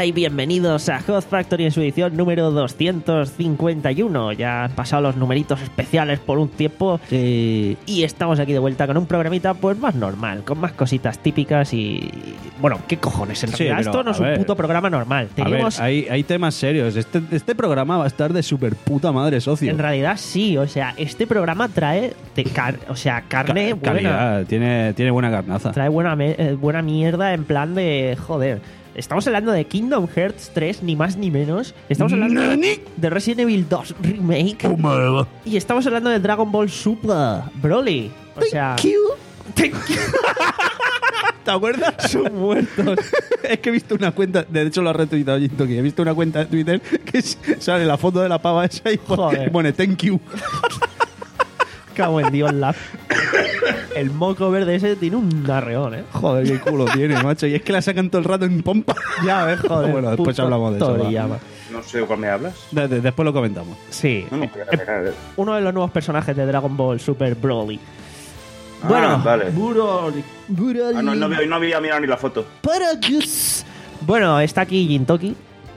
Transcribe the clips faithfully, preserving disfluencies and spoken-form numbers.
Hola y bienvenidos a Hot Factory en su edición número doscientos cincuenta y uno. Ya han pasado los numeritos especiales por un tiempo eh, y estamos aquí de vuelta con un programita pues más normal, con más cositas típicas y... Bueno, ¿qué cojones? En Sí, realidad pero, esto no es a un ver. puto programa normal. Teníamos... A ver, hay, hay temas serios. Este, este programa va a estar de super puta madre, socio. En realidad sí, o sea, este programa trae de car- o sea, carne Ca- buena. calidad, tiene, tiene buena carnaza. Trae buena, me- eh, buena mierda en plan de... Joder. Estamos hablando de Kingdom Hearts tres, ni más ni menos. Estamos hablando ¿Nani? de Resident Evil dos Remake. Y estamos hablando de Dragon Ball Super Broly. O sea... Thank you. ¿Te acuerdas? Son muertos. Es que he visto una cuenta, de hecho lo ha retuitado Jintoki, he visto una cuenta de Twitter que s- sale la foto de la pava esa y pone, Joder. pone thank you. Cago en Dios, la... El moco verde ese tiene un arreón, ¿eh? Joder, qué culo tiene, macho. Y es que la sacan todo el rato en pompa. Ya ves, joder. Bueno, después puto hablamos de eso, va. Toriyama. No sé de cuál me hablas. De- de- después lo comentamos. Sí. No, no, Eh, Uno de los nuevos personajes de Dragon Ball Super Broly. Ah, Bueno, vale. Broly. Broly. Ah, no, no, había- no había mirado ni la foto. Paragus. Bueno, está aquí Jintoki,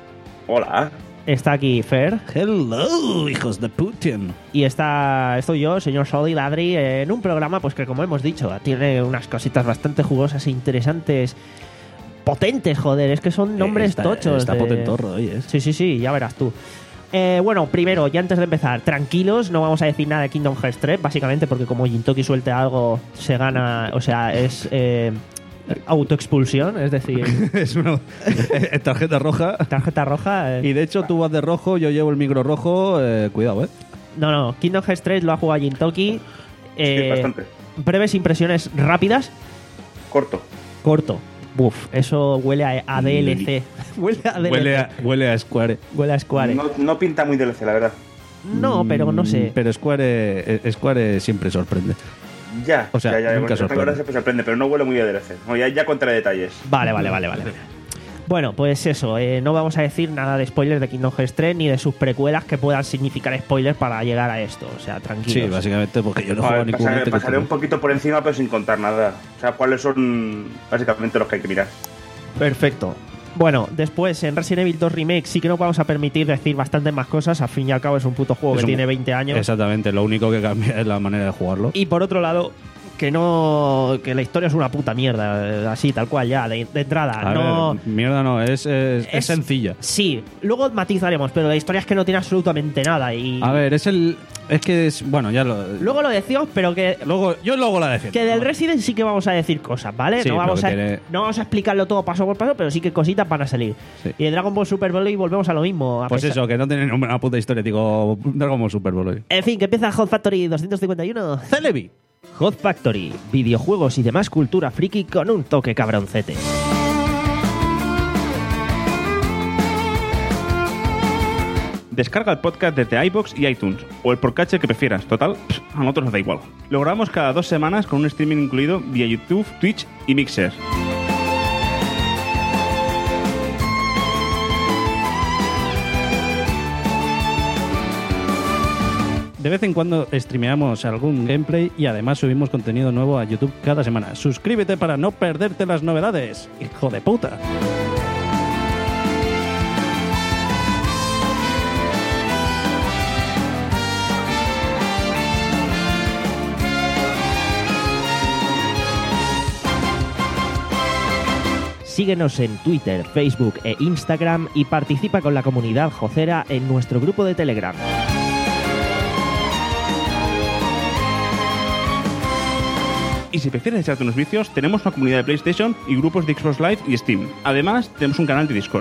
Hola. está aquí Fer Hello, hijos de Putin. y está estoy yo, señor Solid Adri, en un programa pues que como hemos dicho tiene unas cositas bastante jugosas e interesantes, potentes, joder, es que son nombres Está- tochos. Está de- potentorro hoy, ¿eh? Sí, sí, sí, ya verás tú. Eh, bueno, primero, y antes de empezar, tranquilos, no vamos a decir nada de Kingdom Hearts tres, básicamente porque como Jintoki suelte algo, se gana, o sea, es eh, autoexpulsión, es decir, Es una es tarjeta roja. tarjeta roja. eh. Y de hecho tú vas de rojo, yo llevo el micro rojo. eh, cuidado, ¿eh? No, no, Kingdom Hearts tres lo ha jugado Jintoki. Eh, Sí, bastante. breves impresiones rápidas, Corto. corto. Buf, eso huele a, a D L C. huele a D L C. Huele a, huele a Square. Huele a Square. No, no pinta muy D L C, la verdad. No, pero no sé. Mm, Pero Square, eh, Square siempre sorprende. Ya. O sea, ya, ya, nunca con- sorprende. con gracia, pues sorprende, pero no huele muy a D L C. No, ya, ya contra detalles. Vale, vale, vale, vale. Bueno, pues eso, eh, no vamos a decir nada de spoilers de Kingdom Hearts tres ni de sus precuelas que puedan significar spoilers para llegar a esto. O sea, tranquilos. Sí, básicamente porque yo no A juego ver, ningún pasaré, pasaré un poquito por encima, pero sin contar nada. O sea, cuáles son básicamente los que hay que mirar. Perfecto. Bueno, después en Resident Evil dos Remake sí que nos vamos a permitir decir bastantes más cosas. Al fin y al cabo es un puto juego Es que un- tiene veinte años. Exactamente, lo único que cambia es la manera de jugarlo. Y por otro lado, que no que la historia es una puta mierda, eh, así, tal cual, ya, de, de entrada. A no, ver, mierda no, es, es, es Es- sencilla. Sí, luego matizaremos, pero la historia es que no tiene absolutamente nada. Y A ver, es el. Es que es. Bueno, ya lo. luego lo decimos, pero que luego, yo luego la defiendo. Que del ¿no? Resident sí que vamos a decir cosas, ¿vale? Sí, no, vamos pero a, que tiene- no vamos a explicarlo todo paso por paso, pero sí que cositas van a salir. Sí. Y de Dragon Ball Super Broly volvemos a lo mismo. a Pues pesar- eso, que no tiene una puta historia, digo. Dragon Ball Super Bowl. En fin, que empieza Hot Factory doscientos cincuenta y uno. Celebi. Hot Factory, videojuegos y demás cultura friki con un toque cabroncete. Descarga el podcast desde iVoox y iTunes, o el podcatcher que prefieras. Total, pff, a nosotros nos da igual. Lo grabamos cada dos semanas con un streaming incluido vía YouTube, Twitch y Mixer. De vez en cuando streameamos algún gameplay y además subimos contenido nuevo a YouTube cada semana. Suscríbete para no perderte las novedades. ¡Hijo de puta! Síguenos en Twitter, Facebook e Instagram y participa con la comunidad jocera en nuestro grupo de Telegram. Y si prefieres echarte unos vicios, tenemos una comunidad de PlayStation y grupos de Xbox Live y Steam. Además, tenemos un canal de Discord.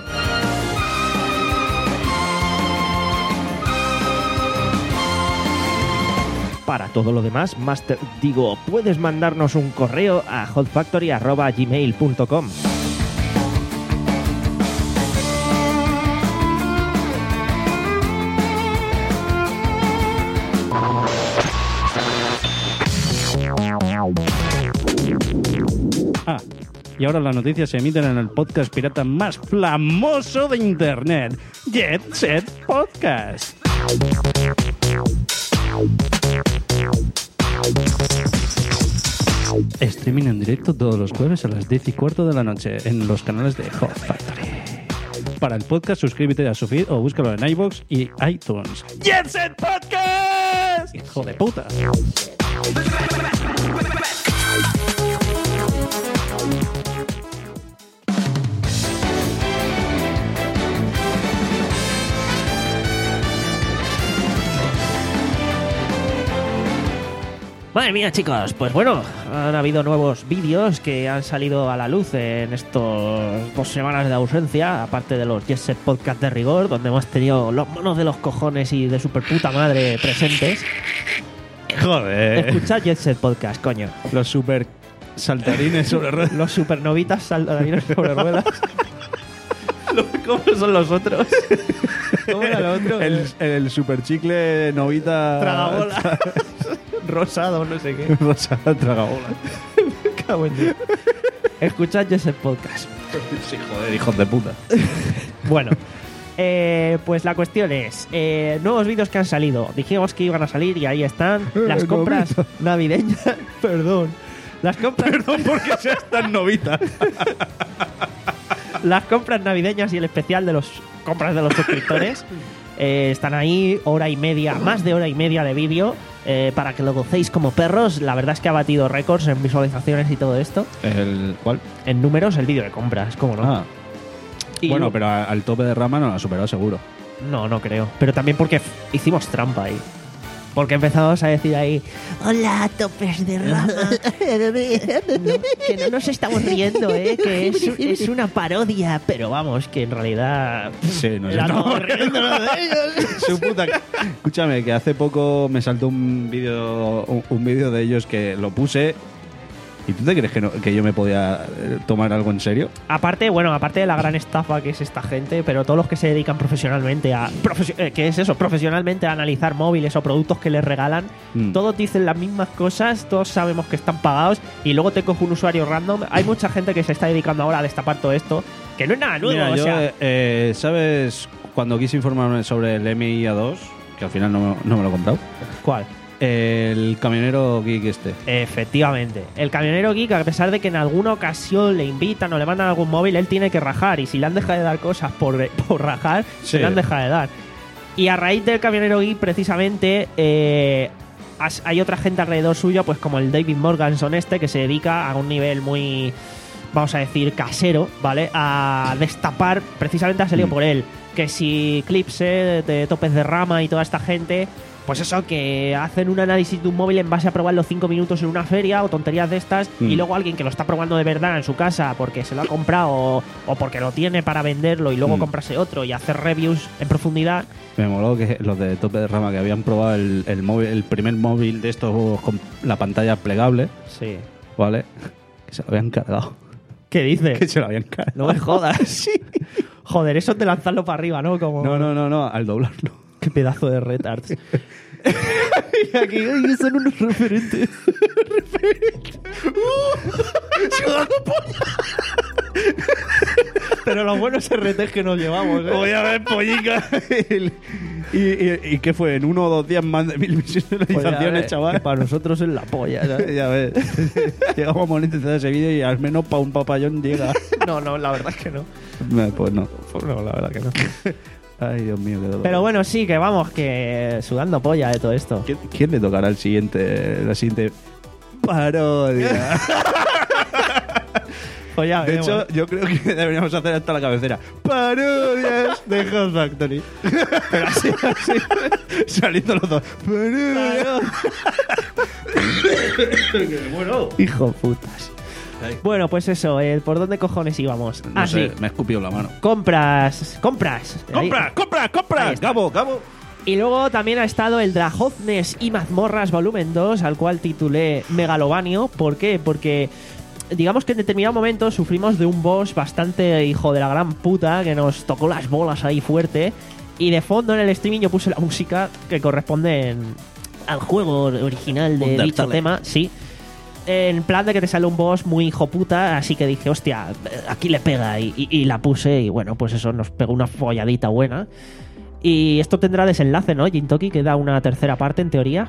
Para todo lo demás, master, digo, puedes mandarnos un correo a hotfactory arroba gmail punto com. Ah, y ahora las noticias se emiten en el podcast pirata más famoso de internet, Jet Set Podcast. Streaming en directo todos los jueves a las diez y cuarto de la noche en los canales de Hot Factory. para el podcast, suscríbete a su feed o búscalo en iVoox y iTunes. ¡Jet Set Podcast! ¡Hijo de puta! Madre mía, chicos, pues bueno, han habido nuevos vídeos que han salido a la luz en estos dos semanas de ausencia, aparte de los Jet Set Podcast de rigor, donde hemos tenido los monos de los cojones y de super puta madre presentes. Joder. Escuchad Jet Set Podcast, coño. Los super saltarines sobre ruedas. Los supernovitas saltarines sobre ruedas. ¿Cómo son los otros? ¿Cómo era el otro? El, el super chicle novita. Tragabola. Rosado, no sé qué. Rosada tragabola. Me cago en Dios. Escuchad Jet Set Podcast. Sí, joder, hijos de puta. Bueno, eh, pues la cuestión es, eh, nuevos vídeos que han salido. Dijimos que iban a salir y ahí están. Las Eh, compras novita. navideñas. Perdón. Las compras, Perdón porque seas tan novita. las compras navideñas y el especial de los compras de los suscriptores. Eh, están ahí, hora y media, más de hora y media de vídeo, eh, para que lo gocéis como perros. La verdad es que ha batido récords en visualizaciones y todo esto. ¿El cuál? En números, el vídeo de compras, ¿cómo no? Ah. Y Bueno, lo- pero a- al tope de rama no lo ha superado seguro. No, no creo. Pero también porque f- hicimos trampa ahí. Porque empezamos a decir ahí, hola, topes de rama. No, que no nos estamos riendo, ¿eh? Que es, es una parodia. Pero vamos, que en realidad... Sí, nos Era estamos todo riéndonos de ellos. Su puta. Escúchame, que hace poco me saltó un vídeo un, un vídeo de ellos que lo puse. ¿Y tú te crees que, no- que yo me podía eh, tomar algo en serio? Aparte, bueno, aparte de la gran estafa que es esta gente, pero todos los que se dedican profesionalmente a... profesio- eh, ¿Qué es eso? Profesionalmente a analizar móviles o productos que les regalan, Mm. todos dicen las mismas cosas, todos sabemos que están pagados y luego te coge un usuario random. Hay mucha gente que se está dedicando ahora a destapar todo esto, que no es nada nuevo, Mira, o yo, sea... eh, ¿sabes cuando quise informarme sobre el M I A dos? Que al final no, me- no me lo he comprado. ¿Cuál? El camionero geek este. Efectivamente. El camionero geek, a pesar de que en alguna ocasión le invitan o le mandan algún móvil, él tiene que rajar. Y si le han dejado de dar cosas por, por rajar, Sí. se le han dejado de dar. Y a raíz del camionero geek, precisamente, eh, has- hay otra gente alrededor suyo, pues como el David Morganson este, que se dedica a un nivel muy, vamos a decir, casero, ¿vale? A destapar, precisamente ha salido Mm. por él, que si Clipse, de, de Topes de Rama y toda esta gente... Pues eso, que hacen un análisis de un móvil en base a probarlo cinco minutos en una feria o tonterías de estas, Mm. y luego alguien que lo está probando de verdad en su casa porque se lo ha comprado o, o porque lo tiene para venderlo y luego Mm. comprarse otro y hacer reviews en profundidad. Me moló que los de tope de rama que habían probado el, el móvil, el primer móvil de estos con la pantalla plegable, Sí. ¿vale? Que se lo habían cargado. ¿Qué dices? Que se lo habían cargado. No me jodas. Sí. Joder, eso es de lanzarlo para arriba, ¿no? Como... No, no, no, no, al doblarlo. Qué pedazo de retards. Y aquí ay, son unos referentes. Pero los buenos R Ts que nos llevamos, ¿eh? Voy a ver, pollica. ¿Y, y, y qué fue? ¿En uno o dos días más de mil visualizaciones, Que chaval? para nosotros es la polla, ¿sabes? Ya ves. Llegamos a monetizar ese vídeo y al menos para un papayón llega. No, no, la verdad es que no. No, pues no. No, la verdad que no. Ay, Dios mío, qué dolor. Pero bueno, sí, que vamos, que sudando polla de todo esto. ¿Quién, quién le tocará el siguiente, la siguiente parodia? Pues ya De veremos. hecho, yo creo que deberíamos hacer hasta la cabecera. Parodias de Hot Factory. Pero así, así. Saliendo los dos. Parodias. Bueno. Hijo putas. Bueno, pues eso, eh, ¿por dónde cojones íbamos? No ah, sé, sí. me escupió la mano. Compras, compras. ¡Compra, Ahí- compra, Ahí compra! está. ¡Gabo, Gabo! Y luego también ha estado el Dragoznes y Mazmorras Volumen dos, al cual titulé Megalobanio. ¿Por qué? Porque digamos que en determinado momento sufrimos de un boss bastante hijo de la gran puta que nos tocó las bolas ahí fuerte. Y de fondo en el streaming yo puse la música que corresponde en- al juego original de Undertale. dicho tema. Sí. En plan de que te sale un boss muy hijo puta, así que dije, hostia, aquí le pega. Y, y- y la puse y bueno, pues eso, nos pegó una folladita buena. Y esto tendrá desenlace, ¿no? Jintoki, que da una tercera parte en teoría.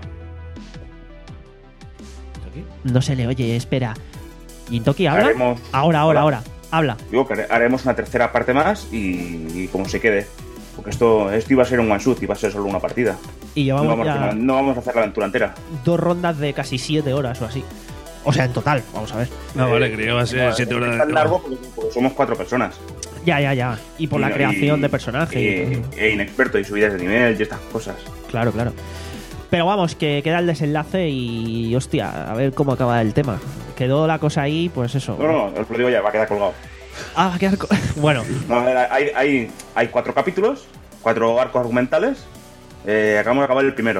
No se le oye, espera. Jintoki, ¿ahora? Haremos- Ahora, ahora, Hola. ahora. Habla. Digo que hare- haremos una tercera parte más y, y como se quede. Porque esto, esto iba a ser un one shot, iba a ser solo una partida. Y No llevamos vamos, a ya hacer, no vamos a hacer la aventura entera. dos rondas de casi siete horas o así. O sea, en total, vamos a ver. No, vale, creo que va a ser No, siete es horas tan de... largo porque, porque somos cuatro personas. Ya, ya, ya. Y por Y la no- creación y- de personajes. Y, e inexperto y subidas de nivel y estas cosas. Claro, claro. Pero vamos, que queda el desenlace y, hostia, a ver cómo acaba el tema. Quedó la cosa ahí, pues eso. No, no, os lo digo ya, va a quedar colgado. Ah, va a quedar co- bueno, No, hay, hay, hay cuatro capítulos, cuatro arcos argumentales. Eh, acabamos de acabar el primero.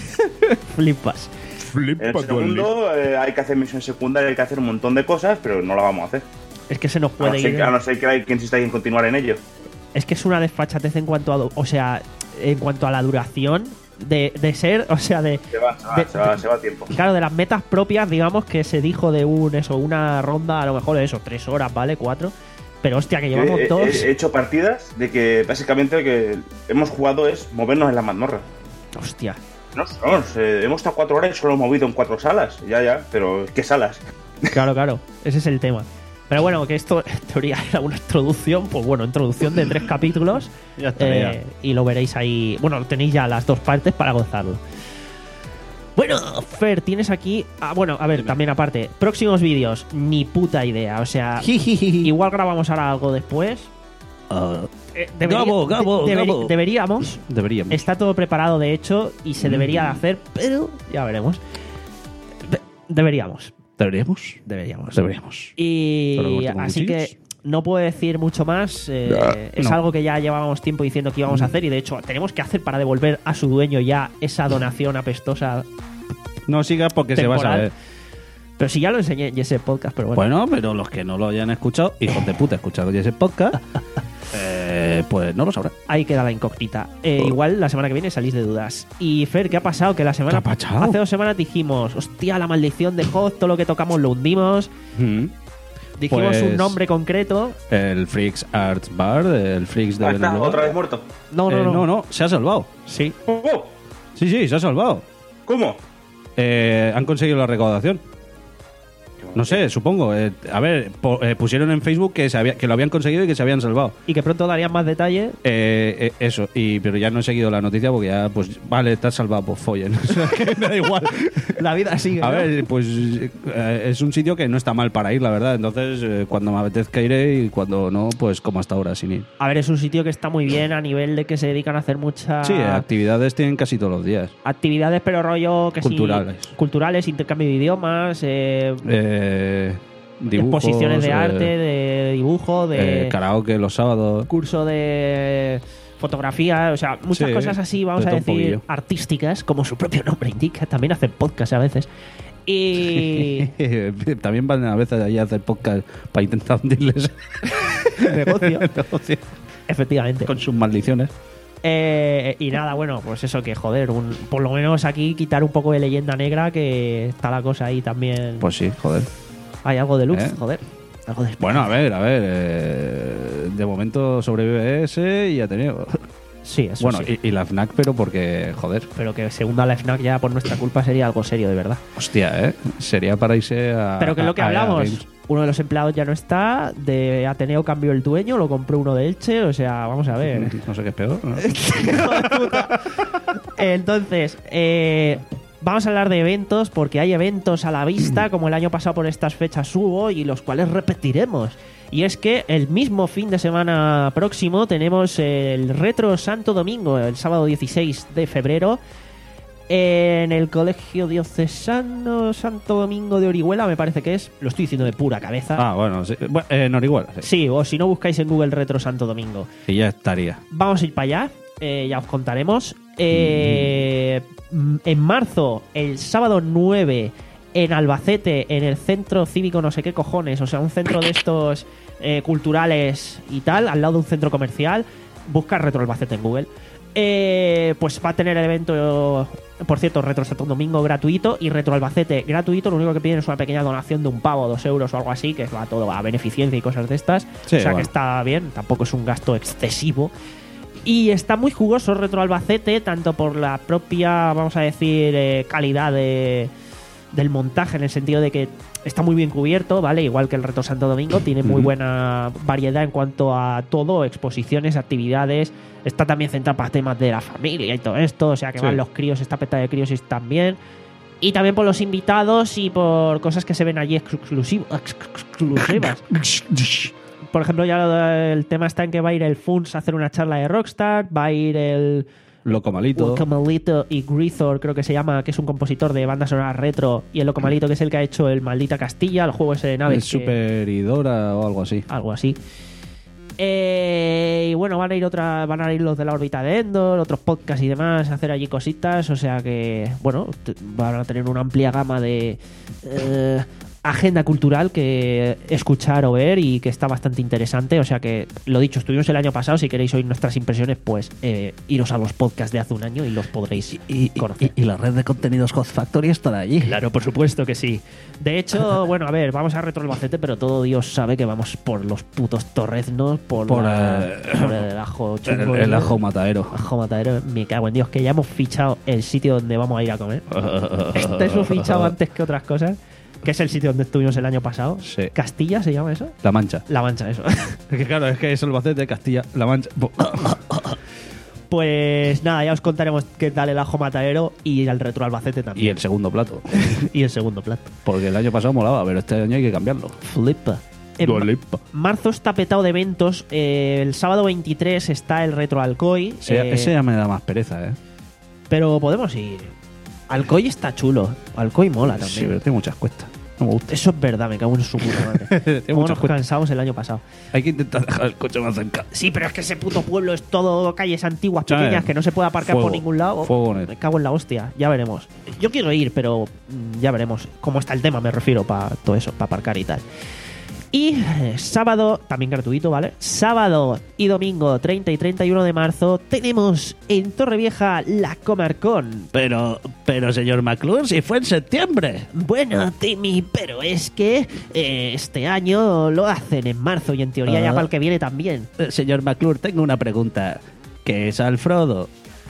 flipas. En el segundo eh, hay que hacer misión secundaria, hay que hacer un montón de cosas, pero no la vamos a hacer. Es que se nos A no, puede ser, ir. que- a no ser que hay quien insista en continuar en ello. Es que es una desfachatez en cuanto a. do- O sea, en cuanto a la duración de, de ser. O sea, de. Se va, se va, De- se va, de- se va a tiempo. Claro, de las metas propias, digamos que se dijo de un eso, una ronda, a lo mejor eso, tres horas, ¿vale? Cuatro. Pero hostia, que llevamos He, dos. he- he hecho partidas de que básicamente lo que hemos jugado es movernos en la mazmorra. Hostia. No, no, eh, hemos estado cuatro horas y solo hemos movido en cuatro salas. Ya, ya, pero ¿qué salas? Claro, claro. Ese es el tema. Pero bueno, que esto en teoría era una introducción, pues bueno, introducción de tres capítulos. Ya estaría. eh, y lo veréis ahí. Bueno, tenéis ya las dos partes para gozarlo. Bueno, Fer, tienes aquí. Ah, bueno, a ver, también aparte, próximos vídeos, ni puta idea. O sea, igual grabamos ahora algo después. Eh, debería- Gabo, Gabo, de- deberi- Gabo. Deberíamos. Deberíamos. Está todo preparado, de hecho, y se debería de hacer, pero ya veremos. De- deberíamos. ¿Deberíamos? Deberíamos. Deberíamos. Y Pero corto como así cuchillos. que no puedo decir mucho más. eh, es No. algo que ya llevábamos tiempo diciendo que íbamos a hacer y de hecho tenemos que hacer para devolver a su dueño ya esa donación apestosa. No sigas porque se va a Temporal. saber. Pero si ya lo enseñé en ese podcast, pero bueno. Bueno, pero los que no lo hayan escuchado, hijos de puta, escuchado ya ese podcast, eh, pues no lo sabrán. Ahí queda la incógnita. Eh, igual la semana que viene salís de dudas. Y Fer, ¿qué ha pasado? Que la semana ¿Qué ha pasado? hace dos semanas dijimos, hostia, la maldición de Hoth, todo lo que tocamos lo hundimos. Mm. Dijimos Pues- un nombre concreto. El Freaks Arts Bar, el Freaks de Ah, está, Benelux. otra vez muerto. No, no, Eh, no. no, no, se ha salvado. Sí. Oh, Sí, sí, se ha salvado. ¿Cómo? Eh, han conseguido la recaudación. No sé, supongo. Eh, a ver, po- eh, pusieron en Facebook que, se había- que lo habían conseguido y que se habían salvado. Y que pronto darían más detalle. Eh, eh, eso, y, pero ya no he seguido la noticia porque ya, pues, vale, estás salvado, pues follen. O sea, que me da igual. La vida sigue. A ¿no? ver, pues eh, es un sitio que no está mal para ir, la verdad. Entonces, eh, cuando me apetezca iré y cuando no, pues como hasta ahora, sin ir. A ver, es un sitio que está muy bien a nivel de que se dedican a hacer muchas Sí, eh, actividades tienen casi todos los días. actividades, pero rollo que sí- Culturales. culturales, intercambio de idiomas, eh, Eh, dibujos, exposiciones de eh, arte, de dibujo, de eh, karaoke los sábados. curso de fotografía, o sea, muchas Sí, cosas así, vamos de a todo un decir, poquillo. artísticas, como su propio nombre indica. También hacen podcast a veces. Y También van a veces allí a hacer podcast para intentar hundirles negocio, el negocio efectivamente. con sus maldiciones. Eh, y nada, bueno, pues eso que joder, un, por lo menos aquí quitar un poco de leyenda negra, que está la cosa ahí también. Pues sí, joder. Hay algo de luz, ¿Eh? joder. Algo de Bueno, a ver, a ver. eh, de momento sobrevive ese y Ateneo. Sí, eso Bueno, sí. y, y la FNAC, pero porque, joder. Pero que se hunda la FNAC ya por nuestra culpa sería algo serio, de verdad. Hostia, ¿eh? Sería para irse a. Pero que es lo que a- a- hablamos, Games. uno de los empleados ya no está, de Ateneo cambió el dueño, lo compró uno de Elche, o sea, vamos a ver. No sé qué es peor. ¿no? Entonces, eh, vamos a hablar de eventos, porque hay eventos a la vista, como el año pasado por estas fechas hubo, y los cuales repetiremos. Y es que el mismo fin de semana próximo tenemos el Retro Santo Domingo, el sábado dieciséis de febrero, en el Colegio Diocesano Santo Domingo de Orihuela, me parece que es. Lo estoy diciendo de pura cabeza. Ah, bueno, sí. Bueno, eh, en Orihuela, sí. Sí, o si no buscáis en Google Retro Santo Domingo. Y ya estaría. Vamos a ir para allá, eh, ya os contaremos. Eh, mm, En marzo, el sábado nueve, en Albacete, en el Centro Cívico no sé qué cojones, o sea, un centro de estos eh, culturales y tal, al lado de un centro comercial. Busca Retro Albacete en Google. Eh, pues va a tener el evento, por cierto, Retro Santo Domingo gratuito y Retro Albacete gratuito. Lo único que piden es una pequeña donación de un pavo, dos euros o algo así, que va todo a beneficencia y cosas de estas. Sí, o sea bueno. que está bien, tampoco es un gasto excesivo. Y está muy jugoso Retro Albacete, tanto por la propia, vamos a decir, eh, calidad de, del montaje, en el sentido de que está muy bien cubierto, ¿vale? Igual que el Reto Santo Domingo, tiene muy buena variedad en cuanto a todo, exposiciones, actividades. Está también centrado para temas de la familia y todo esto, o sea que Sí. van los críos, está peta de críos y también. Y también por los invitados y por cosas que se ven allí exclusiv- exclusivas. Por ejemplo, ya el tema está en que va a ir el Funs a hacer una charla de Rockstar, va a ir el Loco Malito. Locomalito y Grithor, creo que se llama, que es un compositor de bandas sonoras retro, y el Locomalito, que es el que ha hecho el Maldita Castilla, el juego ese de naves. Es que- Superidora o algo así. algo así. Eh, y bueno, van a ir otra, van a ir los de la órbita de Endor, otros podcasts y demás, a hacer allí cositas, o sea que, bueno, t- van a tener una amplia gama de eh, agenda cultural que escuchar o ver y que está bastante interesante, o sea que, lo dicho, estuvimos el año pasado, si queréis oír nuestras impresiones, pues eh, iros a los podcasts de hace un año y los podréis Y, conocer. y- y la red de contenidos Hot Factory estará allí. Claro, por supuesto que sí. De hecho, bueno, a ver, vamos a Retro Albacete, pero todo Dios sabe que vamos por los putos torreznos, por, Por, la- eh, por el ajo El, chungo. el ese. ajo matadero. Ajo matadero. Me cago en Dios, que ya hemos fichado el sitio donde vamos a ir a comer. Este es lo fichado antes que otras cosas, que es el sitio donde estuvimos el año pasado. Sí. ¿Castilla se llama eso? La Mancha. La Mancha, eso. Es que claro, es que es Albacete, Castilla, La Mancha. Pues nada, ya os contaremos qué tal el ajo matadero y el Retro Albacete Y también. el segundo plato. Y el segundo plato. Porque el año pasado molaba, pero este año hay que cambiarlo. Flipa. En ma- Flipa. marzo está petado de eventos. Eh, el sábado veintitrés está el Retro Alcoy. Ese, eh, ese ya me da más pereza, ¿eh? Pero podemos ir. Alcoy está chulo. Alcoy mola Sí, también. pero tiene muchas cuestas. No me gusta. Eso es verdad, me cago en su puta madre. Tiene Como muchas nos cuestas. cansamos el año pasado. Hay que intentar dejar el coche más cerca. Sí, pero es que ese puto pueblo es todo calles antiguas, ¿Sabes? pequeñas, que no se puede aparcar Fuego. por ningún lado. Fuegones. Me cago en la hostia, ya veremos. Yo quiero ir, pero mm, ya veremos cómo está el tema, me refiero, para todo eso, para aparcar y tal. Y eh, sábado, también gratuito, ¿vale? Sábado y domingo treinta y treinta y uno de marzo tenemos en Torrevieja la Comarcon. Pero, pero señor McClure, si fue en septiembre. Bueno, Timmy, pero es que eh, este año lo hacen en marzo y en teoría ya Ah. para el que viene también. Eh, Señor McClure, tengo una pregunta. ¿Qué es Alfrodo?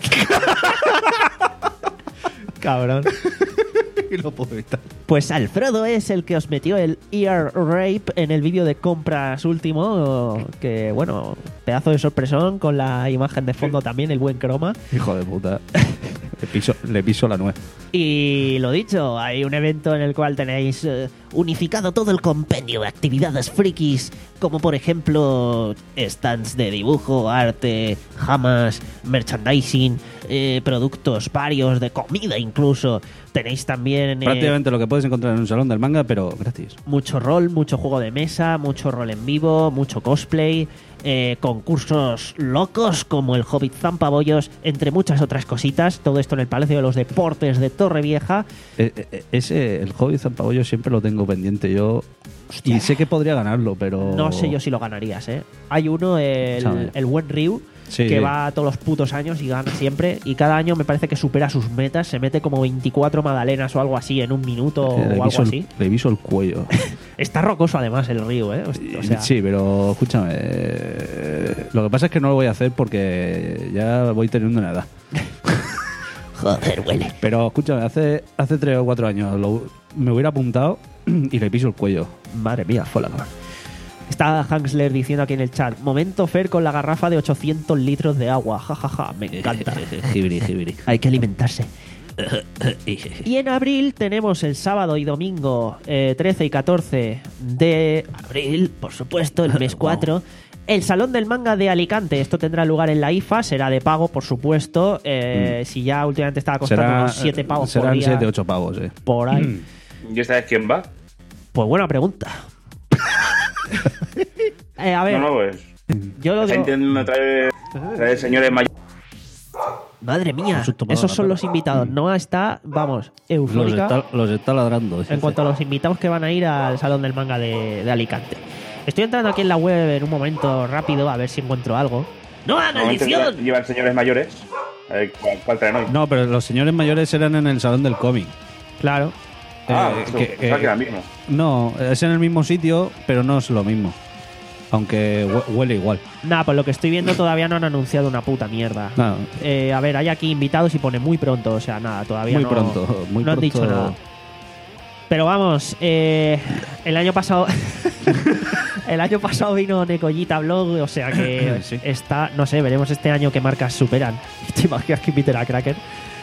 Cabrón. No puedo evitar. Pues Alfredo es el que os metió el ear rape en el vídeo de compras último, que bueno, pedazo de sorpresón con la imagen de fondo también, el buen croma. Hijo de puta. Le piso, le piso la nuez. Y lo dicho, hay un evento en el cual tenéis eh, unificado todo el compendio de actividades frikis, como por ejemplo stands de dibujo, arte, jamas, merchandising, eh, productos varios de comida incluso. Tenéis también eh, Prácticamente lo que puedes encontrar en un salón del manga, pero gratis. mucho rol, mucho juego de mesa, mucho rol en vivo, mucho cosplay, eh, concursos locos como el Hobbit Zampabollos, entre muchas otras cositas. Todo esto en el Palacio de los Deportes de Torrevieja. Eh, eh, ese, el hobby Zampabollo siempre lo tengo pendiente yo. Y sé que podría ganarlo, pero... No sé yo si lo ganarías, ¿eh? Hay uno, el, Sabe. el buen Ryu, Sí, que sí. va todos los putos años y gana siempre. Y cada año me parece que supera sus metas. Se mete como veinticuatro magdalenas o algo así en un minuto Eh, le o algo viso el- así. Le viso el cuello. Está rocoso además el Ryu, ¿eh? O sea, sí, pero escúchame. eh, Lo que pasa es que no lo voy a hacer porque ya voy teniendo una edad. joder, huele. Pero escúchame, hace, hace tres o cuatro años lo- me hubiera apuntado y le piso el cuello. Madre mía, fue la cabrón. Está Hansler diciendo aquí en el chat: momento Fer con la garrafa de ochocientos litros de agua. Ja, ja, ja, me encanta. Jibiri, jibiri. Hay que alimentarse. Y en abril tenemos el sábado y domingo eh, trece y catorce de abril, por supuesto, el mes cuatro, el Salón del Manga de Alicante. Esto tendrá lugar en la I F A, será de pago, por supuesto. Eh, Si ya últimamente estaba costando Será, unos siete pavos por serán día, siete, ocho pavos, eh. por ahí. ¿Y esta vez quién va? Pues buena pregunta. Eh, a ver, No, no, pues. yo lo Está digo. intentando traer, traer señores mayores. Madre mía, Un susto para esos la son perra. los invitados. Noah está, vamos, Los eufórica está, los está ladrando. en cuanto a los invitados que van a ir al Salón del Manga de, de Alicante. Estoy entrando aquí en la web en un momento rápido a ver si encuentro algo. ¡Noah, Normalmente maldición! llevan señores mayores. A ver cuál, cuál traen hoy. No, pero los señores mayores eran en el salón del cómic. Claro. Ah, Eh, esto, que- pensaba eh, que era el mismo. No, es en el mismo sitio, pero no es lo mismo. Aunque hue- huele igual. Nada, por lo que estoy viendo todavía no han anunciado una puta mierda. Nada, Eh, a ver, hay aquí invitados y pone muy pronto, o sea, nada, todavía muy no, pronto. Muy no han pronto. dicho nada. Pero vamos, eh, el año pasado el año pasado vino Necollita Blog, o sea que Sí. está, no sé, veremos este año qué marcas superan. ¿Te imaginas que inviten a Cracker?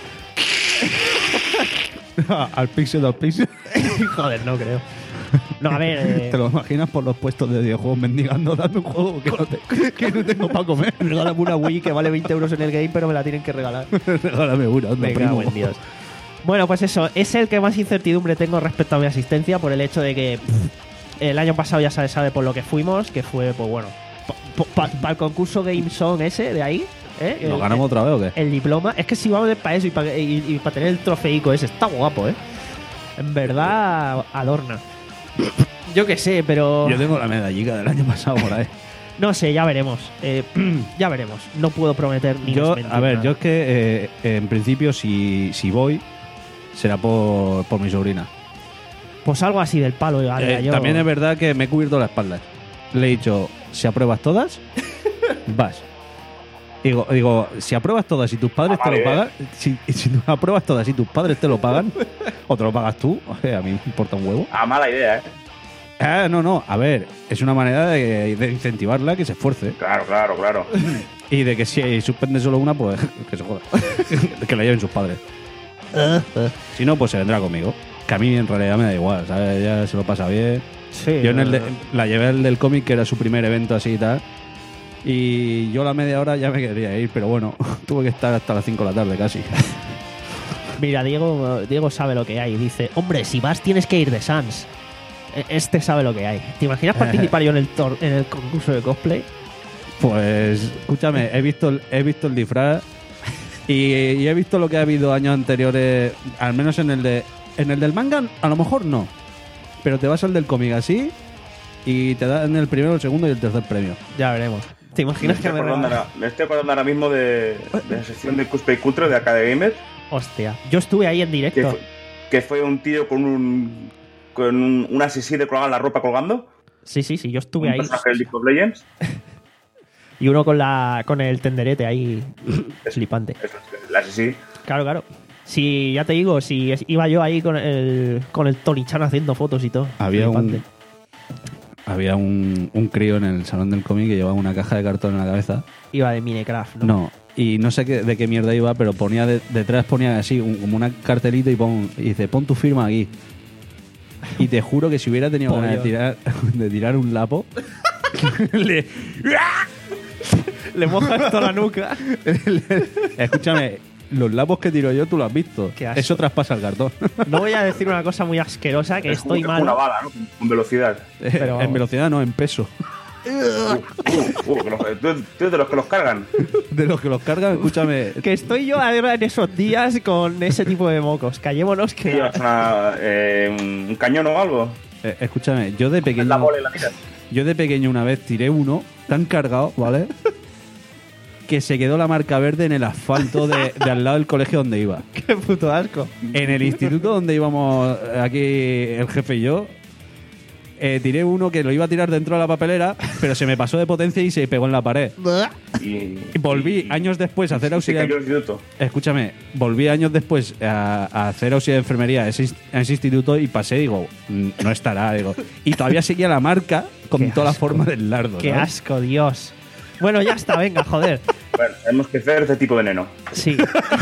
Al pixel, al pixel. Joder, no creo. No, a ver, eh, ¿Te lo imaginas por los puestos de videojuegos mendigando dando un juego que no, te- que no tengo para comer? regálame una Wii que vale veinte euros en el game, pero me la tienen que regalar. Regálame una, anda, Me primo. cago en Dios. Bueno, pues eso, es el que más incertidumbre tengo respecto a mi asistencia por el hecho de que pff, el año pasado ya se sabe por lo que fuimos, que fue, pues bueno, para el concurso Game Song ese de ahí. ¿eh? ¿Lo El- ganamos otra vez o qué? El diploma. Es que si vamos para eso y para y, y pa tener el trofeico ese, está guapo, ¿eh? En verdad, adorna. Yo qué sé, pero... Yo tengo la medallica del año pasado por ahí. No sé, ya veremos. Eh, ya veremos. No puedo prometer ni Yo, desmentir a ver, nada. yo es que eh, en principio si, si voy será por, por mi sobrina. Pues algo así del palo. haría Eh, yo. También es verdad que me he cubierto la espalda. Le he dicho, si apruebas todas, vas. Digo, digo, si apruebas todas y tus padres Ah, te vale. lo pagan, si, si tú apruebas todas y tus padres te lo pagan, o te lo pagas tú, o sea, a mí me importa un huevo. Ah, mala idea, ¿eh? Ah, no, no, a ver, es una manera de, de incentivarla que se esfuerce. Claro, claro, claro. Y de que si suspende solo una, pues que se joda. Que la lleven sus padres. Si no, pues se vendrá conmigo. Que a mí en realidad me da igual, ¿sabes? Ella se lo pasa bien. Sí, Yo en el de- no, no. la llevé al del cómic, que era su primer evento así y tal. Y yo a la media hora ya me quería ir, pero bueno, tuve que estar hasta las cinco de la tarde casi. Mira, Diego, Diego sabe lo que hay. Dice, hombre, si vas tienes que ir de Sans. E- Este sabe lo que hay. ¿Te imaginas participar yo en el, tor- en el concurso de cosplay? Pues, escúchame, he visto el, he visto el disfraz y, y he visto lo que ha habido años anteriores, al menos en el de en el del manga, a lo mejor no. Pero te vas al del cómic así y te dan el primero, el segundo y el tercer premio. Ya veremos. ¿Te Me imaginas que estoy, me acordando regalan? ahora, me estoy acordando ahora mismo de, de la sección de Cosplay Culture de Arcade Gamer, Hostia, yo estuve ahí en que directo. fue, que fue un tío con un con un, un asesino colgado en la ropa colgando, Sí, sí, sí, yo estuve un ahí. personaje del League of Legends. Y uno con la con el tenderete ahí flipante. Eso, el asesino. Claro, claro. Si ya te digo, si es- iba yo ahí con el con el Tony Chan haciendo fotos y todo. Había Flipante. un había un, un crío en el salón del cómic que llevaba una caja de cartón en la cabeza. Iba de Minecraft, ¿no? No, y no sé qué, de qué mierda iba, pero ponía de- detrás ponía así un- como una cartelita y, pon, y dice, pon tu firma aquí. Y te juro que si hubiera tenido ganas de Pollo. tirar, de tirar un lapo, le- Le mojas toda la nuca. escúchame, los lapos que tiro yo tú lo has visto. Qué asco. Eso traspasa el cartón. No voy a decir una cosa muy asquerosa, que Es como- estoy es como mal. una bala, ¿no? Con- Con velocidad. Pero en vamos. velocidad no, en peso. Uh, uh, que los- tú, tú eres de los que los cargan. De los que los cargan, escúchame. Que estoy yo ahora en esos días con ese tipo de mocos. Callémonos ¿Qué que... llevas? Una, eh, un un cañón o algo. eh, escúchame, yo de La pequeño. bola y la tiras. Yo de pequeño una vez tiré uno tan cargado, ¿vale? Que se quedó la marca verde en el asfalto de, de al lado del colegio donde iba. Qué puto asco. En el instituto donde íbamos aquí el jefe y yo, eh, tiré uno que lo iba a tirar dentro de la papelera, pero se me pasó de potencia y se pegó en la pared. Y, Y volví y- años después a hacer se auxiliar. cayó el instituto. Escúchame, volví años después a, a hacer auxiliar de enfermería a ese, inst- a ese instituto y pasé, digo, "Mm, no estará, digo. Y todavía seguía la marca con Qué toda la asco. forma del lardo. Qué ¿sabes? asco, Dios. Bueno, ya está, venga, joder. Bueno, tenemos que hacer este tipo de veneno. Sí.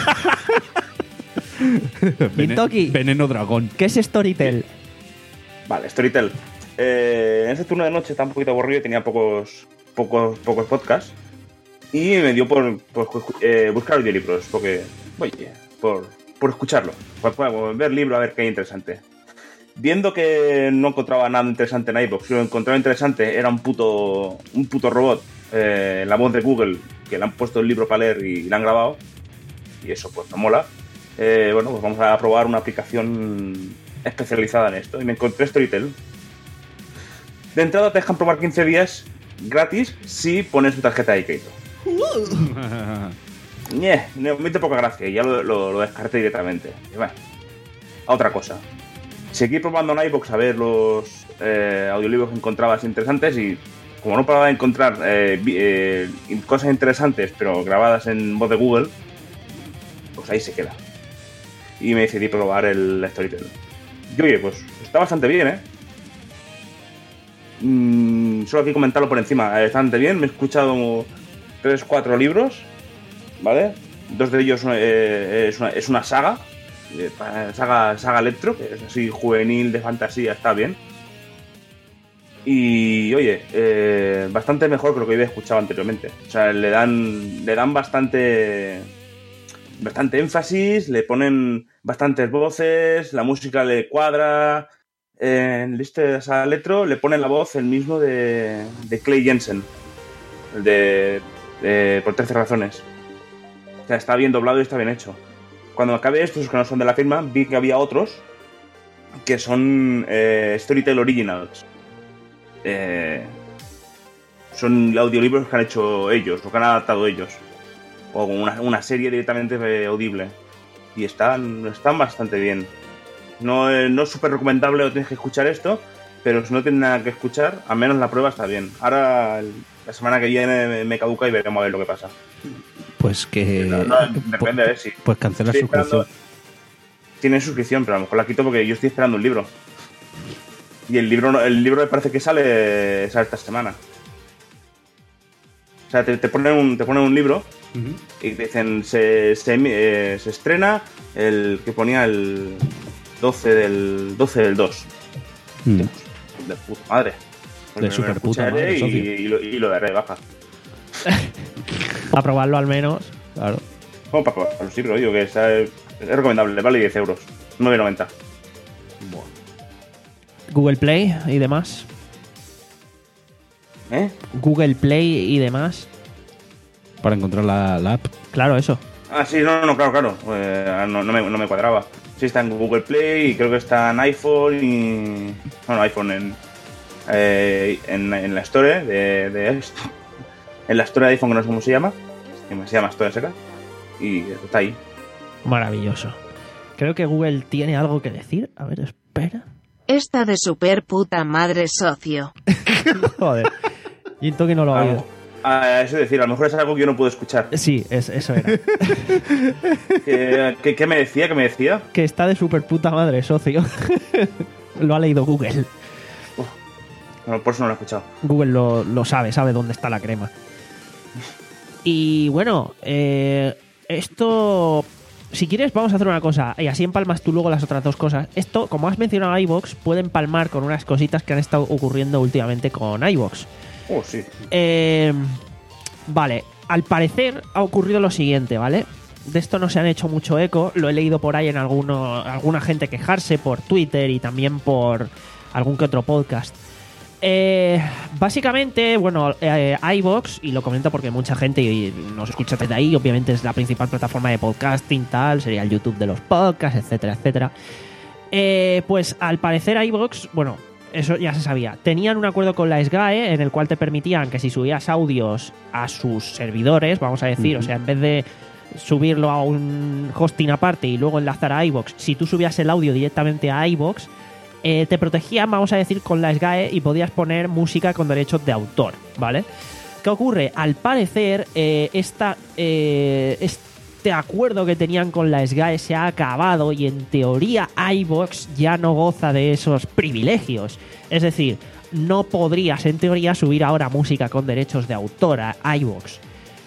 Vene- Mintoki. Veneno dragón. ¿Qué es Storytel? Vale, Storytel. Eh, en ese turno de noche estaba un poquito aburrido y tenía pocos, pocos, pocos podcasts. Y me dio por, por eh, buscar audiolibros, porque, oye, por, por escucharlo, por, por ver libros a ver qué hay interesante. Viendo que no encontraba nada interesante en iVoox, lo que encontraba interesante era un puto, un puto robot, eh, la voz de Google, que le han puesto el libro para leer y le han grabado, y eso pues no mola. Eh, bueno, pues vamos a probar una aplicación especializada en esto, y me encontré Storytel. De entrada te dejan probar quince días gratis si pones tu tarjeta de crédito. Ñe, me me hizo poca gracia y ya lo, lo, lo descarté directamente. Y bueno, a otra cosa. Seguí probando en iVoox a ver los eh, audiolibros que encontrabas interesantes y como no paraba de encontrar eh, vi- eh, cosas interesantes pero grabadas en voz de Google, pues ahí se queda. Y me decidí probar el Storytel. Y oye, pues está bastante bien, ¿eh? Mm, solo aquí comentarlo por encima. Está bastante bien. Me he escuchado tres, cuatro libros, ¿vale? Dos de ellos eh, es, una, es una saga, eh, saga, saga Electro, que es así juvenil, de fantasía, está bien. Y oye, eh, bastante mejor que lo que había escuchado anteriormente. O sea, le dan, le dan bastante, bastante énfasis, le ponen bastantes voces, la música le cuadra. En este a Electro le ponen la voz el mismo de, de Clay Jensen, el de, de Por trece razones. O sea, está bien doblado y está bien hecho. Cuando acabe estos que no son de la firma, vi que había otros que son eh, Storytel Originals. Eh, son audiolibros que han hecho ellos, o que han adaptado ellos, o una, una serie directamente audible, y están, están bastante bien. No, eh, no es súper recomendable, o tienes que escuchar esto, pero si no tienes nada que escuchar, al menos la prueba está bien. Ahora, el, la semana que viene me caduca y veremos a ver lo que pasa. Pues que... No, no, depende, a ver si... Pues cancela suscripción. Tiene suscripción, pero a lo mejor la quito porque yo estoy esperando un libro. Y el libro, el libro me parece que sale, sale esta semana. O sea, te, te ponen un, te ponen un libro uh-huh. y te dicen, se, se, eh, se estrena el que ponía el doce del dos. Mm. De, de puta madre. Pues de super puta madre, y, y, lo, y lo daré de baja. Para probarlo al menos. Claro. Como para probar los libros, digo que es, es recomendable, vale diez euros. nueve noventa. Bueno. Google Play y demás. ¿Eh? Google Play y demás. Para encontrar la, la app. Claro, eso. Ah, sí, no, no, claro, claro. Eh, no, no, me, no me cuadraba. Sí, está en Google Play y creo que está en iPhone y... Bueno, iPhone en... Eh, en, en la Store de, de esto. En la Store de iPhone, que no sé cómo se llama. Se llama Store Seca. Y está ahí. Maravilloso. Creo que Google tiene algo que decir. A ver, espera. Esta de super puta madre socio. Joder. Y en toque no lo ha oído. Ah, eso es decir, a lo mejor es algo que yo no puedo escuchar. Sí, es, eso era. ¿Qué, qué, ¿Qué me decía? ¿Qué me decía? Que está de super puta madre, socio. Lo ha leído Google. Uf, bueno, por eso no lo he escuchado. Google lo, lo sabe, sabe dónde está la crema. Y bueno, eh, esto... Si quieres, vamos a hacer una cosa, y así empalmas tú luego las otras dos cosas. Esto, como has mencionado iVoox, puede empalmar con unas cositas que han estado ocurriendo últimamente con iVoox. Oh, sí. Eh, vale, al parecer ha ocurrido lo siguiente, ¿vale? De esto no se han hecho mucho eco, lo he leído por ahí en alguno, alguna gente quejarse por Twitter y también por algún que otro podcast. Eh, básicamente, bueno, eh, iVoox, y lo comento porque mucha gente nos escucha desde ahí, obviamente es la principal plataforma de podcasting, tal, sería el YouTube de los podcasts, etcétera, etcétera. Eh, pues al parecer iVoox, bueno, eso ya se sabía, tenían un acuerdo con la S G A E en el cual te permitían que si subías audios a sus servidores, vamos a decir, uh-huh. o sea, en vez de subirlo a un hosting aparte y luego enlazar a iVoox, si tú subías el audio directamente a iVoox, Eh, te protegían, vamos a decir, con la S G A E y podías poner música con derechos de autor, ¿vale? ¿Qué ocurre? Al parecer, eh, esta, eh, este acuerdo que tenían con la S G A E se ha acabado y en teoría iVoox ya no goza de esos privilegios. Es decir, no podrías en teoría subir ahora música con derechos de autor a iVoox.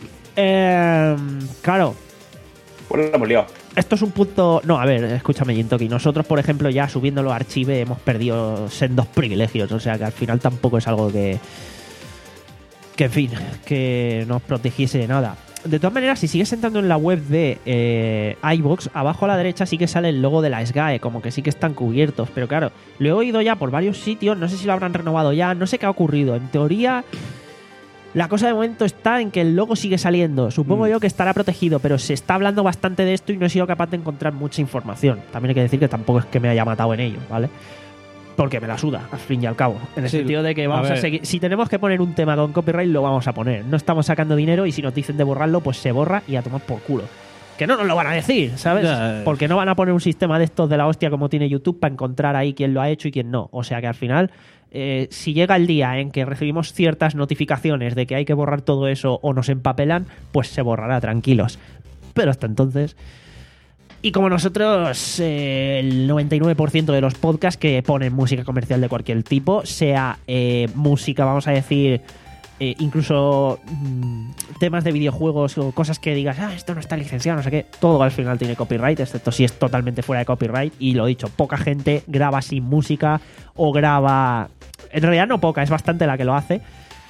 Eh, claro. Pues lo hemos liado. Esto es un punto... No, a ver, escúchame, Jintoki. Nosotros, por ejemplo, ya subiéndolo a Archive hemos perdido sendos privilegios. O sea, que al final tampoco es algo que... Que, en fin, que nos protegiese de nada. De todas maneras, si sigues entrando en la web de eh, iVoox, abajo a la derecha sí que sale el logo de la S G A E, como que sí que están cubiertos. Pero claro, lo he oído ya por varios sitios, no sé si lo habrán renovado ya, no sé qué ha ocurrido. En teoría... La cosa de momento está en que el logo sigue saliendo. Supongo mm. yo que estará protegido, pero se está hablando bastante de esto y no he sido capaz de encontrar mucha información. También hay que decir que tampoco es que me haya matado en ello, ¿vale? Porque me la suda, al fin y al cabo. En el sí, sentido de que vamos a, a seguir... Si tenemos que poner un tema con copyright, lo vamos a poner. No estamos sacando dinero y si nos dicen de borrarlo, pues se borra y a tomar por culo. Que no nos lo van a decir, ¿sabes? Ya. Porque no van a poner un sistema de estos de la hostia como tiene YouTube para encontrar ahí quién lo ha hecho y quién no. O sea que al final... Eh, si llega el día en que recibimos ciertas notificaciones de que hay que borrar todo eso o nos empapelan, pues se borrará, tranquilos. Pero hasta entonces, Y como nosotros, eh, el noventa y nueve por ciento de los podcasts que ponen música comercial de cualquier tipo, sea eh, música, vamos a decir, eh, incluso mmm, temas de videojuegos o cosas que digas, ah, esto no está licenciado, no sé qué, todo al final tiene copyright, excepto si es totalmente fuera de copyright. Y lo dicho, poca gente graba sin música o graba... En realidad no poca, es bastante la que lo hace.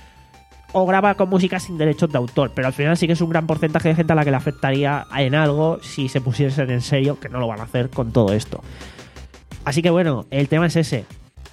O graba con música sin derechos de autor, pero al final sí que es un gran porcentaje de gente a la que le afectaría en algo si se pusiesen en serio, que no lo van a hacer con todo esto. Así que bueno, el tema es ese.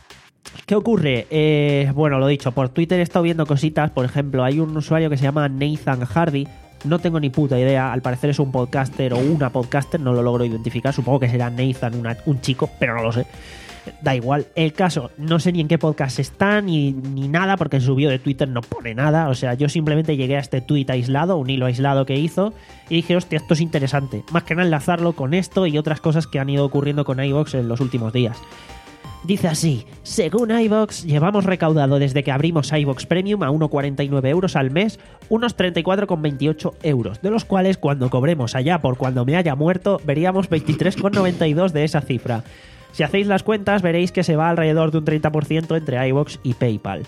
¿Qué ocurre? Eh, bueno, lo dicho, por Twitter he estado viendo cositas. Por ejemplo, hay un usuario que se llama Nathan Hardy. No tengo ni puta idea, al parecer es un podcaster o una podcaster, no lo logro identificar. Supongo que será Nathan, una, un chico, pero no lo sé. Da igual, el caso, no sé ni en qué podcast está ni, ni nada, porque en su bio de Twitter no pone nada. O sea, yo simplemente llegué a este tweet aislado, un hilo aislado que hizo, y dije, hostia, esto es interesante. Más que nada enlazarlo con esto y otras cosas que han ido ocurriendo con iVoox en los últimos días. Dice así: según iVoox, llevamos recaudado desde que abrimos iVoox Premium a uno coma cuarenta y nueve euros al mes, unos treinta y cuatro coma veintiocho euros, de los cuales cuando cobremos allá por cuando me haya muerto, veríamos veintitrés coma noventa y dos de esa cifra. Si hacéis las cuentas, veréis que se va alrededor de un treinta por ciento entre iVoox y PayPal.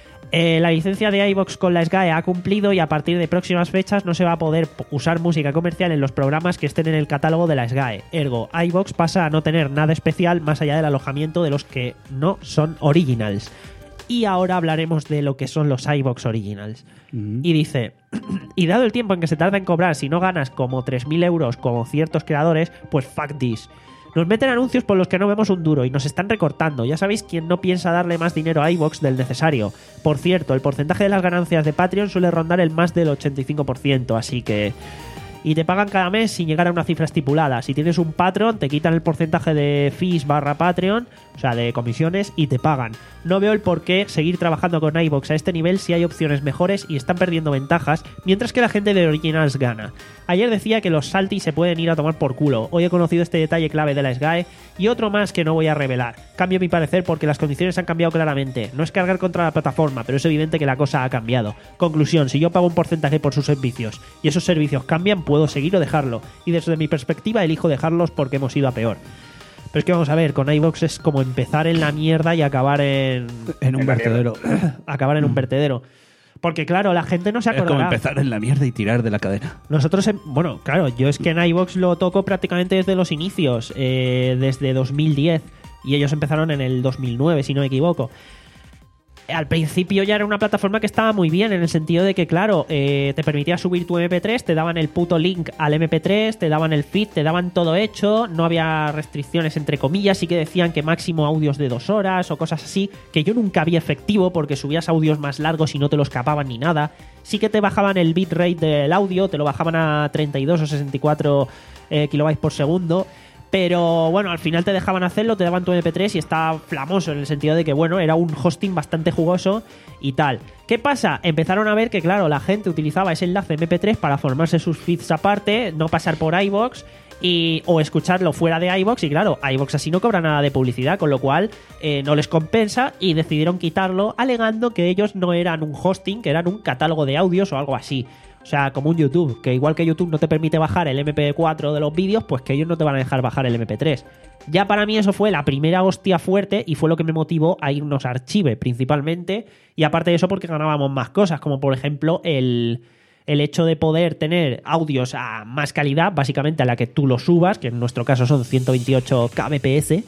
Eh, la licencia de iVoox con la S G A E ha cumplido y a partir de próximas fechas no se va a poder usar música comercial en los programas que estén en el catálogo de la S G A E. Ergo, iVoox pasa a no tener nada especial más allá del alojamiento de los que no son originals. Y ahora hablaremos de lo que son los iVoox originals. Mm. Y dice, y dado el tiempo en que se tarda en cobrar si no ganas como tres mil euros como ciertos creadores, pues fuck this. Nos meten anuncios por los que no vemos un duro y nos están recortando. Ya sabéis quién no piensa darle más dinero a iVoox del necesario. Por cierto, el porcentaje de las ganancias de Patreon suele rondar el más del ochenta y cinco por ciento, así que... Y te pagan cada mes sin llegar a una cifra estipulada. Si tienes un Patreon, te quitan el porcentaje de fees barra Patreon, o sea, de comisiones, y te pagan. No veo el por qué seguir trabajando con iVoox a este nivel si hay opciones mejores y están perdiendo ventajas, mientras que la gente de Originals gana. Ayer decía que los saltis se pueden ir a tomar por culo. Hoy he conocido este detalle clave de la S G A E y otro más que no voy a revelar. Cambio mi parecer porque las condiciones han cambiado claramente. No es cargar contra la plataforma, pero es evidente que la cosa ha cambiado. Conclusión, si yo pago un porcentaje por sus servicios y esos servicios cambian, puedo seguir o dejarlo. Y desde mi perspectiva elijo dejarlos porque hemos ido a peor. Pero es que vamos a ver, con iVoox es como empezar en la mierda y acabar en... En un En la vertedero. acabar en un vertedero. Porque claro, la gente no se Es como acordará. empezar en la mierda y tirar de la cadena. Nosotros, en- bueno, claro, yo es que en iVoox lo toco prácticamente desde los inicios, eh, desde dos mil diez, y ellos empezaron en el dos mil nueve, si no me equivoco. Al principio ya era una plataforma que estaba muy bien, en el sentido de que, claro, eh, te permitía subir tu eme pe tres, te daban el puto link al eme pe tres, te daban el feed, te daban todo hecho, no había restricciones entre comillas, sí que decían que máximo audios de dos horas o cosas así, que yo nunca vi efectivo porque subías audios más largos y no te los capaban ni nada. Sí que te bajaban el bitrate del audio, te lo bajaban a treinta y dos o sesenta y cuatro eh, kilobytes por segundo. Pero bueno, al final te dejaban hacerlo, te daban tu eme pe tres y estaba flamoso en el sentido de que, bueno, era un hosting bastante jugoso y tal. ¿Qué pasa? Empezaron a ver que, claro, la gente utilizaba ese enlace eme pe tres para formarse sus feeds aparte, no pasar por iVoox y, o escucharlo fuera de iVoox. Y claro, iVoox así no cobra nada de publicidad, con lo cual eh, no les compensa y decidieron quitarlo, alegando que ellos no eran un hosting, que eran un catálogo de audios o algo así. O sea, como un YouTube, que igual que YouTube no te permite bajar el eme pe cuatro de los vídeos, pues que ellos no te van a dejar bajar el eme pe tres. Ya para mí eso fue la primera hostia fuerte y fue lo que me motivó a irnos a Archive principalmente. Y aparte de eso porque ganábamos más cosas, como por ejemplo el, el hecho de poder tener audios a más calidad, básicamente a la que tú los subas, que en nuestro caso son ciento veintiocho kbps.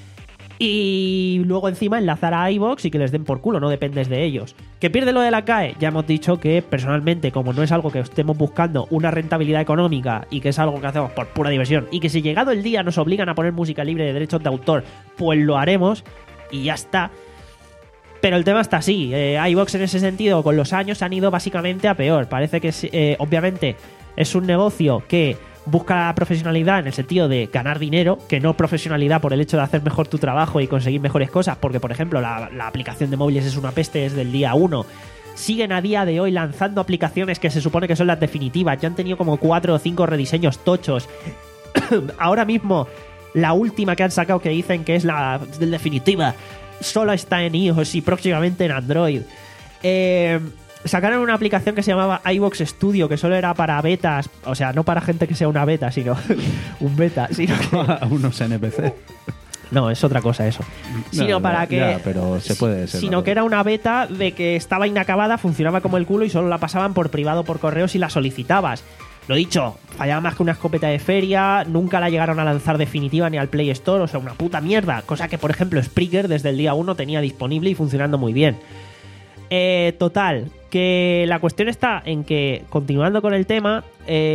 Y luego encima enlazar a iVoox y que les den por culo, no dependes de ellos. ¿Que pierde lo de la C A E? Ya hemos dicho que personalmente, como no es algo que estemos buscando una rentabilidad económica y que es algo que hacemos por pura diversión y que si llegado el día nos obligan a poner música libre de derechos de autor, pues lo haremos y ya está. Pero el tema está así, eh, iVoox en ese sentido con los años han ido básicamente a peor. Parece que eh, obviamente es un negocio que busca la profesionalidad en el sentido de ganar dinero, que no profesionalidad por el hecho de hacer mejor tu trabajo y conseguir mejores cosas, porque por ejemplo la, la aplicación de móviles es una peste desde el día uno. Siguen a día de hoy lanzando aplicaciones que se supone que son las definitivas, ya han tenido como cuatro o cinco rediseños tochos. Ahora mismo la última que han sacado, que dicen que es la definitiva, solo está en iOS y próximamente en Android. Eh... sacaron una aplicación que se llamaba iVoox Studio, que solo era para betas, o sea, no para gente que sea una beta, sino un beta, sino que, A unos N P C. no, es otra cosa eso. Sino No, para ya, que ya, pero se puede ser, sino ¿no? que era una beta de que estaba inacabada, funcionaba como el culo y solo la pasaban por privado por correo si la solicitabas. Lo dicho, fallaba más que una escopeta de feria, nunca la llegaron a lanzar definitiva ni al Play Store, o sea, una puta mierda, cosa que por ejemplo Spreaker desde el día uno tenía disponible y funcionando muy bien. Eh, total, que la cuestión está en que, continuando con el tema,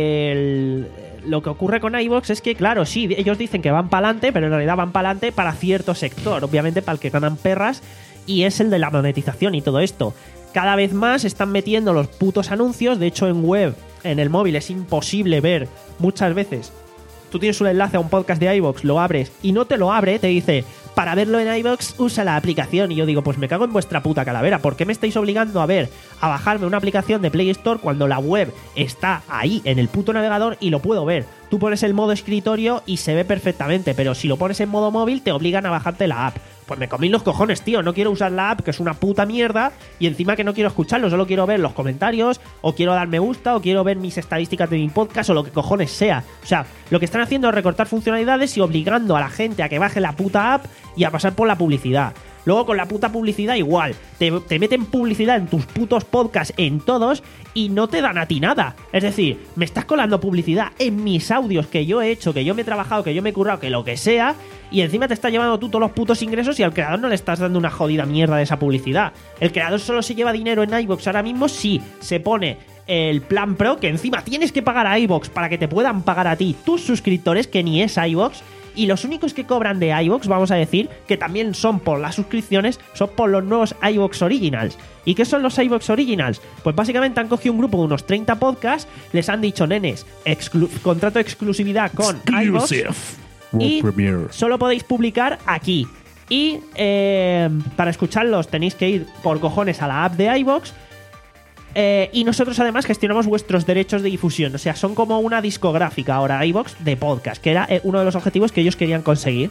el- lo que ocurre con iVoox es que, claro, sí, ellos dicen que van para adelante, pero en realidad van para adelante para cierto sector, obviamente para el que ganan perras, y es el de la monetización y todo esto. Cada vez más están metiendo los putos anuncios, de hecho en web, en el móvil, es imposible ver muchas veces. Tú tienes un enlace a un podcast de iVoox, lo abres y no te lo abre, te dice, para verlo en iVoox usa la aplicación. Y yo digo, pues me cago en vuestra puta calavera, ¿por qué me estáis obligando a ver, a bajarme una aplicación de Play Store cuando la web está ahí en el puto navegador y lo puedo ver? Tú pones el modo escritorio y se ve perfectamente, pero si lo pones en modo móvil te obligan a bajarte la app. Pues me comí los cojones, tío, no quiero usar la app, que es una puta mierda, y encima que no quiero escucharlo, solo quiero ver los comentarios, o quiero dar me gusta, o quiero ver mis estadísticas de mi podcast, o lo que cojones sea. O sea, lo que están haciendo es recortar funcionalidades y obligando a la gente a que baje la puta app y a pasar por la publicidad. Luego con la puta publicidad igual, te, te meten publicidad en tus putos podcasts, en todos, y no te dan a ti nada. Es decir, me estás colando publicidad en mis audios que yo he hecho, que yo me he trabajado, que yo me he currado, que lo que sea, y encima te estás llevando tú todos los putos ingresos y al creador no le estás dando una jodida mierda de esa publicidad. El creador solo se lleva dinero en iVoox ahora mismo si se pone el plan Pro, que encima tienes que pagar a iVoox para que te puedan pagar a ti tus suscriptores, que ni es iVoox. Y los únicos que cobran de iVoox, vamos a decir, que también son por las suscripciones, son por los nuevos iVoox Originals. ¿Y qué son los iVoox Originals? Pues básicamente han cogido un grupo de unos treinta podcasts, les han dicho, nenes, exclu- contrato de exclusividad con iVoox y solo podéis publicar aquí. Y eh, para escucharlos tenéis que ir por cojones a la app de iVoox. Eh, y nosotros además gestionamos vuestros derechos de difusión. O sea, son como una discográfica ahora iVoox de podcast, que era eh, uno de los objetivos que ellos querían conseguir.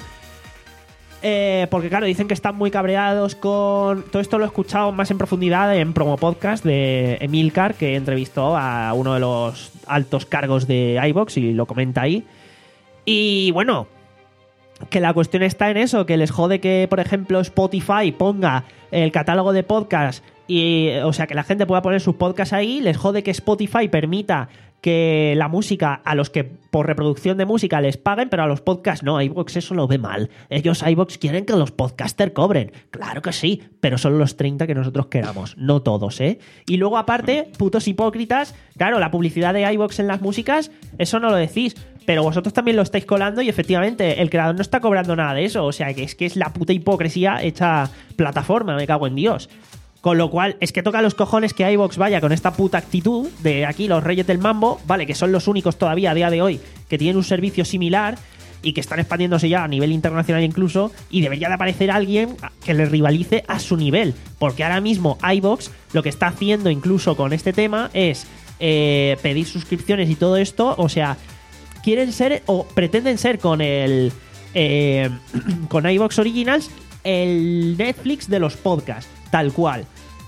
Eh, porque claro, dicen que están muy cabreados con... Todo esto lo he escuchado más en profundidad en Promo Podcast de Emilcar, que entrevistó a uno de los altos cargos de iVoox y lo comenta ahí. Y bueno, que la cuestión está en eso, que les jode que, por ejemplo, Spotify ponga el catálogo de podcast y, o sea, que la gente pueda poner sus podcasts ahí. Les jode que Spotify permita que la música, a los que por reproducción de música les paguen, pero a los podcasts no. iVoox eso lo ve mal. Ellos, iVoox, quieren que los podcasters cobren. Claro que sí, pero son los treinta que nosotros queramos, no todos, ¿eh? Y luego, aparte, putos hipócritas, claro, la publicidad de iVoox en las músicas, eso no lo decís, pero vosotros también lo estáis colando y efectivamente el creador no está cobrando nada de eso. O sea, que es que es la puta hipocresía hecha plataforma, me cago en Dios. Con lo cual, es que toca los cojones que iVoox vaya con esta puta actitud de aquí los reyes del mambo, vale, que son los únicos todavía a día de hoy que tienen un servicio similar y que están expandiéndose ya a nivel internacional incluso, y debería de aparecer alguien que le rivalice a su nivel, porque ahora mismo iVoox lo que está haciendo incluso con este tema es eh, pedir suscripciones y todo esto, o sea, quieren ser o pretenden ser con el eh, con iVoox Originals el Netflix de los podcasts, tal cual.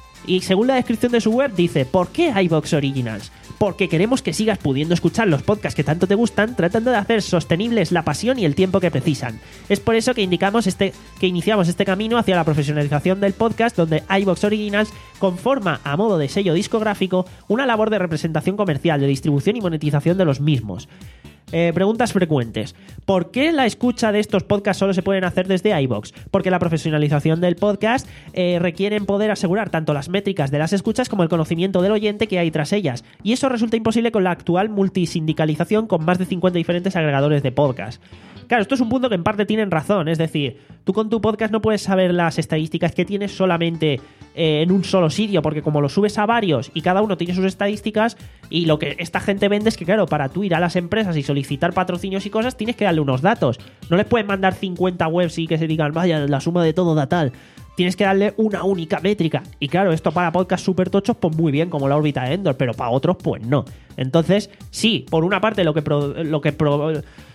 Y según la descripción de su web dice, ¿por qué iVoox Originals? Porque queremos que sigas pudiendo escuchar los podcasts que tanto te gustan, tratando de hacer sostenibles la pasión y el tiempo que precisan. Es por eso que indicamos este, que iniciamos este camino hacia la profesionalización del podcast, donde iVoox Originals conforma a modo de sello discográfico una labor de representación comercial, de distribución y monetización de los mismos. Eh, preguntas frecuentes. ¿Por qué la escucha de estos podcasts solo se pueden hacer desde iVoox? Porque la profesionalización del podcast eh, requiere poder asegurar tanto las métricas de las escuchas como el conocimiento del oyente que hay tras ellas. Y eso resulta imposible con la actual multisindicalización con más de cincuenta diferentes agregadores de podcast. Claro, esto es un punto que en parte tienen razón. Es decir, tú con tu podcast no puedes saber las estadísticas que tienes solamente eh, en un solo sitio, porque como lo subes a varios y cada uno tiene sus estadísticas, y lo que esta gente vende es que, claro, para tú ir a las empresas y solicitar patrocinios y cosas, tienes que darle unos datos. No les puedes mandar cincuenta webs y que se digan, vaya, la suma de todo da tal. Tienes que darle una única métrica. Y claro, esto para podcasts súper tochos, pues muy bien, como la órbita de Endor, pero para otros, pues no. Entonces, sí, por una parte, lo que... Pro, lo que pro,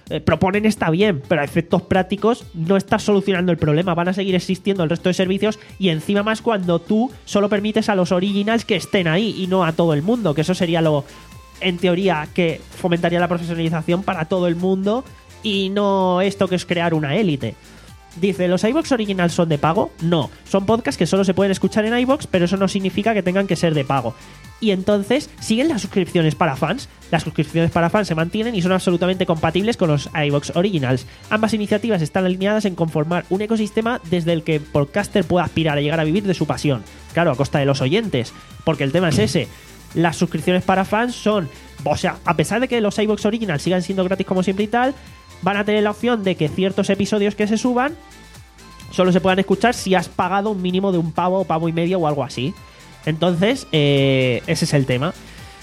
eh, proponen está bien, pero a efectos prácticos no estás solucionando el problema. Van a seguir existiendo el resto de servicios y encima más cuando tú solo permites a los originals que estén ahí y no a todo el mundo, que eso sería lo, en teoría, que fomentaría la profesionalización para todo el mundo y no esto que es crear una élite. Dice, ¿los iVoox Originals son de pago? No, son podcasts que solo se pueden escuchar en iVoox, pero eso no significa que tengan que ser de pago. Y entonces, ¿siguen las suscripciones para fans? Las suscripciones para fans se mantienen y son absolutamente compatibles con los iVoox Originals. Ambas iniciativas están alineadas en conformar un ecosistema desde el que el podcaster pueda aspirar a llegar a vivir de su pasión. Claro, a costa de los oyentes, porque el tema es ese. Las suscripciones para fans son... O sea, a pesar de que los iVoox Originals sigan siendo gratis como siempre y tal, van a tener la opción de que ciertos episodios que se suban solo se puedan escuchar si has pagado un mínimo de un pavo o pavo y medio o algo así. Entonces, eh, ese es el tema.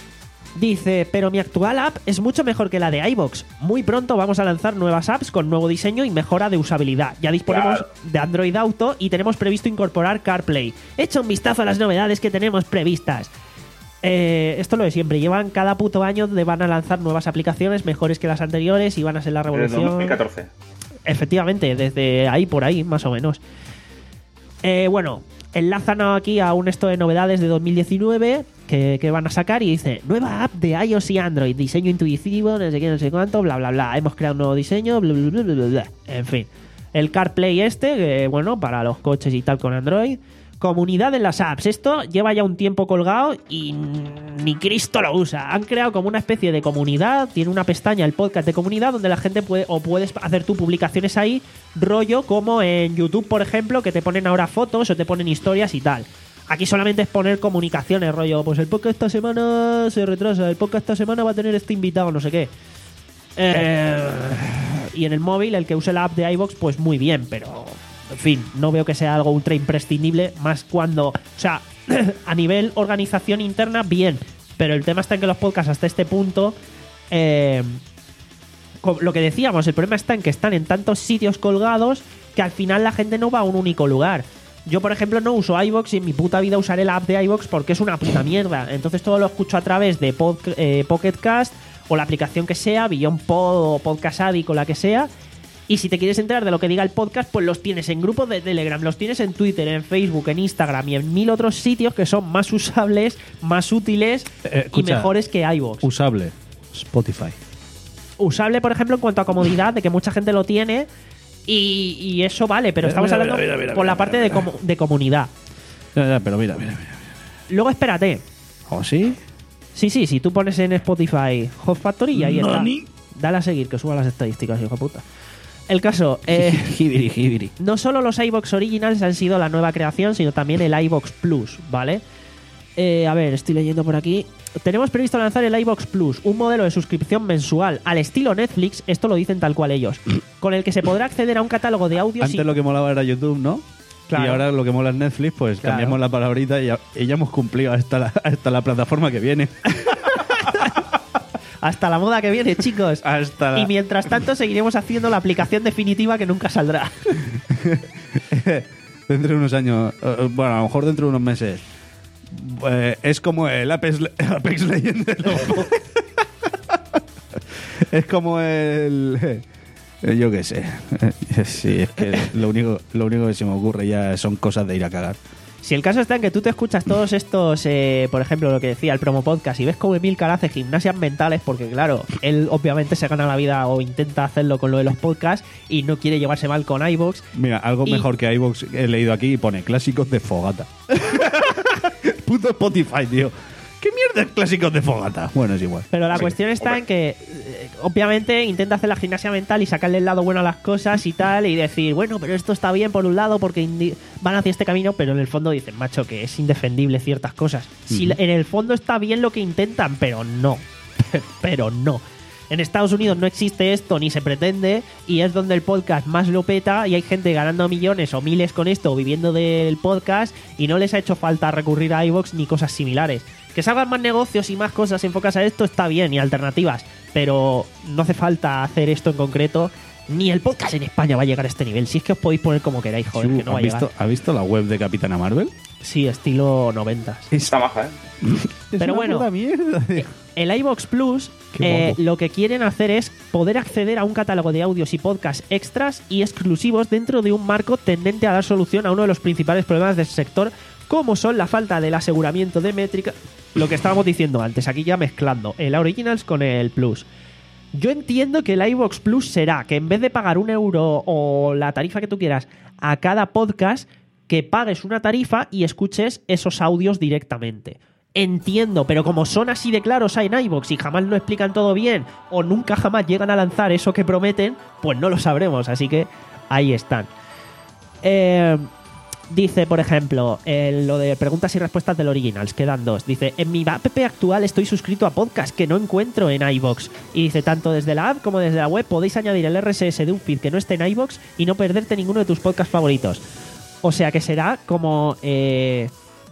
Dice, pero mi actual app es mucho mejor que la de iVoox. Muy pronto vamos a lanzar nuevas apps con nuevo diseño y mejora de usabilidad. Ya disponemos Claro. de Android Auto y tenemos previsto incorporar CarPlay. Echa un vistazo a las novedades que tenemos previstas. Eh, esto lo de siempre. Llevan cada puto año de van a lanzar nuevas aplicaciones mejores que las anteriores y van a ser la Desde revolución. dos mil catorce. Efectivamente, desde ahí por ahí, más o menos. Eh, bueno, enlazan aquí a un esto de novedades de dos mil diecinueve que, que van a sacar y dice, nueva app de iOS y Android, diseño intuitivo, no sé qué, no sé cuánto, bla, bla, bla. Hemos creado un nuevo diseño, bla, bla, bla, bla, bla, bla. En fin. El CarPlay este, que bueno, para los coches y tal con Android. Comunidad en las apps. Esto lleva ya un tiempo colgado y ni Cristo lo usa. Han creado como una especie de comunidad. Tiene una pestaña, el podcast de comunidad, donde la gente puede, o puedes hacer tus publicaciones ahí, rollo como en YouTube, por ejemplo, que te ponen ahora fotos o te ponen historias y tal. Aquí solamente es poner comunicaciones, rollo, pues el podcast esta semana se retrasa, el podcast esta semana va a tener este invitado, no sé qué. Eh, y en el móvil, el que use la app de iVoox, pues muy bien, pero... En fin, no veo que sea algo ultra imprescindible, más cuando... O sea, a nivel organización interna, bien. Pero el tema está en que los podcasts hasta este punto... Eh, lo que decíamos, el problema está en que están en tantos sitios colgados que al final la gente no va a un único lugar. Yo, por ejemplo, no uso iVoox y en mi puta vida usaré la app de iVoox porque es una puta mierda. Entonces todo lo escucho a través de pod, eh, Pocket Cast o la aplicación que sea, Beyond Pod o Podcast Addict o la que sea. Y si te quieres enterar de lo que diga el podcast, pues los tienes en grupos de Telegram, los tienes en Twitter, en Facebook, en Instagram y en mil otros sitios que son más usables, más útiles Eh, y escucha, mejores que iVoox. Usable. Spotify. Usable, por ejemplo, en cuanto a comodidad, de que mucha gente lo tiene y, y eso vale, pero Mira, estamos mira, hablando mira, mira, por mira, la parte mira, de, comu- de comunidad. Ya, ya, pero mira, mira, mira. Luego espérate. ¿O sí? Sí, sí, si tú pones en Spotify Hot Factory y ahí está. Nani. Dale a seguir, que suba las estadísticas, hijo de puta. El caso, eh, Hibiri, hibiri. no solo los iVoox Originals han sido la nueva creación, sino también el iVoox Plus, ¿vale? Eh, a ver, estoy leyendo por aquí. Tenemos previsto lanzar el iVoox Plus, un modelo de suscripción mensual al estilo Netflix, esto lo dicen tal cual ellos, con el que se podrá acceder a un catálogo de audios Antes lo que molaba era YouTube, ¿no? Claro. Y ahora lo que mola es Netflix, pues Claro. cambiamos la palabrita y ya, y ya hemos cumplido hasta la, hasta la plataforma que viene. hasta la moda que viene, chicos. Hasta la... Y mientras tanto seguiremos haciendo la aplicación definitiva que nunca saldrá. Dentro de unos años, eh, bueno, a lo mejor dentro de unos meses, eh, es como el Apex, Le- Apex Legends de los podcasts. Es como el... eh, yo qué sé. Eh, sí, es que lo único, lo único que se me ocurre ya son cosas de ir a cagar. Si el caso está en que tú te escuchas todos estos, eh, por ejemplo, lo que decía el promo podcast, y ves cómo Emilcar hace gimnasias mentales, porque claro, él obviamente se gana la vida o intenta hacerlo con lo de los podcasts y no quiere llevarse mal con iVoox. Mira, algo Y- mejor que iVoox he leído aquí y pone clásicos de fogata. Puto Spotify, tío. ¿Qué mierda es clásicos de fogata? Bueno, es igual. Pero la Sí, cuestión está hombre. en que, eh, obviamente, intenta hacer la gimnasia mental y sacarle el lado bueno a las cosas y tal, y decir, bueno, pero esto está bien por un lado porque indi- van hacia este camino, pero en el fondo dicen, macho, que es indefendible ciertas cosas. Si la- en el fondo está bien lo que intentan, pero no. pero no. En Estados Unidos no existe esto ni se pretende y es donde el podcast más lo peta y hay gente ganando millones o miles con esto o viviendo del podcast y no les ha hecho falta recurrir a iVoox ni cosas similares. Que salgan más negocios y más cosas enfocadas a esto está bien y alternativas, pero no hace falta hacer esto en concreto Ni el podcast en España va a llegar a este nivel. Si es que os podéis poner como queráis, joder, que no va a ¿Has llegar. visto, ¿Has visto la web de Capitana Marvel? Sí, estilo noventas. Está maja, ¿eh? Pero bueno, puta mierda. el iVoox Plus Qué eh, guapo. lo que quieren hacer es poder acceder a un catálogo de audios y podcasts extras y exclusivos dentro de un marco tendente a dar solución a uno de los principales problemas del sector, como son la falta del aseguramiento de métrica, lo que estábamos diciendo antes, aquí ya mezclando el Originals con el Plus. Yo entiendo que el iVoox Plus será que en vez de pagar un euro o la tarifa que tú quieras a cada podcast, que pagues una tarifa y escuches esos audios directamente. Entiendo, pero como son así de claros en iVoox y jamás lo explican todo bien o nunca jamás llegan a lanzar eso que prometen, pues no lo sabremos, así que ahí están. Eh, dice, por ejemplo, eh, lo de preguntas y respuestas del Originals, quedan dos. Dice, en mi app actual estoy suscrito a podcast que no encuentro en iVoox. Y dice, tanto desde la app como desde la web podéis añadir el R S S de un feed que no esté en iVoox y no perderte ninguno de tus podcasts favoritos. O sea que será como... Eh,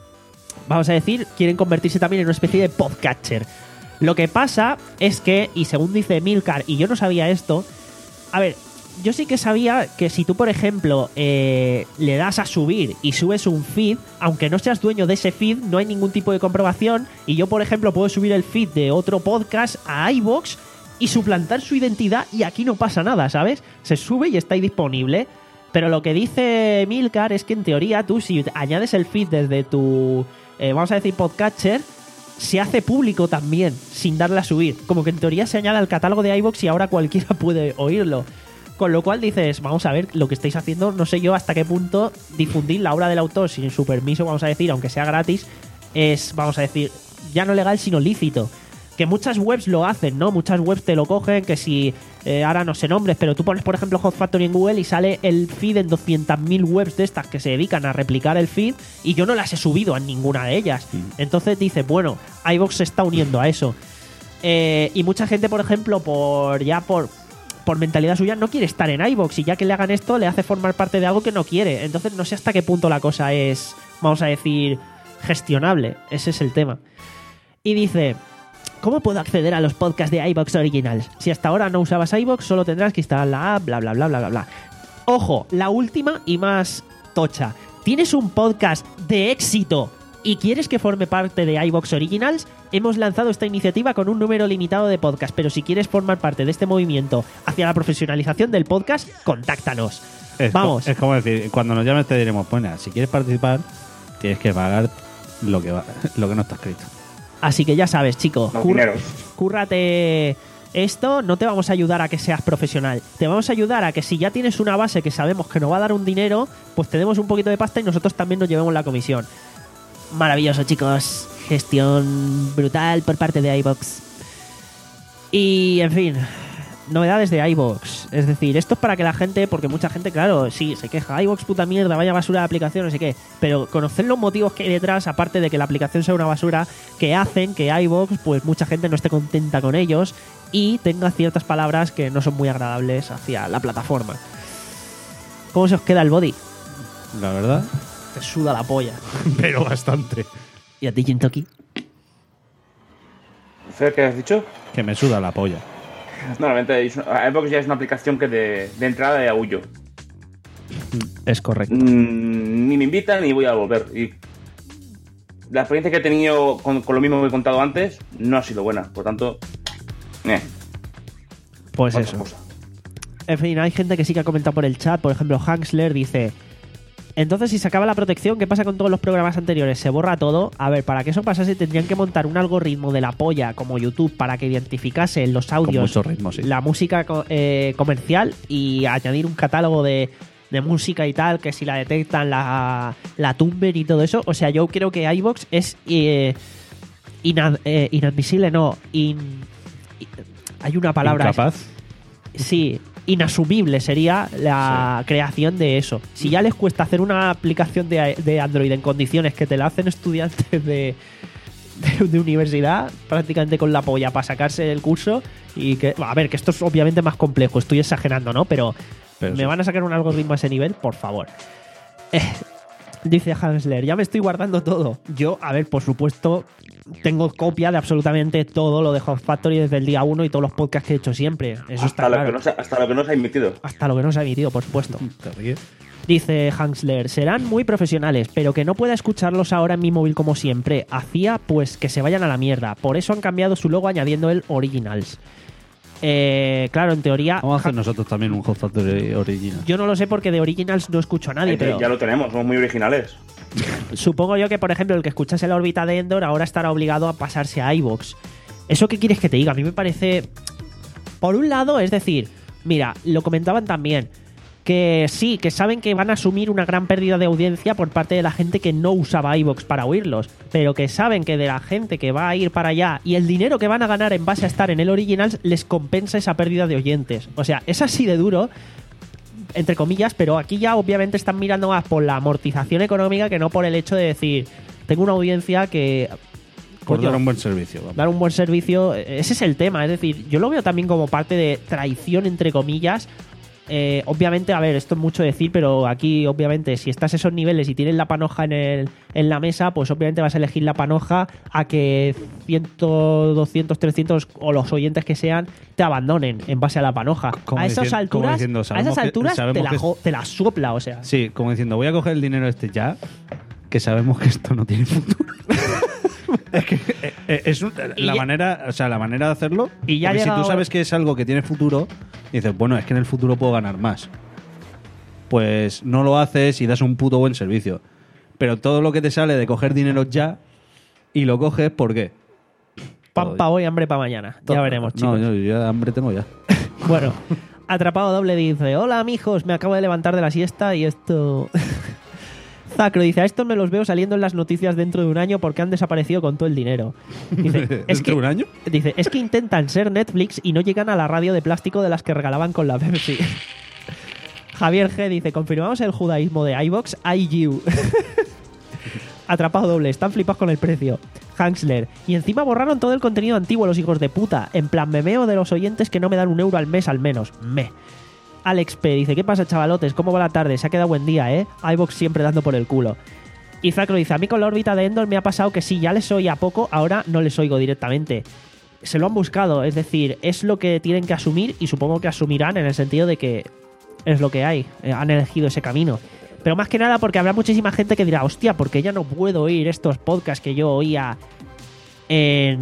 vamos a decir, quieren convertirse también en una especie de podcatcher. Lo que pasa es que, y según dice Milcar, y yo no sabía esto, a ver, yo sí que sabía que si tú, por ejemplo, eh, le das a subir y subes un feed, aunque no seas dueño de ese feed, no hay ningún tipo de comprobación, y yo, por ejemplo, puedo subir el feed de otro podcast a iVoox y suplantar su identidad y aquí no pasa nada, ¿sabes? Se sube y está ahí disponible. Pero lo que dice Milcar es que en teoría tú, si añades el feed desde tu, eh, vamos a decir, podcatcher, se hace público también, sin darle a subir. Como que en teoría se añade al catálogo de iVoox y ahora cualquiera puede oírlo. Con lo cual dices, vamos a ver lo que estáis haciendo, no sé yo hasta qué punto difundir la obra del autor sin su permiso, vamos a decir, aunque sea gratis, es, vamos a decir, ya no legal sino lícito. Que muchas webs lo hacen, ¿no? Muchas webs te lo cogen, que si eh, ahora no sé nombres, pero tú pones, por ejemplo, Hot Factory en Google y sale el feed en doscientas mil webs de estas que se dedican a replicar el feed y yo no las he subido a ninguna de ellas. Entonces dices, bueno, iVoox se está uniendo a eso. Eh, y mucha gente, por ejemplo, por ya por, por mentalidad suya, no quiere estar en iVoox y ya que le hagan esto, le hace formar parte de algo que no quiere. Entonces no sé hasta qué punto la cosa es, vamos a decir, gestionable. Ese es el tema. Y dice... ¿Cómo puedo acceder a los podcasts de iVoox Originals? Si hasta ahora no usabas iVoox, solo tendrás que instalar la app, bla, bla, bla, bla, bla, bla. Ojo, la última y más tocha. ¿Tienes un podcast de éxito y quieres que forme parte de iVoox Originals? Hemos lanzado esta iniciativa con un número limitado de podcasts, pero si quieres formar parte de este movimiento hacia la profesionalización del podcast, contáctanos. Es Vamos. co- es como decir, cuando nos llames te diremos, pues nada, si quieres participar, tienes que pagar lo que, va, lo que no está escrito. Así que ya sabes, chico, Los curra- dineros. cúrrate esto, no te vamos a ayudar a que seas profesional. Te vamos a ayudar a que si ya tienes una base que sabemos que nos va a dar un dinero, pues te demos un poquito de pasta y nosotros también nos llevemos la comisión. Maravilloso, chicos. Gestión brutal por parte de iVoox. Y, en fin, novedades de iVoox. Es decir, esto es para que la gente, porque mucha gente, claro, sí, se queja, iVoox puta mierda, vaya basura de aplicación, no sé qué. Pero conocer los motivos que hay detrás, aparte de que la aplicación sea una basura, que hacen que iVoox, pues mucha gente no esté contenta con ellos y tenga ciertas palabras que no son muy agradables hacia la plataforma. ¿Cómo se os queda el body? La verdad, Te suda la polla. pero bastante. ¿Y a ti, Jintoki? Fer, ¿qué has dicho? Que me suda la polla. Normalmente es una- iVoox ya es una aplicación que de, de entrada de aullo. Es correcto. Mm, ni me invitan ni voy a volver. Y la experiencia que he tenido con, con lo mismo que he contado antes no ha sido buena. Por tanto, eh, Pues otra eso. cosa. En fin, hay gente que sí que ha comentado por el chat. Por ejemplo, Hansler dice: entonces, si se acaba la protección, ¿qué pasa con todos los programas anteriores? ¿Se borra todo? A ver, para que eso pasase tendrían que montar un algoritmo de la polla como YouTube para que identificase en los Con audios mucho ritmo, sí. la música co- eh, comercial y añadir un catálogo de, de música y tal, que si la detectan la, la tumben y todo eso. O sea, yo creo que iVoox es eh, inad- eh, inadmisible, no. In- i- hay una palabra... Incapaz. Sí, inasumible sería la creación de eso. Si ya les cuesta hacer una aplicación de, de Android en condiciones que te la hacen estudiantes de, de, de universidad, prácticamente con la polla para sacarse el curso, y que, a ver, que esto es obviamente más complejo, estoy exagerando, ¿no? Pero, Pero me sí. van a sacar un algoritmo a ese nivel, por favor. Eh, Dice Hansler, ya me estoy guardando todo. Yo, a ver, por supuesto, tengo copia de absolutamente todo lo de Hot Factory desde el día uno y todos los podcasts que he hecho siempre. Eso hasta, está lo claro. que no se, hasta lo que no se ha emitido. Hasta lo que no se ha emitido, por supuesto. Dice Hansler, serán muy profesionales, pero que no pueda escucharlos ahora en mi móvil como siempre. Hacía, pues, que se vayan a la mierda. Por eso han cambiado su logo añadiendo el Originals. Eh, claro, en teoría... Vamos a hacer nosotros también un Hot Factory original. Yo no lo sé porque de Originals no escucho a nadie, Eh, pero... Ya lo tenemos, somos muy originales. Supongo yo que, por ejemplo, el que escuchase la órbita de Endor ahora estará obligado a pasarse a iVoox. ¿Eso qué quieres que te diga? A mí me parece... Por un lado, es decir, mira, lo comentaban también, que sí, que saben que van a asumir una gran pérdida de audiencia por parte de la gente que no usaba iVoox para oírlos, pero que saben que de la gente que va a ir para allá y el dinero que van a ganar en base a estar en el Originals les compensa esa pérdida de oyentes. O sea, es así de duro, entre comillas, pero aquí ya obviamente están mirando más por la amortización económica que no por el hecho de decir, tengo una audiencia que... Por coño, dar un buen servicio. Vamos. dar un buen servicio, ese es el tema, es decir, yo lo veo también como parte de traición entre comillas. Eh, obviamente, a ver, esto es mucho decir, pero aquí obviamente si estás a esos niveles y tienes la panoja en, el, en la mesa, pues obviamente vas a elegir la panoja a que cien, doscientos, trescientos o los oyentes que sean te abandonen en base a la panoja. Como A esas diciendo- como alturas, diciendo, a sabemos esas que- alturas te, sabemos la, que- jo- te la sopla, o sea. Sí, como diciendo, voy a coger el dinero este ya, que sabemos que esto no tiene futuro. Es que eh, eh, es un- Y la ya- manera, o sea, la manera de hacerlo. Y ya ha porque si llegado- tú sabes que es algo que tiene futuro, dices, bueno, es que en el futuro puedo ganar más. Pues no lo haces y das un puto buen servicio. Pero todo lo que te sale de coger dinero ya y lo coges, ¿por qué? Pan pa' hoy, hambre pa' mañana. Ya veremos, chicos. No, yo ya hambre tengo ya. Bueno, Atrapado Doble dice, hola amigos, me acabo de levantar de la siesta y esto... Zacro dice, a estos me los veo saliendo en las noticias dentro de un año porque han desaparecido con todo el dinero. Dice, es ¿Dentro que, de un año? Dice, es que intentan ser Netflix y no llegan a la radio de plástico de las que regalaban con la Pepsi. Javier G dice, confirmamos el judaísmo de iVox, I U. Atrapado Doble, están flipados con el precio. Hansler, y encima borraron todo el contenido antiguo los hijos de puta. En plan memeo de los oyentes que no me dan un euro al mes al menos. Me. Alex P. dice, ¿qué pasa chavalotes? ¿Cómo va la tarde? Se ha quedado buen día, ¿eh? iVox siempre dando por el culo. Y Zacro dice, a mí con la órbita de Endor me ha pasado que sí, ya les oía poco, ahora no les oigo directamente. Se lo han buscado, es decir, es lo que tienen que asumir y supongo que asumirán en el sentido de que es lo que hay, eh, han elegido ese camino. Pero más que nada porque habrá muchísima gente que dirá, hostia, porque ya no puedo oír estos podcasts que yo oía en...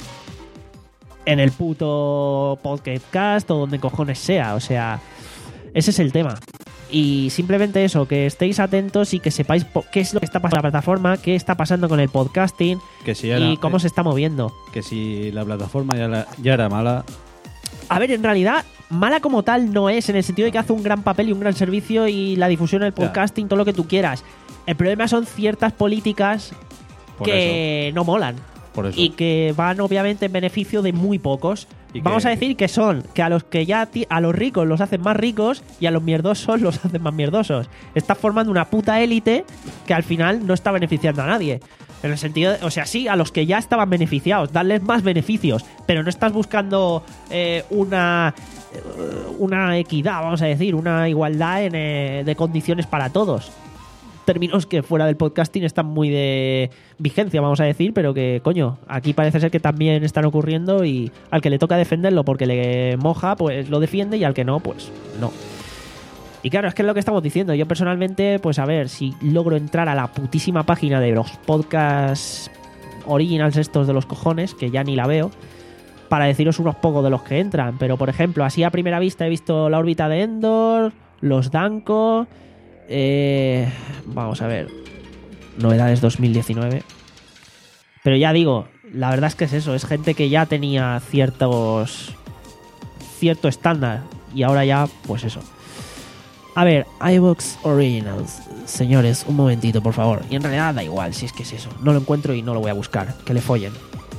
en el puto podcast o donde cojones sea, o sea, ese es el tema. Y simplemente eso, que estéis atentos y que sepáis po- qué es lo que está pasando en la plataforma, qué está pasando con el podcasting Que si ya y era- cómo eh, se está moviendo. Que si la plataforma ya, la- ya era mala, A ver, en realidad, mala como tal no es, en el sentido de que hace un gran papel y un gran servicio y la difusión del Ya. podcasting, todo lo que tú quieras. El problema son ciertas políticas por que no molan. eso. Por eso. Y que van obviamente en beneficio de muy pocos. Y Vamos que- a decir que son que a los que ya ti- a los ricos los hacen más ricos y a los mierdosos los hacen más mierdosos. Estás formando una puta élite que al final no está beneficiando a nadie. En el sentido, de- o sea, sí, a los que ya estaban beneficiados, darles más beneficios, pero no estás buscando eh, una eh, una equidad, vamos a decir, una igualdad en, eh, de condiciones para todos. Términos que fuera del podcasting están muy de vigencia, vamos a decir, pero que, coño, aquí parece ser que también están ocurriendo y al que le toca defenderlo porque le moja, pues lo defiende y al que no, pues no. Y claro, es que es lo que estamos diciendo. Yo personalmente, pues a ver, si logro entrar a la putísima página de los podcasts originals estos de los cojones, que ya ni la veo, para deciros unos pocos de los que entran. Pero, por ejemplo, así a primera vista he visto La órbita de Endor, Los Danko... Eh, vamos a ver. Novedades dos mil diecinueve. Pero ya digo, la verdad es que es eso. Es gente que ya tenía ciertos... cierto estándar. Y ahora ya, pues eso. A ver, iVox Originals. Señores, un momentito, por favor. Y en realidad da igual, si es que es eso. No lo encuentro y no lo voy a buscar. Que le follen.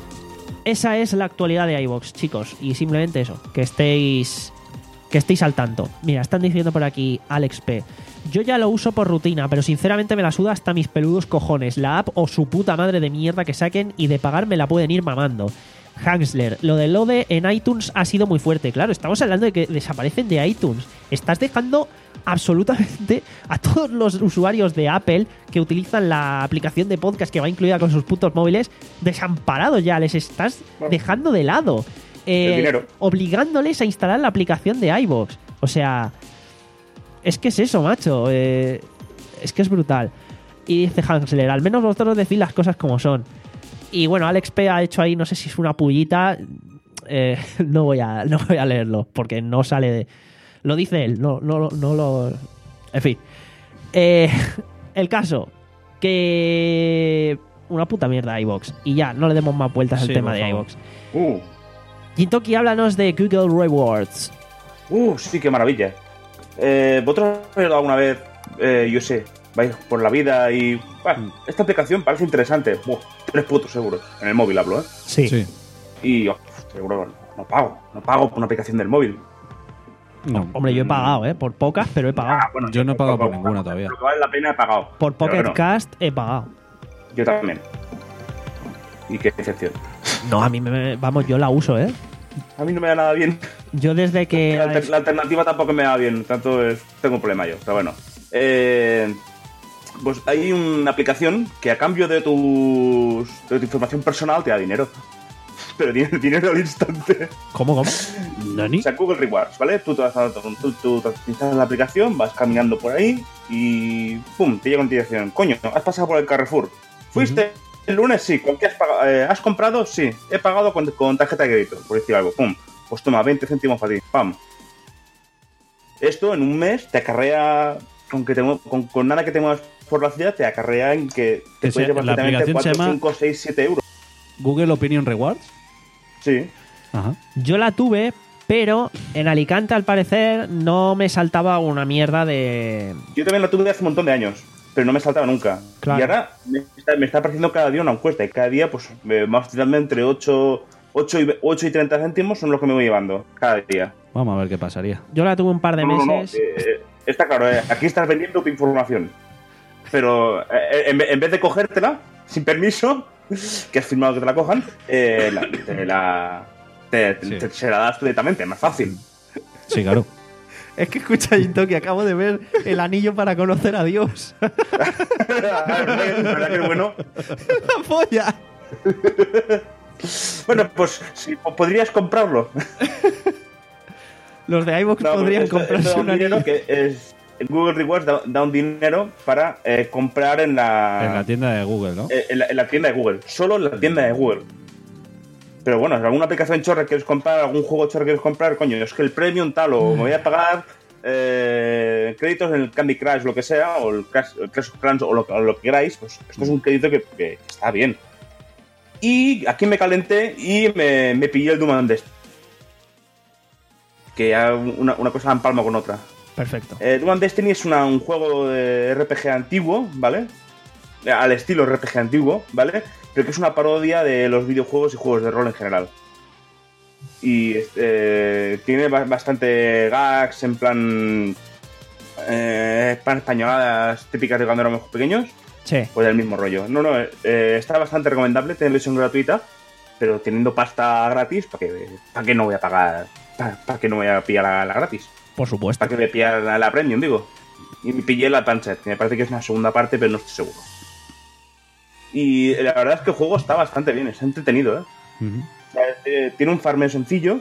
Esa es la actualidad de iVox, chicos. Y simplemente eso. Que estéis... que estéis al tanto. Mira, están diciendo por aquí Alex P. Yo ya lo uso por rutina, pero sinceramente me la suda hasta mis peludos cojones. La app o su puta madre de mierda que saquen y de pagar me la pueden ir mamando. Hansler, lo de Lode en iTunes ha sido muy fuerte. Claro, estamos hablando de que desaparecen de iTunes. Estás dejando absolutamente a todos los usuarios de Apple que utilizan la aplicación de podcast que va incluida con sus putos móviles desamparados ya. Les estás dejando de lado. Eh, El dinero. obligándoles a instalar la aplicación de iVoox. O sea, es que es eso, macho. Eh, es que es brutal. Y dice Hansler, al menos vosotros decís las cosas como son. Y bueno, Alex P ha hecho ahí, no sé si es una pullita. Eh, no, voy a, no voy a leerlo porque no sale de... Lo dice él, no, no, no lo... En fin. Eh, el caso, que... Una puta mierda iVoox. Y ya, no le demos más vueltas al Sí, tema por de favor. iVoox. Uh, Jintoki, háblanos de Google Rewards. uh, sí, qué maravilla. Eh, ¿Vosotros habéis dado alguna vez, eh, yo sé, vais por la vida y... Bueno, esta aplicación parece interesante. Buah, tres putos euros. En el móvil hablo, ¿eh? Sí. Sí. Y, oh, tres euros, no pago. No pago por una aplicación del móvil. No. Hombre, yo he pagado, ¿eh? Por pocas, pero he pagado. Ah, bueno, Yo no he pagado por por- ninguna todavía. Lo que vale la pena he pagado. Por Pero Pocket bueno, Cast he pagado. yo también. Y qué decepción. No, a mí me... Vamos, yo la uso, ¿eh? A mí no me da nada bien. Yo desde que... La, alter- la alternativa tampoco me da bien, tanto es, tengo un problema yo, pero bueno. Eh, pues hay una aplicación que a cambio de, tus, de tu información personal te da dinero. Pero tiene dinero al instante. ¿Cómo, cómo? ¿Nani? O sea, Google Rewards, ¿vale? Tú te vas a, tú, tú te instalas la aplicación, vas caminando por ahí y ¡pum! Te llega una notificación. Coño, has pasado por el Carrefour. ¿Fuiste el lunes? Sí. ¿Con qué has pagado? Eh, ¿Has comprado? Sí. He pagado con, con tarjeta de crédito, por decir algo. ¡Pum! Pues toma, veinte céntimos para ti. ¡Pam! Esto en un mes te acarrea, con, que te, con, con nada que te muevas por la ciudad, te acarrea en que te Ese- puedes llevar la perfectamente aplicación se cuatro, llama- cinco, seis, siete euros. Google Opinion Rewards. Sí. Ajá. Yo la tuve, pero en Alicante, al parecer, no me saltaba una mierda de... Yo también la tuve hace un montón de años, pero no me saltaba nunca. Claro. Y ahora me está, me está apareciendo cada día una encuesta y cada día pues me va tirando entre ocho, ocho, y, ocho y treinta céntimos son los que me voy llevando cada día. Vamos a ver qué pasaría. Yo la tuve un par de No, no, no, meses. eh, está claro, eh, aquí estás vendiendo tu información. Pero eh, en, en vez de cogértela, sin permiso, que has firmado que te la cojan, eh, la, te la... Te, Sí. te- se la das directamente, más fácil. Sí, claro. Es que escucha, Jintoki, acabo de ver el anillo para conocer a Dios. ¿Verdad que- verdad que es bueno? ¡La polla! Bueno, pues sí, pues podrías comprarlo. Los de iVoox No, podrían esto- esto comprarse da un un anillo. dinero que es el Google Rewards da, da un dinero para eh, comprar en la, En la tienda de Google, ¿no? eh, en la en la tienda de Google, solo en la tienda de Google. Pero bueno, si alguna aplicación chorra quieres comprar, algún juego chorra quieres comprar, coño, es que el premium tal, o me voy a pagar eh, créditos en el Candy Crush, lo que sea, o el Crash, el Clash of Clans, o lo, o lo que queráis, pues esto es un crédito que, que está bien. Y aquí me calenté y me, me pillé el Doom and Destiny. Que ya una, una cosa empalma con otra. Perfecto. Eh, Doom and Destiny es una- un juego de R P G antiguo, ¿vale? Al estilo R P G antiguo, ¿vale? Pero que es una parodia de los videojuegos y juegos de rol en general. Y eh, tiene ba- bastante gags en plan... Eh, plan españoladas típicas de cuando éramos pequeños. Sí. Pues del mismo rollo. No, no, eh, está bastante recomendable, tiene versión gratuita, pero teniendo pasta gratis, ¿para qué, para qué no voy a pagar? ¿Para, para qué no voy a pillar la, la gratis? Por supuesto. ¿Para qué voy a pillar la, la premium, digo? Y me pillé la Punset, que me parece que es una segunda parte, pero no estoy seguro. Y la verdad es que el juego está bastante bien, está entretenido, ¿eh? Ujú. O sea, eh, tiene un farmeo sencillo.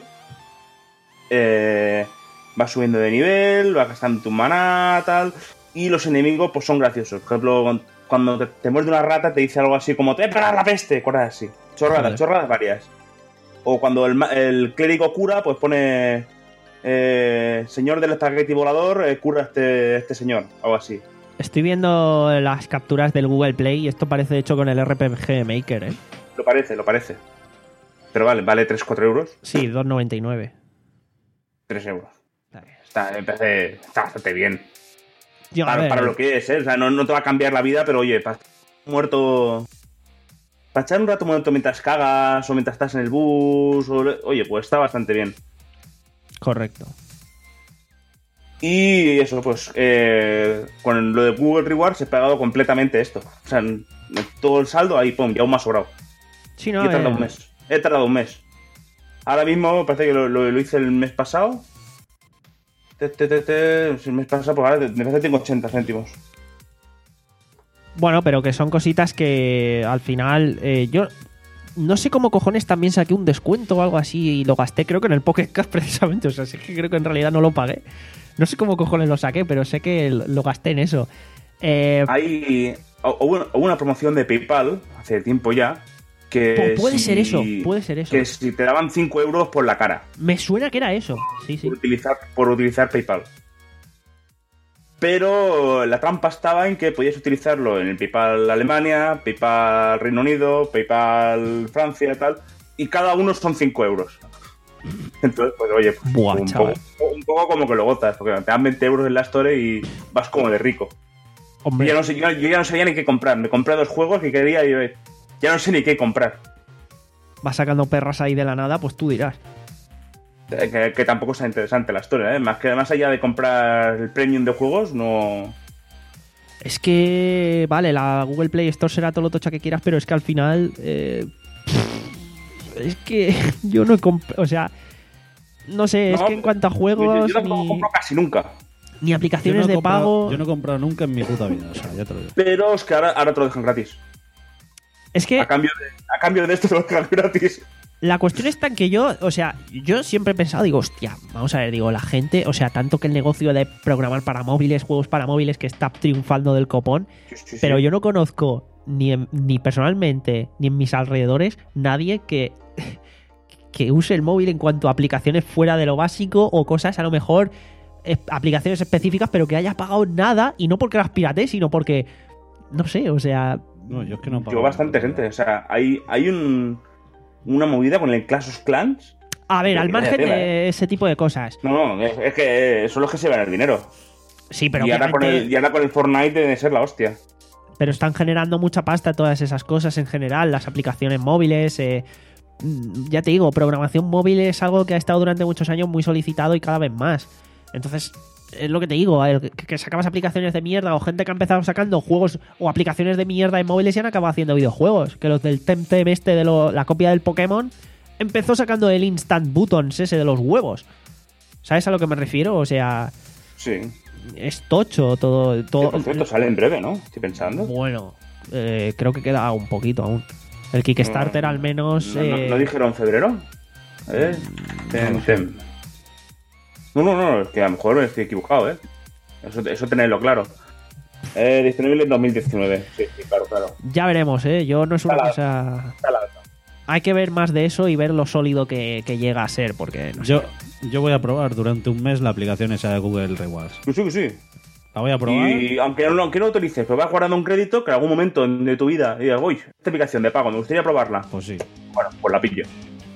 Eh, vas subiendo de nivel, vas gastando tu maná, tal. Y los enemigos, pues son graciosos. Por ejemplo, cuando te, te muerde una rata, te dice algo así como: ¡te para la peste! Cosas así. Chorradas, Joder. chorradas varias. O cuando el, ma- el clérigo cura, pues pone: eh, señor del espagueti volador, eh, cura a este, este señor. Algo así. Estoy viendo las capturas del Google Play y esto parece hecho con el R P G Maker, ¿eh? Lo parece, lo parece. Pero vale, vale tres cuatro euros. Sí, dos noventa y nueve. tres euros. Está, me parece- está bastante bien. Yo, a Para, ver, para lo que es, ¿eh? O sea, no, no te va a cambiar la vida, pero oye, para estar muerto. Para echar un rato muerto mientras cagas o mientras estás en el bus, o- oye, pues está bastante bien. Correcto. Y eso, pues, eh, con lo de Google Rewards he pagado completamente esto. O sea, en- en todo el saldo ahí, pum, ya aún más sobrado. Sí, Y no, he tardado eh, un mes. He tardado un mes. Ahora mismo parece que lo, lo- lo hice el mes pasado. te, te, te, te, si me pasa por ahora, me parece tengo ochenta céntimos. Bueno, pero que son cositas que al final eh, yo no sé cómo cojones también saqué un descuento o algo así y lo gasté, creo que en el Pocket Cash precisamente, o sea, sé que creo que en realidad no lo pagué. No sé cómo cojones lo saqué, pero sé que lo gasté en eso. Eh, Hay hubo una promoción de PayPal hace tiempo ya que puede si, ser eso, puede ser eso. Que si te daban cinco euros por la cara. Me suena que era eso, sí, sí. Por utilizar, por utilizar PayPal. Pero la trampa estaba en que podías utilizarlo en el PayPal Alemania, PayPal Reino Unido, PayPal Francia y tal, y cada uno son cinco euros. Entonces, pues oye, pues, Buah, un, poco, un poco como que lo gotas, porque te dan veinte euros en la Store y vas como de rico. Hombre. Yo, ya no sé, yo, yo ya no sabía ni qué comprar. Me compré dos juegos que quería y ya no sé ni qué comprar. Vas sacando perras ahí de la nada, pues tú dirás. Que, que tampoco es interesante la historia, ¿eh? Más que más allá de comprar el premium de juegos, no... Es que, vale, la Google Play Store será todo lo tocha que quieras, pero es que al final... Eh, es que yo no he comprado... O sea, no sé, no, es que en cuanto a juegos... Yo tampoco ni, compro casi nunca. Ni aplicaciones no de comprado, pago... Yo no he comprado nunca en mi puta vida, o sea, ya te lo digo. Pero es que ahora, ahora te lo dejan gratis. Es que... A cambio de, a cambio de esto te lo dejan gratis. La cuestión está en que yo, o sea, yo siempre he pensado, digo, hostia, vamos a ver, digo, la gente, o sea, tanto que el negocio de programar para móviles, juegos para móviles, que está triunfando del copón, sí, sí, sí. Pero yo no conozco ni, en, ni personalmente, ni en mis alrededores, nadie que, que use el móvil en cuanto a aplicaciones fuera de lo básico o cosas, a lo mejor, eh, aplicaciones específicas, pero que haya pagado nada, y no porque las pirate, sino porque, no sé, o sea... No, yo es que no pago. Yo bastante nada. Gente, o sea, hay, hay un... una movida con el Clash of Clans. A ver, al margen tela, de ¿eh? ese tipo de cosas. No, no, es, es que son los que se van el dinero. Sí, pero y, obviamente... ahora con el, y ahora con el Fortnite debe ser la hostia. Pero están generando mucha pasta todas esas cosas en general, las aplicaciones móviles. Eh, ya te digo, programación móvil es algo que ha estado durante muchos años muy solicitado y cada vez más. Entonces, es lo que te digo, el, que, que sacabas aplicaciones de mierda o gente que ha empezado sacando juegos o aplicaciones de mierda en móviles y han acabado haciendo videojuegos. Que los del Temtem este de lo, la copia del Pokémon empezó sacando el Instant Buttons ese de los huevos. ¿Sabes a lo que me refiero? O sea... Sí. Es tocho todo... todo sí, por cierto, sale en breve, ¿no? Estoy pensando. Bueno, eh, creo que queda un poquito aún. El Kickstarter no, al menos... ¿No, eh... no, ¿no dijeron febrero? ¿Eh? Tem, tem. No, no, no, es que a lo mejor estoy equivocado, ¿eh? Eso, eso tenerlo claro. Eh, disponible en dos mil diecinueve. Sí, sí, claro, claro. Ya veremos, ¿eh? Yo no es una está cosa... La, está la alta. Hay que ver más de eso y ver lo sólido que, que llega a ser, porque no yo, sé. Yo voy a probar durante un mes la aplicación esa de Google Rewards. Sí, sí, sí. La voy a probar. Y aunque no, aunque no autorices, pero vas guardando un crédito que en algún momento de tu vida digas, uy, esta aplicación de pago, me gustaría probarla. Pues sí. Bueno, pues la pillo.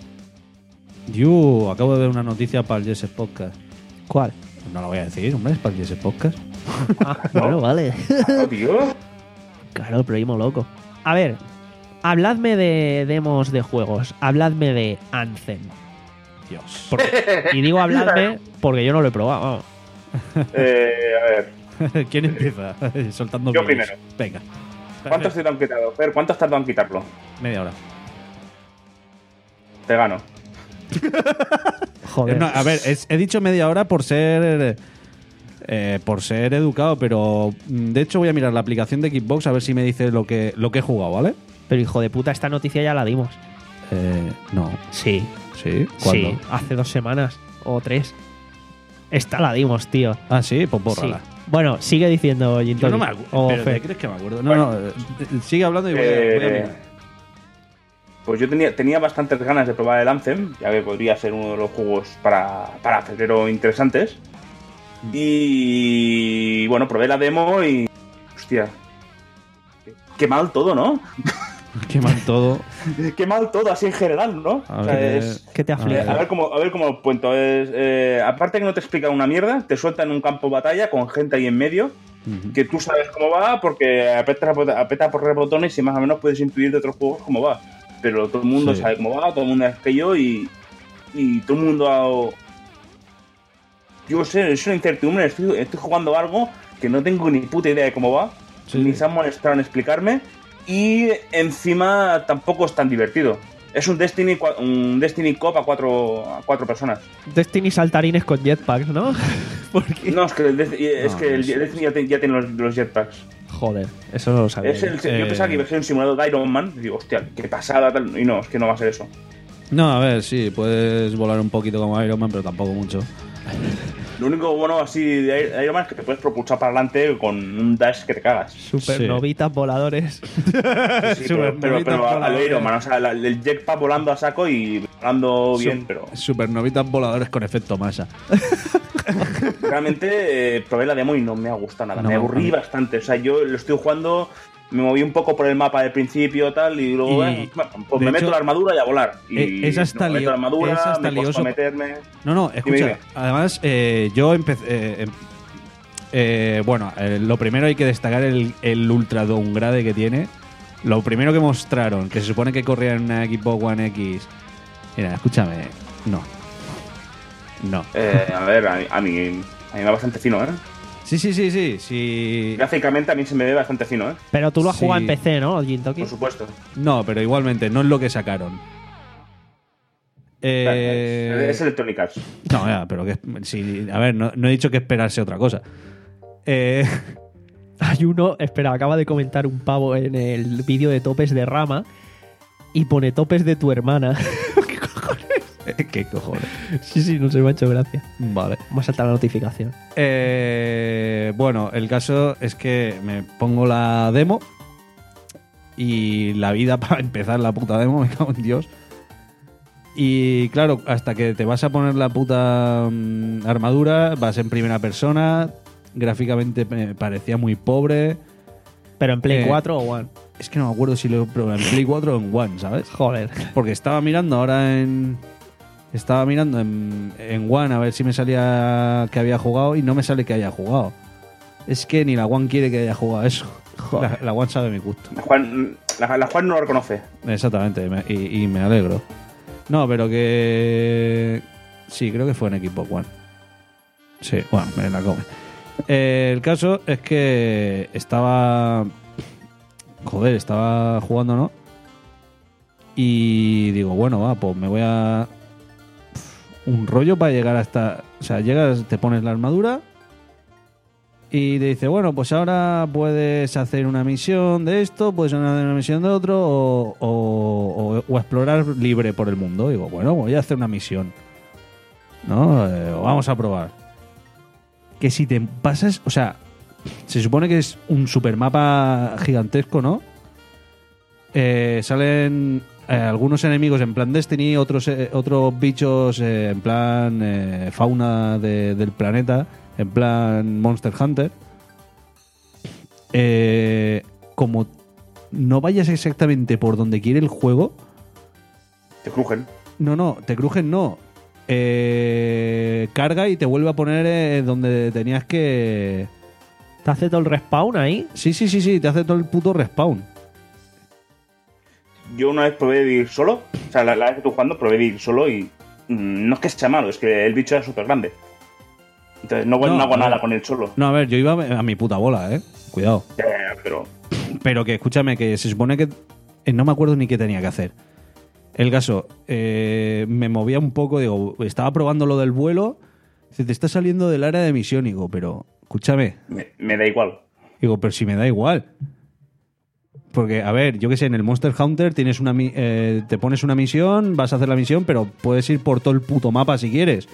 Yo acabo de ver una noticia para el Jesse Podcast. ¿Cuál? No lo voy a decir, hombre, es para el Jesse Podcast. Ah, bueno, vale. Claro, tío. Claro, el primo loco. A ver, habladme de demos de juegos. Habladme de Anthem. Dios. Porque, y digo habladme porque yo no lo he probado. Eh, a ver. ¿Quién empieza? Soltando Yo vídeos. primero. Venga. ¿Cuántos te han quitado? Fer, ¿cuánto has tardado en quitarlo? Media hora. Te gano. Joder. No, a ver, es, he dicho media hora por ser eh, por ser educado, pero de hecho voy a mirar la aplicación de Xbox a ver si me dice lo que lo que he jugado, ¿vale? Pero hijo de puta, esta noticia ya la dimos. Eh, no. Sí. ¿Sí? ¿Cuándo? Sí, hace dos semanas o tres. Esta la dimos, tío. Ah, sí, pues bórrala. Sí. Bueno, sigue diciendo Gin Yo no Tonic. me acuerdo. O ¿Pero Fer. te crees que me acuerdo? No, no, eh, sigue hablando y voy a, voy a Eh, mirar. pues yo tenía, tenía bastantes ganas de probar el Anthem, ya que podría ser uno de los juegos para, para febrero interesantes. Y bueno, probé la demo y... Hostia. Qué mal todo, ¿no? Qué mal todo. Qué mal todo, así en general, ¿no? A O sea, ver, es- ¿Qué te A aflige? a ver cómo, a ver cómo lo cuento. Es, eh, aparte que no te explica una mierda, te sueltan un campo de batalla con gente ahí en medio, Ujú. que tú sabes cómo va porque apretas apeta por tres botones y más o menos puedes intuir de otros juegos cómo va. Pero todo el mundo Sí. sabe cómo va, todo el mundo es que yo y, y todo el mundo ha... Yo sé, es una incertidumbre, estoy, estoy jugando algo que no tengo ni puta idea de cómo va, Sí. ni se han molestado en explicarme y encima tampoco es tan divertido. Es un Destiny, cua- un Destiny Cop a cuatro, a cuatro personas. Destiny saltarines con jetpacks, ¿no? Porque... No, es que el, Destiny- es No, que el no sé. Destiny ya, te- ya tiene los, los jetpacks. Joder, eso no lo sabía. Es el, Eh, yo pensaba que iba a ser un simulador de Iron Man. Y digo, hostia, qué pasada. Tal. Y no, es que no va a ser eso. No, a ver, sí, puedes volar un poquito como Iron Man, pero tampoco mucho. Lo único bueno así de Iron Man es que te puedes propulsar para adelante con un dash que te cagas. Supernovitas voladores. Sí, pero, pero, pero Supernovitas a lo Iron Man, o sea, la- el jetpack volando a saco y volando bien, Su- pero Supernovitas voladores con efecto masa. realmente eh, probé la demo y no me ha gustado nada. No, me a aburrí mí- bastante. O sea, yo lo estoy jugando, me moví un poco por el mapa del principio tal y luego Y, eh, pues de me meto hecho, la armadura y a volar. Y eh, es hasta no, me meto lío- la armadura, es hasta me cuesta lioso- meterme. No, no, escucha. dime. Además, eh, yo empecé. eh, em- eh, bueno, eh, lo primero hay que destacar el, el ultra downgrade que tiene. Lo primero que mostraron, que se supone que corría en una Xbox One X. Mira, escúchame. No. No. Eh, a ver, a, mí- a mí a mí me va bastante fino, ¿eh? Sí, sí, sí, sí. sí. Gráficamente a mí se me ve bastante fino, ¿eh? Pero tú lo has Sí. jugado en P C, ¿no, Jintoki? Por supuesto. No, pero igualmente, no es lo que sacaron. Eh, Es Electronic Arts. No, ya, pero que. Sí, a ver, no, no he dicho que esperarse otra cosa. Eh. Hay uno, espera, acaba de comentar un pavo en el vídeo de topes de Rama y pone topes de tu hermana. ¿Qué cojones? ¿Qué cojones? Sí, sí, no se me ha hecho gracia. Vale. Me ha saltado la notificación. Eh, bueno, el caso es que me pongo la demo y la vida para empezar la puta demo, me cago en Dios. Y claro, hasta que te vas a poner la puta mm, armadura, vas en primera persona, gráficamente me parecía muy pobre. ¿Pero en Play Eh, cuatro o One? Es que no me acuerdo si lo he probado en Play cuatro o en One, ¿sabes? Joder. Porque estaba mirando ahora en... Estaba mirando en, en One a ver si me salía que había jugado y no me sale que haya jugado. Es que ni la One quiere que haya jugado eso. La, la One sabe mi gusto. La Juan, la, la Juan no lo reconoce. Exactamente, me- y, y me alegro. No, pero que... Sí, creo que fue en Xbox One. Sí, bueno, me la come. Eh, el caso es que estaba... Joder, estaba jugando, ¿no? Y digo, bueno, va, pues me voy a... Un rollo para llegar hasta... O sea, llegas, te pones la armadura y te dice, bueno, pues ahora puedes hacer una misión de esto, puedes hacer una misión de otro o, o, o- o explorar libre por el mundo. Digo, bueno, voy a hacer una misión. ¿No? Eh, vamos a probar. Que si te pasas... O sea, se supone que es un supermapa gigantesco, ¿no? Eh, salen eh, algunos enemigos en plan Destiny, otros, eh, otros bichos eh, en plan eh, fauna de- del planeta, en plan Monster Hunter. Eh, como no vayas exactamente por donde quiere el juego, Te crujen. no, no, te crujen no. Eh, carga y te vuelve a poner eh, donde tenías que... ¿Te hace todo el respawn ahí? Sí, sí, sí, sí, te hace todo el puto respawn. Yo una vez probé de ir solo. O sea, la, la vez que estuve jugando probé de ir solo y mm, no es que sea malo, es que el bicho era súper grande. Entonces no, No, no hago a nada ver. con él solo. No, a ver, yo iba a mi puta bola, eh. Cuidado. Ya, ya, ya, pero Pero que escúchame, que se supone que eh, no me acuerdo ni qué tenía que hacer. El caso, eh, me movía un poco, digo, estaba probando lo del vuelo. Dice, te está saliendo del área de misión, digo, pero escúchame, me, me da igual. digo, pero si me da igual. Porque, a ver, yo qué sé, en el Monster Hunter tienes una mi- eh, te pones una misión, vas a hacer la misión, pero puedes ir por todo el puto mapa si quieres.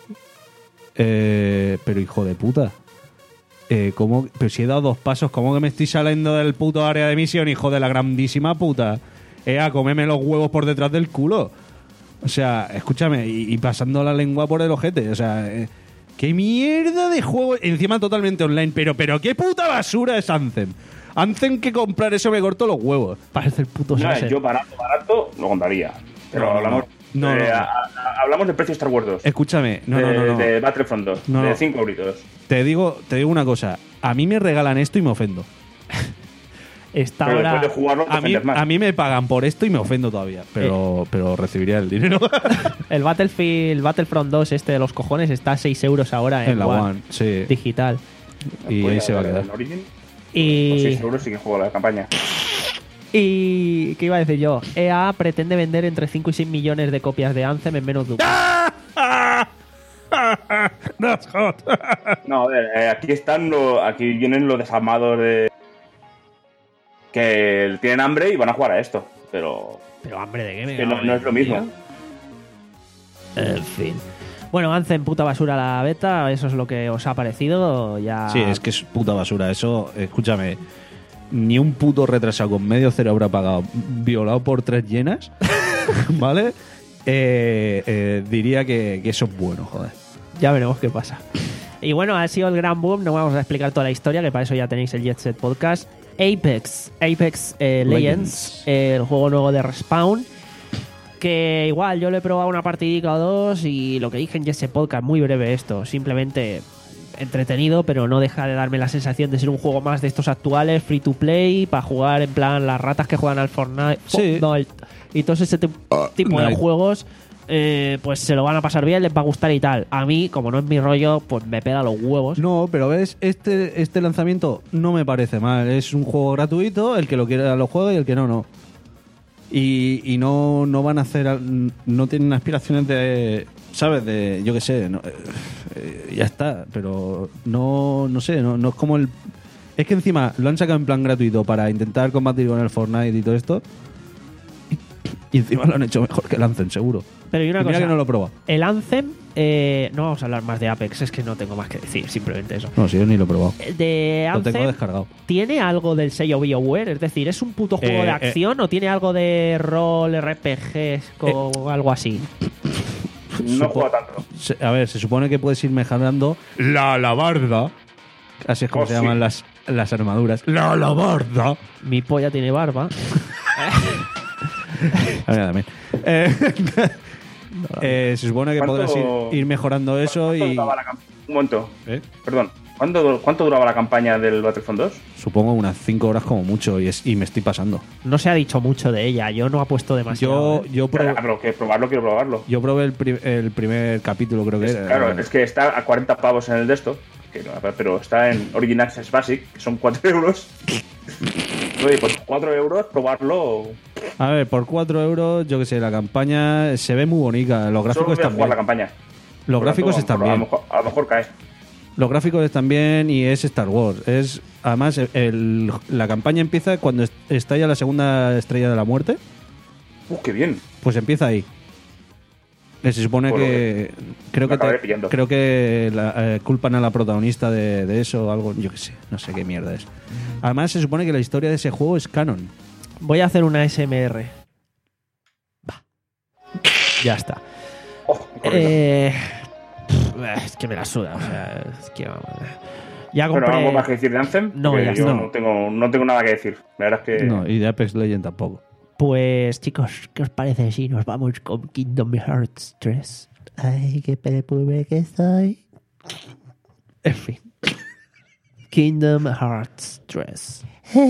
Eh, pero hijo de puta. Eh, ¿cómo? Pero si he dado dos pasos, ¿cómo que me estoy saliendo del puto área de misión, hijo de la grandísima puta? Eh, a comerme los huevos por detrás del culo. O sea, escúchame, y, y pasando la lengua por el ojete. O sea, eh, ¿qué mierda de juego? Encima totalmente online. Pero, pero qué puta basura es Anthem. Anthem que comprar eso me corto los huevos. Parece el puto No, Sunset. yo barato, barato, lo contaría. Pero No, no, hablamos, no. No, eh, no, no. a- a- hablamos de precios Star Wars dos. Escúchame, no, de, no, no, no. de Battlefront dos. No, de no. cinco euritos. Te digo, te digo una cosa. A mí me regalan esto y me ofendo. Está Pero ahora... después de jugarlo te A mí, ofendes más. a mí me pagan por esto y me ofendo todavía. Pero, pero recibiría el dinero. El Battlefield, Battlefront dos este de los cojones está a seis euros ahora en, en la One, One, sí. digital. Y Pues ahí ya, se va a el quedar. Origin, Y, por seis euros sí que juego la campaña. y... ¿Qué iba a decir yo? E A pretende vender entre cinco y seis millones de copias de Anthem en menos de un mes. That's hot. No, a ver, eh, aquí están lo, aquí vienen los desarmados de que tienen hambre y van a jugar a esto, pero Pero hambre de qué me que no, no es lo mismo. En fin. Bueno, Anthem, puta basura la beta, eso es lo que os ha parecido. Ya... Sí, es que es puta basura. Eso, escúchame, ni un puto retrasado con medio cerebro apagado, violado por tres llenas, ¿vale? Eh, eh, diría que, que eso es bueno, joder. Ya veremos qué pasa. Y bueno, ha sido el gran boom, no vamos a explicar toda la historia, que para eso ya tenéis el Jet Set Podcast. Apex, Apex eh, Legends, Legends. eh, el juego nuevo de Respawn, que igual yo le he probado una partidica o dos y lo que dije en Jet Set Podcast, muy breve esto, simplemente entretenido, pero no deja de darme la sensación de ser un juego más de estos actuales, free to play, para jugar en plan las ratas que juegan al Fortnite, Sí. Fortnite y todo ese tipo de Night. juegos. Eh, pues se lo van a pasar bien, les va a gustar y tal. A mí, como no es mi rollo, pues me pega los huevos. No, pero ves, este, este lanzamiento no me parece mal. Es un juego gratuito, el que lo quiera lo juega y el que no, no. Y, y no, no van a hacer, al- no tienen aspiraciones de, ¿sabes? De, yo qué sé, no, eh, eh, ya está, pero no, no sé, no, no es como el... Es que encima lo han sacado en plan gratuito para intentar combatir con el Fortnite y todo esto. Y encima lo han hecho mejor que el Anthem, seguro. Pero y una Y mira cosa, que no lo he probado. el Anthem, eh, no vamos a hablar más de Apex, es que no tengo más que decir, simplemente eso. No, sí, yo ni lo he probado. De Lo tengo Anthem, descargado. ¿tiene algo del sello BioWare? Es decir, ¿es un puto juego Eh, de acción o tiene algo de rol, R P Gs o algo así? No Supo- juega tanto. Se- a ver, se supone que puedes ir mejorando la alabarda. Así es como Oh, se sí. llaman las, las armaduras. La alabarda. Mi polla tiene barba. A ver, también. Eh, eh, se supone que ¿Cuánto- podrás ir, ir mejorando eso ¿Cuánto y duraba la cam- Un momento, ¿eh? perdón. ¿Cuánto, ¿Cuánto duraba la campaña del Battlefront dos? supongo unas cinco horas como mucho y, es, y me estoy pasando. No se ha dicho mucho de ella, yo no apuesto demasiado. Yo, ¿eh? yo, Claro, probé, pero que probarlo, quiero probarlo. yo probé el, pri- el primer capítulo, creo que Es- era. claro, es que está a cuarenta pavos en el de esto, que no, pero está en Origin Access Basic, que son cuatro euros. Oye, pues cuatro euros, probarlo. A ver, por cuatro euros, yo que sé, la campaña se ve muy bonita. Los Solo gráficos voy a están jugar la bien. campaña. Los Por lo gráficos tanto, están a lo bien. mejor- A lo mejor cae. Los gráficos están bien y es Star Wars. Es además el- la campaña empieza cuando est- estalla la segunda estrella de la muerte. Uh, qué bien. Pues empieza ahí. Eh, Se supone Bueno, que creo me que te- acabaré pillando. creo que la- eh, culpan a la protagonista de, de eso o algo. Yo qué sé, no sé qué mierda es. Además se supone que la historia de ese juego es canon. Voy a hacer una S M R. Va. Ya está. Oh, qué horrible. Eh, pff, es que me la suda, o sea, es que vamos. Ya Bueno, compré. ¿algo más que decir de Anthem? No, Porque ya yo está. no tengo, no tengo nada que decir. La verdad es que... No, y de Apex Legends tampoco. Pues chicos, ¿qué os parece si nos vamos con Kingdom Hearts tres? Ay, qué pelepube que soy. En fin. Kingdom Hearts tres.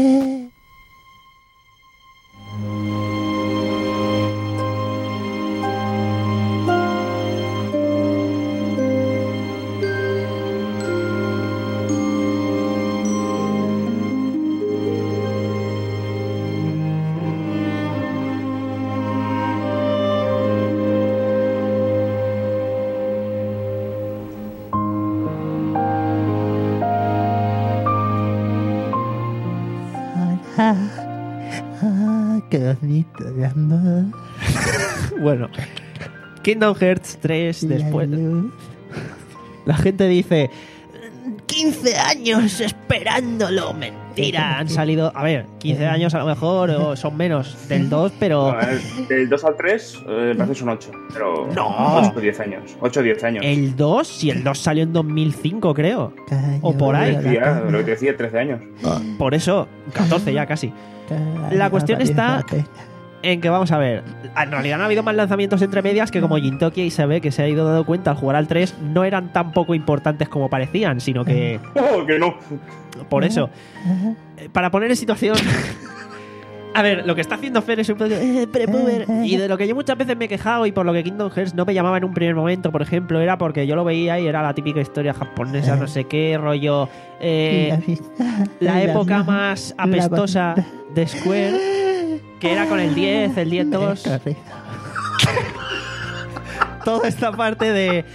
Qué bonito el amor. Bueno, Kingdom Hearts tres después. La gente dice quince años esperándolo. Mentira, han salido. A ver, quince años a lo mejor, o son menos del dos, pero. No, el- del dos al tres, eh, me parece que son ocho. Pero No. ocho o diez años. ocho o diez años. El dos, si el dos salió en dos mil cinco, creo. O por Lo ahí. que decía, lo que te decía, trece años. Por eso, catorce ya casi. La cuestión está en que, vamos a ver, en realidad no ha habido más lanzamientos entre medias que como Jintoki y se ve que se ha ido dando cuenta al jugar al tres no eran tan poco importantes como parecían, sino que Oh, que no. por eso, eh, para poner en situación... A ver, lo que está haciendo Fer es un poco eh, prepuber, y de lo que yo muchas veces me he quejado y por lo que Kingdom Hearts no me llamaba en un primer momento, por ejemplo, era porque yo lo veía y era la típica historia japonesa, no sé qué, rollo... eh, la época más apestosa de Square, que era con el diez, el diez dos. Toda esta parte de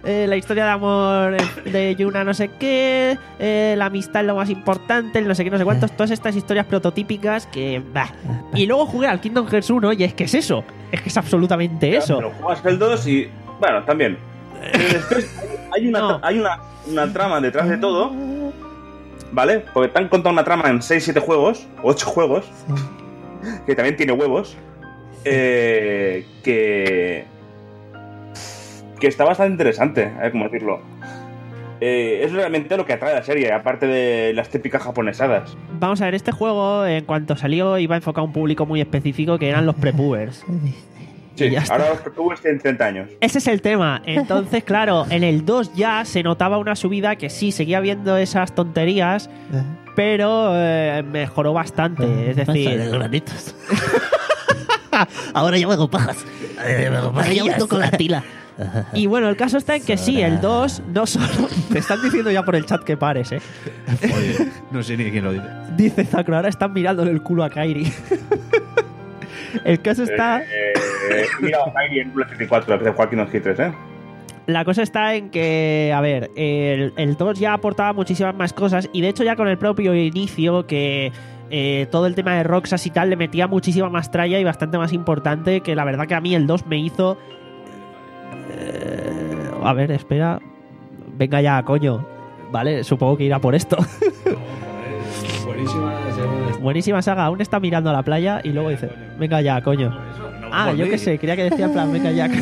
eh, la historia de amor de Yuna no sé qué, eh, la amistad es lo más importante, el no sé qué, no sé cuántos, todas estas historias prototípicas que... Bah. Y luego jugué al Kingdom Hearts uno y es que es eso, es que es absolutamente eso. Pero juegas el dos y... Bueno, también. Pero después hay una, No. hay una, una trama detrás de todo, ¿vale? Porque te han contado una trama en seis siete juegos, ocho juegos, que también tiene huevos, eh, que... que está bastante interesante, a ver cómo decirlo. Eh, es realmente lo que atrae a la serie, aparte de las típicas japonesadas. Vamos a ver, este juego en cuanto salió iba enfocado a un público muy específico que eran los prepubers. Sí, Ya está. ahora los Prepubers tienen treinta años. Ese es el tema. Entonces, claro, en el dos ya se notaba una subida que sí, seguía viendo esas tonterías, pero eh, mejoró bastante. Es decir, granitos. Ahora yo me hago pajas. Eh, me hago pajas. yo me toco la tila. y bueno, el caso está en que sí, el dos no solo... Te están diciendo ya por el chat que pares, ¿eh? Oye, no sé ni quién lo dice. Dice Zacro, ahora están mirándole el culo a Kairi. El caso está... Eh, eh, mira, Kairi en PlayStation cuatro, que es Joaquín Kingdom Hearts tres, ¿eh? La cosa está en que, a ver, el, el dos ya aportaba muchísimas más cosas y de hecho ya con el propio inicio que eh, todo el tema de Roxas y tal le metía muchísima más tralla y bastante más importante, que la verdad que a mí el dos me hizo... Eh, a ver, espera. Venga ya, coño. Vale, supongo que irá por esto. Buenísima. Buenísima saga, aún está mirando a la playa y luego dice, venga ya, coño. Ah, yo qué sé, creía que decía en plan, venga ya.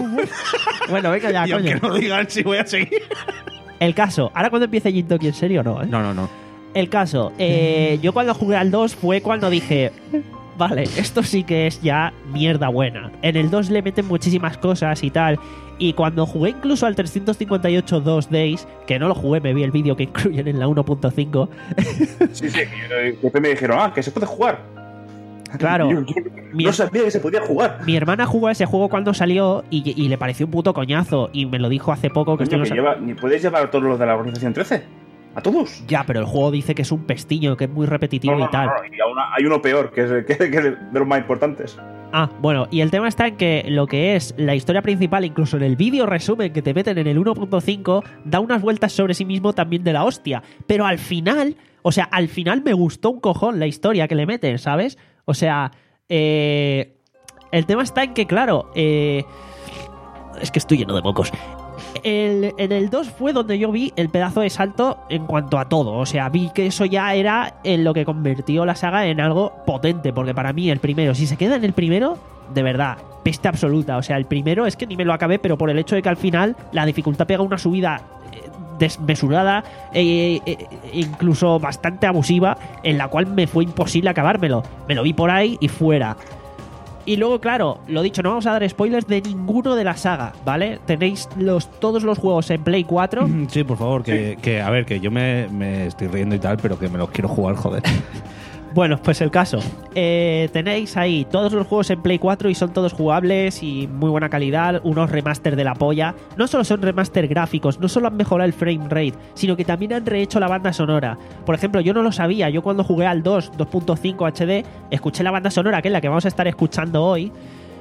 Bueno, venga ya, Y coño. aunque no digan si voy a seguir. El caso, ahora cuando empiece Jintoki en serio, no, ¿eh? No, no, no. El caso, eh, yo cuando jugué al dos fue cuando dije, vale, esto sí que es ya mierda buena. En el dos le meten muchísimas cosas y tal. Y cuando jugué incluso al trescientos cincuenta y ocho dos Days, que no lo jugué, me vi el vídeo que incluyen en la uno punto cinco. Sí, sí, que después me dijeron, ah, que se puede jugar. Claro. Yo, yo Mi- no sabía que se podía jugar. Mi hermana jugó ese juego cuando salió y, y le pareció un puto coñazo. Y me lo dijo hace poco que Coño, esto que no sa- lleva, ni puedes llevar a todos los de la organización trece. A todos. Ya, pero el juego dice que es un pestiño, que es muy repetitivo No, no, y tal. no, no, y aún hay uno peor, que es, que, que es de los más importantes. Ah, bueno, y el tema está en que lo que es la historia principal, incluso en el vídeo resumen que te meten en el uno punto cinco, da unas vueltas sobre sí mismo también de la hostia. Pero al final, o sea, al final me gustó un cojón la historia que le meten, ¿sabes? O sea, eh, el tema está en que, claro, eh, es que estoy lleno de mocos. El, en el dos fue donde yo vi el pedazo de salto en cuanto a todo. O sea, vi que eso ya era en lo que convirtió la saga en algo potente. Porque para mí el primero, si se queda en el primero, de verdad, peste absoluta. O sea, el primero es que ni me lo acabé, pero por el hecho de que al final la dificultad pega una subida eh, desmesurada, eh, eh, incluso bastante abusiva, en la cual me fue imposible acabármelo. Me lo vi por ahí y fuera. Y luego, claro, lo dicho, no vamos a dar spoilers de ninguno de la saga, ¿vale? Tenéis los, todos los juegos en Play cuatro. Sí, por favor, que, que a ver, que yo me, me estoy riendo y tal, pero que me los quiero jugar, joder. Bueno, pues el caso. Eh, tenéis ahí todos los juegos en Play cuatro y son todos jugables y muy buena calidad, unos remaster de la polla. No solo son remaster gráficos, no solo han mejorado el frame rate, sino que también han rehecho la banda sonora. Por ejemplo, yo no lo sabía, yo cuando jugué al dos, dos punto cinco H D, escuché la banda sonora, que es la que vamos a estar escuchando hoy.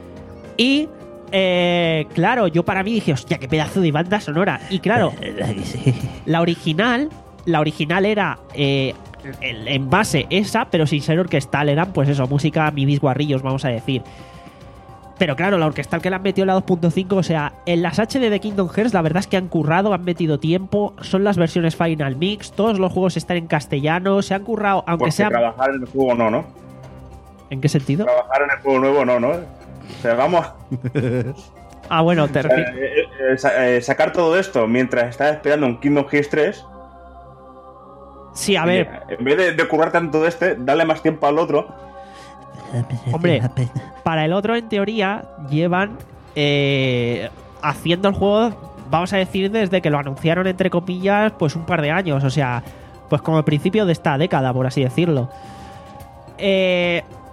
Y, eh, claro, yo para mí dije, hostia, qué pedazo de banda sonora. Y claro, la original, la original era... Eh, el- en base esa, pero sin ser orquestal, eran pues eso, música midis guarrillos, vamos a decir. Pero claro, la orquestal que le han metido en la dos punto cinco, o sea, en las H D de Kingdom Hearts la verdad es que han currado, han metido tiempo, son las versiones Final Mix, todos los juegos están en castellano, se han currado, aunque Porque sea... trabajar en el juego no, ¿no? ¿En qué sentido? Trabajar en el juego nuevo no, ¿no? O sea, vamos... Ah, bueno, te o sea, refieres... eh, eh, sa- eh, sacar todo esto mientras estás esperando un Kingdom Hearts tres... Sí, a ver, En vez de, de currar tanto de este, darle más tiempo al otro. Hombre, para el otro, en teoría, llevan eh, haciendo el juego, vamos a decir, desde que lo anunciaron, entre comillas, pues un par de años. O sea, pues como el principio de esta década, por así decirlo. Eh,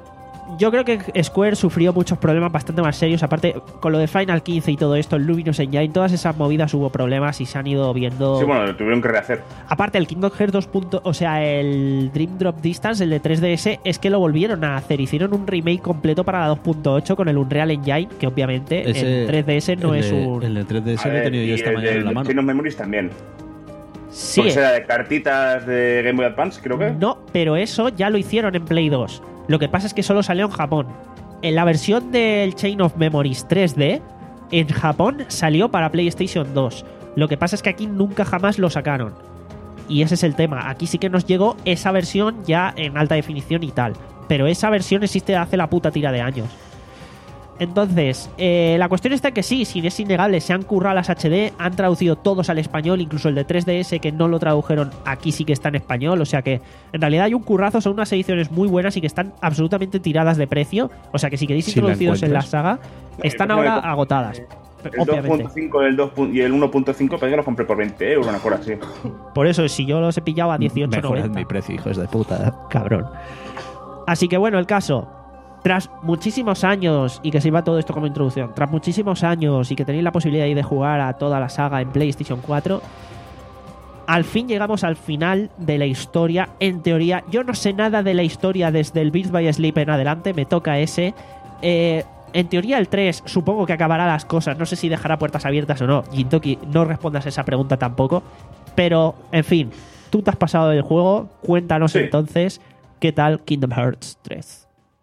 yo creo que Square sufrió muchos problemas bastante más serios. Aparte, con lo de Final quince y todo esto, el Luminous Engine, todas esas movidas hubo problemas y se han ido viendo. Sí, bueno, lo tuvieron que rehacer. Aparte, el Kingdom Hearts dos. O sea, el Dream Drop Distance, el de tres D S, es que lo volvieron a hacer. Hicieron un remake completo para la dos punto ocho con el Unreal Engine, que obviamente Ese- en tres D S no el es de- un. El de tres D S A lo he ver, tenido yo y esta el mañana de- en la el mano. Chain of Memories también. Sí, Porque era de cartitas de Game Boy Advance, creo que. no, pero eso ya lo hicieron en Play dos. Lo que pasa es que solo salió en Japón. En la versión del Chain of Memories tres D, en Japón salió para PlayStation dos. Lo que pasa es que aquí nunca jamás lo sacaron. Y ese es el tema. Aquí sí que nos llegó esa versión ya en alta definición y tal. Pero esa versión existe hace la puta tira de años. Entonces, eh, la cuestión está que sí, sí, es innegable, se han currado las H D, han traducido todos al español, incluso el de tres D S que no lo tradujeron, aquí sí que está en español, o sea que en realidad hay un currazo, son unas ediciones muy buenas y que están absolutamente tiradas de precio, o sea que si queréis Si la introducidos en la encuentras. saga, están ahora agotadas, El dos obviamente. punto cinco el dos y el uno punto cinco, pero yo lo compré por veinte euros, una cosa así. Por eso, si yo los he pillado a dieciocho Mejorad noventa. mi precio, hijos de puta. Cabrón. Así que bueno, el caso. Tras muchísimos años, y que sirva todo esto como introducción, tras muchísimos años y que tenéis la posibilidad ahí de jugar a toda la saga en PlayStation cuatro, al fin llegamos al final de la historia. En teoría, yo no sé nada de la historia desde el Birth by Sleep en adelante, me toca ese. Eh, en teoría el tres supongo que acabará las cosas, no sé si dejará puertas abiertas o no. Jintoki, no respondas a esa pregunta tampoco. Pero, en fin, tú te has pasado del juego, cuéntanos Sí. entonces qué tal Kingdom Hearts tres.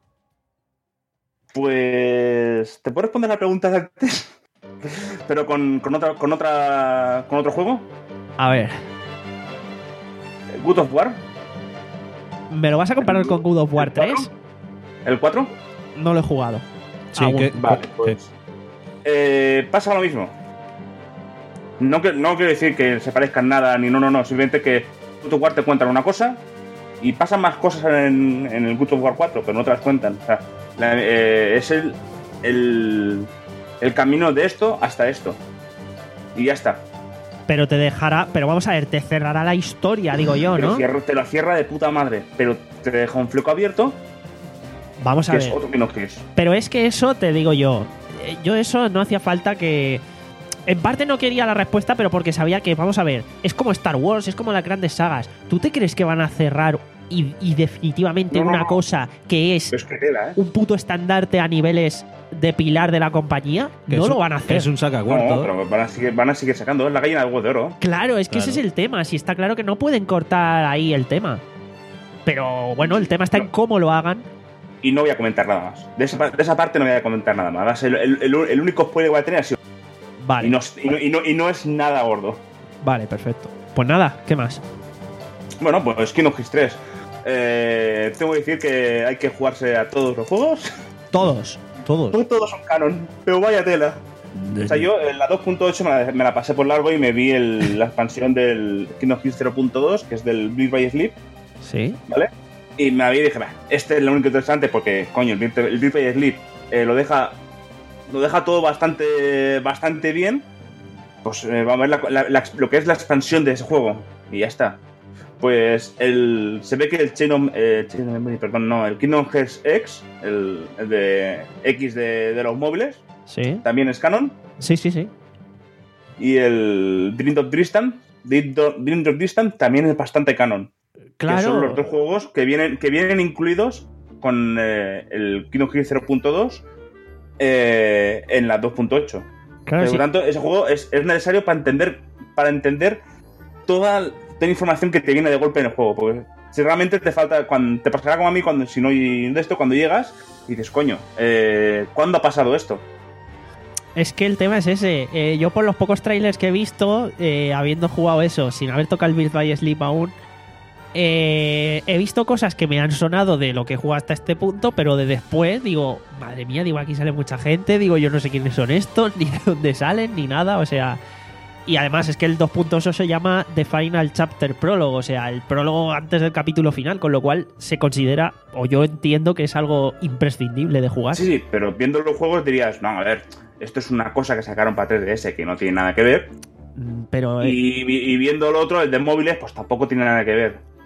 Pues. ¿Te puedo responder la pregunta de antes? Pero con, con otra. con otra. con otro juego. A ver, God of War. ¿me lo vas a comparar con God of War ¿El cuatro? tres? ¿El cuatro? No lo he jugado. Sí, Aún. que, Vale, que- pues. Eh, pasa lo mismo. No, que, no quiero decir que se parezcan nada, ni no, no, no. Simplemente que God of War te cuentan una cosa y pasan más cosas en, en el God of War cuatro, pero no te las cuentan. O sea, la- eh, es el, el, el camino de esto hasta esto. Y ya está. Pero te dejará. Pero vamos a ver, te cerrará la historia, digo yo, Te lo ¿no? cierra- te lo cierra de puta madre, pero te deja un fleco abierto, Vamos a que ver. es otro que no quieres. Pero es que eso te digo yo. eh, Yo eso no hacía falta que. En parte no quería la respuesta, pero porque sabía que, vamos a ver, es como Star Wars, es como las grandes sagas. ¿Tú te crees que van a cerrar y, y definitivamente No, no, una no. cosa que es Pero es que tela, ¿eh? un puto estandarte a niveles de pilar de la compañía? que No es lo un- van a que hacer. Es un No, sacacuarto. pero van a, seguir, van a seguir sacando. Es la gallina de huevo de oro. Claro, es que Claro. ese es el tema. Si está claro que no pueden cortar ahí el tema. Pero bueno, el tema está en cómo lo hagan. Y no voy a comentar nada más. De esa, de esa parte no voy a comentar nada más. Va a ser el, el, el único spoiler que voy a tener ha sido. Vale, Y no, y, no, y, no, y no es nada gordo. vale, perfecto. Pues nada, ¿qué más? Bueno, pues Kingdom Hearts tres. Eh, tengo que decir que hay que jugarse a todos los juegos. Todos. Todos. No todos son canon, pero vaya tela. O sea, yo en la dos punto ocho me la, me la pasé por largo y me vi el- la expansión del Kingdom Hearts cero punto dos, que es del Birth by Sleep, Sí. ¿vale? Y me la vi y dije, "Bah, este es lo único interesante porque, coño, el Birth, el Birth by Sleep eh, lo deja lo deja todo bastante bastante bien. Pues eh, vamos a ver la- la- la- lo que es la expansión de ese juego. Y ya está. Pues el, se ve que el Chain of, eh, Chain of Memory, perdón, no, el Kingdom Hearts X, el, el de X de, de los móviles, Sí. también es canon. Sí, sí, sí. Y el Dream Drop Distance, Dream Drop Dream Drop Distance también es bastante canon. Que son los dos Claro. juegos que vienen, que vienen incluidos con eh, el Kingdom Hearts cero punto dos eh, en la dos punto ocho. Claro, Por sí. lo tanto, ese juego es, es necesario para entender, para entender toda, toda la información que te viene de golpe en el juego. Porque si realmente te falta, cuando, te pasará como a mí cuando si no hay de esto, cuando llegas y dices, coño, eh, ¿cuándo ha pasado esto? Es que el tema es ese. Eh, yo por los pocos trailers que he visto, eh, habiendo jugado eso, sin haber tocado el Birth by Sleep aún, eh, he visto cosas que me han sonado de lo que he jugado hasta este punto, pero de después digo, madre mía, digo, aquí sale mucha gente, digo, yo no sé quiénes son estos, ni de dónde salen, ni nada, o sea... Y además es que el dos punto ocho se llama The Final Chapter Prologue, o sea, el prólogo antes del capítulo final, con lo cual se considera, o yo entiendo que es algo imprescindible de jugar. Sí, sí, pero viendo los juegos dirías, no, a ver, esto es una cosa que sacaron para tres D S que no tiene nada que ver. Mm, Pero... eh, Y, y viendo el otro, el de móviles, pues tampoco tiene nada que ver.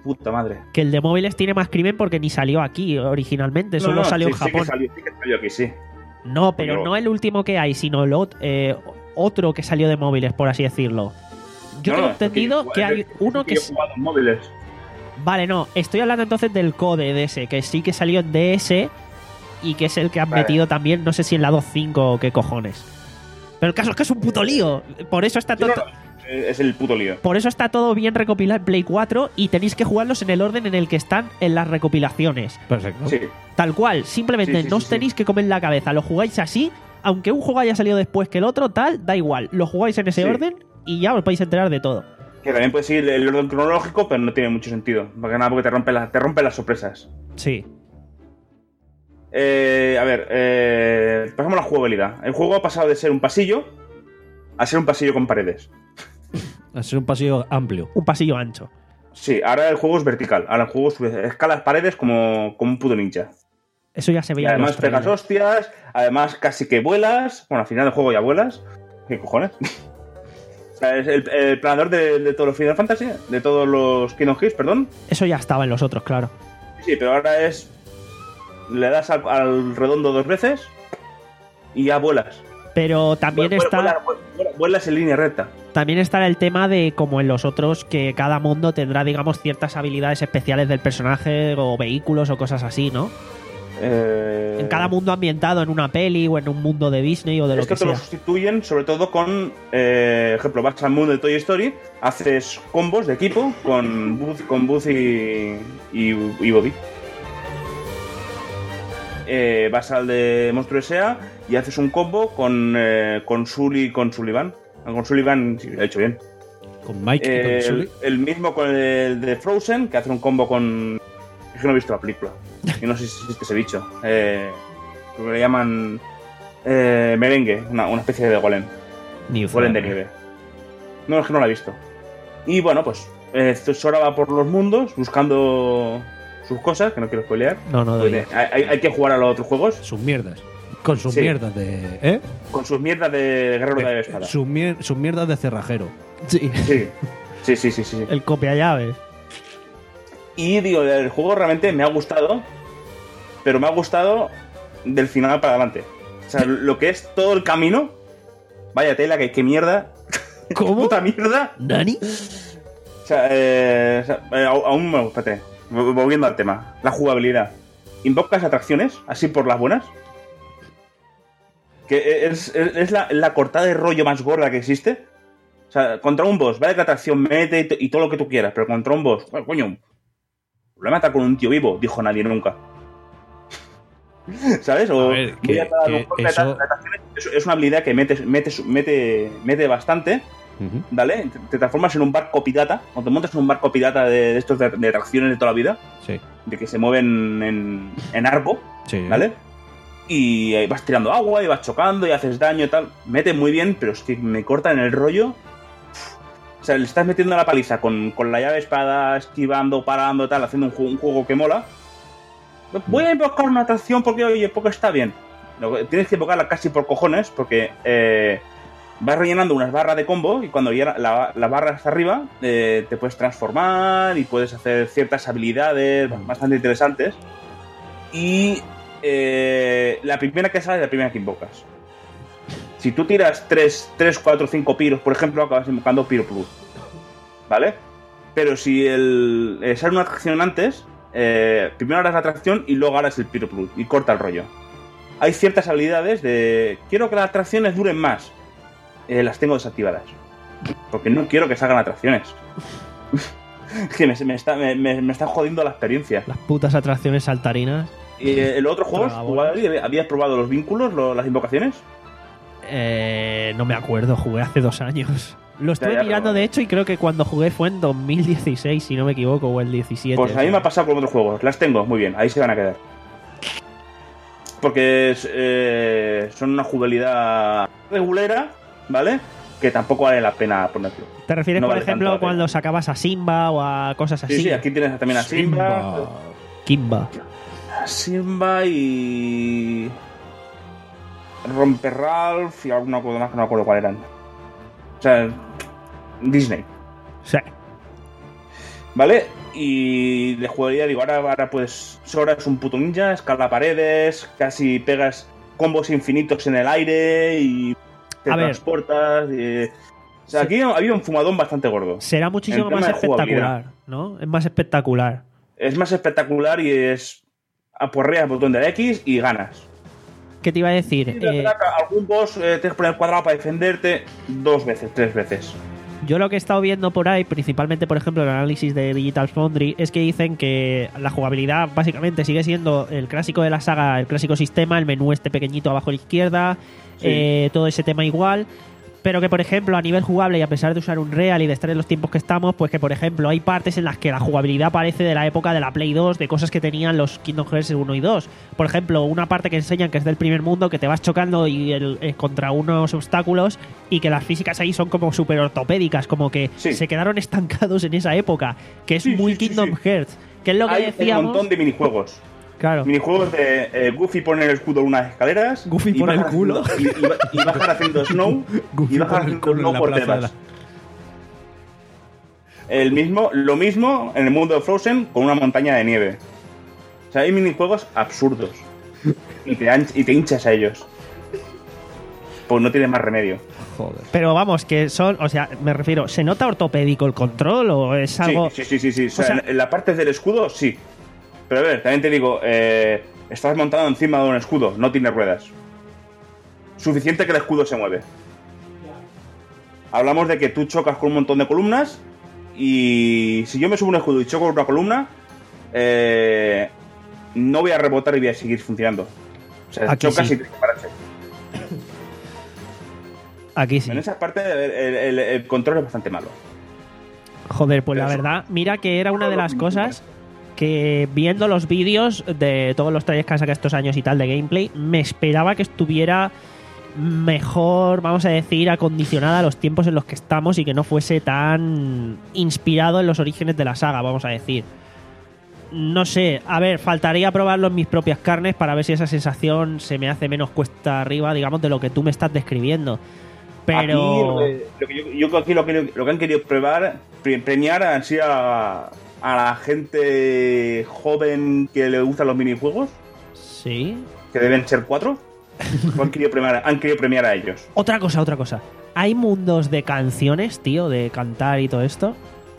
puta madre. Que el de móviles tiene más crimen porque ni salió aquí originalmente, solo No, no, salió sí, en sí que Japón. salió, sí que salió aquí, sí. No, pero Pero- no el último que hay, sino el ot- eh, otro que salió de móviles, por así decirlo. Yo No, tengo no, entendido porque que yo- hay es uno que que... yo he es- jugado en móviles. Vale, no, estoy hablando entonces del Code D S, que sí que salió en D S y que es el que han Vale. metido también, no sé si en la dos punto cinco o qué cojones. Pero el caso es que es un puto lío. Por eso está Sí, todo... no, no, es el puto lío. Por eso está todo bien recopilado en Play cuatro y tenéis que jugarlos en el orden en el que están en las recopilaciones. Perfecto. Sí. Tal cual, simplemente Sí, sí, no sí, os tenéis que comer la cabeza, lo jugáis así, aunque un juego haya salido después que el otro, tal, da igual, lo jugáis en ese Sí. orden y ya os podéis enterar de todo. Que también puedes seguir el orden cronológico, pero no tiene mucho sentido. Porque nada, porque te rompe, la- te rompe las sorpresas. Sí. Eh, a ver, eh, pasamos a la jugabilidad. El juego ha pasado de ser un pasillo a ser un pasillo con paredes. Ha sido un pasillo amplio. Un pasillo ancho. Sí, ahora el juego es vertical. Ahora el juego sube, escala las paredes como, como un puto ninja. Eso ya se Y veía en además los pegas trailers. hostias, además casi que vuelas. Bueno, al final del juego ya vuelas. ¿Qué cojones? O sea, es el, el planador de, de todos los Final Fantasy, de todos los Kingdom Hearts, perdón. Eso ya estaba en los otros, claro. Sí, pero ahora es... Le das al, al redondo dos veces y ya vuelas. Pero también Vuelas- está, vuelas- vuelas- vuelas en línea recta. también está el tema de, como en los otros, que cada mundo tendrá, digamos, ciertas habilidades especiales del personaje o vehículos o cosas así, ¿no? Eh, En cada mundo ambientado en una peli o en un mundo de Disney o de lo Esto que te lo sea. sustituyen sobre todo con, eh, ejemplo, vas al mundo de Toy Story, haces combos de equipo con Buzz, con Buzz y, y, y Woody. Eh, vas al de Monstruo S A y haces un combo con, eh, con Sully y con Sullivan. Con Sullivan, sí, lo he hecho bien. Con Mike y Eh, con Sully. el, el mismo con el de Frozen, que hace un combo con... Es que no he visto la película. Y no sé si existe ese bicho. Eh, creo que le llaman eh, merengue, una, una especie de golem. Ni Golem de nieve. No, es que no la he visto. Y bueno, pues eh, Sora va por los mundos buscando sus cosas, que no quiero spoilear. No, no doy. Porque hay, hay- hay que jugar a los otros juegos Sus mierdas. Con sus Sí. mierdas de. ¿Eh? con sus mierdas de guerrero de espada. Sus, mier- sus mierdas de cerrajero. Sí. Sí, sí, sí, sí, sí. El copia llaves. Y digo, el juego realmente me ha gustado, pero me ha gustado del final para adelante. O sea, lo que es todo el camino, vaya tela, que, que mierda. ¿Cómo? Puta mierda. ¿Nani? O sea, eh, o sea, eh, aún me espérate, volviendo al tema. La jugabilidad. ¿Invocas atracciones así por las buenas? Que es, es- es la, la cortada de rollo más gorda que existe. O sea, contra un boss, vale que la atracción mete y, t- y todo lo que tú quieras, pero contra un boss, bueno, coño, lo mata con un tío vivo, dijo nadie nunca. ¿Sabes? O A ver, voy que- a dar que un golpe de eso- atra- atracciones. Es, es una habilidad que mete, mete, mete, mete bastante. Ujú. ¿Vale? Te- Te transformas en un barco pirata, o te montas en un barco pirata de, de estos de, de atracciones de toda la vida, Sí. de que se mueven en, en arco, Sí. ¿vale? Y ahí vas tirando agua y vas chocando y haces daño y tal. Mete muy bien, pero es que me cortan el rollo. O sea, le estás metiendo la paliza con, con la llave espada, esquivando, parando, tal, haciendo un juego, un juego que mola. Voy a invocar una atracción porque, oye, porque está bien. Lo que- Tienes que invocarla casi por cojones porque eh, vas rellenando unas barras de combo y cuando ya la, la barra está arriba eh, te puedes transformar y puedes hacer ciertas habilidades bastante interesantes. Y eh, la primera que sale es la primera que invocas. Si tú tiras tres, cuatro, cinco piros, por ejemplo, acabas invocando Piro Plus. ¿Vale? Pero si el, eh, sale una atracción antes, eh, primero harás la atracción y luego harás el Piro Plus y corta el rollo. Hay ciertas habilidades de... Quiero que las atracciones duren más. Eh, las tengo desactivadas. Porque no quiero que salgan atracciones. Es que me, me está, me, me- me está jodiendo la experiencia. Las putas atracciones saltarinas. Y eh, en los otros juegos, Tragabolas. ¿habías- ¿habías probado los vínculos, lo- las invocaciones? Eh, no me acuerdo, jugué hace dos años. Lo estuve ya, mirando, pero- de hecho, y creo que cuando jugué fue en dos mil dieciséis, si no me equivoco, o el diecisiete. Pues a mí me ha pasado con otros juegos. Las tengo, muy bien, ahí se van a quedar. Porque es, eh, son una jugabilidad regulera, ¿vale? Que tampoco vale la pena ponerlo. ¿Te refieres, no por vale ejemplo, tanto la pena. cuando sacabas a Simba o a cosas así? Sí, sí, aquí tienes también a Simba. Kimba. A Simba y... Romper Ralph y alguna cosa más que no me acuerdo cuál eran. O sea, Disney. Sí. ¿Vale? Y de jugabilidad, digo, ahora, ahora pues Sora es un puto ninja, escala paredes, casi pegas combos infinitos en el aire y te A ver. transportas. Y... O sea, aquí ha habido un fumadón bastante gordo. Será muchísimo En tema más de jugabilidad. espectacular, ¿no? Es más espectacular. Es más espectacular y es aporreas el botón de la X y ganas. ¿Qué te iba a decir? Y de Eh, verdad, algún boss eh, tienes que poner el cuadrado para defenderte dos veces, tres veces. Yo lo que he estado viendo por ahí, principalmente por ejemplo el análisis de Digital Foundry, es que dicen que la jugabilidad básicamente sigue siendo el clásico de la saga, el clásico sistema, el menú este pequeñito abajo a la izquierda, Sí. eh, todo ese tema igual. Pero que, por ejemplo, a nivel jugable y a pesar de usar un Real y de estar en los tiempos que estamos, pues que, por ejemplo, hay partes en las que la jugabilidad parece de la época de la Play dos, de cosas que tenían los Kingdom Hearts uno y dos. Por ejemplo, una parte que enseñan que es del primer mundo, que te vas chocando y el- eh, contra unos obstáculos y que las físicas ahí son como súper ortopédicas, como que Sí. se quedaron estancados en esa época, que es Sí, muy sí, sí, Kingdom sí. Hearts. Que es lo que Hay decíamos. un montón de minijuegos. Claro. Minijuegos de eh, Goofy pone el escudo en unas escaleras. Goofy y pone el bajar culo. haciendo- Y, y ba- y bajar haciendo snow. Goofy y bajar pone el haciendo culo en snow la por plaza de temas. la- El mismo, lo mismo en el mundo de Frozen con una montaña de nieve. O sea, hay minijuegos absurdos. Y te, han- y te hinchas a ellos. Pues no tienes más remedio. Joder. Pero vamos, que son, o sea, me refiero, ¿se nota ortopédico el control o es algo...? Sí, sí, sí, sí, sí. O sea, O sea- en- en la parte del escudo, sí. Pero a ver, también te digo, eh, estás montado encima de un escudo, no tiene ruedas. Suficiente que el escudo se mueve. Hablamos de que tú chocas con un montón de columnas y si yo me subo a un escudo y choco con una columna, eh, no voy a rebotar y voy a seguir funcionando. O sea, Aquí chocas sí. y tienes que pararse. Aquí sí. En esa parte el, el- el control es bastante malo. Joder, pues la Eso. verdad, mira que era una de las cosas que viendo los vídeos de todos los trailers que han sacado estos años y tal de gameplay, me esperaba que estuviera mejor, vamos a decir, acondicionada a los tiempos en los que estamos y que no fuese tan inspirado en los orígenes de la saga, vamos a decir. No sé, a ver, faltaría probarlo en mis propias carnes para ver si esa sensación se me hace menos cuesta arriba, digamos, de lo que tú me estás describiendo. Pero... Aquí, lo que, lo que yo, yo creo aquí lo que, lo que han querido probar, pre- premiar han sido a, a la gente joven que le gustan los minijuegos, Sí. que deben ser cuatro. han, querido premiar, han querido premiar a ellos. Otra cosa, otra cosa. ¿Hay mundos de canciones, tío, de cantar y todo esto?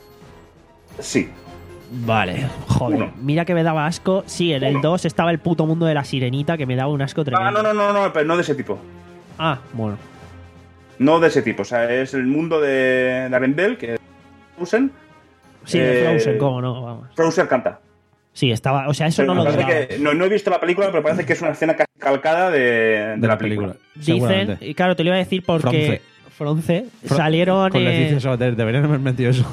Sí. Vale, joder. Uno. Mira que me daba asco. Sí, en el Uno. dos estaba el puto mundo de la sirenita que me daba un asco tremendo. Ah, no, no, no, no, pero no de ese tipo. Ah, bueno. No de ese tipo. O sea, es el mundo de, de Arendelle, que es Frozen. Sí, de Eh, Frozen, cómo no, vamos. Frozen canta. Sí, estaba. O sea, eso Pero no me lo parece dudaba. que- no, no he visto la película, pero parece que es una escena casi calcada de, de la película. Dicen, Seguramente. y claro, te lo iba a decir porque. Fronce. Salieron. Con eh, Leticia Sabater, deberían haber metido eso.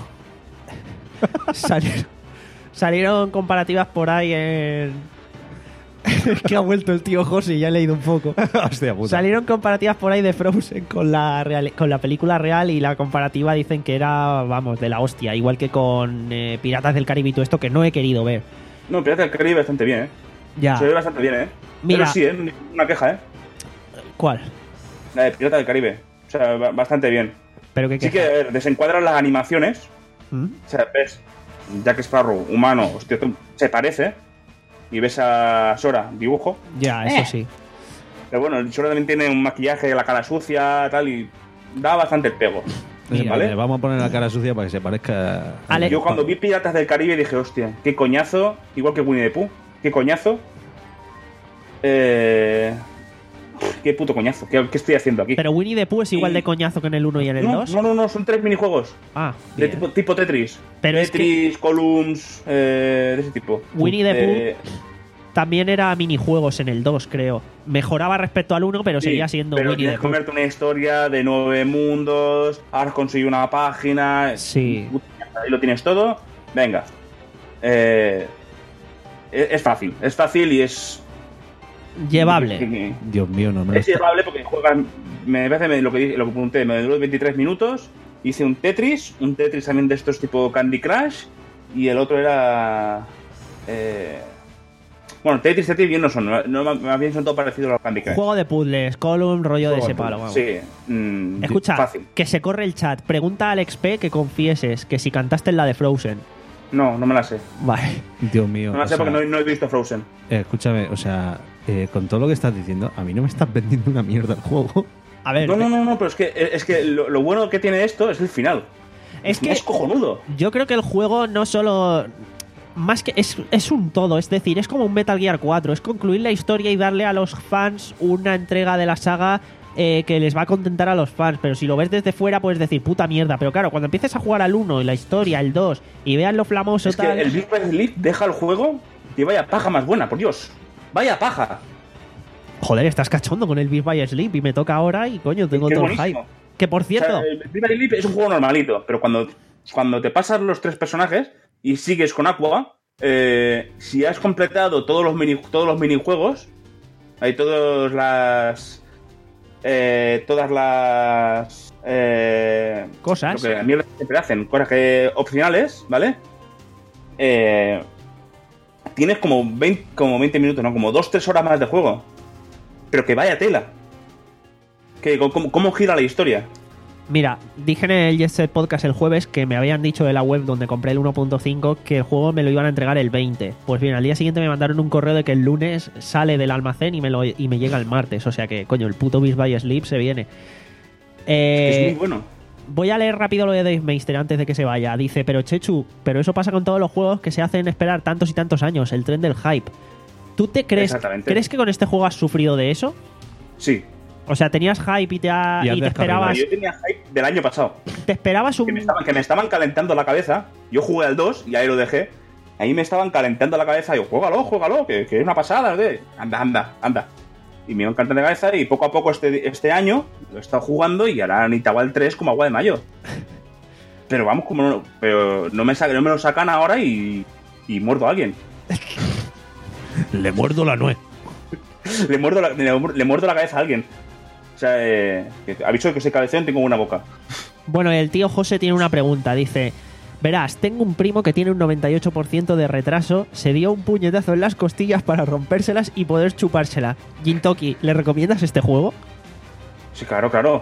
salieron, salieron comparativas por ahí en. Es que ha vuelto el tío José y ya he leído un poco. Hostia puta. Salieron comparativas por ahí de Frozen con la, real- con la película real y la comparativa dicen que era, vamos, de la hostia. Igual que con eh, Piratas del Caribe y todo esto que no he querido ver. No, Piratas del Caribe bastante bien, ¿eh? Ya. Se ve bastante bien, ¿eh? Mira. Pero sí, ¿eh? Una queja, ¿eh? ¿Cuál? La de Piratas del Caribe. O sea, ba- bastante bien. Pero que Sí que, a ver, desencuadran las animaciones. ¿Mm? O sea, ves Jack Sparrow, humano, hostia, tú- se parece. Y ves a Sora, dibujo. Ya, eso sí. Pero bueno, Sora también tiene un maquillaje, la cara sucia, tal, y da bastante el pego. Mira, ¿vale? le vamos a poner la cara sucia para que se parezca. a- Ale- Yo cuando vi Piratas del Caribe dije, hostia, qué coñazo, igual que Winnie the Pooh, qué coñazo. Eh... Qué puto coñazo, ¿qué, qué estoy haciendo aquí? Pero Winnie the Pooh es igual Sí. de coñazo que en el uno y en el no, dos. no, no, no, son tres minijuegos. Ah, De bien. tipo, tipo Tetris. Pero es Tetris, Columns, eh, de ese tipo. Winnie the Eh, También era minijuegos en el dos, creo. Mejoraba respecto al uno, pero sí, seguía siendo pero Winnie tienes the que Pooh. comerte una historia de nueve mundos, has conseguido una página. Sí. Ahí lo tienes todo. Venga. Eh, es es fácil, es fácil y es. Llevable. Dios mío, no me lo Es llevable porque juegas. Me parece me- lo que dije- lo que apunté, me duró veintitrés minutos. Hice un Tetris, un Tetris también de estos tipo Candy Crush. Y el otro era. Eh, bueno, Tetris, Tetris bien no son, no, no, más bien son todo parecidos a los Candy Crush. Juego de puzzles, column, rollo de ese palo. Vamos. Sí, mm, Escucha, fácil. que se corre el chat. Pregunta a Alex P que confieses que si cantaste en la de Frozen. No, no me la sé. Vale. Dios mío. No me la o sé sea, porque no, no he visto Frozen. eh, escúchame, o sea, eh, con todo lo que estás diciendo, a mí no me estás vendiendo una mierda el juego. A ver, No, no, no, no, pero es que, es que lo, lo bueno que tiene esto es el final. es que Es cojonudo. yo creo que el juego no solo... Más que es, es un todo, es decir, es como un Metal Gear cuatro, es concluir la historia y darle a los fans una entrega de la saga eh, que les va a contentar a los fans, pero si lo ves desde fuera puedes decir puta mierda, pero claro, cuando empieces a jugar al uno y la historia, el dos y veas lo flamoso Es que tal... el Beat by Sleep deja el juego y vaya paja más buena, por Dios. Vaya paja. Joder, estás cachondo con el Beat by Sleep y me toca ahora y coño, tengo Que es todo el buenísimo. hype. Que por O cierto, sea, el Beat by Sleep es un juego normalito, pero cuando, cuando te pasas los tres personajes y sigues con Aqua, eh, si has completado todos los mini, todos los minijuegos, hay todas las eh, todas las eh, Cosas. lo que a mí siempre hacen, cosas que opcionales, ¿vale? Eh, tienes como veinte, como veinte minutos, no, como dos tres horas más de juego, pero que vaya tela. Que cómo, cómo gira la historia. mira, dije en el Jet Set Podcast el jueves que me habían dicho de la web donde compré el uno punto cinco que el juego me lo iban a entregar el veinte. Pues bien, al día siguiente me mandaron un correo de que el lunes sale del almacén y me, lo, y me llega el martes. O sea que, coño, el puto Beat by Sleep se viene. Eh, Es muy bueno. Voy a leer rápido lo de Dave Meister antes de que se vaya. Dice, pero Chechu, pero eso pasa con todos los juegos que se hacen esperar tantos y tantos años, el tren del hype. ¿Tú te crees, Exactamente. crees que con este juego has sufrido de eso? Sí. O sea, tenías hype y te, ha- Y has y te descarrilado. esperabas, Yo tenía hype del año pasado. te esperabas un... Que me, estaban, que me estaban calentando la cabeza. Yo jugué al dos y ahí lo dejé. Ahí me estaban calentando la cabeza. Y yo, juégalo, juégalo, que, que es una pasada. ¿eh? Anda, anda, anda. Y me iban calentando la cabeza y poco a poco este, este año lo he estado jugando y ahora necesitaba el tres como agua de mayo. Pero vamos, como no, pero no me, sa- no me lo sacan ahora y, y muerdo a alguien. Le muerdo la nuez. Le muerdo la, le, le muerdo la cabeza a alguien. O sea, eh, que aviso de que soy cabezón, tengo una boca. Bueno, el tío José tiene una pregunta. Dice, verás, tengo un primo que tiene un noventa y ocho por ciento de retraso, se dio un puñetazo en las costillas para rompérselas y poder chupársela. Jintoki, ¿le recomiendas este juego? Sí, claro, claro.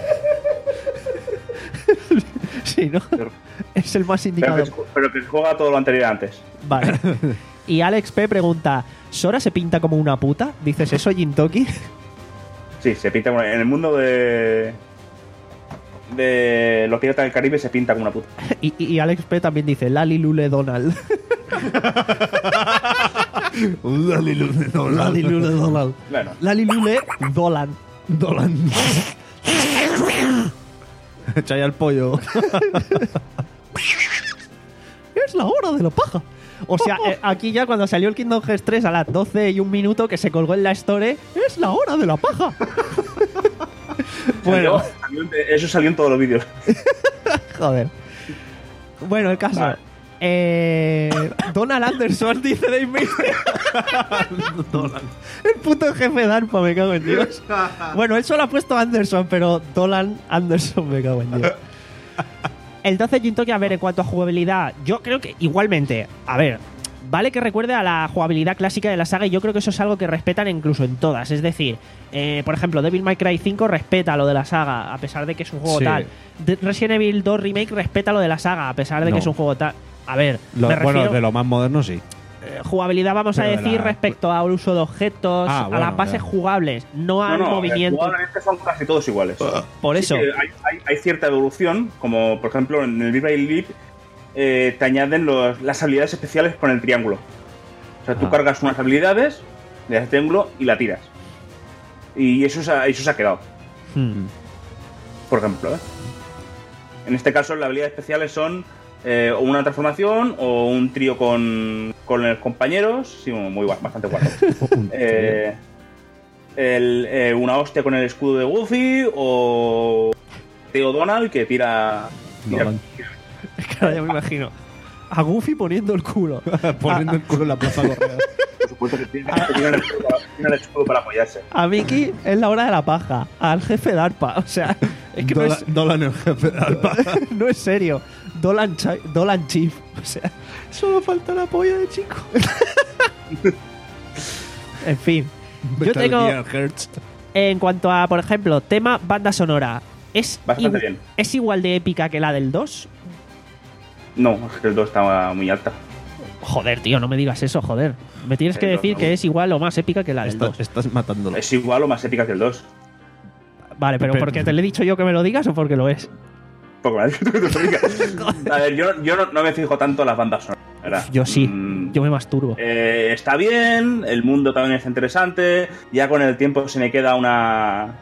Sí, ¿no? Pero, Es el más indicado. pero, que, pero que juega todo lo anterior antes. Vale. Y Alex P pregunta, ¿Sora se pinta como una puta? ¿Dices eso, Jintoki? Sí, se pinta como- en el mundo de de los piratas del Caribe se pinta como una puta. Y, y Alex P también dice, Lali Lule Donald. Lali Lule Donald. Lali Lule Donald. Claro. Lali Lule Dolan. Dolan. Echáis al pollo. Es la hora de la paja. O sea, eh, aquí ya cuando salió el Kingdom Hearts tres a las doce y un minuto que se colgó en la Store, es la hora de la paja. Bueno, Salió- salió en- eso salió en todos los vídeos. joder. Bueno, el caso. Vale. Eh, Donald Anderson dice Dave Meister. El puto jefe de ARPA, me cago en Dios. Bueno, él solo ha puesto Anderson, pero Dolan Anderson, me cago en Dios. Entonces, Jintoki, a ver, en cuanto a jugabilidad, yo creo que igualmente, a ver, vale que recuerde a la jugabilidad clásica de la saga y yo creo que eso es algo que respetan incluso en todas. Es decir, eh, por ejemplo, Devil May Cry cinco respeta lo de la saga, a pesar de que es un juego Sí. tal. De- Resident Evil dos Remake respeta lo de la saga, a pesar de No. que es un juego tal. A ver, Lo- me bueno, refiero de lo más moderno sí. eh, jugabilidad, vamos a Pero de decir, la- respecto al uso de objetos, Ah, a bueno, las bases ya. jugables, no al No, no, movimiento. jugablemente son casi todos iguales. Por Sí eso. que hay, hay- hay cierta evolución, como por ejemplo en el Beat by Sleep eh, te añaden los- las habilidades especiales con el triángulo. O sea, tú Ah. cargas unas habilidades, le das triángulo y la tiras. Y eso se ha, eso se ha quedado, Hmm. por ejemplo. ¿eh? En este caso, las habilidades especiales son eh, o una transformación o un trío con, con los compañeros. Sí, muy guay, bastante guapo. Eh, el, eh, una hostia con el escudo de Goofy o Theo Donald que tira, tira- Dolan. Es que ahora ya me imagino. A Goofy poniendo el culo. Poniendo el culo en la plaza Correa. por supuesto que tiene, que tiene el escudo para, tiene el escudo para apoyarse. A Mickey es la hora de la paja. Al jefe de ARPA. O sea, es que no Dolan, es, Dolan el jefe de Alba. no es serio. Dolan, Chi- Dolan Chief. O sea, solo falta la polla de chico. En fin. Yo Metal tengo. Gear Hertz. En cuanto a, por ejemplo, tema banda sonora. ¿Es, Bastante igu- bien. ¿Es igual de épica que la del dos? No, es que el dos estaba muy alta. Joder, tío, no me digas eso, joder. Me tienes que El decir dos, que no. es igual o más épica que la del Estás, dos. estás matándolo. Es igual o más épica que el dos. Vale, pero Pero- ¿porque te lo he dicho yo que me lo digas o porque lo es? Poco más. A ver, yo, yo no, no me fijo tanto en las bandas sonoras. ¿verdad? Yo sí, Mm, yo me masturbo. eh, está bien, el mundo también es interesante. Ya con el tiempo se me queda una.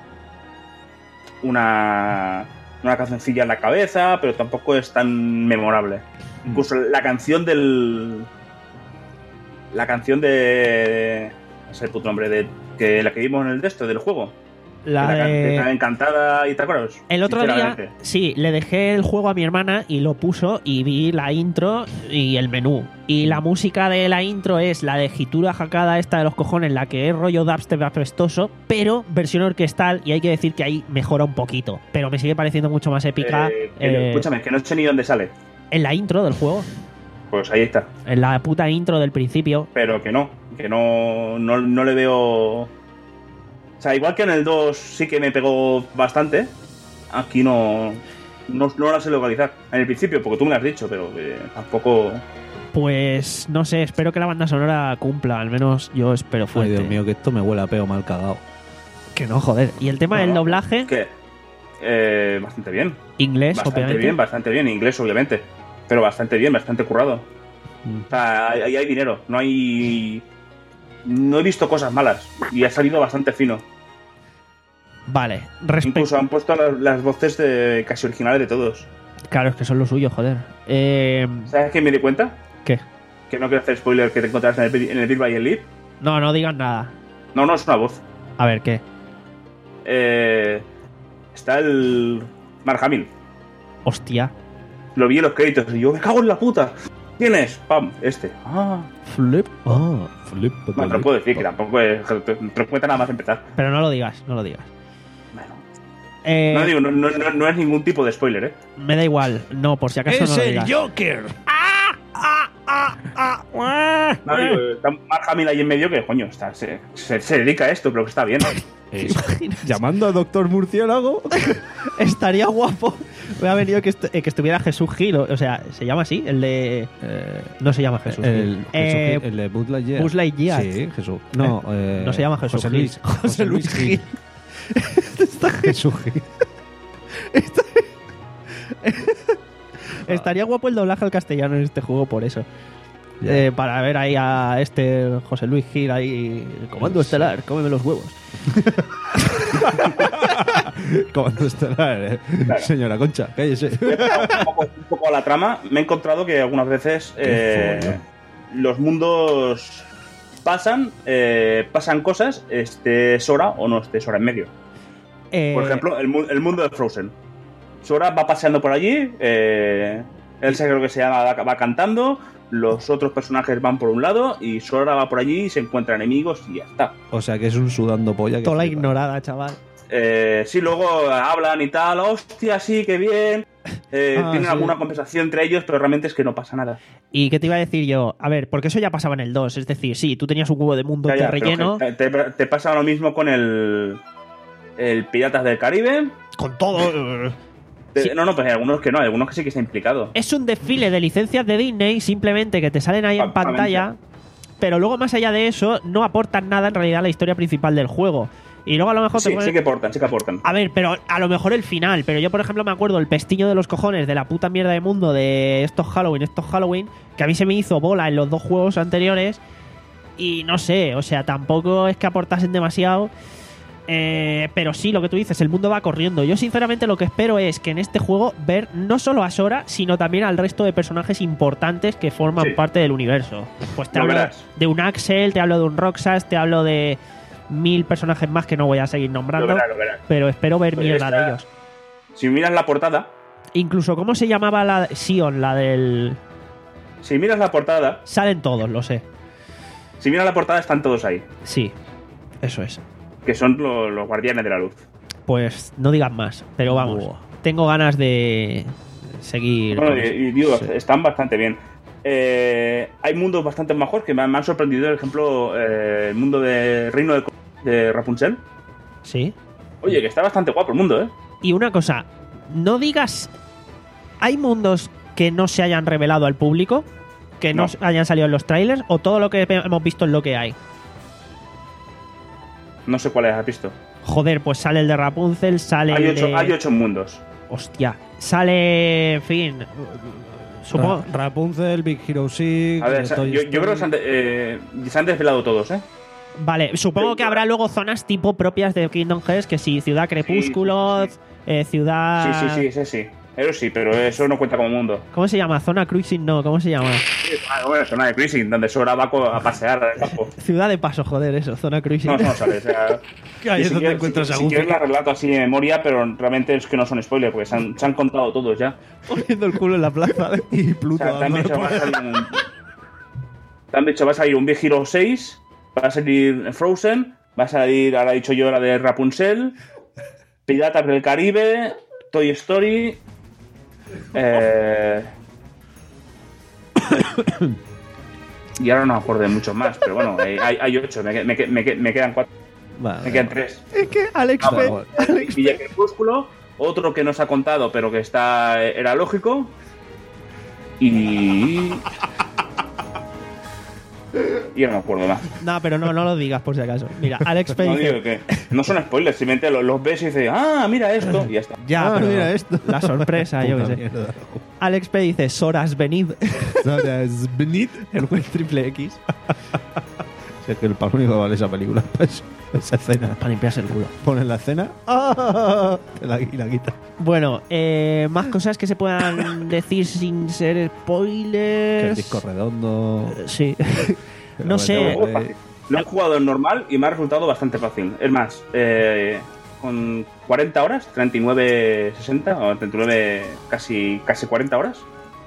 Una. Una cancioncilla en la cabeza, pero tampoco es tan memorable. Incluso la canción del. La canción de. No sé el puto nombre de. Que la que vimos en el texto del juego. La que la can- que de- está encantada y te acuerdas. El otro día, Sinceramente. sí, le dejé el juego a mi hermana y lo puso y vi la intro y el menú. Y la música de la intro es la de Hitura Hakada, esta de los cojones, la que es rollo dubstep apestoso, pero versión orquestal, y hay que decir que ahí mejora un poquito. Pero me sigue pareciendo mucho más épica Eh, que no- eh, escúchame, que no sé ni dónde sale. en la intro del juego, Pues ahí está. en la puta intro del principio. Pero que no, que no, no, no le veo. O sea, igual que en el dos sí que me pegó bastante, aquí no, no, no la sé localizar. En el principio, porque tú me lo has dicho, pero eh, tampoco. Pues no sé, espero que la banda sonora cumpla, al menos yo espero Ay, fuerte. Dios mío, que esto me huele a peo mal cagado. Que no, joder. Y el tema No, del no, doblaje, Que eh, bastante bien. inglés, Bastante obviamente. bien, bastante bien. Inglés, obviamente. Pero bastante bien, bastante currado. Mm. O sea, ahí hay dinero. No hay. No he visto cosas malas. Y ha salido bastante fino. Vale, respecto. Incluso han puesto las, las voces de casi originales de todos. Claro, es que son lo suyo, joder. Eh, ¿Sabes qué me di cuenta? ¿Qué? Que no quiero hacer spoiler que te encontrarás en el, en el Beat by el Leap. No, no digas nada. No, no, es una voz. A ver, ¿qué? Eh, está el Mark Hamill. Hostia. Lo vi en los créditos y yo, me cago en la puta. ¿Quién es? Pam, este. Ah. Flip. Ah, flip. Bueno, te lo puedo decir, que tampoco es. Te, te lo cuenta nada más empezar. Pero no lo digas, no lo digas. Bueno. Eh, No digo, no, no, no, no es ningún tipo de spoiler, ¿eh? Me da igual. No, por si acaso no lo digas. Joker! No, digo, está Mark Hamill ahí en medio que, coño, está, se, se, se dedica a esto, pero que está bien. Llamando a Doctor Murciélago. Estaría guapo. Me ha venido que, est- eh, que estuviera Jesús Gil. O, o sea, ¿se llama así? El de. Eh, No se llama Jesús el, Gil. Jesús Eh, Gil, el de Buzz Lightyear. Buzz Lightyear. Sí, Jesús. No, eh, no se llama Jesús José Gil. Luis. José Luis Gil. Jesús Gil. Estaría guapo el doblaje al castellano en este juego por eso. Ya. Eh, para ver ahí a este José Luis Gil ahí. Comando estelar, cómeme los huevos. Comando estelar, eh. Claro. Señora Concha, cállese. un, poco, un poco a la trama, me he encontrado que algunas veces eh, follón. los mundos pasan, eh, pasan cosas, esté Sora o no esté Sora en medio. Eh, Por ejemplo, el, mu- el mundo de Frozen. Sora va paseando por allí, eh, Elsa creo que se llama, va, va cantando, los otros personajes van por un lado y Sora va por allí y se encuentra enemigos y ya está. O sea que es un sudando polla. Que toda la flipa. ignorada, chaval. Eh, sí, luego hablan y tal, hostia, sí, qué bien. Eh, Ah, tienen sí. alguna conversación entre ellos, pero realmente es que no pasa nada. ¿Y qué te iba a decir yo? A ver, porque eso ya pasaba en el dos. Es decir, sí, tú tenías un huevo de mundo Ya, de ya, pero relleno. que te, te- te pasa lo mismo con el, el Piratas del Caribe. Con todo. eh, Te- Sí. No, no, pues hay algunos que no, hay algunos que sí que está implicado. Es un desfile de licencias de Disney, simplemente que te salen ahí en Exactamente. pantalla. Pero luego, más allá de eso, no aportan nada en realidad a la historia principal del juego. Y luego a lo mejor te Sí, ponen- sí que aportan, sí que aportan. A ver, pero a lo mejor el final. Pero yo, por ejemplo, me acuerdo el pestillo de los cojones de la puta mierda de mundo de estos Halloween, estos Halloween, que a mí se me hizo bola en los dos juegos anteriores. Y no sé, o sea, tampoco es que aportasen demasiado. Eh, pero sí, lo que tú dices, el mundo va corriendo. Yo, sinceramente, lo que espero es que en este juego ver no solo a Sora, sino también al resto de personajes importantes que forman Sí. parte del universo. Pues te Lo hablo verás. de un Axel, te hablo de un Roxas, te hablo de mil personajes más que no voy a seguir Lo nombrando. verás, lo verás. Pero espero ver Pues mierda esta- de ellos. Si miras la portada, Incluso, ¿cómo se llamaba la Sion? La del. si miras la portada, Salen todos, lo sé. si miras la portada están todos ahí, Sí, eso es. que son lo- los guardianes de la luz. Pues no digas más, pero vamos. Buah. Tengo ganas de seguir. Bueno, con y, eso. y digo, Sí. están bastante bien. Eh, hay mundos bastante mejor que me han, me han sorprendido. Por ejemplo, eh, el mundo de Reino de, Co- de Rapunzel. Sí. Oye, que está bastante guapo el mundo, ¿eh? Y una cosa, no digas. Hay mundos que no se hayan revelado al público, que no, No. hayan salido en los trailers, o todo lo que hemos visto es lo que hay. No sé cuáles has visto. Joder, pues sale el de Rapunzel, sale Hay el ocho, de... hay ocho mundos. Hostia, sale, en fin, supongo... Ra- Rapunzel, Big Hero seis. A ver, sa- Toy yo, yo creo que se han, de- eh, se han desvelado todos, ¿eh? Vale, supongo que habrá luego zonas tipo propias de Kingdom Hearts, que sí, Ciudad Crepúsculo, sí, sí. eh, Ciudad... Sí, sí, sí, ese sí. Eso sí, pero eso no cuenta como mundo. ¿Cómo se llama? Zona Cruising, no, ¿cómo se llama? Ah, bueno, zona de cruising, donde Sora va co- a pasear al campo. Ciudad de Paso, joder, eso, Zona Cruising. No, eso no sale. O sea, Ahí es si donde quieres- encuentras si, a si Goofy. quieres la relato así de memoria, pero realmente es que no son spoilers, porque se han, se han contado todos ya. Poniendo el culo en la plaza y O Pluto. sea, te han dándole dicho, por va a el- salir un, te han dicho, va a salir un Big Hero seis, va a salir Frozen, va a salir, ahora he dicho yo, la de Rapunzel, Piratas del Caribe, Toy Story... Eh... y ahora no me acuerdo de muchos más, pero bueno, hay, hay, hay ocho, me, que- me, que- me, que- me quedan cuatro, Vale. me quedan tres. Es que Alex Ah, P- bueno. Villa Crepúsculo, otro que no se ha contado, pero que está era lógico. Y. Y no me acuerdo más. No, pero no, no lo digas por si acaso. Mira, Alex P No dice... digo que. No son spoilers, simplemente los, los ves y dices, ah, mira esto, y ya está. Ya, Ah, pero mira esto. la sorpresa, yo qué Puta sé. mierda. Alex P dice, Soras, venid. ¿Sabes? Benit. El juez triple X. Si es que el para lo único que vale esa película, pues, esa escena. Para limpiarse el culo. Pones la escena ¡ah! Te la, y la quita. Bueno, eh, más cosas que se puedan decir sin ser Que el spoilers. disco redondo. Eh, Sí. que No la sé. verdad, Juego eh, fácil. Lo he jugado en normal y me ha resultado bastante fácil. Es más, eh, con cuarenta horas, treinta y nueve, sesenta, o treinta y nueve, casi, casi cuarenta horas,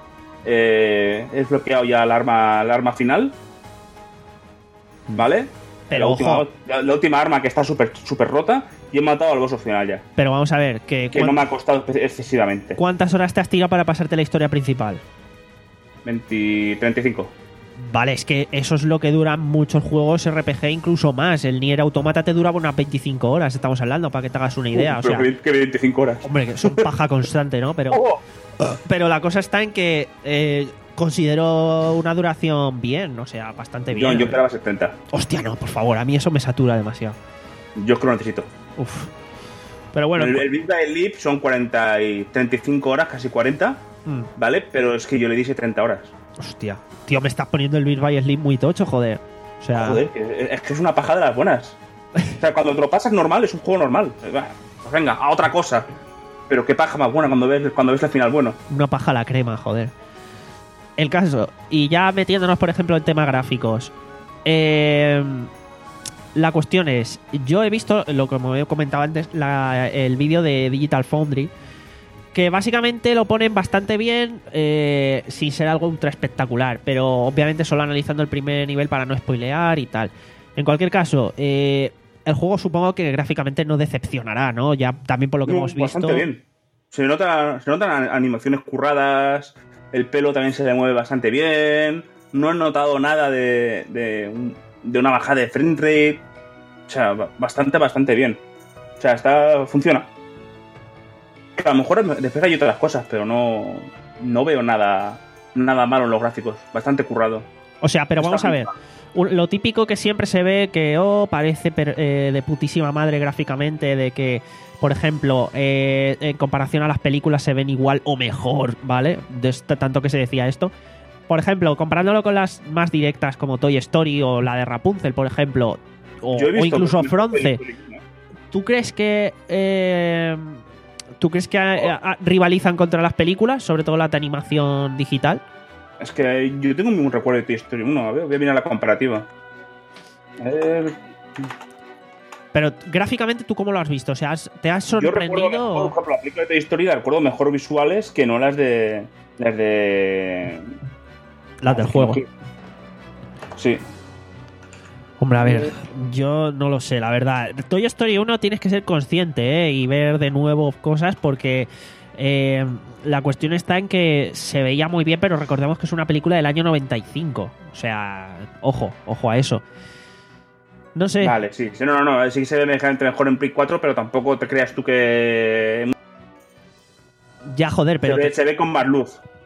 eh, he desbloqueado ya la arma, la arma final. ¿Vale? Pero la, última, ojo. la, la última arma que está súper super rota y he matado al boss final ya. Pero vamos a ver, que Que cuán- no me ha costado espe- excesivamente. ¿cuántas horas te has tirado para pasarte la historia principal? veinte, treinta y cinco. Vale, es que eso es lo que duran muchos juegos R P G, incluso más. El Nier Automata te duraba unas veinticinco horas, estamos hablando, para que te hagas una idea. O Pero sea, que, que veinticinco horas. hombre, que son paja constante, ¿no? Pero, ¡Oh! pero la cosa está en que eh, considero una duración bien, o sea, bastante Yo, bien. yo esperaba setenta. Hostia, no, por favor, a mí eso me satura demasiado. Yo es que lo necesito. Uf. Pero bueno, el, el Beat by Leap son cuarenta y treinta y cinco horas, casi cuarenta, mm, ¿vale? Pero es que yo le di treinta horas. hostia. Tío, me estás poniendo el Beat by Sleep muy tocho, joder. O sea, Joder, que- es que es una paja de las buenas. O sea, cuando te lo pasas normal, es un juego normal. Va, pues venga, a otra cosa. Pero qué paja más buena cuando ves, cuando ves el final bueno. una paja a la crema, joder. El caso, y ya metiéndonos, por ejemplo, en temas gráficos. Eh, la cuestión es, yo he visto, lo que como he comentado antes, la- el vídeo de Digital Foundry, que básicamente lo ponen bastante bien, eh, sin ser algo ultra espectacular, pero obviamente solo analizando el primer nivel para no spoilear y tal. En cualquier caso, eh, el juego supongo que gráficamente no decepcionará, ¿no? Ya también por lo que No, hemos visto. bastante bien. Se, nota, se notan animaciones curradas, el pelo también se le mueve bastante bien. No he notado nada de, de, un- de una bajada de frame rate. O sea, ba- bastante, bastante bien. O sea, está funciona. Que a lo mejor después hay otras cosas, pero no, no veo nada, nada malo en los gráficos. Bastante currado. O sea, pero Está vamos a bien. ver. Un- Lo típico que siempre se ve que, oh, parece per- eh, de putísima madre gráficamente, de que, por ejemplo, eh, en comparación a las películas se ven igual o mejor, ¿vale? De esto- tanto que se decía esto. Por ejemplo, comparándolo con las más directas como Toy Story o la de Rapunzel, por ejemplo, o, Yo he o visto incluso películas- Fronce, películas, ¿tú crees que... eh, ¿Tú crees que eh, a- rivalizan contra las películas, sobre todo la de animación digital? Es que yo tengo un recuerdo de Toy Story uno, a ver, voy a mirar la comparativa. A ver, Pero gráficamente, ¿tú cómo lo has visto? O sea, ¿has- ¿te has yo recuerdo sorprendido? mejor, o- por ejemplo, la película de Toy Story la recuerdo mejor visuales que no las de... Las de... Las del juego. Sí. Hombre, a ver, yo no lo sé, la verdad. Toy Story uno tienes que ser consciente, ¿eh? Y ver de nuevo cosas porque eh, la cuestión está en que se veía muy bien, pero recordemos que es una película del año noventa y cinco. O sea, ojo, ojo a eso. No sé. Vale, sí. Sí, no, no, no. Sí que se ve ligeramente mejor en Play cuatro, pero tampoco te creas tú que... Ya, joder, pero... se, ve, te- se ve con más luz.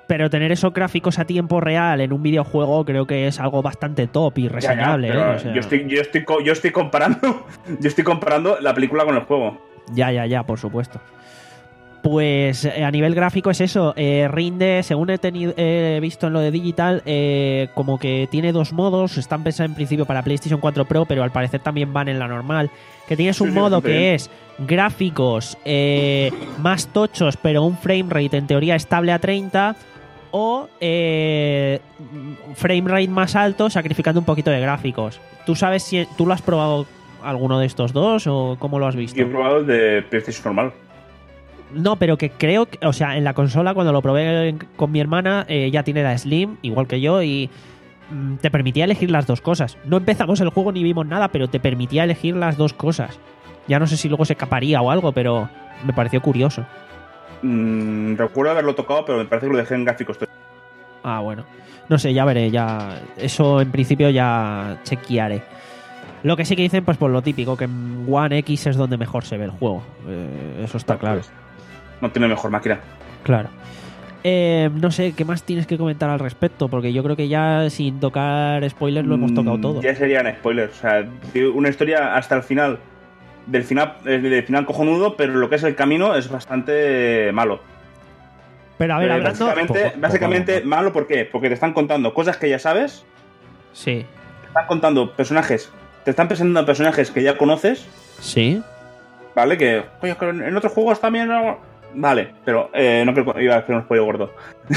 Pero tener esos gráficos a tiempo real en un videojuego creo que es algo bastante top y reseñable. Ya, ya, pero ¿eh? O sea, yo, estoy, yo, estoy, co- yo estoy comparando yo estoy comparando la película con el juego. ya, ya, ya, por supuesto. Pues eh, a nivel gráfico es eso, eh, rinde, según he tenido, he visto en lo de digital, eh, como que tiene dos modos, están pensados en principio para PlayStation cuatro Pro, pero al parecer también van en la normal, que tienes un Sí, sí, modo bastante que bien. es gráficos eh, más tochos, pero un frame rate en teoría estable a treinta, o eh, frame rate más alto, sacrificando un poquito de gráficos. ¿Tú sabes si tú lo has probado alguno de estos dos o cómo lo has visto? Yo he probado el de PlayStation normal. No, pero que creo que, o sea, en la consola cuando lo probé con mi hermana, eh, ya tiene la Slim, igual que yo, y mm, te permitía elegir las dos cosas. No empezamos el juego ni vimos nada, pero te permitía elegir las dos cosas. Ya no sé si luego se escaparía o algo, pero me pareció curioso. Mm, recuerdo haberlo tocado, pero me parece que lo dejé en gráficos. Ah, bueno. No sé, ya veré, ya. Eso en principio ya chequearé. Lo que sí que dicen, pues por lo típico, que en One X es donde mejor se ve el juego. Eh, eso está claro. No tiene mejor máquina. Claro. Eh, no sé, ¿qué más tienes que comentar al respecto? Porque yo creo que ya sin tocar spoilers lo hemos tocado Mm, todo. Ya serían spoilers. O sea, una historia hasta el final. Del final, eh, del final cojonudo, pero lo que es el camino es bastante malo. Pero a ver, Eh, hablando... básicamente, Poco- básicamente poco- malo, ¿por qué? Porque te están contando cosas que ya sabes, Sí. te están contando personajes, te están presentando personajes que ya conoces, Sí. ¿vale? Que, oye, que en otros juegos también... ¿no? Vale, pero eh, no creo que iba a hacer un spoiler gordo.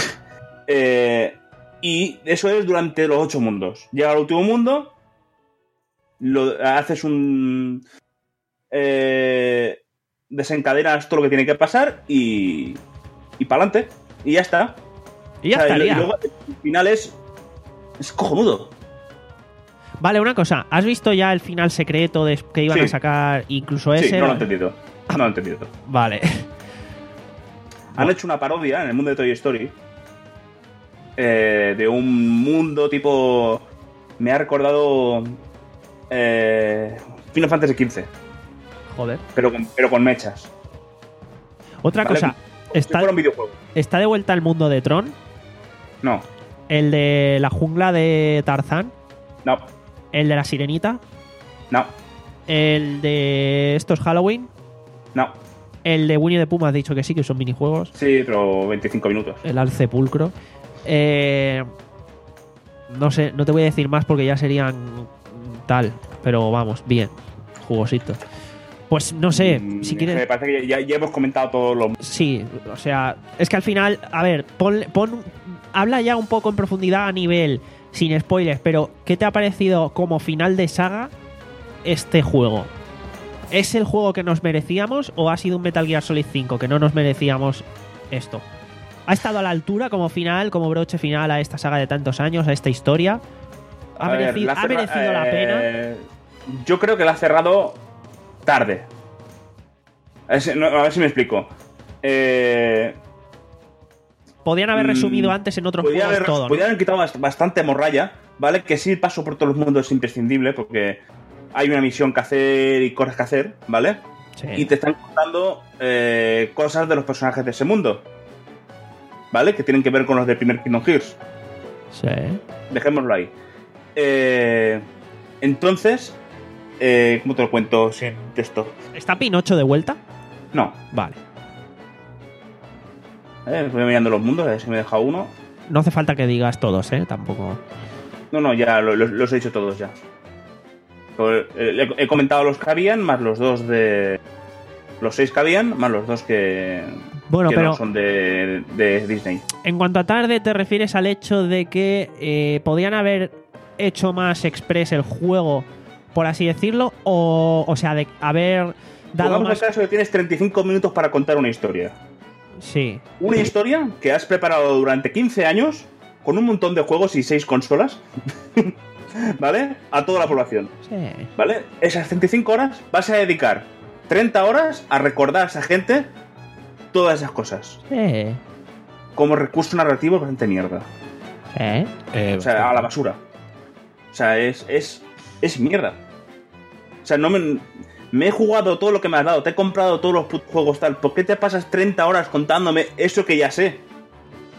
eh, y eso es durante los ocho mundos. Llega al último mundo, lo, haces un... Eh, desencadenas todo lo que tiene que pasar y... y para adelante. Y ya está. Y ya O sea, y estaría. luego el final es... es cojonudo. Vale, una cosa. ¿Has visto ya el final secreto de que iban Sí. a sacar incluso ese? Sí, no lo he entendido. No lo he entendido. Vale. Han hecho una parodia en el mundo de Toy Story eh, de un mundo tipo... Me ha recordado eh, Final Fantasy quince, Joder. pero con, pero con mechas. Otra Vale, cosa. como si Está, fuera un videojuego. está de vuelta el mundo de Tron. No, El de la jungla de Tarzán. no, El de la sirenita. no, El de estos Halloween. no. El de Winnie the Pooh me has dicho que sí, que son minijuegos. Sí, pero veinticinco minutos. El Alcepulcro. Eh, no sé, no te voy a decir más porque ya serían tal. Pero vamos, bien. Jugosito. Pues no sé, Mm, si Me quieres... parece que ya, ya hemos comentado todos los... Sí, o sea, es que al final, a ver, pon, pon- habla ya un poco en profundidad a nivel, sin spoilers, pero ¿qué te ha parecido como final de saga este juego? ¿Es el juego que nos merecíamos o ha sido un Metal Gear Solid cinco que no nos merecíamos esto? ¿Ha estado a la altura como final, como broche final a esta saga de tantos años, a esta historia? ¿Ha, A ver, merecido, la ¿ha cerra- merecido la pena? eh, Yo creo que la ha cerrado tarde. A ver si, no, a ver si me explico. Eh, Podían haber mm, resumido antes en otros podía juegos haber, todo, ¿no? podía haber quitado bast- bastante morralla, ¿vale? Que sí, el paso por todos los mundos es imprescindible porque hay una misión que hacer y cosas que hacer, ¿vale? Sí. Y te están contando eh, cosas de los personajes de ese mundo, ¿vale? Que tienen que ver con los del primer Kingdom Hearts. Sí. Dejémoslo ahí. Eh, entonces, eh, ¿cómo te lo cuento sin texto? ¿Está Pinocho de vuelta? No. Vale. Eh, voy mirando los mundos, a ver si me deja uno. No hace falta que digas todos, ¿eh? Tampoco. No, no, ya lo- lo- los he dicho todos ya. Eh, He, he comentado los que habían, más los dos de... Los seis que habían, más los dos que, Bueno, que pero no son de, de Disney. en cuanto a tarde, ¿te refieres al hecho de que eh, podían haber hecho más express el juego, por así decirlo? O, o sea, de haber dado Pongamos más... el caso de que tienes treinta y cinco minutos para contar una historia. Sí. Una historia que has preparado durante quince años con un montón de juegos y seis consolas, ¿vale? A toda la población, Sí. ¿vale? Esas treinta y cinco horas vas a dedicar treinta horas a recordar a esa gente todas esas cosas. Sí. Como recurso narrativo es bastante mierda. ¿Eh? Eh, O sea, a la basura. O sea, es, es, es mierda. O sea, no me... Me he jugado todo lo que me has dado, te he comprado todos los putos juegos tal. ¿Por qué te pasas treinta horas contándome eso que ya sé?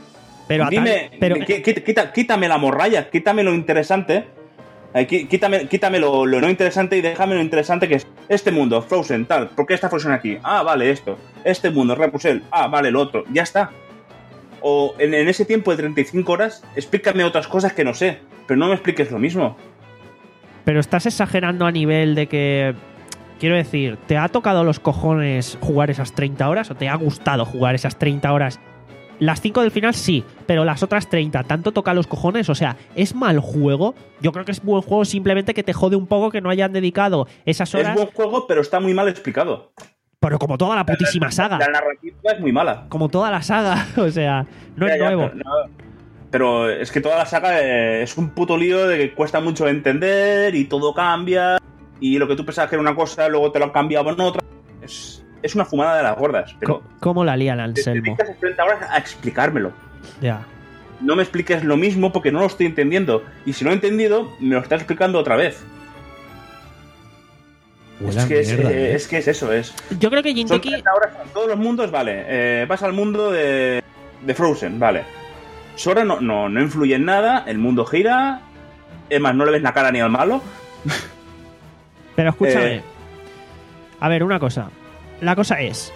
Pero, a Dime, tal- pero quí- quí- quita- quítame la morralla, quítame lo interesante, eh, quí- quítame, quítame lo, lo no interesante y déjame lo interesante que es este mundo, Frozen, tal. ¿Por qué está Frozen aquí? Ah, vale, esto. Este mundo, Rapunzel. Ah, vale, lo otro. Ya está. O en, en ese tiempo de treinta y cinco horas, explícame otras cosas que no sé, pero no me expliques lo mismo. Pero estás exagerando a nivel de que... Quiero decir, ¿te ha tocado los cojones jugar esas treinta horas o te ha gustado jugar esas treinta horas? Las cinco del final sí, pero las otras treinta, ¿tanto toca los cojones? O sea, ¿es mal juego? Yo creo que es buen juego, simplemente que te jode un poco que no hayan dedicado esas horas. Es buen juego, pero está muy mal explicado. Pero como toda la putísima saga. La narrativa es muy mala. Como toda la saga, o sea, no Ya, es ya, nuevo. Pero, no, pero es que toda la saga eh, es un puto lío de que cuesta mucho entender y todo cambia. Y lo que tú pensabas que era una cosa, luego te lo han cambiado en otra. Es, es una fumada de las gordas. Pero Co- ¿Cómo la lían, te Anselmo? dedicas treinta horas a explicármelo. Ya. No me expliques lo mismo porque no lo estoy entendiendo. Y si lo he entendido, me lo estás explicando otra vez. Huele Es a que es, mierda, eh, ¿eh? es que es eso, es. Yo creo que Son Jinteki... treinta horas en todos los mundos, vale. Eh, vas al mundo de, de Frozen, vale. Sora no, no, no influye en nada, el mundo gira. Es más, no le ves la cara ni al malo. Pero escúchame. Eh. A ver, una cosa. La cosa es...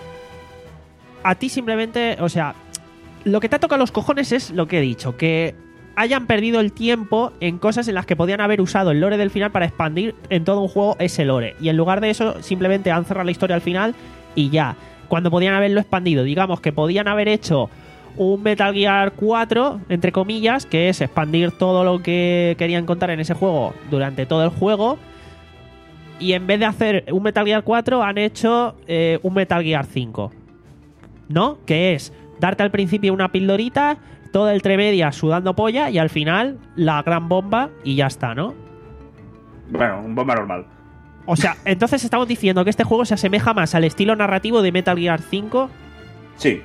A ti simplemente... O sea, lo que te ha tocado los cojones es lo que he dicho. Que hayan perdido el tiempo en cosas en las que podían haber usado el lore del final para expandir en todo un juego ese lore. Y en lugar de eso, simplemente han cerrado la historia al final y ya. Cuando podían haberlo expandido. Digamos que podían haber hecho un Metal Gear cuatro, entre comillas, que es expandir todo lo que querían contar en ese juego durante todo el juego. Y en vez de hacer un Metal Gear cuatro, han hecho eh, un Metal Gear cinco. ¿No? Que es darte al principio una pildorita, todo el tremedia sudando polla y al final la gran bomba y ya está, ¿no? Bueno, un bomba normal. O sea, entonces estamos diciendo que este juego se asemeja más al estilo narrativo de Metal Gear cinco, Sí.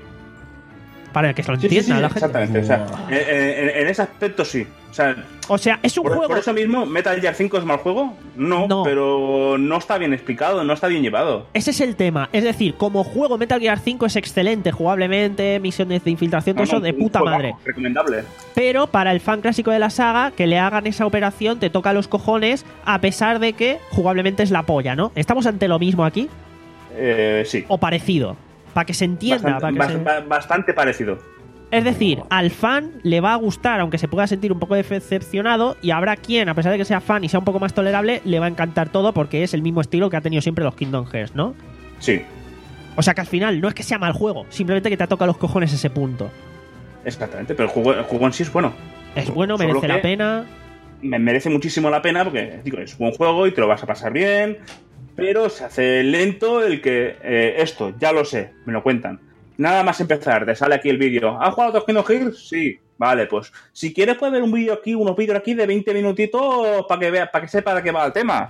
para que se lo Sí, sí, entienda sí, la gente. exactamente. O sea, en, en- en ese aspecto sí. O sea, O sea, es un por, juego... por eso mismo, ¿Metal Gear cinco es mal juego? No, No. pero no está bien explicado, no está bien llevado. Ese es el tema. Es decir, como juego Metal Gear cinco es excelente jugablemente, misiones de infiltración, todo No, no, eso de un puta juegazo, madre. Recomendable. Pero para el fan clásico de la saga, que le hagan esa operación te toca los cojones, a pesar de que jugablemente es la polla, ¿no? ¿Estamos ante lo mismo aquí? Eh, sí. ¿O parecido? Para que se entienda. Bastante, para que bas- se- ba- bastante parecido. Es decir, al fan le va a gustar, aunque se pueda sentir un poco decepcionado, y habrá quien, a pesar de que sea fan y sea un poco más tolerable, le va a encantar todo porque es el mismo estilo que ha tenido siempre los Kingdom Hearts, ¿no? Sí, O sea que al final no es que sea mal juego, simplemente que te ha tocado los cojones ese punto. exactamente. Pero el juego, el juego en sí es bueno. Es bueno, Solo merece la que- pena. Me merece muchísimo la pena porque, digo, es buen juego y te lo vas a pasar bien. Pero se hace lento el que eh, esto, ya lo sé, me lo cuentan. Nada más empezar, te sale aquí el vídeo. ¿Has jugado a los Kingdom Hearts? Sí. Vale, pues si quieres puedes ver un vídeo aquí, unos vídeos aquí de veinte minutitos para que vea, para que sepa de qué va el tema.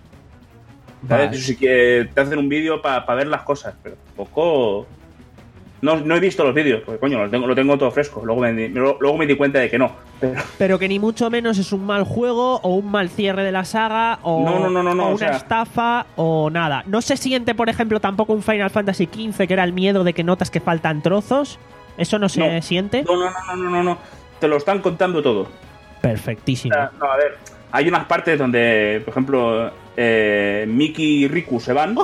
¿Sabes? Vale. Eso sí que te hacen un vídeo para ver las cosas, pero tampoco... No, no he visto los vídeos, porque coño, lo tengo, lo tengo todo fresco. Luego me, di- luego me di cuenta de que no. Pero, Pero que ni mucho menos es un mal juego o un mal cierre de la saga o, No, no, no, no, no, o o una sea- estafa o nada. No se siente, por ejemplo, tampoco un Final Fantasy quince, que era el miedo de que notas que faltan trozos. ¿Eso no se No. siente? no, no, no, no, no, no. Te lo están contando todo. O Perfectísimo. sea, no, a ver, hay unas partes donde, por ejemplo, eh, Mickey y Riku se van.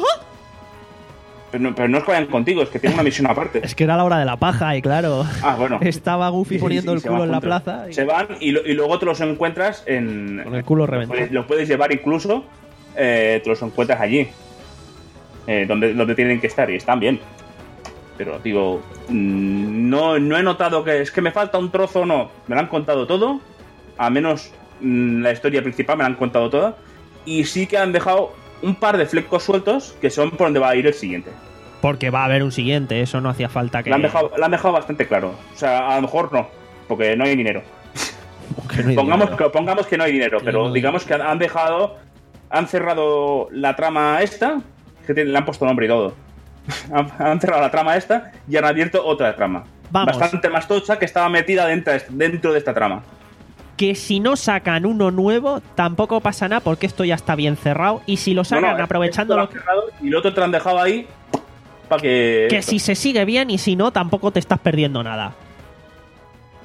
Pero no, pero no es que vayan contigo, es que tienen una misión aparte. Es que era la hora de la paja y claro, Ah, bueno. estaba Goofy Sí, sí, poniendo sí, el se culo van en la juntos. plaza y Se van y, lo- y luego te los encuentras en... con el culo Los reventado. puedes, los puedes llevar incluso, eh, te los encuentras allí, eh, donde, donde tienen que estar, y están bien. Pero, digo, mm, no, no he notado que es que me falta un trozo, no. Me lo han contado todo, a menos mm, la historia principal me la han contado toda, y sí que han dejado un par de flecos sueltos que son por donde va a ir el siguiente. Porque va a haber un siguiente, eso no hacía falta que... La han dejado, la han dejado bastante claro. O sea, a lo mejor no, porque no hay dinero. que no hay Pongamos dinero. que, pongamos que no hay dinero, Que pero no. digamos que han- han dejado, han cerrado la trama esta, que tiene- le han puesto nombre y todo. han, han cerrado la trama esta y han abierto otra trama. Vamos. Bastante más tocha que estaba metida dentro, de- dentro de esta trama. Que si no sacan uno nuevo, tampoco pasa nada porque esto ya está bien cerrado. Y si lo sacan No, no, aprovechando esto lo lo han cerrado y el otro te lo han dejado ahí para que... que si se sigue bien y si no, tampoco te estás perdiendo nada.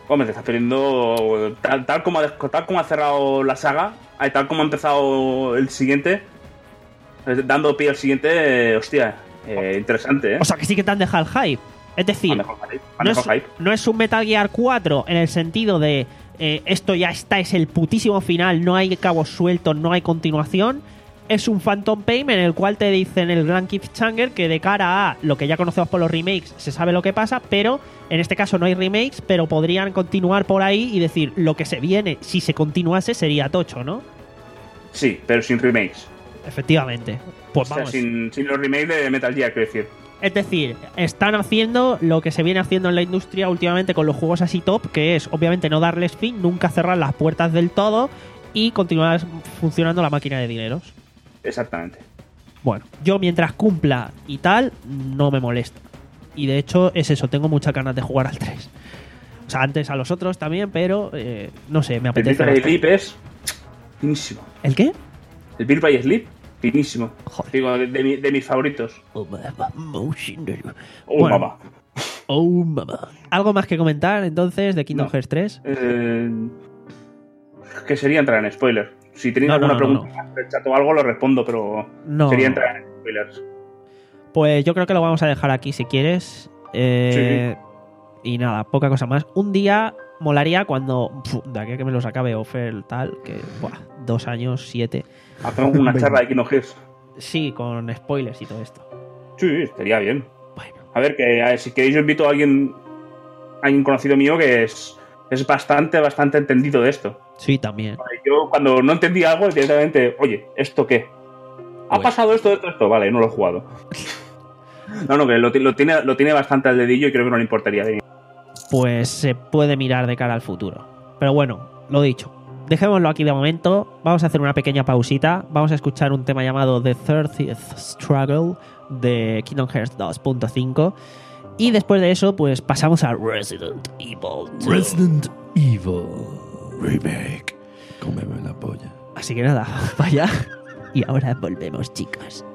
Hombre, te estás perdiendo tal, tal, como ha, tal como ha cerrado la saga, eh, tal como ha empezado el siguiente, eh, dando pie al siguiente, eh, hostia, eh, interesante, ¿eh? O sea que sí que te han dejado el hype. Es decir, Han dejado hype, han no es, dejado hype. no es un Metal Gear cuatro en el sentido de eh, esto ya está, es el putísimo final, no hay cabos sueltos, no hay continuación. Es un Phantom Pain en el cual te dicen el gran cliffhanger que de cara a lo que ya conocemos por los remakes se sabe lo que pasa, pero en este caso no hay remakes, pero podrían continuar por ahí y decir lo que se viene, si se continuase sería tocho, ¿no? Sí, pero sin remakes. Efectivamente. Pues O sea, vamos. sin, sin los remakes de Metal Gear, quiero decir. Es decir, están haciendo lo que se viene haciendo en la industria últimamente con los juegos así top, que es obviamente no darles fin, nunca cerrar las puertas del todo y continuar funcionando la máquina de dineros. Exactamente. Bueno, yo mientras cumpla y tal, no me molesta. Y de hecho es eso, tengo muchas ganas de jugar al tres. O sea, antes a los otros también, pero eh, no sé, me El Beat apetece by bastante. Sleep es finísimo. ¿El qué? El Beat by Sleep, finísimo. Joder. Digo, de, de mi- de mis favoritos. Oh, mamá, motion. Oh, Bueno. mamá. Oh, mamá. ¿Algo más que comentar entonces de Kingdom No. Hearts tres? Eh, que sería entrar en spoiler. Si tenéis No, no, alguna no, no, pregunta en el chat o algo, lo respondo, pero No. sería entrar en spoilers. Pues yo creo que lo vamos a dejar aquí si quieres. Eh, Y nada, poca cosa más. Un día molaría cuando, pf, de aquí a que me los acabe Offer tal, que buah, dos años, siete. Hacemos una charla de Kingdom Hearts. Sí, con spoilers y todo esto. Sí, estaría bien. Bueno, A ver, que a ver, si queréis yo invito a alguien, a alguien conocido mío que es, es bastante, bastante entendido de esto. sí, también. Yo cuando no entendí algo, directamente, oye, ¿esto qué? ¿Ha Pues- pasado esto, esto, esto? Vale, no lo he jugado. No, no, que lo, ti- lo tiene, lo tiene bastante al dedillo y creo que no le importaría. Pues se puede mirar de cara al futuro. Pero bueno, lo dicho. Dejémoslo aquí de momento. Vamos a hacer una pequeña pausita. Vamos a escuchar un tema llamado The thirtieth Struggle de Kingdom Hearts dos punto cinco. Y después de eso, pues pasamos a Resident Evil dos. Resident Evil Remake. Cómeme la polla. Así que nada, vaya. Y ahora volvemos, chicos.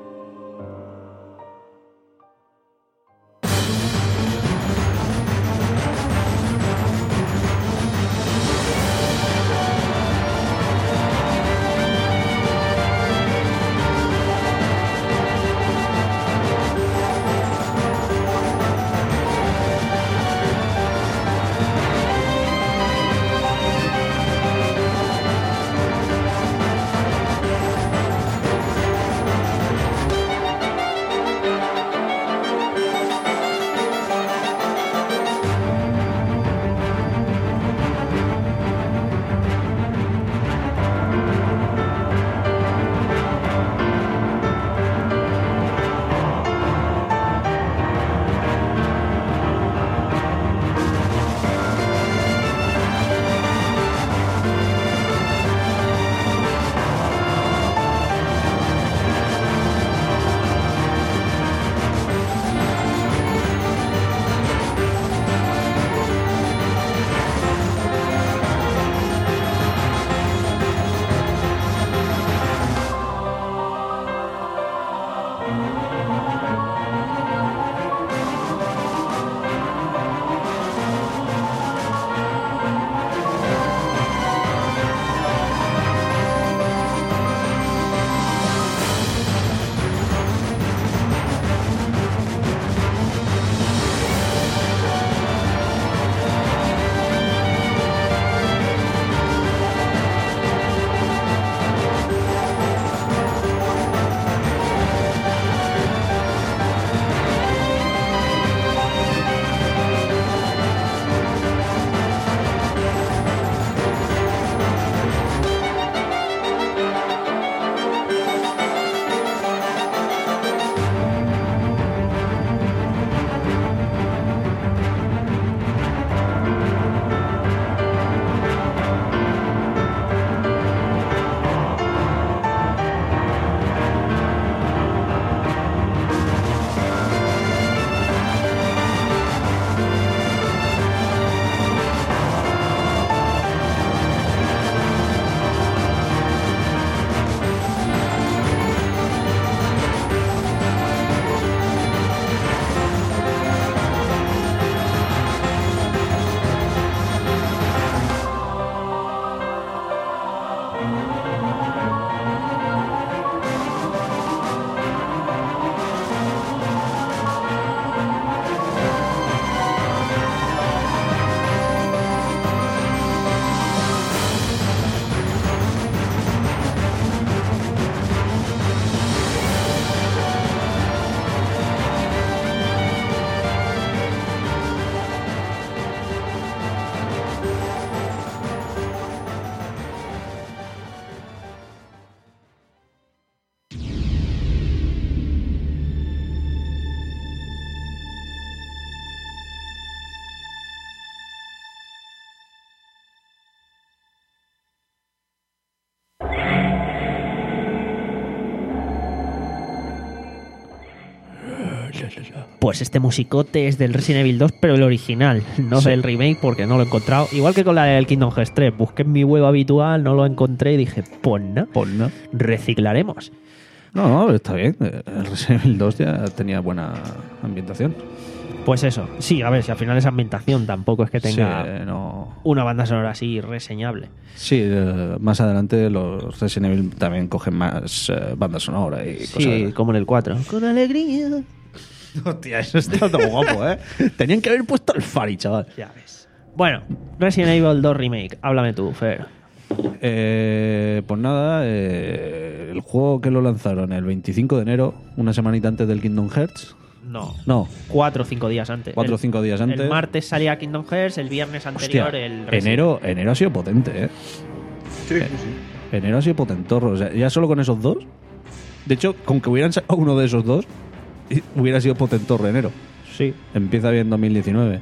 Pues este musicote es del Resident Evil dos, pero el original, no Sí. del remake, porque no lo he encontrado. Igual que con la del Kingdom Hearts tres, busqué en mi web habitual, no lo encontré y dije, pues no, Pues no. reciclaremos. No, no, está bien. El Resident Evil dos ya tenía buena ambientación. Pues eso, sí, a ver, si al final esa ambientación tampoco es que tenga Sí, no. una banda sonora así reseñable. Sí, eh, más adelante los Resident Evil también cogen más eh, banda sonora y Sí, cosas. como en el cuatro. Con alegría. Hostia, eso está todo guapo, ¿eh? Tenían que haber puesto el Fari, chaval. Ya ves. Bueno, Resident Evil dos Remake, háblame tú, Fer. Eh, pues nada, eh, el juego que lo lanzaron el veinticinco de enero, una semanita antes del Kingdom Hearts. No, No, cuatro o cinco días antes. cuatro o El- cinco días antes. El martes salía Kingdom Hearts, el viernes anterior Hostia, el Resident. enero, enero ha sido potente, ¿eh? Sí, sí, sí. Enero ha sido potentorro. O sea, ya solo con esos dos. De hecho, con que hubieran sacado uno de esos dos, y- hubiera sido potentorro enero. Sí. Empieza bien dos mil diecinueve.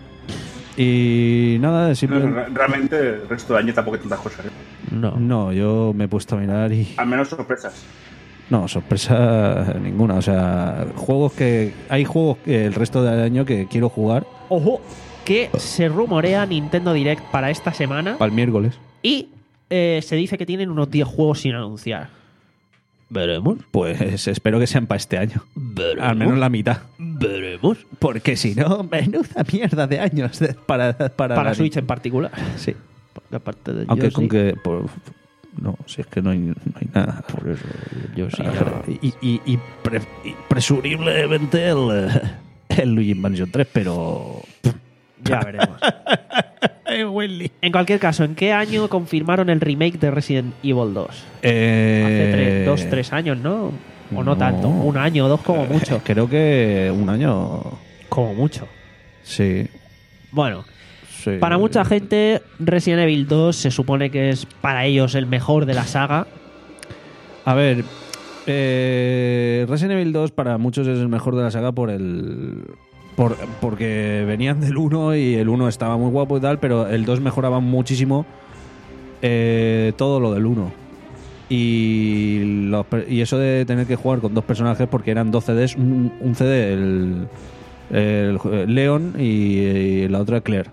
Y nada, No, simplemente. re- realmente el resto del año tampoco hay tantas cosas. ¿eh? No. No, yo me he puesto a mirar y. Al menos sorpresas. No, sorpresa ninguna. O sea, juegos que. Hay juegos que el resto del año que quiero jugar Ojo, que se rumorea Nintendo Direct para esta semana para el miércoles. y eh, se dice que tienen unos diez juegos sin anunciar. Veremos. Pues espero que sean para este año. Veremos. Al menos la mitad. Veremos. Porque si no, menuda mierda de años de- para, para, Para la Switch en particular. Sí. Porque aparte de Aunque Yoshi, con que. por- no, si es que no hay, no hay nada. por eso, Yoshi Ah, ya- y, y, y, pre- y presumiblemente el, eh, el Luigi Mansion tres, pero. ya veremos. Eh, Willy. En cualquier caso, ¿en qué año confirmaron el remake de Resident Evil dos? Eh, Hace tres, dos, tres años, ¿no? O no, no. tanto. Un año o dos como mucho. Creo que un año. Como mucho. Sí. Bueno, sí. para mucha gente, Resident Evil dos se supone que es para ellos el mejor de la saga. A ver. Eh, Resident Evil dos para muchos es el mejor de la saga por el. Por, porque venían del uno y el uno estaba muy guapo y tal, pero el dos mejoraba muchísimo eh, todo lo del uno. Y, los per- y eso de tener que jugar con dos personajes porque eran dos C Ds, un, un C D, el, el Leon y, y la otra Claire.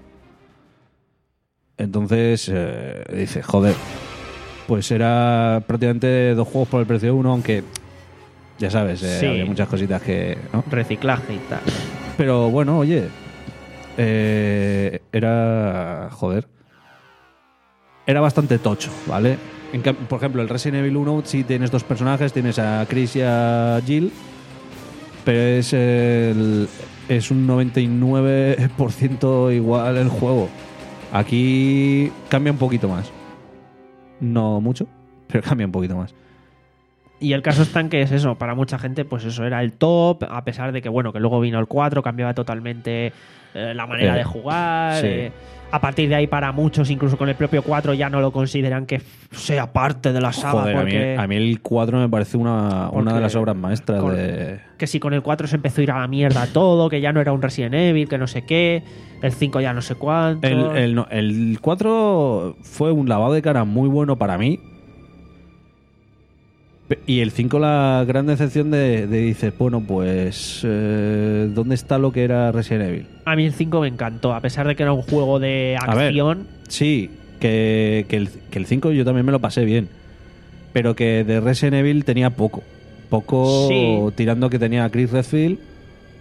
Entonces eh, dice, joder, pues era prácticamente dos juegos por el precio de uno, aunque ya sabes, eh, Sí. había muchas cositas que... ¿no? Reciclaje y tal. Pero bueno, oye, eh, era... Joder. Era bastante tocho, ¿vale? En cam- por ejemplo, el Resident Evil uno sí tienes dos personajes, tienes a Chris y a Jill, pero es, el- es un noventa y nueve por ciento igual el juego. Aquí cambia un poquito más. No mucho, pero cambia un poquito más. Y el caso está en que es eso, para mucha gente, pues eso era el top, a pesar de que, bueno, que luego vino el cuatro, cambiaba totalmente eh, la manera Eh, de jugar. sí. eh, a partir de ahí, para muchos, incluso con el propio cuatro, ya no lo consideran que sea parte de la saga. Joder, a mí, porque a mí el cuatro me parece una, una porque de las obras maestras con- de... que si con el cuatro se empezó a ir a la mierda todo, que ya no era un Resident Evil, que no sé qué, el cinco ya no sé cuánto. El, el, no, el cuatro fue un lavado de cara muy bueno para mí. Pe- Y el cinco la gran decepción de, de dices, bueno, pues eh, ¿dónde está lo que era Resident Evil? A mí el cinco me encantó, a pesar de que era un juego de A ver. acción. Sí, que, que, el, que el cinco yo también me lo pasé bien. Pero que de Resident Evil tenía poco. Poco Sí. tirando que tenía a Chris Redfield.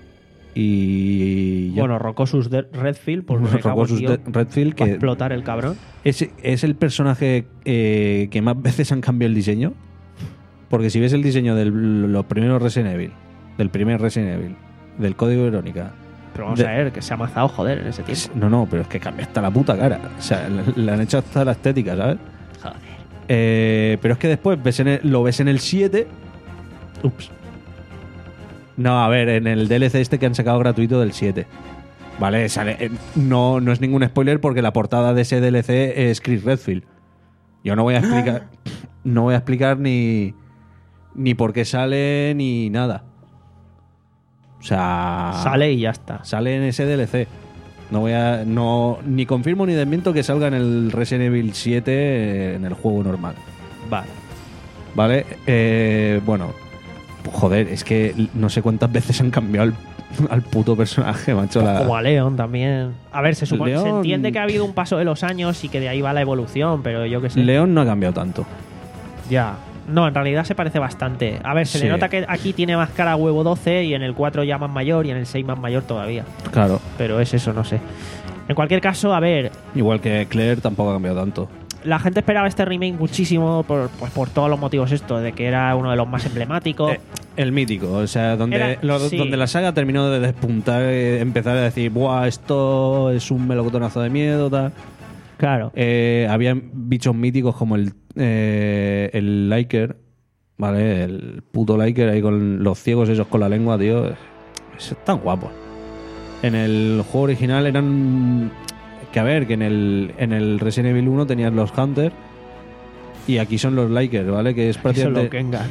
y... ya. Bueno, Rocosus de Redfield, por Rocosus de Redfield, que explotar el cabrón. es, es el personaje eh, que más veces han cambiado el diseño. Porque si ves el diseño de los primeros Resident Evil, del primer Resident Evil, del Código Verónica... Pero vamos de- a ver, que se ha amazado, joder, en ese tiempo. es- no, no, pero es que cambia hasta la puta cara. O sea, le, le han hecho hasta la estética, ¿sabes? Joder. Eh, pero es que después ves en el- lo ves en el siete. Ups. No, a ver, en el D L C este que han sacado gratuito del siete. Vale, sale, eh, no, no es ningún spoiler porque la portada de ese D L C es Chris Redfield. Yo no voy a explicar. No voy a explicar ni. Ni por qué sale ni nada. O sea. Sale y ya está. Sale en ese D L C. No voy a. No, ni confirmo ni desmiento que salga en el Resident Evil siete eh, en el juego normal. Vale. ¿Vale? Eh, bueno. Joder, es que no sé cuántas veces han cambiado al, al puto personaje, macho. La... Como a Leon también. A ver, se supone, se Leon- entiende que ha habido un paso de los años y que de ahí va la evolución, pero yo qué sé. León no ha cambiado tanto. Ya. No, en realidad se parece bastante. A ver, se Sí. le nota que aquí tiene más cara a huevo doce y en el cuatro ya más mayor y en el seis más mayor todavía. Claro. Pero es eso, no sé. En cualquier caso, a ver, Igual que Claire tampoco ha cambiado tanto. la gente esperaba este remake muchísimo por, pues, por todos los motivos esto, de que era uno de los más emblemáticos. Eh, el mítico, o sea, donde, Era- lo- sí. donde la saga terminó de despuntar, eh, empezar a decir, buah, esto es un melocotonazo de miedo, tal. Claro. Eh, había bichos míticos como el, eh, el Liker, ¿vale? El puto Liker ahí con los ciegos esos con la lengua, tío. Es tan guapo. En el juego original eran... Que a ver, que en el, en el Resident Evil uno tenías los Hunters y aquí son los Likers, ¿vale? Que es Eso es prácticamente... lo Kengar.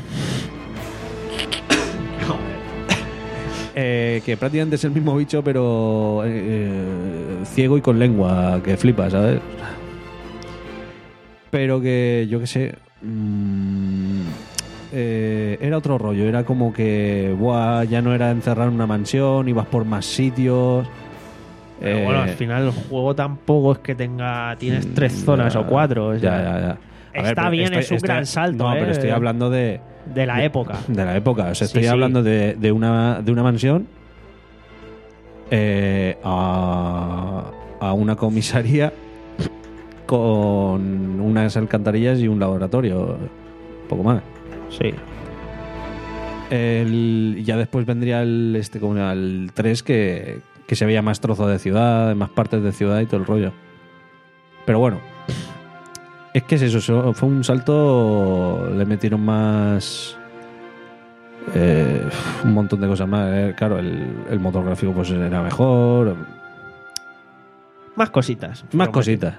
Eh, que prácticamente es el mismo bicho, pero eh, eh, ciego y con lengua, que flipa, ¿sabes? Pero que, yo qué sé, mmm, eh, era otro rollo, era como que, buah, ya no era encerrar en una mansión, ibas por más sitios. Pero eh, bueno, al final el juego tampoco es que tenga. Tienes tres ya, zonas o cuatro. o sea, Ya, ya, ya. A Está pero bien, es un gran salto, No, ¿eh? pero estoy hablando de, De la época. de la época. O sea, Sí, estoy sí. hablando de, de, una, de una mansión eh, a, a una comisaría con unas alcantarillas y un laboratorio. Poco más. Sí. El, ya después vendría el, este, como el tres que, que se veía más trozo de ciudad, más partes de ciudad y todo el rollo. Pero bueno. Es que es eso, eso fue un salto, le metieron más... eh, un montón de cosas más. eh. Claro, el, el motor gráfico pues era mejor. Más cositas. Más Pero cositas.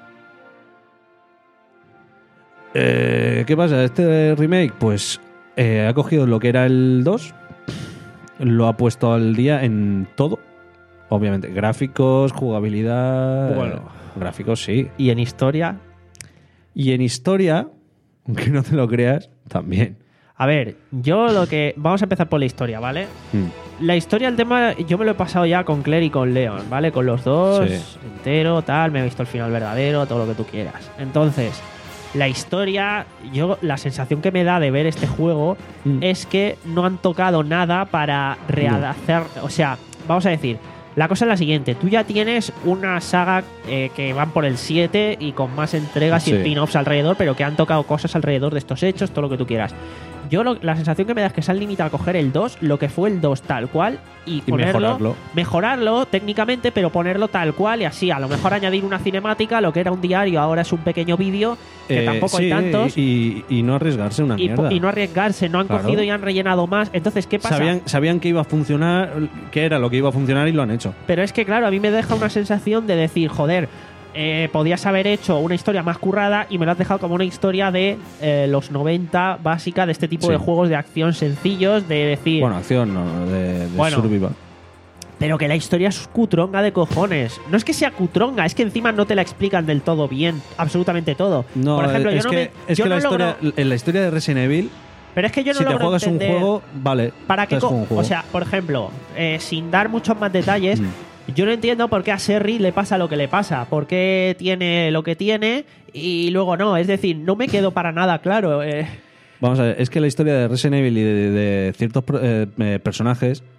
Eh, ¿Qué pasa? Este remake pues eh, ha cogido lo que era el dos, lo ha puesto al día en todo. Obviamente, gráficos, jugabilidad... Bueno. eh, gráficos sí. Y en historia. Y en historia, aunque no te lo creas, también. A ver, yo lo que. Vamos a empezar por la historia, ¿vale? Mm. La historia, el tema, yo me lo he pasado ya con Claire y con Leon, ¿vale? Con los dos, Sí. entero, tal, me he visto el final verdadero, todo lo que tú quieras. Entonces, la historia, yo la sensación que me da de ver este juego Mm. es que no han tocado nada para rehacer. O sea, vamos a decir, la cosa es la siguiente: tú ya tienes una saga eh, que van por el siete y con más entregas Sí. y spin-offs alrededor, pero que han tocado cosas alrededor de estos hechos, todo lo que tú quieras. Yo lo- la sensación que me da es que se han limitado a coger el dos, lo que fue el dos tal cual, y, Y ponerlo, mejorarlo. mejorarlo técnicamente, pero ponerlo tal cual y así. A lo mejor añadir una cinemática, lo que era un diario ahora es un pequeño vídeo, que Eh, tampoco sí, hay tantos. Y, y no arriesgarse una Y, po- mierda. y no arriesgarse, no han Claro. cogido y han rellenado más. Entonces, ¿qué pasa? Sabían, sabían que iba a funcionar, que era lo que iba a funcionar y lo han hecho. Pero es que, claro, a mí me deja una sensación de decir, joder, eh, podías haber hecho una historia más currada y me lo has dejado como una historia de eh, los noventa básica de este tipo Sí. de juegos de acción sencillos, de decir, Bueno, acción, no, de, de Bueno. survival. pero que la historia es cutronga de cojones. No es que sea cutronga, es que encima no te la explican del todo bien, absolutamente todo. No, Por ejemplo, es yo no que, me, es yo que no la historia, logro- en la historia de Resident Evil, pero es que yo no si te logro juegas un entender juego, vale. para qué te has co- jugado un juego. o sea, por ejemplo, eh, sin dar muchos más detalles, Mm. yo no entiendo por qué a Sherry le pasa lo que le pasa, por qué tiene lo que tiene y luego no. Es decir, no me quedó para nada claro. eh. Vamos a ver, es que la historia de Resident Evil y de, de ciertos pro- eh, eh, personajes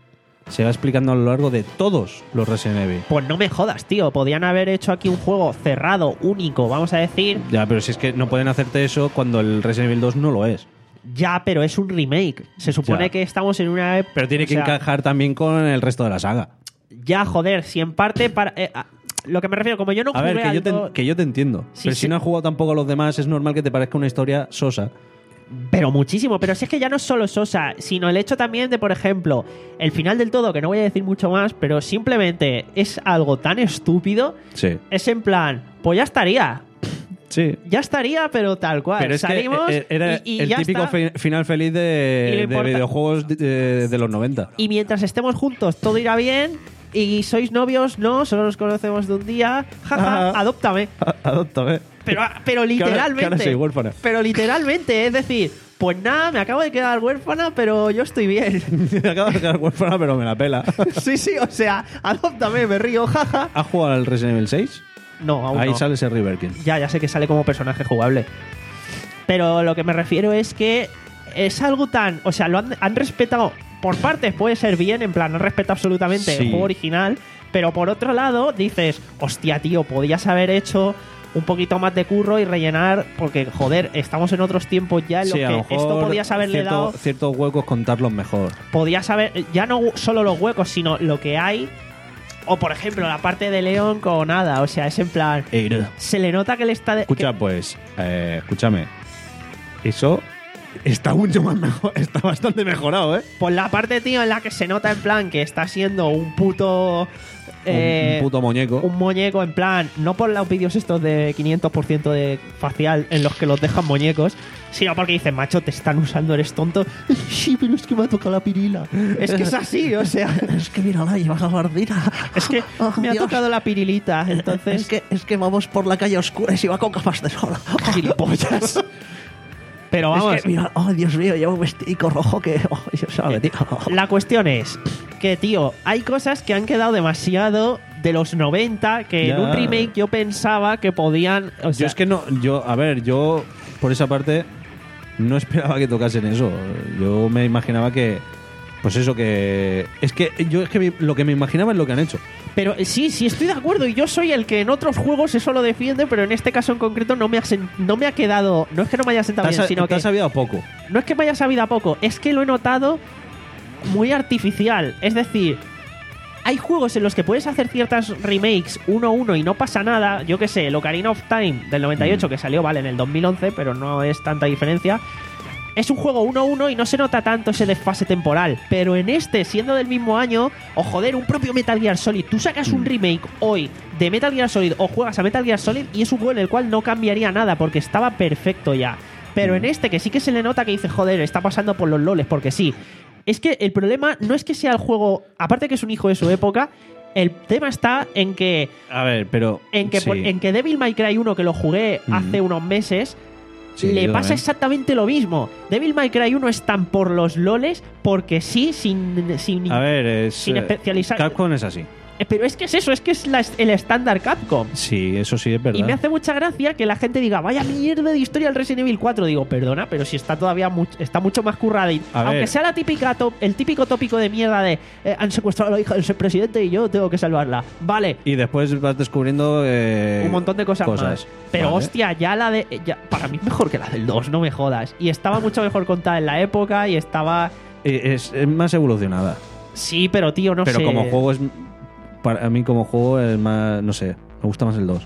se va explicando a lo largo de todos los Resident Evil. Pues no me jodas, tío. Podían haber hecho aquí un juego cerrado, único, vamos a decir. Ya, pero si es que no pueden hacerte eso cuando el Resident Evil dos no lo es. Ya, pero es un remake. Se supone Ya. que estamos en una época. Pero tiene que encajar también con el resto de la saga. Ya, joder, si en parte para. eh, a- lo que me refiero, como yo no A jugué ver, que yo, al te, do- que yo te entiendo. Sí, pero sí. si no has jugado tampoco a los demás, es normal que te parezca una historia sosa. Pero muchísimo, pero si es que ya no es solo Sosa, sino el hecho también de, por ejemplo, el final del todo, que no voy a decir mucho más, pero simplemente es algo tan estúpido, Sí. es en plan, pues ya estaría, Sí. ya estaría, pero tal cual. Pero es Salimos que eh, era y, y el ya típico está. fi- final feliz Y de, lo de importa- videojuegos de, de- de los noventa. Y mientras estemos juntos, todo irá bien. Y sois novios, no, solo nos conocemos de un día. Jaja, Ah. adóptame. Adóptame. Pero, pero Que ahora- literalmente. que ahora soy huérfana. Pero literalmente, es decir, pues nada, me acabo de quedar huérfana, pero yo estoy bien. Me acabo de quedar huérfana, pero me la pela. Sí, sí, o sea, adóptame, me río, jaja. ¿Has jugado al Resident Evil seis? No, aún Ahí no. sale ese Riverkin. Ya, ya sé que sale como personaje jugable. Pero lo que me refiero es que es algo tan. O sea, lo han, han respetado. Por partes puede ser bien, en plan, no respeta absolutamente Sí. el juego original. Pero por otro lado, dices, hostia, tío, podías haber hecho un poquito más de curro y rellenar. Porque, joder, estamos en otros tiempos ya en los Sí, a lo que mejor esto podías haberle cierto- dado. ciertos huecos contarlos mejor. Podías haber. Ya no solo los huecos, sino lo que hay. O por ejemplo, la parte de León con Ada. O sea, es en plan. Se le nota que le está. De, Escucha, pues, eh, escúchame. Eso está mucho más mejor, está bastante mejorado, ¿eh? Pues la parte, tío, en la que se nota en plan que está siendo un puto. eh, un, un puto muñeco. un muñeco, en plan, no por los vídeos estos de quinientos por ciento de facial en los que los dejan muñecos, sino porque dicen, macho, te están usando, eres tonto. Sí, pero es que me ha tocado la pirila. Es que es así, o sea, Es que mírala, lleva gabardina. es que Oh, me ha Dios. tocado la pirilita, entonces. Es que, es que vamos por la calle oscura y se va con gafas de sol. Gilipollas. Pero vamos, Es que mira, oh Dios mío, lleva un vestido rojo que. Oh, Dios sabe, tío. la cuestión es que, tío, hay cosas que han quedado demasiado de los noventa que en Ya. un remake yo pensaba que podían. O sea, Yo es que no, yo, a ver, yo por esa parte no esperaba que tocasen eso. Yo me imaginaba que, pues eso que, es que yo es que me- lo que me imaginaba es lo que han hecho. Pero eh, sí, sí estoy de acuerdo. Y yo soy el que en otros juegos eso lo defiende, pero en este caso en concreto no me ha, sen- no me ha quedado. No es que no me haya Te sentado has, bien, sino te que. has sabido poco. No es que me haya sabido a poco, es que lo he notado muy artificial. Es decir, hay juegos en los que puedes hacer ciertas remakes uno a uno y no pasa nada. Yo qué sé, el Ocarina of Time del noventa y ocho, que salió, vale, en el dos mil once, pero no es tanta diferencia. Es un juego uno a uno y no se nota tanto ese desfase temporal. Pero en este, siendo del mismo año, o joder, un propio Metal Gear Solid, tú sacas un remake hoy de Metal Gear Solid o juegas a Metal Gear Solid y es un juego en el cual no cambiaría nada porque estaba perfecto ya. Pero en este, que sí que se le nota que dice, joder, está pasando por los loles, porque sí. Es que el problema no es que sea el juego, aparte que es un hijo de su época, el tema está en que A ver, pero en que, sí. por- en que Devil May Cry uno, que lo jugué Mm. hace unos meses, Sí, le yo pasa también. exactamente lo mismo. Devil May Cry uno es tan por los loles porque sí, sin, sin, A ver, es sin eh, especializar. Capcom es así. Eh, Pero es que es eso, es que es la- el estándar Capcom. Sí, eso sí es verdad. Y me hace mucha gracia que la gente diga, vaya mierda de historia el Resident Evil cuatro. Digo, perdona, pero si está todavía much- está mucho más currada. Y, A aunque ver. sea la típica top- el típico tópico de mierda de eh, han secuestrado a la hija del presidente y yo tengo que salvarla. Vale, Y después vas descubriendo eh, un montón de cosas, más. Pero Vale. hostia, ya la de. ya- para mí es mejor que la del dos, no me jodas. Y estaba mucho mejor contada en la época y estaba. Eh, Es, es más evolucionada. Sí, pero tío, no pero sé. como juego es. Para mí, como juego, es más. No sé, me gusta más el dos.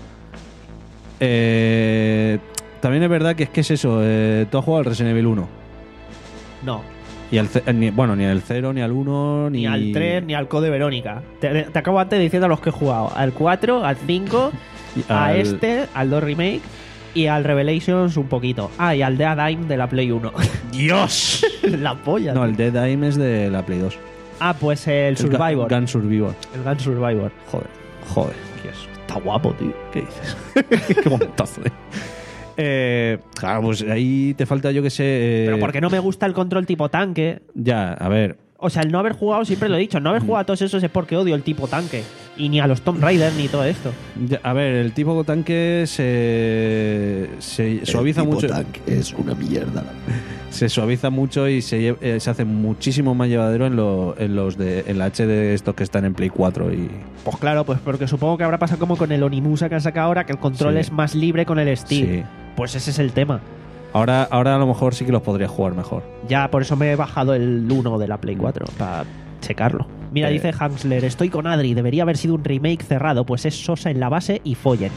Eh, también es verdad que es que es eso. Eh, tú has jugado al Resident Evil uno. No. Y al, ce- ni, bueno, ni al cero, ni al uno, ni, Ni al tres, ni al Code Verónica. Te, te acabo antes diciendo a los que he jugado. Al cuatro, al cinco, Y a al- este, al dos Remake y al Revelations un poquito. Ah, y al Dead Dime de la Play uno. ¡Dios! La polla. No, tío. el Dead Aim es de la Play dos. Ah, pues el Survivor. Gun, Gun Survivor. El Gun Survivor. Joder, joder. Que es- Está guapo, tío. ¿Qué dices? Qué momentazo, eh. Eh, claro, pues ahí te falta, yo que sé. eh, Pero porque no me gusta el control tipo tanque. Ya, a ver. O sea, el no haber jugado, siempre lo he dicho, el no haber jugado a todos esos es porque odio el tipo tanque. Y ni a los Tomb Raider ni todo esto. ya, a ver, el tipo tanque se, se suaviza El tipo mucho. tanque es una mierda. se suaviza mucho y se, lle- eh, se hace muchísimo más llevadero en, lo- en los de en la H D estos que están en Play cuatro y Pues claro, pues porque supongo que habrá pasado como con el Onimusa que han sacado ahora, que el control Sí. es más libre con el Steam. Sí. Pues ese es el tema. ahora ahora a lo mejor sí que los podría jugar mejor. Ya, por eso me he bajado el uno de la Play cuatro, para checarlo. Mira, Eh. dice Hansler, estoy con Adri, debería haber sido un remake cerrado, pues es sosa en la base y follen.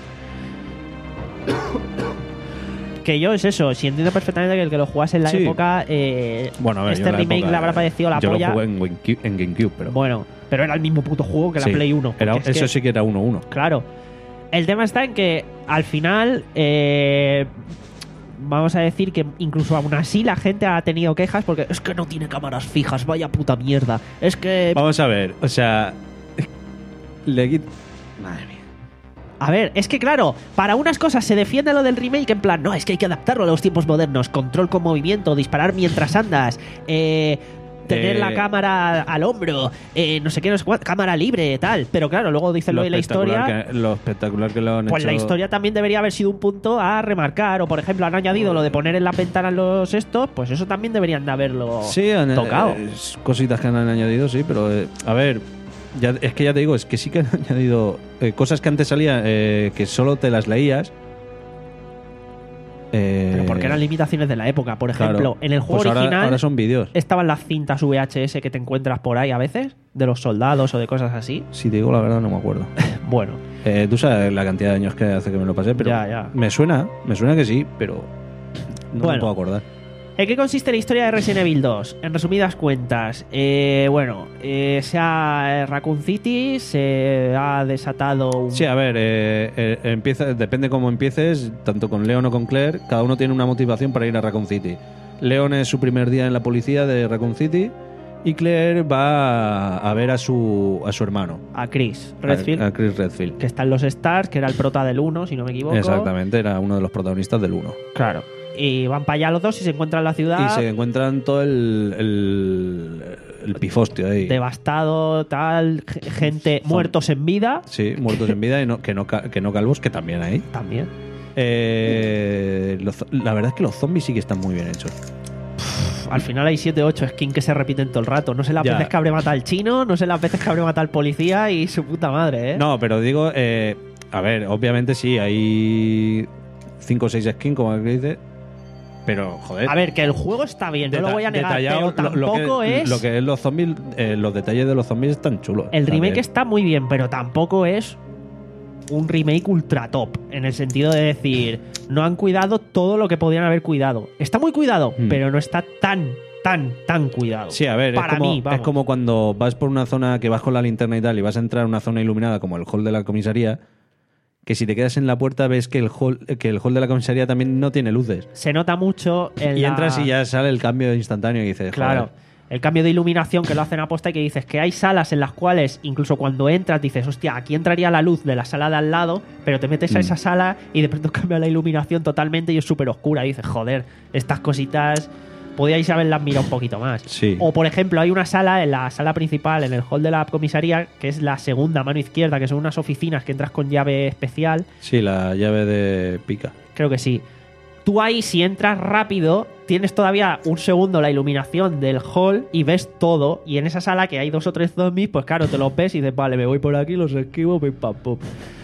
Que yo es eso, si entiendo perfectamente que el que lo jugase en la Sí. época, eh, Bueno, a ver, yo este en la remake época, le habrá parecido la yo polla. lo jugué en GameCube, en GameCube, pero Bueno, pero era el mismo puto juego que la sí, Play uno. era- porque es eso que- sí que era uno uno. Claro. El tema está en que al final, eh, vamos a decir que incluso aún así la gente ha tenido quejas porque es que no tiene cámaras fijas, vaya puta mierda. Es que, Vamos a ver, o sea, le quit- Madre mía. a ver, es que claro, para unas cosas se defiende lo del remake en plan, no, es que hay que adaptarlo a los tiempos modernos, control con movimiento, disparar mientras andas, eh... Tener Eh, la cámara al hombro, eh, no sé qué, no sé cuánto, cámara libre, tal. Pero claro, luego dicen lo de la historia. espectacular que- lo espectacular que lo han Pues hecho. la historia también debería haber sido un punto a remarcar. O por ejemplo, han añadido lo de poner en la ventana los estos, pues eso también deberían de haberlo Sí, han, tocado. eh, es cositas que han añadido, sí, pero eh, a ver, ya, es que ya te digo, es que sí que han añadido eh, cosas que antes salían eh, que solo te las leías. Eh, Pero porque eran limitaciones de la época. Por claro. ejemplo, en el juego Pues ahora- original ahora son vídeos. estaban las cintas V H S que te encuentras por ahí a veces, de los soldados o de cosas así. Si te digo la verdad, no me acuerdo. Bueno, Eh, Tú sabes la cantidad de años que hace que me lo pasé, pero Ya, ya. me suena, me suena que sí, pero no Bueno. me puedo acordar. ¿en qué consiste la historia de Resident Evil dos? En resumidas cuentas, eh, bueno, eh, se ha, Raccoon City se ha desatado un... Sí, a ver, eh, eh, empieza, depende cómo empieces, tanto con Leon o con Claire, cada uno tiene una motivación para ir a Raccoon City. Leon es su primer día en la policía de Raccoon City y Claire va a, a ver a su, a su hermano, a Chris Redfield, a, a Chris Redfield. que está en los Stars, que era el prota del uno, si no me equivoco. Exactamente, era uno de los protagonistas del uno. Claro. Y van para allá los dos y se encuentran en la ciudad Y se encuentran todo el, el, el pifostio ahí. devastado, tal, g- gente Zom- muertos en vida. Sí, muertos en vida y no, que, no, ca- que no calvos, que también hay. También. Eh, los- la verdad es que los zombies sí que están muy bien hechos. Al final hay siete ocho skins que se repiten todo el rato. No sé las Ya. veces que habré matado al chino, no sé las veces que habré matado al policía y su puta madre, ¿eh? No, pero digo, eh, a ver, obviamente sí, hay cinco o seis skins, como que dice, pero joder. A ver, que el juego está bien, no lo deta- voy a negar, detallado, pero lo- lo que- tampoco es... Lo que es los zombies, eh, los detalles de los zombies están chulos. El remake también. está muy bien, pero tampoco es un remake ultra top. En el sentido de decir, no han cuidado todo lo que podían haber cuidado. Está muy cuidado, Mm. pero no está tan, tan, tan cuidado. Sí, a ver, es Para como, mí, vamos. es como cuando vas por una zona que vas con la linterna y tal y vas a entrar a una zona iluminada como el hall de la comisaría, que si te quedas en la puerta ves que el hall, que el hall de la comisaría también no tiene luces. Se nota mucho en Y la- entras y ya sale el cambio instantáneo y dices, Claro. joder. El cambio de iluminación que lo hacen aposta y que dices que hay salas en las cuales incluso cuando entras dices, hostia, aquí entraría la luz de la sala de al lado, pero te metes a Mm. esa sala y de pronto cambia la iluminación totalmente y es súper oscura. Y dices, joder, estas cositas podíais haberlas mirado un poquito más. Sí. O por ejemplo, hay una sala en la sala principal, en el hall de la comisaría, que es la segunda mano izquierda, que son unas oficinas que entras con llave especial. Sí, la llave de pica. Creo que sí. Tú ahí, si entras rápido, tienes todavía un segundo la iluminación del hall y ves todo. Y en esa sala que hay dos o tres zombies, pues claro, te los ves y dices, vale, me voy por aquí, los esquivo, pim, pam, pum.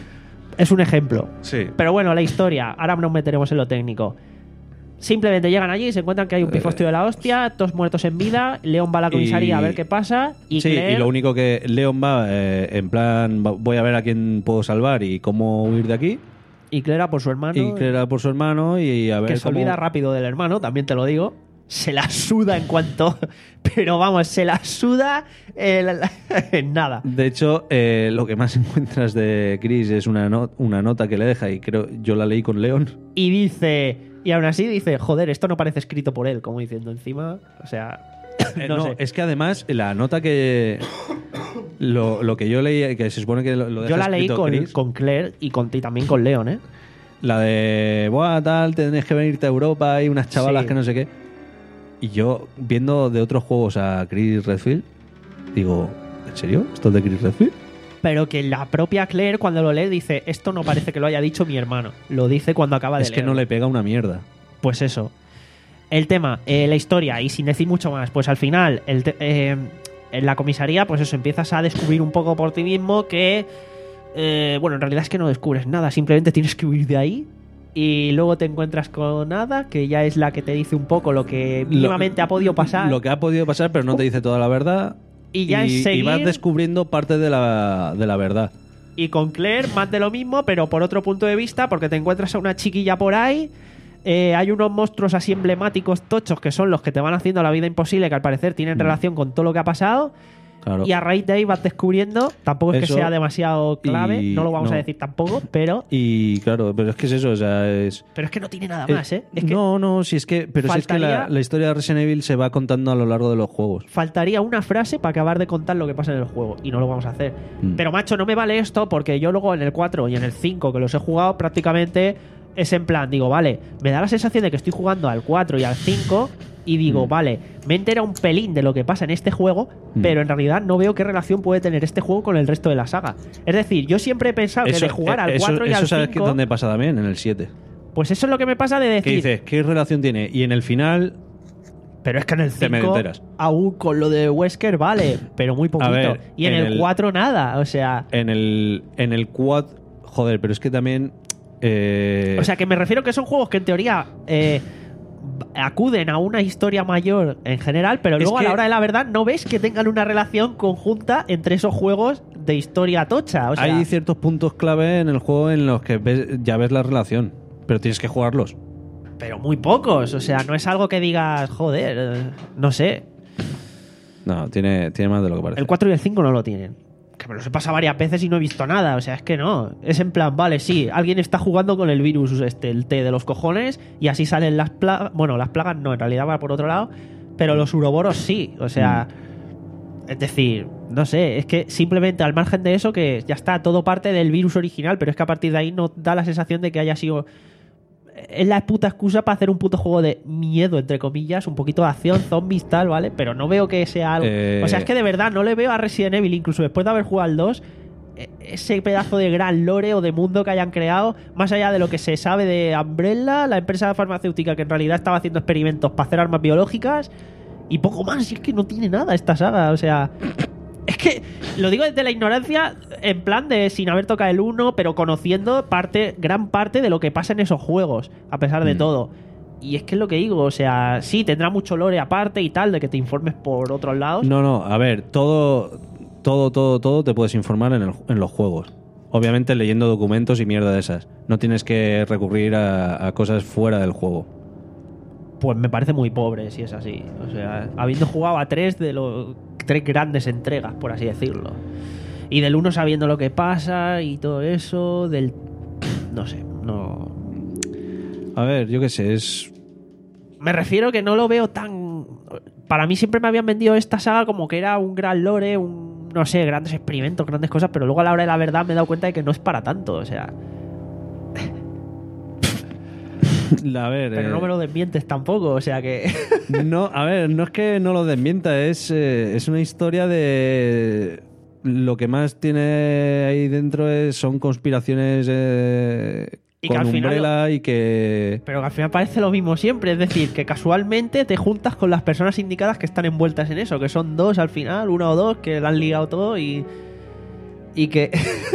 Es un ejemplo. Sí. Pero bueno, la historia, ahora nos meteremos en lo técnico. Simplemente llegan allí y se encuentran que hay un pifostio de la hostia, todos muertos en vida. Leon va a la comisaría Y- a ver qué pasa. Y sí, Claire- y lo único que Leon va eh, en plan, va- voy a ver a quién puedo salvar y cómo huir de aquí. y Claire a por su hermano. Y creerá por su hermano y a ver que se cómo... olvida rápido del hermano, también te lo digo. Se la suda en cuanto. Pero vamos, se la suda en, en nada. De hecho, eh, lo que más encuentras de Chris es una, no- una nota que le deja y creo yo la leí con Leon. Y dice. Y aún así dice, joder, esto no parece escrito por él, como diciendo encima. O sea. Eh, no no, sé. es que además la nota que... Lo, lo que yo leí, que se supone que lo, lo deja Yo la leí escrito con, Chris, con Claire y, con, y también con Leon, ¿eh? la de, buah, tal, tenés que venirte a Europa, hay unas chavalas Sí. que no sé qué. Y yo, viendo de otros juegos a Chris Redfield, digo, ¿en serio? ¿Esto es de Chris Redfield? Pero que la propia Claire, cuando lo lee, dice: esto no parece que lo haya dicho mi hermano. Lo dice cuando acaba de Es que leerlo. no le pega una mierda. Pues eso. el tema, eh, la historia, y sin decir mucho más, pues al final, el te- eh, en la comisaría, pues eso, empiezas a descubrir un poco por ti mismo que, eh, bueno, en realidad es que no descubres nada, simplemente tienes que huir de ahí. Y luego te encuentras con Ada, que ya es la que te dice un poco lo que mínimamente ha podido pasar. Lo que ha podido pasar, pero no te dice toda la verdad. Y ya es y seguir- vas descubriendo parte de la, de la verdad. Y con Claire, más de lo mismo, pero por otro punto de vista, porque te encuentras a una chiquilla por ahí. Eh, hay unos monstruos así emblemáticos tochos que son los que te van haciendo la vida imposible, que al parecer tienen Mm. relación con todo lo que ha pasado. Claro. Y a raíz de ahí vas descubriendo, tampoco es Eso, que sea demasiado clave, y no lo vamos no. a decir tampoco, pero Y claro, pero es que es eso, o sea, es... pero es que no tiene nada eh, más, ¿eh? Es que no, no, si es que... Pero si es que la, faltaría- la historia de Resident Evil se va contando a lo largo de los juegos. faltaría una frase para acabar de contar lo que pasa en el juego, y no lo vamos a hacer. Mm. Pero macho, no me vale esto porque yo luego en el cuatro y en el cinco, que los he jugado prácticamente, es en plan, digo, vale, me da la sensación de que estoy jugando al cuatro y al cinco y digo, Mm. vale, me entera un pelín de lo que pasa en este juego, Mm. pero en realidad no veo qué relación puede tener este juego con el resto de la saga. Es decir, yo siempre he pensado que de jugar eh, al eso, cuatro y eso al sabes que cinco, dónde pasa también, en el siete. pues eso es lo que me pasa de ¿Qué decir, dices? ¿Qué relación tiene? Y en el final... pero es que en el Te me cinco, enteras. aún con lo de Wesker, vale, pero muy poquito. ver, y en, en el el- cuatro nada, o sea... En el, en el cuatro... Joder, pero es que también... eh, O sea, que me refiero que son juegos que en teoría eh, acuden a una historia mayor en general, pero Es luego a que- la hora de la verdad no ves que tengan una relación conjunta entre esos juegos de historia tocha. O sea, hay ciertos puntos clave en el juego en los que ves- ya ves la relación, pero tienes que jugarlos. pero muy pocos. O sea, no es algo que digas, joder, eh, no sé. No, tiene, tiene más de lo que parece. El cuatro y el cinco no lo tienen. Que me los he pasado varias veces y no he visto nada. O sea, es que no. Es en plan, vale, sí, alguien está jugando con el virus, este, el T de los cojones, y así salen las plagas. Bueno, las plagas no, en realidad va por otro lado. Pero los uroboros sí. O sea, es decir, no sé, es que simplemente al margen de eso, que ya está todo parte del virus original, pero es que a partir de ahí no da la sensación de que haya sido. Es la puta excusa para hacer un puto juego de miedo, entre comillas, un poquito de acción, zombies, tal, ¿vale? Pero no veo que sea algo. Eh, O sea, es que de verdad no le veo a Resident Evil, incluso después de haber jugado al dos, eh, ese pedazo de gran lore o de mundo que hayan creado, más allá de lo que se sabe de Umbrella, la empresa farmacéutica que en realidad estaba haciendo experimentos para hacer armas biológicas, y poco más. Y es que no tiene nada esta saga, o sea. Es que lo digo desde la ignorancia, en plan de sin haber tocado el uno, pero conociendo parte, gran parte de lo que pasa en esos juegos, a pesar de Mm. todo. Y es que es lo que digo, o sea, sí, tendrá mucho lore aparte y tal, de que te informes por otros lados. No, no, a ver, todo, todo, todo, todo te puedes informar en, el- en los juegos. Obviamente leyendo documentos y mierda de esas. No tienes que recurrir a, a cosas fuera del juego. Pues me parece muy pobre si es así. O sea, habiendo jugado a tres de los tres grandes entregas, por así decirlo. Y del uno sabiendo lo que pasa y todo eso, del... No sé, no... A ver, yo qué sé, es... Me refiero que no lo veo tan... Para mí siempre me habían vendido esta saga como que era un gran lore, un... No sé, grandes experimentos, grandes cosas, pero luego a la hora de la verdad me he dado cuenta de que no es para tanto, o sea... A ver, Pero eh, no me lo desmientes tampoco, o sea que... no, a ver, no es que no lo desmienta, es, eh, es una historia de... Lo que más tiene ahí dentro es, son conspiraciones eh, Y que con al final Umbrella y que... Pero que al final parece lo mismo siempre, es decir, que casualmente te juntas con las personas indicadas que están envueltas en eso, que son dos al final, uno o dos, que le han ligado todo y... Y que...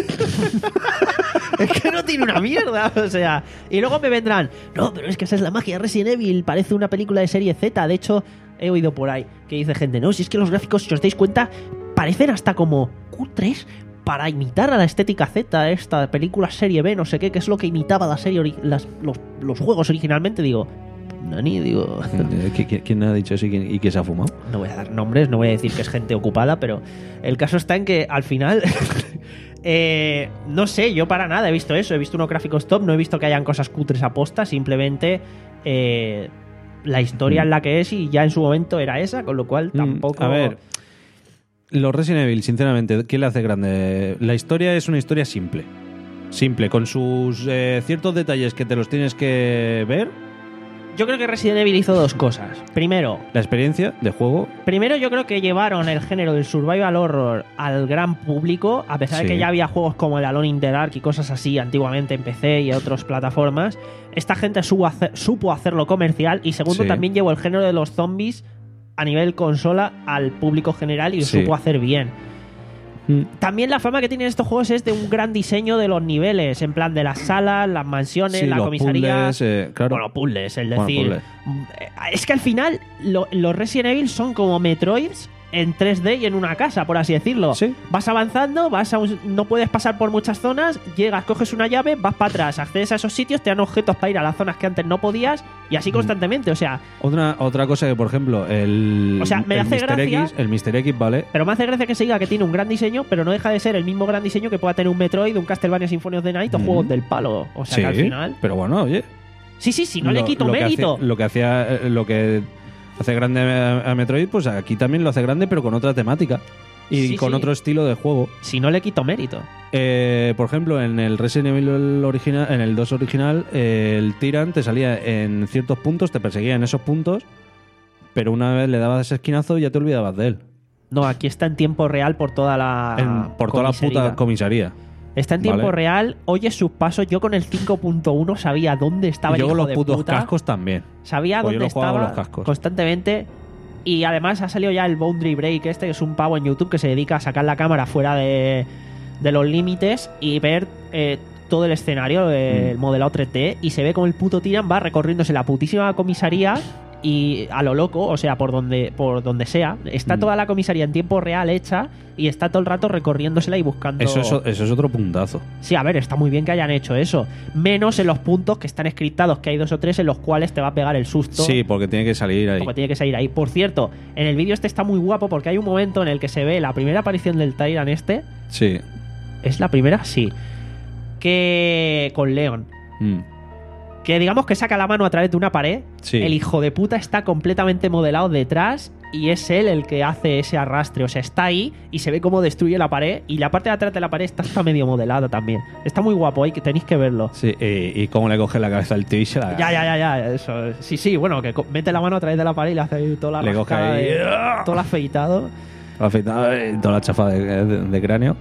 es que no tiene una mierda, o sea... Y luego me vendrán, no, pero es que esa es la magia de Resident Evil, parece una película de serie Z, de hecho, he oído por ahí que dice gente, no, si es que los gráficos, si os dais cuenta, parecen hasta como cutres para imitar a la estética Z, esta película serie B, no sé qué, que es lo que imitaba la serie ori- las, los, los juegos originalmente, digo... Nani, digo... ¿Qui- qui- ¿Quién ha dicho eso y quién, y quién se ha fumado? No voy a dar nombres, no voy a decir que es gente ocupada, pero el caso está en que al final... eh, no sé, yo para nada he visto eso. He visto unos gráficos top, no he visto que hayan cosas cutres aposta, simplemente eh, la historia Mm. es la que es y ya en su momento era esa, con lo cual Mm, tampoco... A ver, los Resident Evil, sinceramente, ¿qué le hace grande? La historia es una historia simple. Simple, con sus eh, ciertos detalles que te los tienes que ver Yo creo que Resident Evil hizo dos cosas. Primero, La experiencia de juego, primero yo creo que llevaron el género del survival horror al gran público, a pesar Sí. de que ya había juegos como el Alone in the Dark y cosas así antiguamente en P C y otras plataformas. Esta gente supo, hacer- supo hacerlo comercial, y segundo, Sí. también llevó el género de los zombies a nivel consola al público general y lo Sí. supo hacer bien. También la fama que tienen estos juegos es de un gran diseño de los niveles, en plan de las salas, las mansiones, sí, la los comisaría. puzzles, eh, claro. Bueno, puzzles, el Bueno, decir. puzzles. Eh, Es que al final lo- los Resident Evil son como Metroids en tres D y en una casa, por así decirlo. Sí. Vas avanzando, vas a un- no puedes pasar por muchas zonas, llegas, coges una llave, vas para atrás, accedes a esos sitios, te dan objetos para ir a las zonas que antes no podías, y así constantemente. O sea, Otra, otra cosa que, por ejemplo, el, O sea, me el hace mister gracia- X, el mister X, ¿vale? pero me hace gracia que se diga que tiene un gran diseño, pero no deja de ser el mismo gran diseño que pueda tener un Metroid, un Castlevania Symphony of the Night o Mm. juegos del palo. O sea, Sí, que al final. pero bueno, oye. Sí, sí, sí, no le lo- quito lo que mérito. hace- lo que hacía, eh, lo que hace grande a, a Metroid, pues aquí también lo hace grande, pero con otra temática y Sí, con sí. otro estilo de juego. Si no le quito mérito. Eh, por ejemplo, en el Resident Evil original, en el dos original, eh, el Tyrant te salía en ciertos puntos, te perseguía en esos puntos, pero una vez le dabas ese esquinazo y ya te olvidabas de él. No, aquí está en tiempo real por toda la. En- por toda la comisaría. puta comisaría. Está en tiempo Vale. real, oyes sus pasos. Yo con el cinco punto uno sabía dónde estaba Y yo el con hijo los de putos puta. cascos también. Sabía Pues yo dónde lo jugaba con estaba los cascos. constantemente. Y además ha salido ya el Boundary Break este, que es un pavo en YouTube que se dedica a sacar la cámara fuera de, de los límites y ver eh, todo el escenario, eh, Mm. el modelado tres D, y se ve como el puto Tyrann va recorriéndose la putísima comisaría y a lo loco, o sea, por donde, por donde sea. Está Mm. toda la comisaría en tiempo real hecha y está todo el rato recorriéndosela y buscando... Eso, es, eso es otro puntazo. Sí, a ver, está muy bien que hayan hecho eso. Menos en los puntos que están escritados, que hay dos o tres en los cuales te va a pegar el susto. Sí, porque tiene que salir ahí. Porque tiene que salir ahí. Por cierto, en el vídeo este está muy guapo porque hay un momento en el que se ve la primera aparición del Tyrant este. Sí. ¿Es la primera? Sí. Que con Leon. Mm. Que digamos que saca la mano a través de una pared. Sí. El hijo de puta está completamente modelado detrás y es él el que hace ese arrastre. O sea, está ahí y se ve cómo destruye la pared, y la parte de atrás de la pared está, está medio modelada también. Está muy guapo, ahí que tenéis que verlo. Sí, y, y cómo le coge la cabeza al tío y se la... Ya, ya, ya, ya. Eso. Sí, sí, bueno, que co- mete la mano a través de la pared y le hace ahí toda la Le coge rascada ahí. de- todo el afeitado. Afeitado, eh, toda la chafa de, de- de cráneo.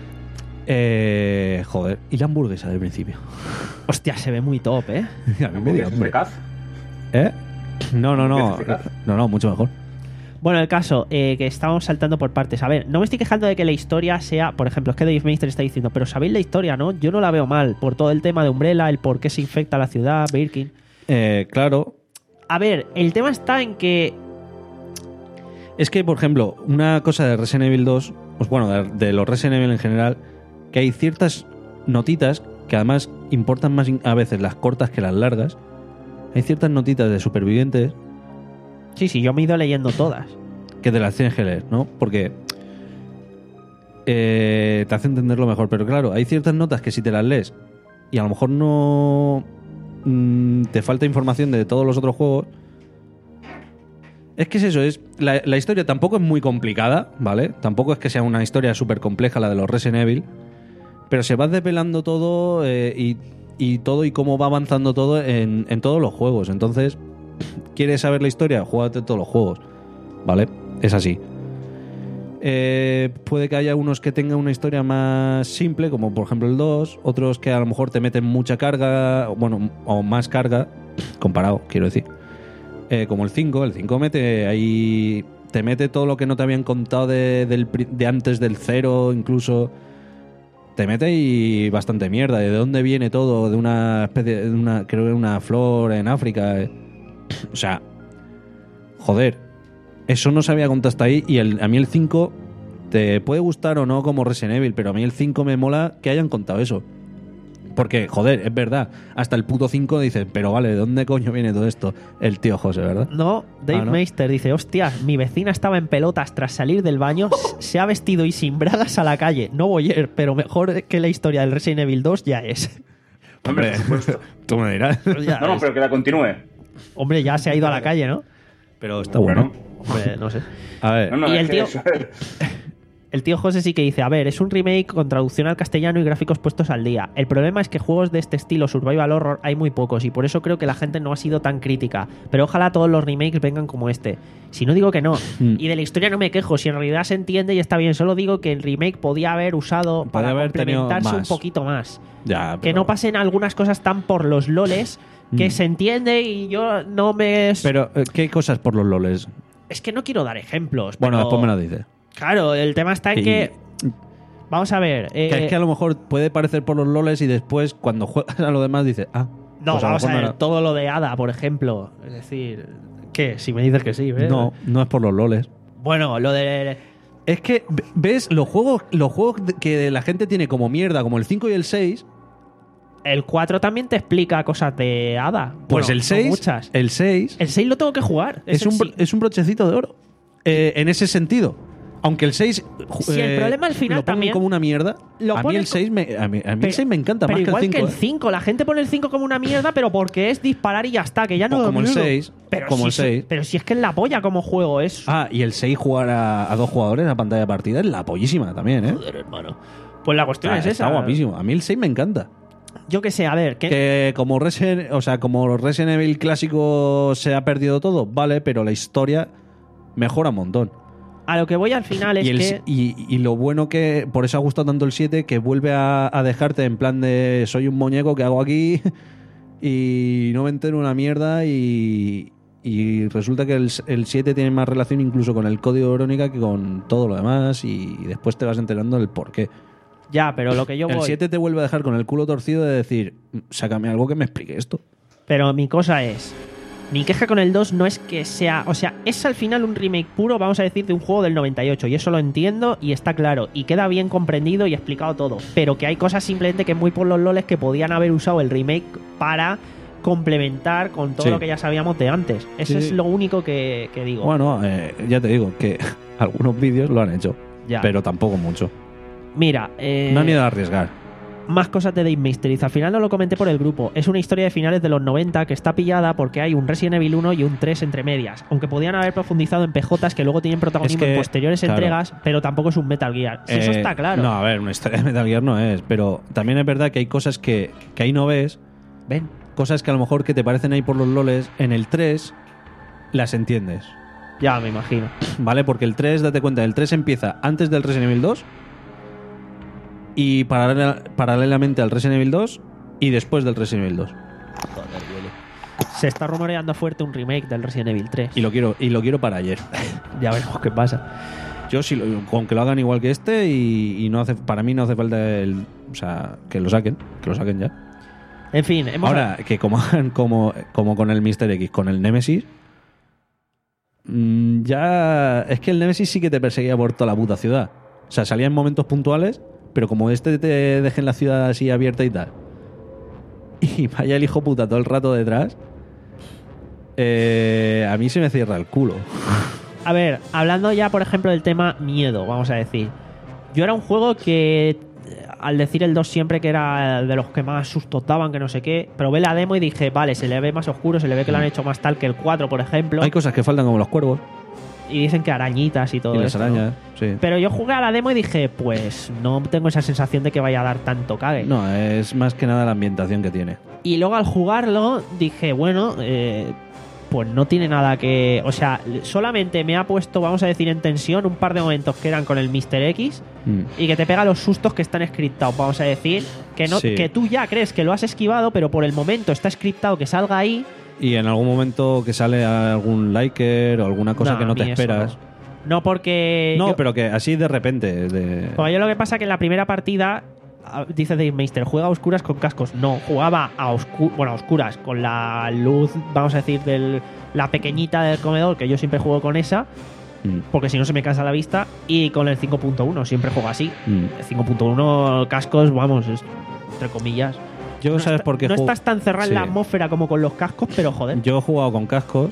Eh, joder. Y la hamburguesa del principio. Hostia, se ve muy top, ¿eh? A mí me dio hambre. Caz. ¿Eh? No, no, no. ¿Hamburguesa eficaz? No, no, mucho mejor. Bueno, el caso, eh, que estábamos saltando por partes. A ver, no me estoy quejando de que la historia sea... Por ejemplo, es que Dave Meister está diciendo, pero ¿sabéis la historia, no? Yo no la veo mal, por todo el tema de Umbrella, el por qué se infecta la ciudad, Birkin. Eh, claro. A ver, el tema está en que... Es que, por ejemplo, una cosa de Resident Evil dos, pues bueno, de, de los Resident Evil en general, que hay ciertas notitas que además importan más in- a veces las cortas que las largas. Hay ciertas notitas de supervivientes Sí, sí, yo me he ido leyendo todas. que te las tienes que leer, ¿no? Porque eh, te hace entenderlo mejor. Pero claro, hay ciertas notas que si te las lees y a lo mejor no mm, te falta información de todos los otros juegos. Es que es eso, es la, la historia tampoco es muy complicada, ¿vale? Tampoco es que sea una historia súper compleja la de los Resident Evil, pero se va desvelando todo eh, y, y todo y cómo va avanzando todo en, en todos los juegos. Entonces, ¿quieres saber la historia? Júgate todos los juegos, ¿vale? Es así. Eh, puede que haya unos que tengan una historia más simple, como por ejemplo el dos, otros que a lo mejor te meten mucha carga, bueno, o más carga, comparado, quiero decir. Eh, como el cinco, el cinco mete ahí, te mete todo lo que no te habían contado de, del pri- de antes del cero, incluso te mete ahí bastante mierda, de dónde viene todo, de una especie, de una, creo que una flor en África, eh. O sea, joder, eso no se había contado hasta ahí, y el, a mí el cinco te puede gustar o no como Resident Evil, pero a mí el cinco me mola que hayan contado eso. Porque, joder, es verdad, hasta el puto cinco dices, pero vale, ¿de dónde coño viene todo esto? El tío José, ¿verdad? No, Dave Ah, ¿no? Meister dice, hostia, mi vecina estaba en pelotas tras salir del baño, se ha vestido y sin bragas a la calle. No voy a ir, pero mejor que la historia del Resident Evil dos ya es. Hombre, por supuesto. Tú me dirás. Ya No, no, es. pero que la continúe. Hombre, ya se ha ido a la calle, ¿no? Pero está bueno. Hombre, no sé. A ver, No, no, Y es el que tío- eso- El tío José sí que dice, a ver, es un remake con traducción al castellano y gráficos puestos al día. El problema es que juegos de este estilo survival horror hay muy pocos y por eso creo que la gente no ha sido tan crítica. Pero ojalá todos los remakes vengan como este. Si no digo que no. Y de la historia no me quejo, si en realidad se entiende y está bien. Solo digo que el remake podía haber usado Podía para haber tenido complementarse un más. poquito más. Ya, Que pero- no pasen algunas cosas tan por los loles que Mm. se entiende y yo no me... Pero, eh, ¿qué cosas por los loles? Es que no quiero dar ejemplos. Bueno, pero- después me lo dices. Claro, el tema está en Y- que... Vamos a ver. eh, Que es que a lo mejor puede parecer por los loles y después cuando juegas a lo demás dices, ah, No, pues lo vamos a mejor ver, no era- todo lo de Ada, por ejemplo. Es decir, ¿qué? Si me dices que sí, ¿ves? No, no es por los loles. Bueno, lo de... Es que, ¿ves? Los juegos, los juegos que la gente tiene como mierda, como el cinco y el seis, El cuatro también te explica cosas de Ada. pues Bueno, el no seis, muchas. el seis El seis lo tengo que jugar. es, el un, bro- sí. es un brochecito de oro. Eh, en ese sentido. Aunque el seis Sí, el problema al final lo pongan también- como una mierda, lo a mí ponen el seis me, a mí, a mí Pero- el seis me encanta pero más igual que el cinco. que el cinco. La gente pone el cinco como una mierda, pero porque es disparar y ya está, que ya no... O como el seis, Pero como si el es- seis. Pero si es que es la polla como juego es... Ah, y el seis jugar a, a dos jugadores a pantalla de partida es la pollísima también, ¿eh? Joder, hermano. Pues la cuestión Ah, es está esa. guapísimo. A mí el seis me encanta. Yo qué sé, a ver, ¿qué? Que como Resident, o sea, como Resident Evil clásico se ha perdido todo, vale, pero la historia mejora un montón. A lo que voy al final es Y, el- que... y, y lo bueno que, por eso ha gustado tanto el siete, que vuelve a, a dejarte en plan de soy un muñeco que hago aquí y no me entero una mierda y, y resulta que el, el siete tiene más relación incluso con el código Verónica que con todo lo demás y después te vas enterando del por qué. Ya, pero lo que yo El voy... siete te vuelve a dejar con el culo torcido de decir, sácame algo que me explique esto. Pero mi cosa es, mi queja con el dos no es que sea... O sea, es al final un remake puro, vamos a decir, de un juego del noventa y ocho. Y eso lo entiendo y está claro. Y queda bien comprendido y explicado todo. Pero que hay cosas simplemente que muy por los loles que podían haber usado el remake para complementar con todo Sí. lo que ya sabíamos de antes. Eso Sí. es lo único que, que digo. Bueno, eh, ya te digo que algunos vídeos lo han hecho, Ya. pero tampoco mucho. Mira, eh, No han ido a arriesgar. más cosas de Dave Mysteries. Al final no lo comenté por el grupo. Es una historia de finales de los noventa que está pillada porque hay un Resident Evil uno y un tres entre medias. Aunque podían haber profundizado en P Jotas que luego tienen protagonismo Es que, en posteriores claro. entregas, pero tampoco es un Metal Gear. Si eso Eh, está claro. No, a ver, una historia de Metal Gear no es, pero también es verdad que hay cosas que, que ahí no ves, Ven. cosas que a lo mejor que te parecen ahí por los loles, en el tres las entiendes, Ya me imagino. ¿vale? Porque el tres, date cuenta, el tres empieza antes del Resident Evil dos y paralela- paralelamente al Resident Evil dos y después del Resident Evil dos. Se está rumoreando fuerte un remake del Resident Evil tres. Y lo quiero, y lo quiero para ayer. Ya veremos qué pasa. Yo sí, lo- con que lo hagan igual que este y, y no hace, para mí no hace falta el, o sea, que lo saquen, que lo saquen ya. En fin, hemos Ahora, que como, hagan como, como con el mister X, con el Nemesis, mm, ya es que el Nemesis sí que te perseguía por toda la puta ciudad. O sea, salía en momentos puntuales, pero como este te deje en la ciudad así abierta y tal, y vaya el hijo puta todo el rato detrás, eh, a mí se me cierra el culo. A ver, hablando ya, por ejemplo, del tema miedo, vamos a decir. Yo era un juego que, eh, al decir el dos siempre que era de los que más sustos daban, que no sé qué, probé la demo y dije, vale, se le ve más oscuro, se le ve que lo han hecho más tal que el cuatro, por ejemplo. Hay cosas que faltan como los cuervos Y dicen que arañitas y todo y las esto, ¿no? arañas. Sí. Pero yo jugué a la demo y dije, pues no tengo esa sensación de que vaya a dar tanto cague. No, es más que nada la ambientación que tiene. Y luego al jugarlo dije, bueno, eh, pues no tiene nada que... O sea, solamente me ha puesto, vamos a decir, en tensión un par de momentos que eran con el mister X Mm. y que te pega los sustos que están scriptados, vamos a decir. Que, no, Sí. que tú ya crees que lo has esquivado, pero por el momento está scriptado que salga ahí. Y en algún momento que sale algún liker o alguna cosa No, que no a te mí eso esperas. No, No porque... No, yo- pero que así de repente. De... Porque yo lo que pasa que en la primera partida, ah, dice Dave Meister, juega a oscuras con cascos. No, jugaba a, oscu bueno, a oscuras con la luz, vamos a decir, de la pequeñita del comedor, que yo siempre juego con esa, Mm, porque si no se me cansa la vista, y con el cinco punto uno, siempre juego así. mm. El cinco punto uno cascos, vamos, es- entre comillas. Yo, No, ¿sabes está- por qué no juego? estás tan cerrado en la Sí. atmósfera como con los cascos, pero joder. Yo he jugado con cascos.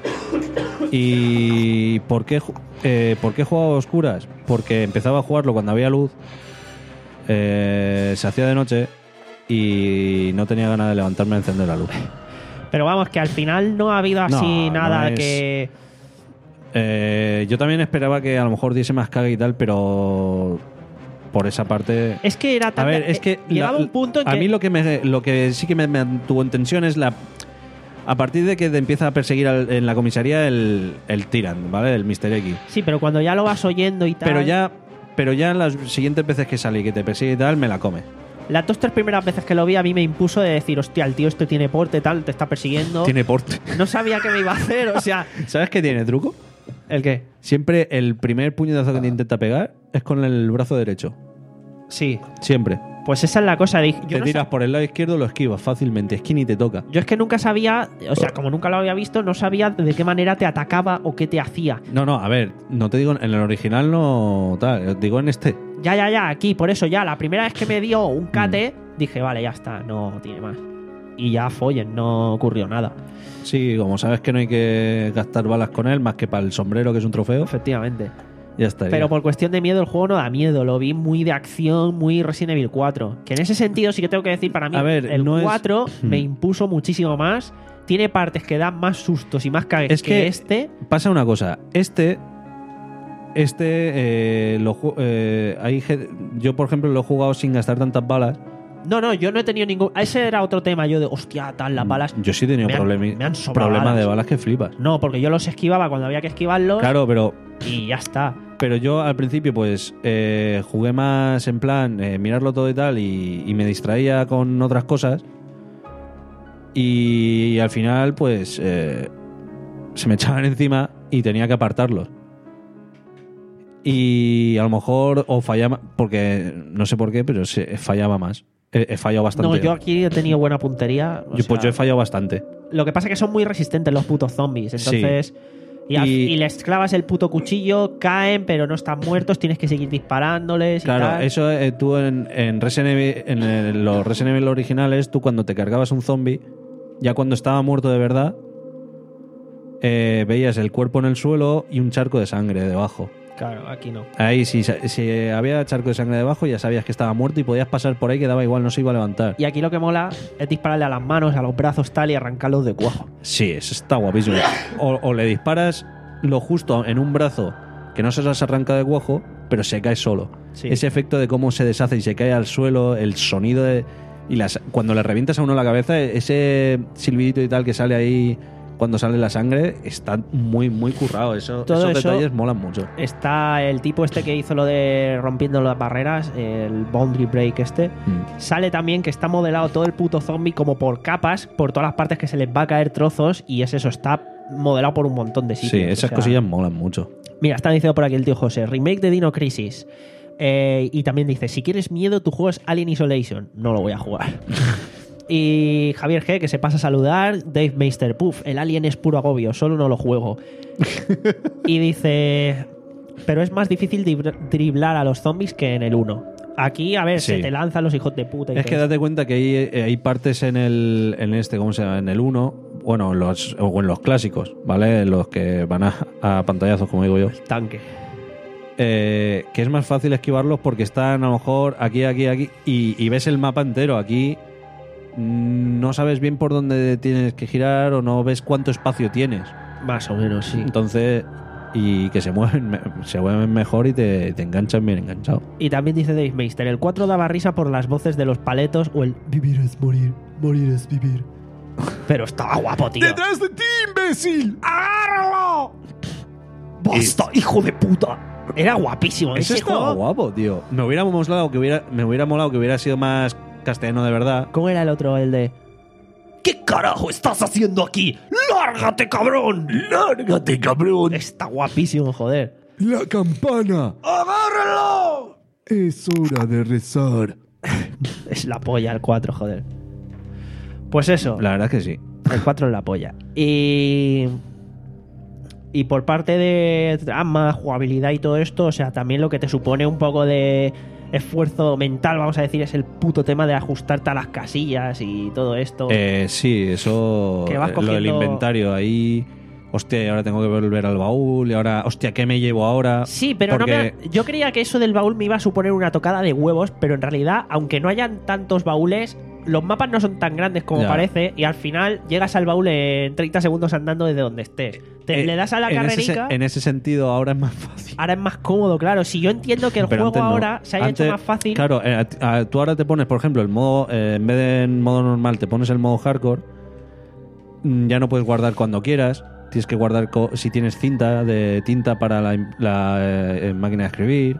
¿Y por qué, ju- eh, por qué he jugado a oscuras? Porque empezaba a jugarlo cuando había luz, eh, se hacía de noche y no tenía ganas de levantarme a encender la luz. Pero vamos, que al final no ha habido así No, no nada es- que... Eh, yo también esperaba que a lo mejor diese más caga y tal, pero por esa parte... Es que era tan... A ver, es que llegaba la- un punto en a que... mí lo que me, lo que sí que me mantuvo en tensión es la a partir de que te empieza a perseguir al- en la comisaría el, el Tyrant, ¿vale? El mister X. Sí, pero cuando ya lo vas oyendo y tal... Pero ya pero ya las siguientes veces que sale y que te persigue y tal, me la come. Las dos, tres primeras veces que lo vi a mí me impuso de decir, hostia, el tío este tiene porte, tal, te está persiguiendo. Tiene porte. No sabía qué me iba a hacer, o sea... ¿Sabes qué tiene truco? ¿El qué? Siempre el primer puñetazo que te intenta pegar es con el brazo derecho. Sí. Siempre. Pues esa es la cosa. Yo, te no tiras sab- por el lado izquierdo, lo esquivas fácilmente. Es que ni te toca. yo es que nunca sabía, o sea, como nunca lo había visto, no sabía de qué manera te atacaba o qué te hacía. No, no, a ver, no te digo en el original, no tal. Te digo en este. Ya, ya, ya, aquí, por eso ya, la primera vez que me dio un cate, Mm. dije, vale, ya está, no tiene más. Y ya follen, no ocurrió nada. Sí, como sabes que no hay que gastar balas con él, más que para el sombrero, que es un trofeo, Efectivamente. ya está. Pero por cuestión de miedo, el juego no da miedo. Lo vi muy de acción, muy Resident Evil cuatro. Que en ese sentido sí que tengo que decir, para mí, A ver, el no es- cuatro me Hmm. impuso muchísimo más. Tiene partes que dan más sustos y más cagues Es que, que- este. Pasa una cosa, este... Este, eh, lo, ju- eh, hay ge- yo por ejemplo lo he jugado sin gastar tantas balas. No, no, yo no he tenido ningún... Ese era otro tema. Yo de, hostia, tal, las balas... Yo sí he tenido me han- problemi- me han sobrado problemas balas. de balas que flipas. No, porque yo los esquivaba cuando había que esquivarlos Claro, pero y ya está. Pero yo al principio, pues, eh, jugué más en plan eh, mirarlo todo y tal, y, y me distraía con otras cosas. Y, al final, pues, eh, se me echaban encima y tenía que apartarlos. Y a lo mejor, o fallaba, porque no sé por qué, pero se, fallaba más. He, he fallado bastante. No, yo aquí he tenido buena puntería. o Yo, pues, sea, yo he fallado bastante. Lo que pasa es que son muy resistentes los putos zombies. Entonces... Y, al- Y- y les clavas el puto cuchillo, caen, pero no están muertos, tienes que seguir disparándoles y Claro, tal. eso eh, tú en, en, Resident Evil- en el- los Resident Evil originales, tú cuando te cargabas un zombie, ya cuando estaba muerto de verdad, eh, veías el cuerpo en el suelo y un charco de sangre debajo. Claro, aquí no. Ahí, si, si había charco de sangre debajo, ya sabías que estaba muerto y podías pasar por ahí que daba igual, no se iba a levantar. Y aquí lo que mola es dispararle a las manos, a los brazos tal y arrancarlos de cuajo. Sí, eso está guapísimo. O, o le disparas lo justo en un brazo que no se las arranca de cuajo, pero se cae solo. Sí. Ese efecto de cómo se deshace y se cae al suelo, el sonido de... Y las, cuando le revientas a uno la cabeza, ese silbidito y tal que sale ahí cuando sale la sangre, está muy, muy currado. Eso, Todo esos eso- detalles molan mucho. Está el tipo este que hizo lo de rompiendo las barreras, el Boundary Break este. Mm. Sale también que está modelado todo el puto zombie como por capas, por todas las partes que se les va a caer trozos, y es eso, está modelado por un montón de sitios. Sí, o esas sea, cosillas molan mucho. Mira, está diciendo por aquí el tío José, remake de Dino Crisis. Eh, y también dice, si quieres miedo, tu juego es Alien Isolation. No lo voy a jugar. Y Javier G, que se pasa a saludar. Dave Meister, puff, el Alien es puro agobio, solo no lo juego. Y dice, pero es más difícil dibr- driblar a los zombies que en el uno. Aquí, a ver, Sí. se te lanzan los hijos de puta. y Es todo que eso. date cuenta que hay, eh, hay partes en el en este, ¿cómo se llama? En el uno, bueno, en los, o en los clásicos, ¿vale? En los que van a, a pantallazos, como digo yo. Tanque. Eh, que es más fácil esquivarlos porque están a lo mejor aquí, aquí, aquí, y, y ves el mapa entero. Aquí mm, no sabes bien por dónde tienes que girar o no ves cuánto espacio tienes. Más o menos, sí. Entonces, y que se mueven, me- se mueven mejor y te, te enganchan bien enganchado. Y también dice Dave Meister, el cuatro daba risa por las voces de los paletos o el vivir es morir, morir es vivir. Pero estaba guapo, tío. de ti, imbécil! ¡Agárralo! ¡Basta, hijo de puta! Era guapísimo. Eso Ese estaba juego... guapo, tío. Me hubiera molado que hubiera, me hubiera molado que hubiera sido más castellano de verdad. ¿Cómo era el otro? El de... ¿Qué carajo estás haciendo aquí? ¡Lárgate, cabrón! ¡Lárgate, cabrón! Está guapísimo, joder. ¡La campana! ¡Agárralo! Es hora de rezar. Es la polla el cuatro, joder. Pues eso. La verdad es que sí. El cuatro es la polla. Y... Y por parte de trama, jugabilidad y todo esto, o sea, también lo que te supone un poco de esfuerzo mental, vamos a decir, es el puto tema de ajustarte a las casillas y todo esto. Eh, sí, eso. Que vas eh, Lo del cogiendo- inventario ahí. Hostia, y ahora tengo que volver al baúl. Y ahora, hostia, ¿qué me llevo ahora? Sí, pero no Porque- me, yo creía que eso del baúl me iba a suponer una tocada de huevos, pero en realidad, aunque no hayan tantos baúles, los mapas no son tan grandes como Ya. parece y al final llegas al baúl en treinta segundos andando desde donde estés. Te, Eh, le das a la en ese se- carrerica, en ese sentido, ahora es más fácil. ahora es más cómodo, claro. Si yo entiendo que el Pero juego antes no. ahora se haya Antes, hecho más fácil, Claro, eh, a- a- tú ahora te pones, por ejemplo, el modo, eh, en vez de en modo normal, te pones el modo hardcore. mm, Ya no puedes guardar cuando quieras. Tienes que guardar co- si tienes cinta de tinta para la, im- la, eh, máquina de escribir.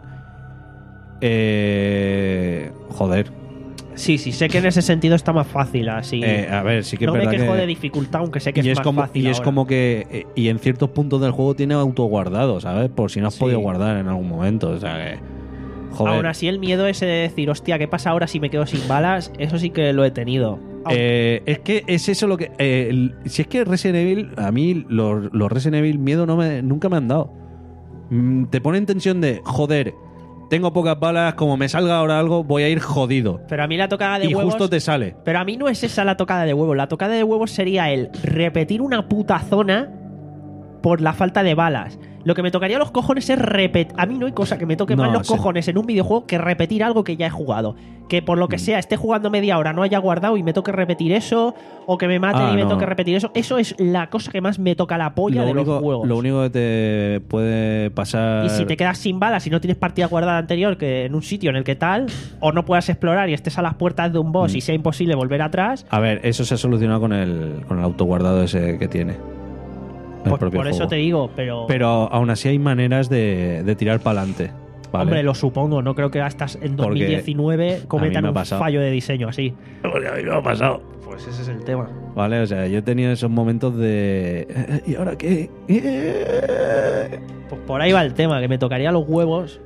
Eh, joder. sí, sí, sé que en ese sentido está más fácil así. Eh, a ver, sí que no es me verdad quejo que... de dificultad, aunque sé que y es, es más como fácil y es ahora. como que eh, y en ciertos puntos del juego tiene autoguardado, ¿sabes? Por si no has Sí. podido guardar en algún momento, o sea que joder. Aún así, el miedo ese de decir, hostia, ¿qué pasa ahora si me quedo sin balas? Eso sí que lo he tenido. Eh, es que es eso lo que eh, el- si es que Resident Evil a mí los, los Resident Evil miedo no me nunca me han dado. Mm, te pone en tensión de joder, tengo pocas balas, como me salga ahora algo voy a ir jodido. Pero a mí la tocada de Y huevos... justo te sale. Pero a mí no es esa la tocada de huevos. La tocada de huevos sería el repetir una puta zona por la falta de balas. Lo que me tocaría los cojones es repetir... A mí no hay cosa que me toque No, más los sí. cojones en un videojuego que repetir algo que ya he jugado. Que por Mm. lo que sea esté jugando media hora, no haya guardado y me toque repetir eso, o que me maten Ah, y me no. toque repetir eso. Eso es la cosa que más me toca la polla Lo de único, los juegos. lo único que te puede pasar Y si te quedas sin balas y no tienes partida guardada anterior que en un sitio en el que tal, o no puedas explorar y estés a las puertas de un boss Mm. y sea imposible volver atrás, A ver, eso se ha solucionado con el con el autoguardado ese que tiene. El pues propio por eso juego. te digo, pero... Pero aún así hay maneras de, de tirar para adelante. ¿vale? Hombre, lo supongo. No creo que hasta en dos mil diecinueve cometan me ha un pasado. fallo de diseño así. Porque a mí me ha pasado. Pues ese es el tema. Vale, o sea, yo he tenido esos momentos de. "Eh, ¿Y ahora qué? Eh". Pues por ahí va el tema, que me tocaría los huevos.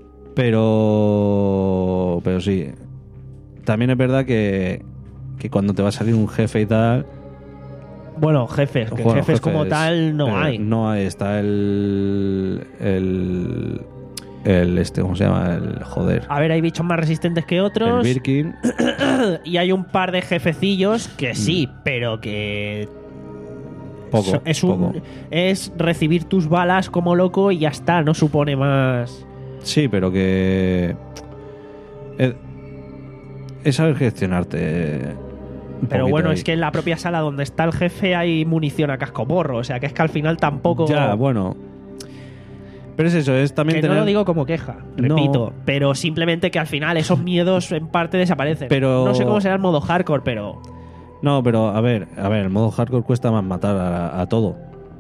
Pero. Pero sí. También es verdad que. Que cuando te va a salir un jefe y tal. Bueno, jefes, que bueno, jefes como tal no eh, hay. No hay. Está el. El. El este, ¿cómo se llama? El. Joder. A ver, hay bichos más resistentes que El otros. Birkin. Y hay un par de jefecillos Mm. que sí, pero que. Poco. So- es, un, poco. es recibir tus balas como loco y ya está, no supone más. Sí, pero que. Es, es saber gestionarte. un Pero poquito bueno, ahí. es que en la propia sala donde está el jefe hay munición a cascoporro. O sea que es que al final tampoco. Ya, bueno. Pero es eso, es también Que tener. no lo digo como queja, No. repito, pero simplemente que al final esos miedos en parte desaparecen. Pero- No sé cómo será el modo hardcore, pero No, pero a ver, a ver, el modo hardcore cuesta más matar a, a todo.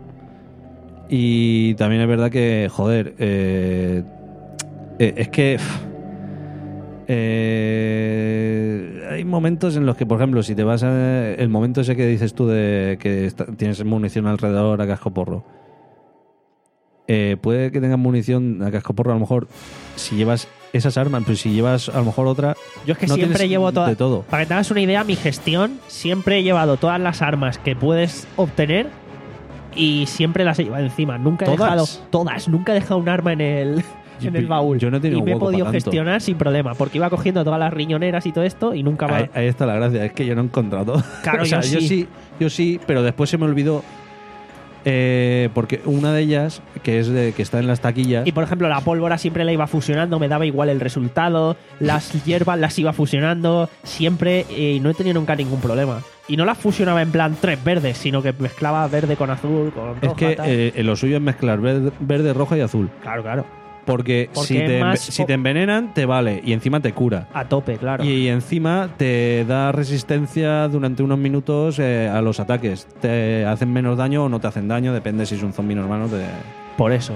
Y también es verdad que, joder, eh, eh, es que. pff, eh, hay momentos en los que, por ejemplo, si te vas a. El momento ese que dices tú de que está- tienes munición alrededor a casco porro. Eh, puede que tengas munición a casco porro, a lo mejor, si llevas esas armas, pero si llevas a lo mejor otra. yo es que no siempre tienes llevo todas. de todo. Para que te hagas una idea, mi gestión siempre he llevado todas las armas que puedes obtener y siempre las he llevado encima. Nunca he ¿Todas? dejado todas, nunca he dejado un arma en el, Yo- en el baúl. yo no he tenido y me he hueco podido para tanto. gestionar sin problema, porque iba cogiendo todas las riñoneras y todo esto y nunca Ahí, más. ahí está la gracia, es que yo no he encontrado. Claro, o sea, yo yo sí. sí, yo sí, pero después se me olvidó. eh, porque una de ellas, que es de, que está en las taquillas. Y por ejemplo, la pólvora siempre la iba fusionando, me daba igual el resultado. Las hierbas las iba fusionando siempre y no he tenido nunca ningún problema. Y no las fusionaba en plan tres verdes, sino que mezclaba verde con azul, con roja. es que tal. eh, lo suyo es mezclar verde, verde, roja y azul. Claro, claro. Porque, Porque si, es te, más- si te envenenan, te vale. Y encima te cura. A tope, claro. Y encima te da resistencia durante unos minutos eh, a los ataques. Te hacen menos daño o no te hacen daño, depende si es un zombie normal o te... Por eso.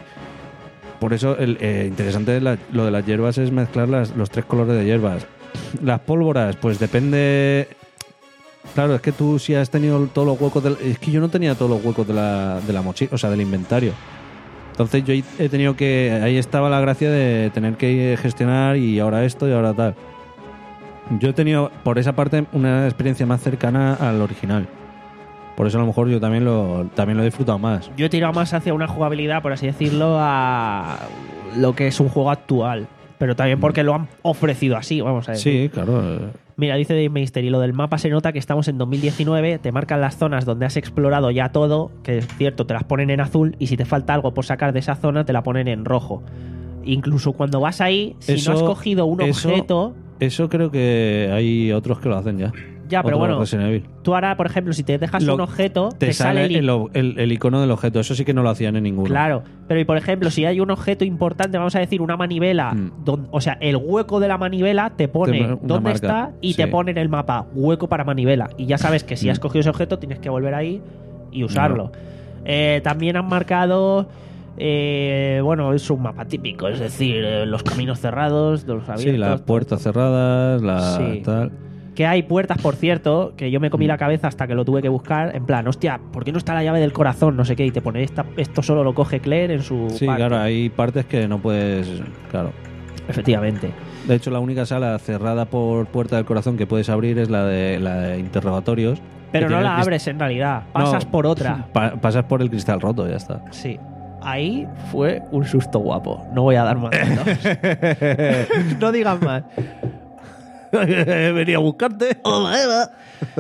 Por eso el eh, interesante de la- lo de las hierbas es mezclar las- los tres colores de hierbas. Las pólvoras, pues depende... Claro, es que tú si has tenido todos los huecos... Del, es que yo no tenía todos los huecos de la, de la mochila, o sea, del inventario. Entonces yo he tenido que... Ahí estaba la gracia de tener que gestionar y ahora esto y ahora tal. Yo he tenido, por esa parte, una experiencia más cercana al original. Por eso a lo mejor yo también lo, también lo he disfrutado más. Yo he tirado más hacia una jugabilidad, por así decirlo, a lo que es un juego actual. Pero también porque lo han ofrecido así, vamos a decir. Sí, claro. Mira, dice Dave Meister, y lo del mapa se nota que estamos en dos mil diecinueve, te marcan las zonas donde has explorado ya todo, que es cierto, te las ponen en azul, y si te falta algo por sacar de esa zona, te la ponen en rojo. Incluso cuando vas ahí, si Eso- no has cogido un eso- objeto, Eso creo que hay otros que lo hacen ya. Ya, pero Otros bueno, Resident Evil. tú ahora, por ejemplo, si te dejas Lo- un objeto, Te, te, sale sale el, el, el- el icono del objeto. Eso sí que no lo hacían en ninguno. Claro, pero y por ejemplo, si hay un objeto importante, vamos a decir una manivela, Mm. don- o sea, el hueco de la manivela te pone Te pone una dónde marca, está y sí. te pone en el mapa hueco para manivela. Y ya sabes que si Mm. has cogido ese objeto tienes que volver ahí y usarlo. Eh, también han marcado, eh, bueno, es un mapa típico, es decir, eh, los caminos cerrados, los abiertos. Sí, las puertas cerradas, la Sí. tal. Que hay puertas, por cierto, que yo me comí Mm. la cabeza hasta que lo tuve que buscar. En plan, hostia, ¿por qué no está la llave del corazón? No sé qué. Y te pone, esta, esto solo lo coge Claire en su Sí, parte. claro, hay partes que no puedes. Claro. Efectivamente. De hecho, la única sala cerrada por Puerta del Corazón que puedes abrir es la de, la de interrogatorios. Pero que no tiene la el crist- abres en realidad. Pasas No. por otra. Pa- pasas por el cristal roto, ya está. Sí. Ahí fue un susto guapo. No voy a dar más datos. No digas más. Venía a buscarte. Hola, Eva.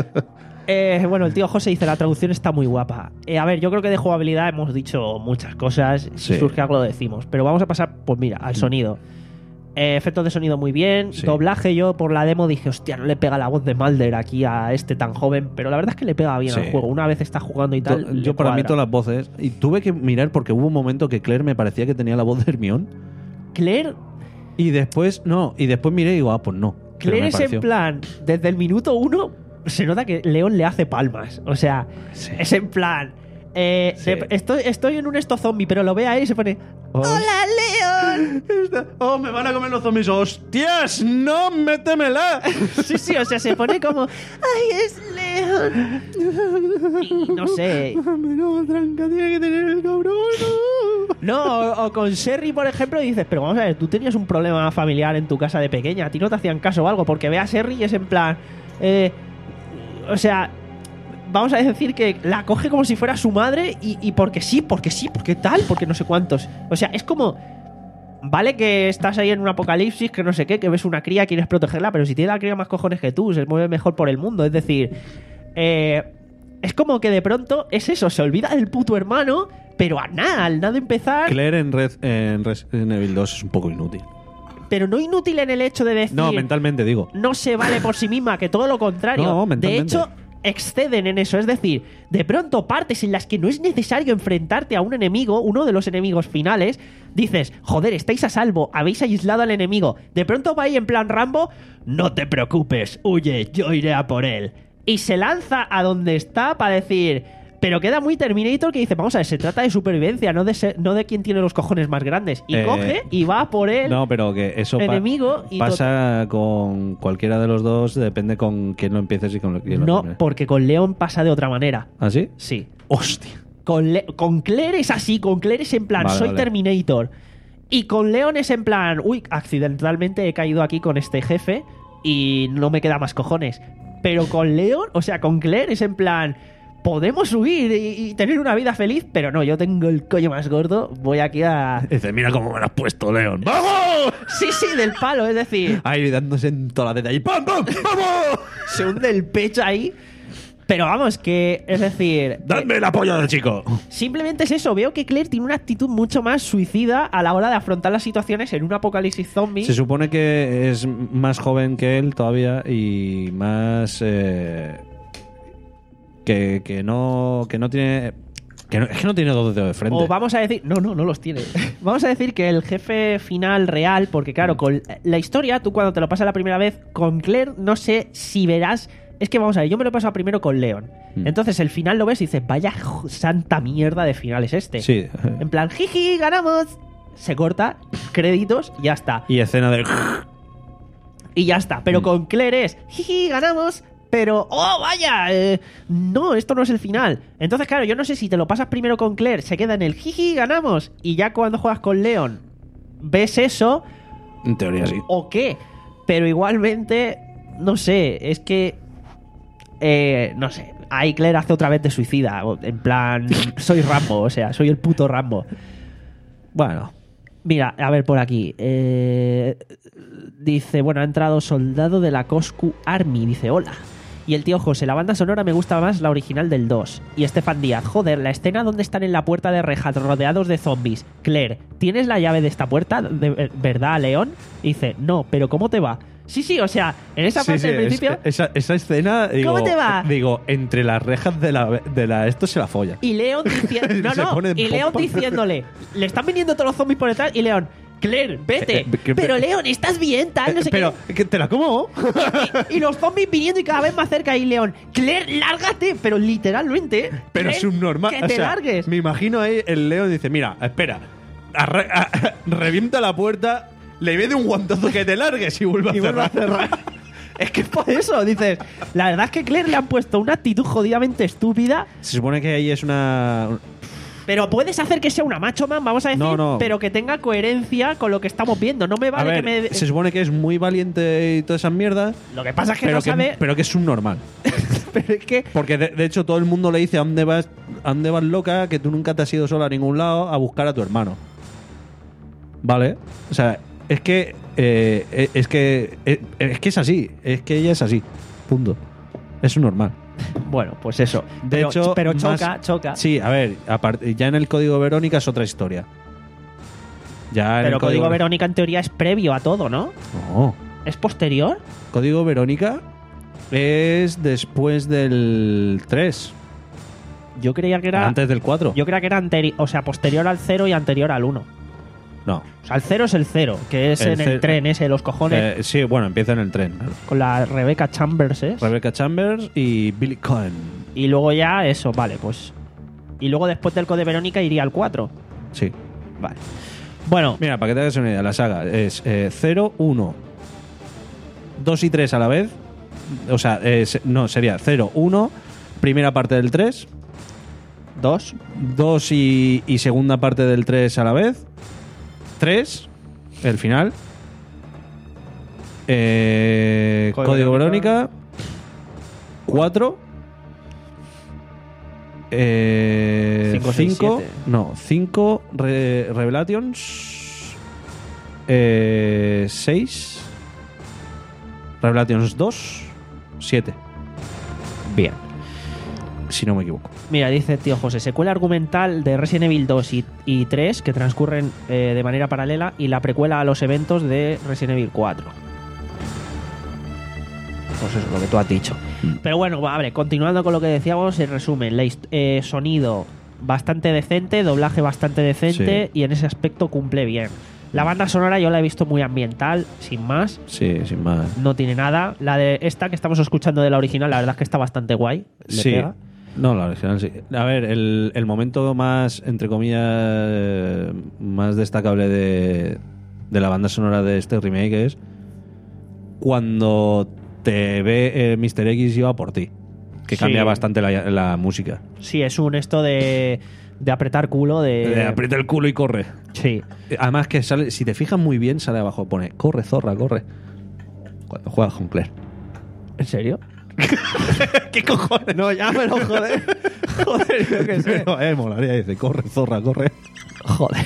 Eh, bueno, el tío José dice, la traducción está muy guapa. Eh, a ver, yo creo que de jugabilidad hemos dicho muchas cosas. Si Sí. surge algo lo decimos. Pero vamos a pasar, pues mira, al sonido. Eh, efectos de sonido muy bien. Sí. Doblaje, yo por la demo dije, hostia, no le pega la voz de Mulder aquí a este tan joven. Pero la verdad es que le pega bien Sí. al juego. Una vez está jugando y tal. To- le Yo para mí cuadra. todas las voces. Y tuve que mirar porque hubo un momento que Claire me parecía que tenía la voz de Hermione. Claire, Y después, no. Y después miré y digo, ah, pues no. Pero Claire me es en pareció. plan, desde el minuto uno se nota que León le hace palmas. O sea, Sí. es en plan. eh, Sí. de- estoy, estoy en un esto zombie, pero lo ve ahí y se pone. Oh. ¡Hola, León! ¡Oh, me van a comer los zombies! ¡Hostias! ¡No, métemela! Sí, sí, o sea, se pone como. ¡Ay, es León! Y no sé. tranca, tiene que tener el cabrón. No, o, o con Sherry, por ejemplo, y dices, pero vamos a ver, tú tenías un problema familiar en tu casa de pequeña, a ti no te hacían caso o algo, porque ve a Sherry y es en plan. eh, o sea. Vamos a decir que la coge como si fuera su madre y, y porque sí, porque sí, porque tal, porque no sé cuántos. O sea, es como... Vale que estás ahí en un apocalipsis, que no sé qué, que ves una cría, quieres protegerla, pero si tiene la cría más cojones que tú, se mueve mejor por el mundo. Es decir, eh, es como que de pronto es eso, se olvida del puto hermano, pero a nada, al nada empezar, Claire en, Red, en Resident Evil dos es un poco inútil. pero no inútil en el hecho de decir... No, mentalmente digo. no se vale por sí misma, que todo lo contrario. No, de mentalmente. hecho, exceden en eso. Es decir, de pronto partes en las que no es necesario enfrentarte a un enemigo, uno de los enemigos finales, dices, joder, estáis a salvo, habéis aislado al enemigo. De pronto va ahí en plan Rambo, no te preocupes, huye, yo iré a por él. Y se lanza a donde está para decir... Pero queda muy Terminator que dice, vamos a ver, se trata de supervivencia, no de ser- no de quién tiene los cojones más grandes. Y Eh, coge y va por él. No, pero que eso pa- enemigo y pasa con cualquiera de los dos, depende con quién lo empieces y con quién lo No, termines. porque con Leon pasa de otra manera. ¿Ah, sí? Sí. ¡Hostia! Con, Le- con Claire es así, con Claire es en plan, Vale, soy vale. Terminator. Y con Leon es en plan, uy, accidentalmente he caído aquí con este jefe y no me queda más cojones. Pero con Leon, o sea, con Claire es en plan, podemos huir y, y tener una vida feliz, pero no, yo tengo el coño más gordo, voy aquí a... Dice, mira cómo me lo has puesto, León. ¡Vamos! Sí, sí, del palo, es decir, Ahí dándose en toda la teta y ¡pam, pam! ¡Vamos! se hunde el pecho ahí. Pero vamos, que, es decir... ¡Dadme la polla de chico! Simplemente es eso, veo que Claire tiene una actitud mucho más suicida a la hora de afrontar las situaciones en un apocalipsis zombie. Se supone que es más joven que él todavía y más... eh, que, que no que no tiene... Que no, es que no tiene dos dedos de frente. O vamos a decir, no, no, no los tiene. Vamos a decir que el jefe final real, porque claro, con la historia, tú cuando te lo pasas la primera vez con Claire, no sé si verás. Es que vamos a ver, yo me lo he pasado primero con Leon. Mm. Entonces el final lo ves y dices, vaya jo- santa mierda de final es este. Sí. En plan, jiji, ganamos. Se corta, créditos, ya está. Y escena de... Y ya está. Pero Mm. con Claire es, jiji, ganamos. Pero, oh, vaya, eh, no, esto no es el final. Entonces, claro, yo no sé si te lo pasas primero con Claire, se queda en el jiji, ganamos. Y ya cuando juegas con Leon, ves eso, En teoría sí. o qué. Pero igualmente, no sé, es que. Eh, no sé. Ahí Claire hace otra vez de suicida. o- En plan, soy Rambo, o sea, soy el puto Rambo. Bueno, mira, a ver por aquí. Eh, dice, bueno, ha entrado soldado de la Coscu Army. Dice, hola. Y el tío José, la banda sonora me gusta más la original del dos. Y Estefan Díaz, joder, la escena donde están en la puerta de rejas rodeados de zombies. Claire, ¿tienes la llave de esta puerta? ¿De verdad, León? Y dice, no, pero ¿cómo te va? Sí, sí, o sea, en esa Sí, parte sí, del es- principio. esa, esa escena. Digo, ¿Cómo te va? Digo, entre las rejas de la. De la esto se la folla. Y Leon diciendo. No, Se no. pone Y Leon pompa. diciéndole. Le están viniendo todos los zombies por detrás. Y Leon, Claire, vete. Eh, eh, que- Pero Leon, ¿estás bien? Tal, no sé Pero, ¿que ¿te la como? qué. Y, y los zombies viniendo y cada vez más cerca. Y Leon, Claire, lárgate. Pero literalmente. Pero Claire, subnormal. Que o te sea, largues. Me imagino ahí el Leo dice: Mira, espera. arra- a- revienta la puerta, le ve de un guantazo que te largues y vuelve a Y vuelve a cerrar. Es que es por eso, dices. La verdad es que Claire le han puesto una actitud jodidamente estúpida. Se supone que ahí es una. Pero puedes hacer que sea una macho man, vamos a decir, No, no. pero que tenga coherencia con lo que estamos viendo. No me A vale ver, que me. se supone que es muy valiente y todas esas mierdas, Lo que pasa es que pero, no que, sabe. pero que es subnormal. Pero es que. Porque de, de hecho todo el mundo le dice: ¿A dónde vas, a dónde vas loca? Que tú nunca te has ido sola a ningún lado a buscar a tu hermano. ¿Vale? O sea, es que. eh, es que. eh, Es que es así. Es que ella es así. Punto. Es subnormal. Bueno, pues eso. De pero, hecho, pero choca, más- choca. Sí, a ver, aparte, ya en el código Verónica es otra historia. Ya en Pero el Código Verónica en teoría es previo a todo, ¿no? No. ¿Es posterior? Código Verónica es después del tres. Yo creía que era. Antes del cuatro. Yo creía que era anterior, o sea, posterior al cero y anterior al uno. No. O sea, el cero es el cero, que es El en el ce- tren ese, los cojones, Eh, sí, bueno, empieza en el tren. claro. con la Rebecca Chambers, ¿eh? Rebecca Chambers y Billy Cohen. Y luego ya eso, vale, pues. Y luego después del Código Verónica iría al cuatro. Sí. Vale. Bueno, Mira, para que te hagas una idea, la saga es eh, cero, uno, dos y tres a la vez. O sea, es- no, sería cero, uno, primera parte del tres, dos. dos y, y segunda parte del tres a la vez, tres, el final, eh, Código Código Verónica. Verónica, cuatro, eh, Cinco, seis, cinco, siete. no, cinco Re- Revelations, eh, seis, Revelations dos, siete, Bien. si no me equivoco. Mira, dice tío José, secuela argumental de Resident Evil dos y, y tres que transcurren eh, de manera paralela y la precuela a los eventos de Resident Evil cuatro. Pues eso, lo que tú has dicho. Pero bueno, a ver, continuando con lo que decíamos, en resumen, la hist- eh, sonido bastante decente, doblaje bastante decente Sí. y en ese aspecto cumple bien. La banda sonora yo la he visto muy ambiental, sin más. Sí, sin más. No tiene nada. La de esta que estamos escuchando de la original, la verdad es que está bastante guay. Le Sí. pega. No, la original sí. A ver, el, el momento más, entre comillas, eh, más destacable de, de la banda sonora de este remake es cuando te ve eh, mister X y va por ti. Que Sí. cambia bastante la, la música. Sí, es un esto de, de apretar culo, de... Eh, aprieta el culo y corre. Sí. Además que sale, si te fijas muy bien, sale abajo, pone, corre, zorra, corre. Cuando juegas con Claire. ¿En serio? ¿Qué cojones? No, ya me lo joder. Joder, yo qué sé. Pero, eh, molaría, dice, corre, zorra, corre. Joder.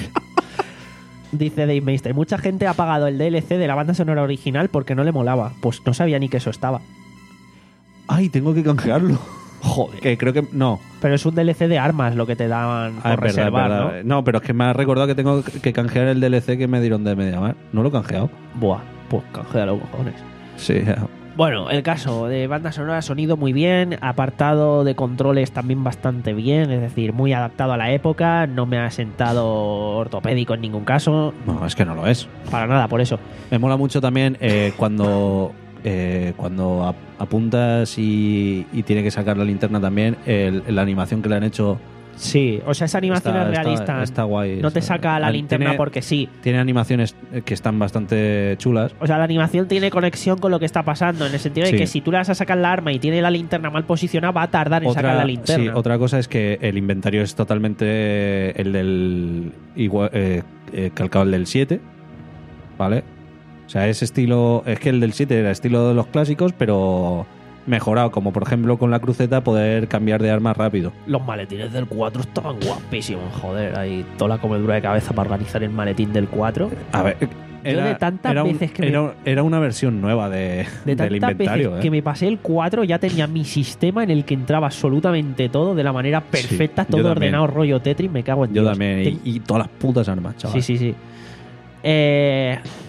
Dice Dave Meister, mucha gente ha pagado el D L C de la banda sonora original porque no le molaba. Pues no sabía ni que eso estaba. Ay, tengo que canjearlo. Joder. Que creo que. No. Pero es un D L C de armas lo que te daban por Ah, es verdad, es reservar, verdad. ¿no? pero es que me ha recordado que tengo que canjear el D L C que me dieron de Mediamar. No lo he canjeado. ¿no? Buah, pues canjealo, cojones. Sí. Bueno, el caso de banda sonora, sonido muy bien, apartado de controles también bastante bien, es decir, muy adaptado a la época, no me ha sentado ortopédico en ningún caso, No, es que no lo es. para nada, por eso. Me mola mucho también eh, cuando. eh, cuando ap- apuntas y, y tiene que sacar la linterna también, el- la animación que le han hecho. Sí, o sea, esa animación está, es está- realista. está guay. No te Está- saca la ah, linterna tiene- porque sí. Tiene animaciones que están bastante chulas. O sea, la animación tiene conexión con lo que está pasando, en el sentido de Sí. que si tú le vas a sacar la arma y tiene la linterna mal posicionada, va a tardar en sacar la linterna. sí, otra cosa es que el inventario es totalmente el del. Igual, eh, eh, calcado el del siete. ¿Vale? O sea, es estilo. Es que el del siete era estilo de los clásicos, pero mejorado. Como por ejemplo con la cruceta poder cambiar de arma rápido. Los maletines del cuatro estaban guapísimos, joder, hay toda la comedura de cabeza para organizar el maletín del cuatro. A ver. Era, de tantas era un- veces que me- era, era una versión nueva de, De del tantas inventario. veces ¿eh? que me pasé el cuatro ya tenía mi sistema en el que entraba absolutamente todo de la manera perfecta, yo todo también. ordenado, rollo Tetris, me cago en Yo Dios. también. Ten- Y, y todas las putas armas, chaval. Sí, sí, sí. Eh,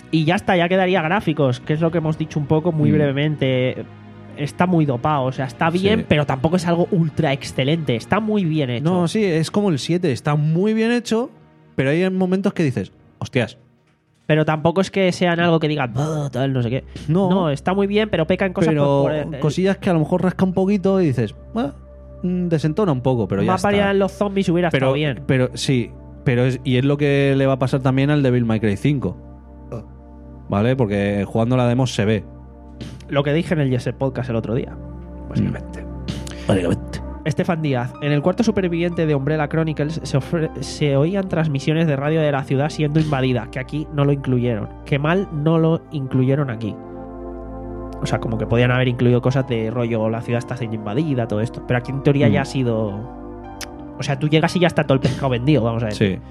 Y ya está, ya quedaría gráficos, que es lo que hemos dicho un poco muy Mm. brevemente. Está muy dopado, o sea, está bien, Sí. pero tampoco es algo ultra excelente. Está muy bien hecho. No, sí, es como el siete. Está muy bien hecho, pero hay momentos que dices, hostias. Pero tampoco es que sean algo que digan, "Bah", tal, no sé qué. No. No, está muy bien, pero peca en cosas pero por, por el- cosillas que a lo mejor rasca un poquito y dices, "Ah, mm, desentona un poco, pero ya más está. variedad en los zombies hubiera pero, estado bien. pero sí, pero es, y es lo que le va a pasar también al Devil May Cry cinco. ¿Vale? Porque jugando la demo se ve. Lo que dije en el Yes Podcast el otro día, básicamente. Básicamente. Estefan Díaz, en el cuarto superviviente de Umbrella Chronicles se, ofre- se oían transmisiones de radio de la ciudad siendo invadida, que aquí no lo incluyeron. Que mal no lo incluyeron aquí. O sea, como que podían haber incluido cosas de rollo, la ciudad está siendo invadida, todo esto. Pero aquí en teoría Mm. ya ha sido... O sea, tú llegas y ya está todo el pescado vendido, vamos a ver. Sí.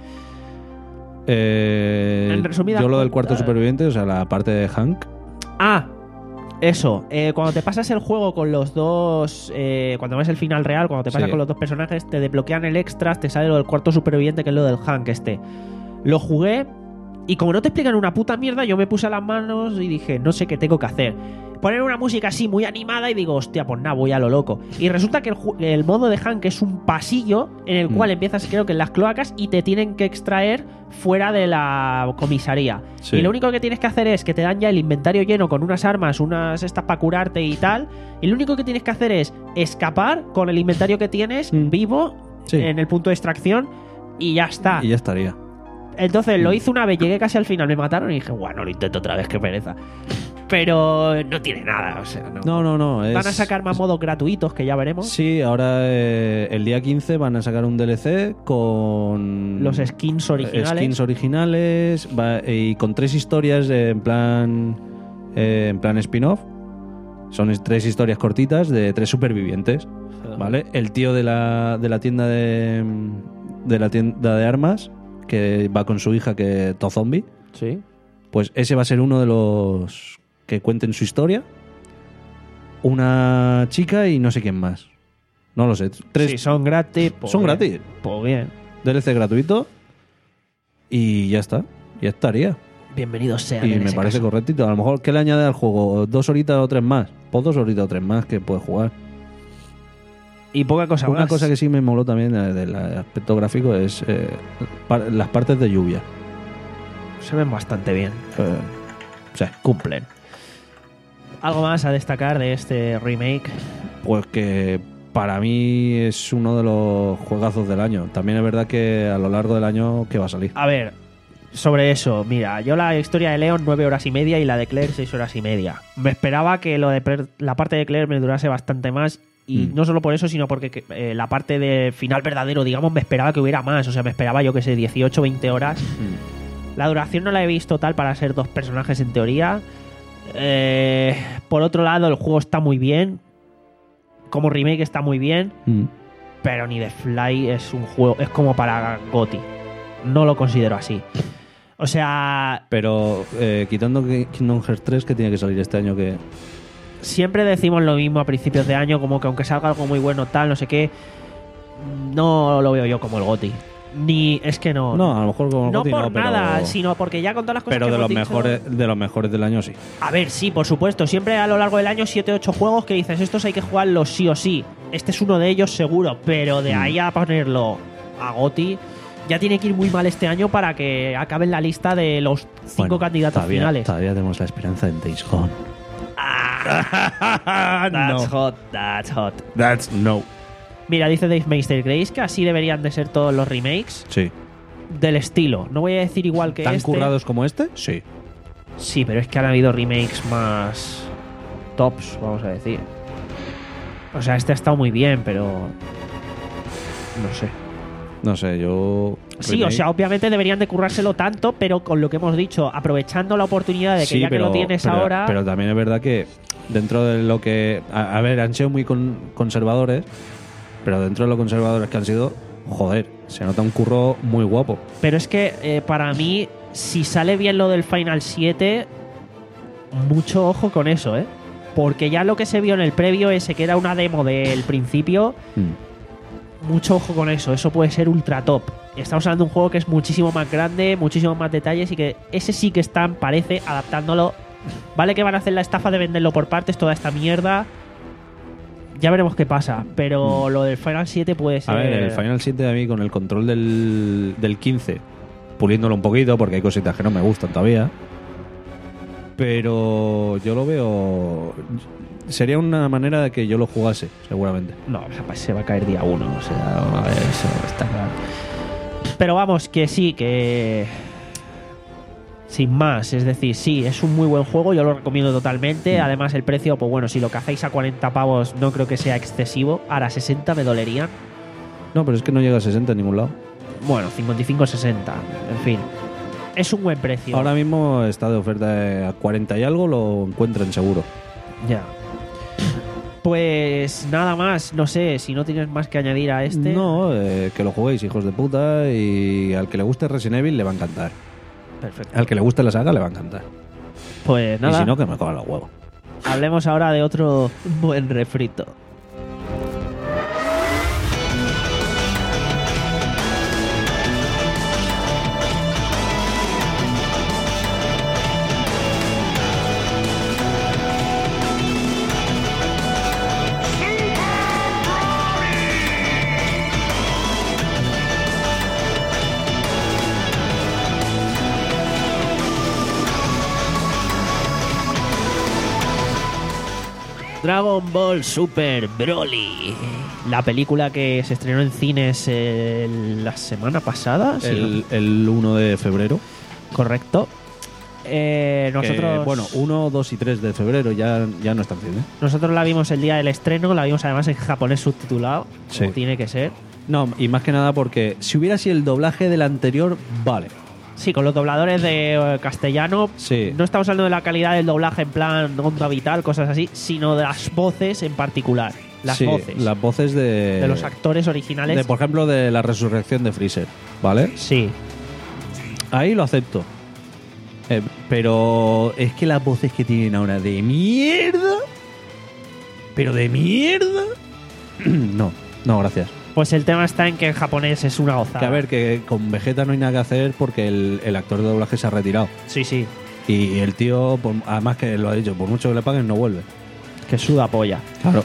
Eh, En resumidas yo lo del cuarto cuentas- superviviente, o sea, la parte de Hank. Ah, eso. Eh, cuando te pasas el juego con los dos. Eh, cuando ves el final real, cuando te pasas Sí. con los dos personajes, te desbloquean el extras, te sale lo del cuarto superviviente, que es lo del Hank este. Lo jugué. Y como no te explican una puta mierda, yo me puse a las manos y dije, no sé qué tengo que hacer. Poner una música así muy animada y digo, hostia, pues nada, voy a lo loco. Y resulta que el, ju- el modo de Hank es un pasillo en el Mm. cual empiezas, creo que en las cloacas, y te tienen que extraer fuera de la comisaría. Sí. Y lo único que tienes que hacer es que te dan ya el inventario lleno con unas armas, unas estas para curarte y tal. Y lo único que tienes que hacer es escapar con el inventario que tienes Mm. vivo Sí. en el punto de extracción y ya está. Y ya estaría. Entonces lo hice una vez, llegué casi al final, me mataron y dije, bueno, lo intento otra vez, qué pereza. Pero no tiene nada, o sea, no. No, no, no. Van a es- sacar más modos gratuitos que ya veremos. Sí, ahora eh, el día quince van a sacar un D L C con Los skins originales. skins originales va- y con tres historias eh, en plan eh, en plan spin-off. Son es- tres historias cortitas de tres supervivientes, ¿vale? El tío de la, de la tienda de de la tienda de armas que va con su hija que es todo zombie, Sí. pues ese va a ser uno de los que cuenten su historia. Una chica y no sé quién más. No lo sé. Tres Si son gratis, pues Son bien. gratis. Pues bien. D L C gratuito y ya está. Ya estaría. Bienvenidos sean. Y en me ese parece caso. correctito. A lo mejor, ¿qué le añade al juego? ¿Dos horitas o tres más? Pues dos horitas o tres más que puedes jugar. Y poca cosa Una más. cosa que sí me moló también eh, del aspecto gráfico es eh, par- las partes de lluvia. Se ven bastante bien. Eh, o sea, Cumplen. ¿Algo más a destacar de este remake? pues que para mí es uno de los juegazos del año. También es verdad que a lo largo del año que va a salir. A ver, sobre eso, mira, yo la historia de Leon nueve horas y media y la de Claire seis horas y media. Me esperaba que lo de per- la parte de Claire me durase bastante más y Mm. no solo por eso, sino porque eh, la parte de final verdadero, digamos, me esperaba que hubiera más. O sea, me esperaba yo que sé, dieciocho, veinte horas. La duración no la he visto tal para ser dos personajes en teoría. Eh, por otro lado, el juego está muy bien. Como remake está muy bien. Mm. Pero ni The Fly es un juego, es como para GOTY. No lo considero así. O sea, Pero eh, quitando que Kingdom Hearts tres, que tiene que salir este año, que siempre decimos lo mismo a principios de año, como que aunque salga algo muy bueno, tal, no sé qué, no lo veo yo como el GOTY. Ni, es que no. no, a lo mejor como No GOTY por no, pero- nada, sino porque ya con todas las cosas pero que de hemos los dicho- mejores de los mejores del año sí. A ver, sí, por supuesto. Siempre a lo largo del año siete ocho juegos que dices, estos hay que jugarlos sí o sí. Este es uno de ellos seguro, pero de Mm. ahí a ponerlo a GOTY, ya tiene que ir muy mal este año para que acabe en la lista de los cinco Bueno, candidatos todavía, finales. Todavía tenemos la esperanza en Days Gone. Ah, that's No. hot, that's hot. That's no. Mira, dice Dave Meister, ¿creéis que así deberían de ser todos los remakes? Sí. Del estilo. No voy a decir igual que ¿Tan este. currados como este? Sí. Sí, pero es que han habido remakes más tops, vamos a decir. O sea, este ha estado muy bien, pero no sé. No sé, yo. Sí, o sea, obviamente deberían de currárselo tanto, pero con lo que hemos dicho, aprovechando la oportunidad de que Sí, ya que lo tienes pero- ahora. Pero también es verdad que dentro de lo que. A, a ver, han sido muy con- conservadores, pero dentro de lo conservadores que han sido, joder, se nota un curro muy guapo. Pero es que eh, para mí, si sale bien lo del Final siete, mucho ojo con eso, ¿eh? Porque ya lo que se vio en el previo ese, que era una demo del principio, Mm. mucho ojo con eso, eso puede ser ultra top. Estamos hablando de un juego que es muchísimo más grande, muchísimo más detalles y que ese sí que están, parece, adaptándolo. Vale que van a hacer la estafa de venderlo por partes, toda esta mierda. Ya veremos qué pasa, pero mm. lo del Final siete puede ser... A ver, el Final siete a mí con el control del, del quince, puliéndolo un poquito porque hay cositas que no me gustan todavía, pero yo lo veo... Sería una manera de que yo lo jugase, seguramente. No, se va a caer día uno, o sea, a ver, eso está claro. Pero vamos, que sí, que... Sin más, es decir, sí, es un muy buen juego, yo lo recomiendo totalmente. Además, el precio, pues bueno, si lo cacéis a cuarenta pavos no creo que sea excesivo. Ahora sesenta me dolerían. No, pero es que no llega a sesenta en ningún lado. Bueno, cincuenta y cinco sesenta, en fin. Es un buen precio. Ahora mismo está de oferta a cuarenta y algo, lo encuentran seguro. Ya. Pues nada más, no sé, si no tienes más que añadir a este. No, eh, que lo juguéis, hijos de puta, y al que le guste Resident Evil le va a encantar. Perfecto. Al que le guste la saga le va a encantar. Pues nada. Y si no, que me coja los huevos. Hablemos ahora de otro buen refrito. Dragon Ball Super Broly, la película que se estrenó en cines eh, la semana pasada, el, ¿sí? el uno de febrero. Correcto. Eh, nosotros, que, bueno, uno, dos y tres de febrero ya, ya no está en cine. Nosotros la vimos el día del estreno, la vimos además en japonés subtitulado, sí. Como tiene que ser. No, y más que nada porque si hubiera sido el doblaje del anterior, vale. Sí, con los dobladores de eh, castellano. Sí. No estamos hablando de la calidad del doblaje en plan onda vital, cosas así, sino de las voces en particular. Las sí, voces. Las voces de... De los actores originales. De, por ejemplo, de la resurrección de Freezer, ¿vale? Sí. Ahí lo acepto. Eh, pero es que las voces que tienen ahora de mierda... Pero de mierda... no, no, gracias. Pues el tema está en que en japonés es una gozada. Que a ver, que con Vegeta no hay nada que hacer porque el, el actor de doblaje se ha retirado. Sí, sí. Y el tío, por, además que lo ha dicho, por mucho que le paguen, no vuelve. Que suda polla. Claro.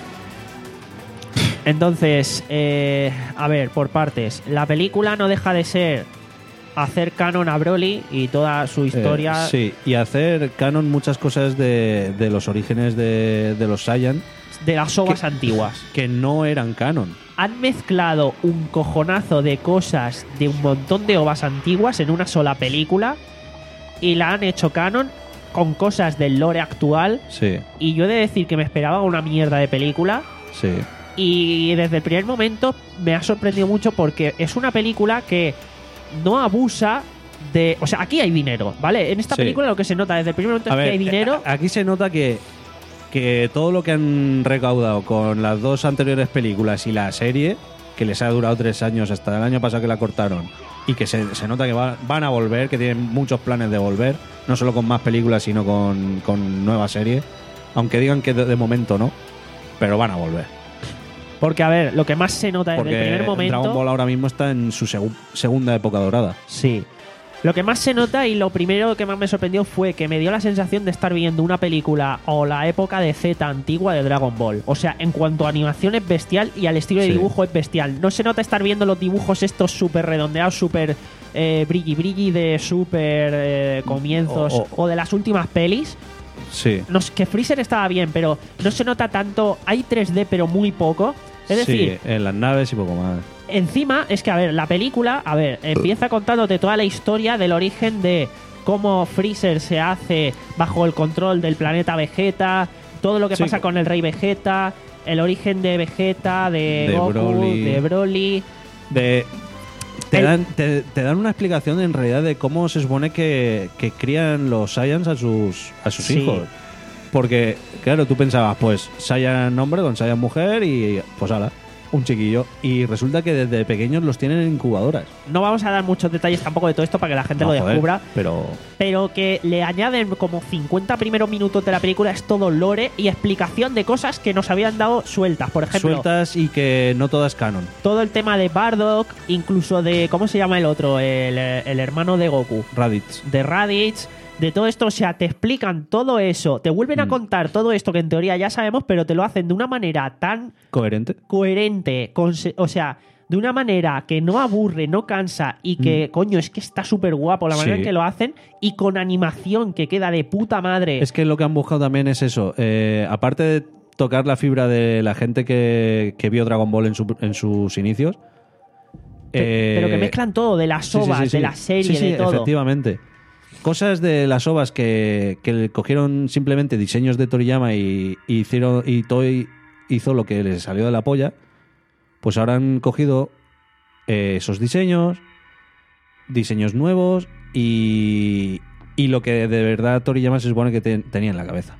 Entonces, eh, a ver, por partes. La película no deja de ser hacer canon a Broly y toda su historia. Eh, sí, y hacer canon muchas cosas de, de los orígenes de, de los Saiyan. De las ovas que, antiguas. Que no eran canon. Han mezclado un cojonazo de cosas de un montón de ovas antiguas en una sola película y la han hecho canon con cosas del lore actual. Sí. Y yo he de decir que me esperaba una mierda de película. Sí. Y desde el primer momento me ha sorprendido mucho porque es una película que no abusa de... O sea, aquí hay dinero, ¿vale? En esta sí. película lo que se nota desde el primer momento A es ver, que hay dinero. Aquí se nota que... que todo lo que han recaudado con las dos anteriores películas y la serie, que les ha durado tres años hasta el año pasado que la cortaron, y que se, se nota que va, van a volver, que tienen muchos planes de volver, no solo con más películas, sino con, con nueva serie, aunque digan que de, de momento no, pero van a volver. Porque, a ver, lo que más se nota desde Porque el primer momento... Dragon Ball ahora mismo está en su segu- segunda época dorada. Sí. Lo que más se nota y lo primero que más me sorprendió fue que me dio la sensación de estar viendo una película o la época de Z antigua de Dragon Ball. O sea, en cuanto a animación es bestial y al estilo de sí. dibujo es bestial. No se nota estar viendo los dibujos estos súper redondeados, súper eh, brilli brilli de súper eh, comienzos o, o, o de las últimas pelis. Sí. No, que Freezer estaba bien, pero no se nota tanto. Hay tres D, pero muy poco. Es decir, sí, en las naves y poco más. Encima, es que, a ver, la película, a ver, empieza contándote toda la historia del origen de cómo Freezer se hace bajo el control del planeta Vegeta, todo lo que sí. pasa con el rey Vegeta, el origen de Vegeta, de, de Goku, Broly. de Broly. De... Te El- dan, te, te dan una explicación en realidad de cómo se supone que, que crían los Saiyans a sus, a sus Sí. hijos. Porque, claro, tú pensabas, pues, Saiyan hombre con Saiyan mujer y pues ala. un chiquillo. Y resulta que desde pequeños los tienen en incubadoras. No vamos a dar muchos detalles tampoco de todo esto para que la gente No, lo joder, descubra. pero Pero que le añaden como cincuenta primeros minutos de la película, es todo lore y explicación de cosas que nos habían dado sueltas. Por ejemplo, sueltas y que no todas canon. todo el tema de Bardock, incluso de, ¿cómo se llama el otro? El, el hermano de Goku. Raditz. De Raditz, de todo esto, o sea, te explican todo eso, te vuelven a Mm. contar todo esto que en teoría ya sabemos, pero te lo hacen de una manera tan Coherente. coherente, conse- o sea, de una manera que no aburre, no cansa y que, coño, es que está súper guapo la manera Sí. en que lo hacen y con animación que queda de puta madre. Es que lo que han buscado también es eso. Eh, aparte de tocar la fibra de la gente que, que vio Dragon Ball en, su- en sus inicios. Pe- eh, pero que mezclan todo, de las sí, sí, ovas, sí, sí. de la serie, Sí, sí, de todo. efectivamente. Cosas de las ovas que, que cogieron simplemente diseños de Toriyama y, y hicieron y Toei hizo lo que les salió de la polla. Pues ahora han cogido eh, esos diseños, diseños nuevos y, y lo que de verdad Toriyama se supone que te- tenía en la cabeza.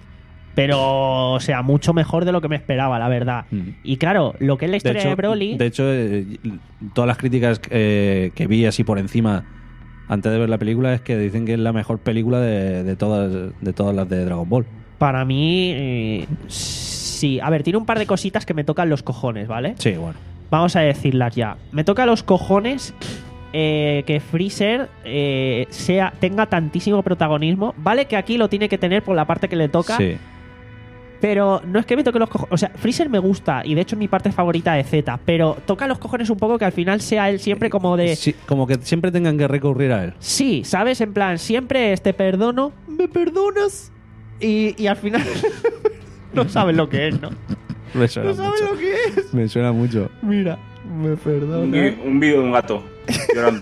Pero, o sea, mucho mejor de lo que me esperaba, la verdad. Mm. Y claro, lo que es la De historia de, hecho, Broly. de hecho, eh, todas las críticas eh, que vi así por encima antes de ver la película es que dicen que es la mejor película de, de todas de todas las de Dragon Ball. Para mí, eh, sí. A ver, tiene un par de cositas que me tocan los cojones, ¿vale? Sí, bueno. Vamos a decirlas ya. Me toca los cojones eh, que Freezer eh, sea, tenga tantísimo protagonismo. Vale que aquí lo tiene que tener por la parte que le toca. Sí. Pero no es que me toque los cojones. O sea, Freezer me gusta y de hecho es mi parte favorita de Z. Pero toca los cojones un poco que al final sea él siempre como de. Sí, como que siempre tengan que recurrir a él. Sí, ¿sabes? En plan, siempre es te perdono, ¿me perdonas? Y, y al final no sabes lo que es, ¿no? Me suena No sabes mucho. lo que es. Me suena mucho. Mira, me Un, perdona. vi- un vídeo de un gato llorando.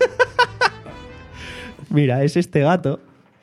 Mira, es este gato.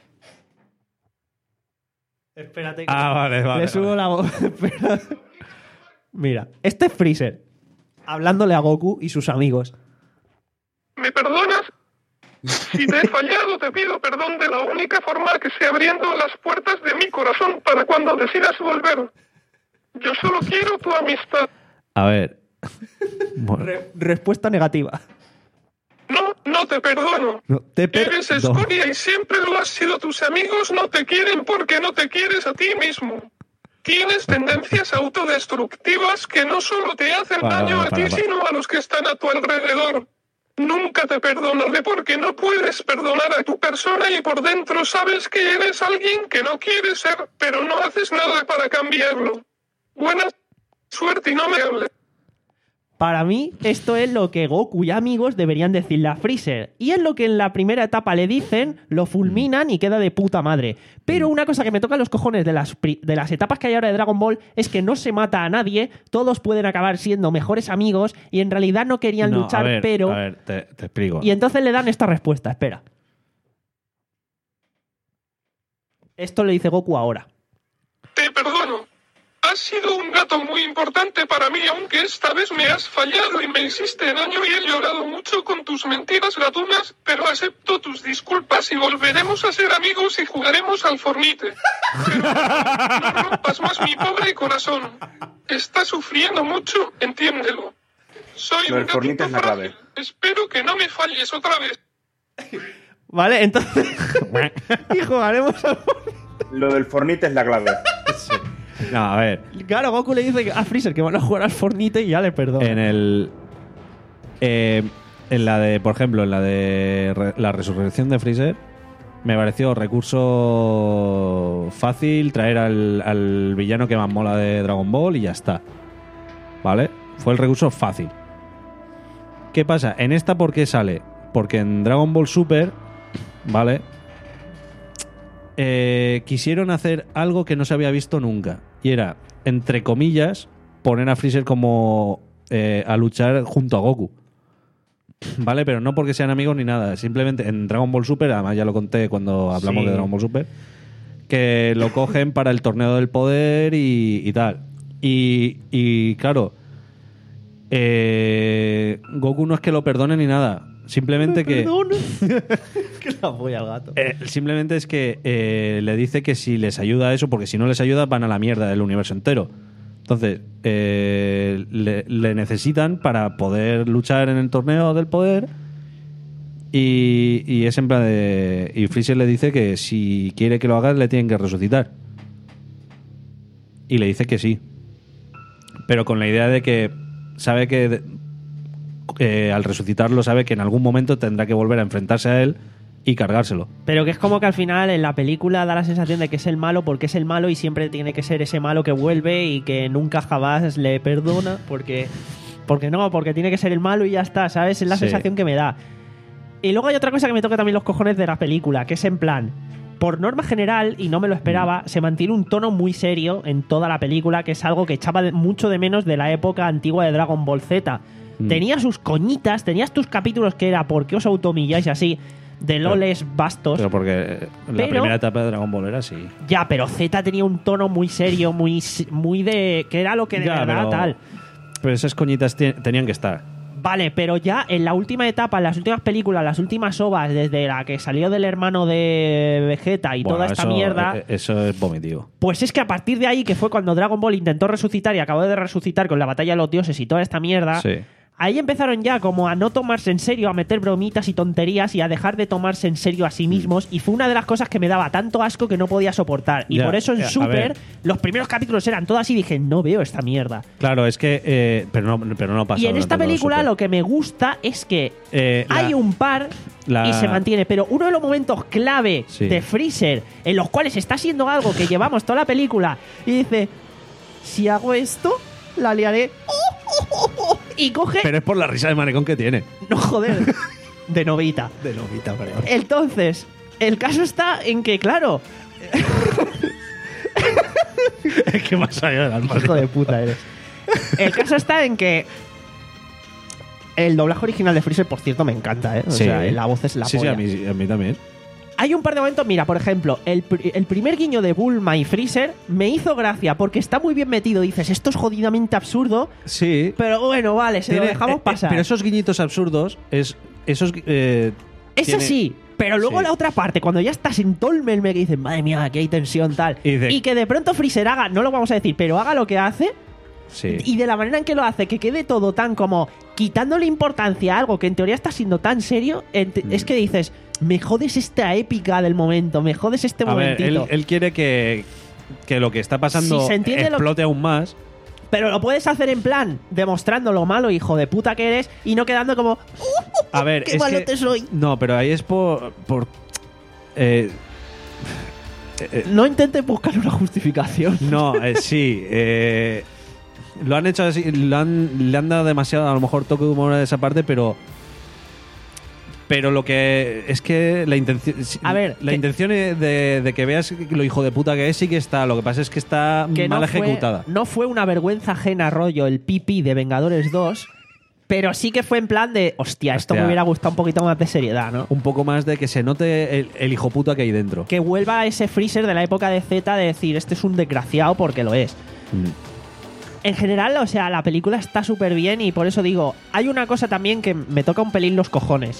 Espérate que Ah, vale, vale. le subo vale. la voz. Espera. Mira, este es Freezer hablándole a Goku y sus amigos. ¿Me perdonas? Si te he fallado, te pido perdón de la única forma que se abriendo las puertas de mi corazón para cuando decidas volver. Yo solo quiero tu amistad. A ver. Bueno, Re- respuesta negativa. No, no te perdono. no, te Eres perdono. escoria y siempre lo has sido. Tus amigos no te quieren porque no te quieres a ti mismo. Tienes tendencias autodestructivas que no solo te hacen Para, daño para, a ti, para, para. sino a los que están a tu alrededor. Nunca te perdonaré porque no puedes perdonar a tu persona y por dentro sabes que eres alguien que no quieres ser, pero no haces nada para cambiarlo. Buena suerte y no me hables. Para mí, esto es lo que Goku y amigos deberían decirle a Freezer. Y es lo que en la primera etapa le dicen, lo fulminan y queda de puta madre. Pero una cosa que me toca los cojones de las, pri- de las etapas que hay ahora de Dragon Ball es que no se mata a nadie, todos pueden acabar siendo mejores amigos y en realidad no querían No, luchar, a ver, pero... A ver, te, te explico. Y entonces le dan esta respuesta, espera. Esto le dice Goku ahora. Te perdono. Has sido un gato muy importante para mí, aunque esta vez me has fallado y me hiciste daño y he llorado mucho con tus mentiras gatunas, pero acepto tus disculpas y volveremos a ser amigos y jugaremos al Fornite. Pero no rompas más mi pobre corazón. Está sufriendo mucho, entiéndelo. Soy Lo un del Fornite gatito es la clave. frágil. Espero que no me falles otra vez. Vale, entonces... y jugaremos al... Lo del Fornite es la clave. No, a ver. Claro, Goku le dice a Freezer que van a jugar al Fornite y ya le perdona. En el. eh, en la de, por ejemplo, en la de re- la resurrección de Freezer, me pareció recurso fácil traer al, al villano que más mola de Dragon Ball y ya está. ¿Vale? Fue el recurso fácil. ¿Qué pasa? En esta, ¿por qué sale? Porque en Dragon Ball Super, ¿vale? Eh, quisieron hacer algo que no se había visto nunca. Y era, entre comillas, poner a Freezer como eh, a luchar junto a Goku. ¿Vale? Pero no porque sean amigos ni nada. Simplemente en Dragon Ball Super, además ya lo conté cuando hablamos Sí. de Dragon Ball Super, que lo cogen para el torneo del poder y, y tal. Y, y claro, eh, Goku no es que lo perdone ni nada. Simplemente que... que la voy al gato. Eh, simplemente es que eh, le dice que si les ayuda a eso, porque si no les ayuda van a la mierda del universo entero. Entonces, eh, le, le necesitan para poder luchar en el torneo del poder. Y, y es en plan de. Y Freezer le dice que si quiere que lo haga, le tienen que resucitar. Y le dice que sí. Pero con la idea de que sabe que eh, al resucitarlo, sabe que en algún momento tendrá que volver a enfrentarse a él y cargárselo. Pero que es como que al final en la película da la sensación de que es el malo porque es el malo y siempre tiene que ser ese malo que vuelve y que nunca jamás le perdona porque, porque no, porque tiene que ser el malo y ya está, ¿sabes? Es la Sí. sensación que me da. Y luego hay otra cosa que me toca también los cojones de la película, que es en plan, por norma general, y no me lo esperaba, se mantiene un tono muy serio en toda la película, que es algo que echaba de- mucho de menos de la época antigua de Dragon Ball Z. Mm. Tenía sus coñitas, tenías tus capítulos que era ¿por qué os automilláis así? De loles bastos. Pero porque la Pero- primera etapa de Dragon Ball era así. Ya, pero Z tenía un tono muy serio, muy, muy de... que era lo que de Ya, verdad pero- tal. Pero esas coñitas te- tenían que estar. Vale, pero ya en la última etapa, en las últimas películas, las últimas ovas, desde la que salió del hermano de Vegeta y Bueno, toda esta eso- mierda, eh, Eso es vomitivo. pues es que a partir de ahí, que fue cuando Dragon Ball intentó resucitar y acabó de resucitar con la batalla de los dioses y toda esta mierda, Sí. ahí empezaron ya como a no tomarse en serio, a meter bromitas y tonterías y a dejar de tomarse en serio a sí mismos. Y fue una de las cosas que me daba tanto asco que no podía soportar. Y Ya, por eso en a Super, ver. los primeros capítulos eran todos así y dije, no veo esta mierda. Claro, es que. eh, pero, no, pero no pasa. Y en esta durante todo película Super. lo que me gusta es que Eh, la- hay un par la- y se mantiene, pero uno de los momentos clave Sí. de Freezer en los cuales está haciendo algo que llevamos toda la película y dice, si hago esto, la liaré. Y coge... Pero es por la risa de maricón que tiene. No, joder. De novita. De novita, perdón. Entonces, el caso está en que, claro... Es que más allá del alma. Hijo de puta eres. El caso está en que... El doblaje original de Freezer, por cierto, me encanta, ¿eh? O Sí. sea, la voz es la Sí, sí, polla. a mí, a mí también. Hay un par de momentos, mira, por ejemplo, el, pr- el primer guiño de Bulma y Freezer me hizo gracia porque está muy bien metido. Dices, esto es jodidamente absurdo, Sí. pero bueno, vale, se lo Tiene- dejamos eh, eh, pasar. Pero esos guiñitos absurdos, es esos. Eh, Eso tiene- sí, pero luego Sí. la otra parte, cuando ya estás en todo el melme que dices, madre mía, aquí hay tensión tal, Y dice- y que de pronto Freezer haga, no lo vamos a decir, pero haga lo que hace, Sí. y de la manera en que lo hace, que quede todo tan como quitándole importancia a algo que en teoría está siendo tan serio, ent- Mm. es que dices, me jodes esta épica del momento, me jodes este A ver, momentito. él, él quiere que, que lo que está pasando Si se entiende lo- explote aún más. Pero lo puedes hacer en plan, demostrando lo malo hijo de puta que eres y no quedando como, A ver, qué es malo que- te soy. No, pero ahí es por. por eh, eh, No intentes buscar una justificación. no, eh, sí. eh, lo han hecho así. Lo han, le han dado demasiado, a lo mejor, toque de humor a esa parte, pero. Pero lo que es que la intención. A ver, la que- intención de, de que veas lo hijo de puta que es, sí que está. Lo que pasa es que está Que mal no fue, ejecutada. no fue una vergüenza ajena rollo el pipí de Vengadores dos, pero sí que fue en plan de, hostia, esto Hostia. me hubiera gustado un poquito más de seriedad, ¿no? Un poco más de que se note el, el hijo puta que hay dentro. Que vuelva a ese Freezer de la época de Z de decir, este es un desgraciado porque lo es. Mm. En general, o sea, la película está súper bien y por eso digo, hay una cosa también que me toca un pelín los cojones.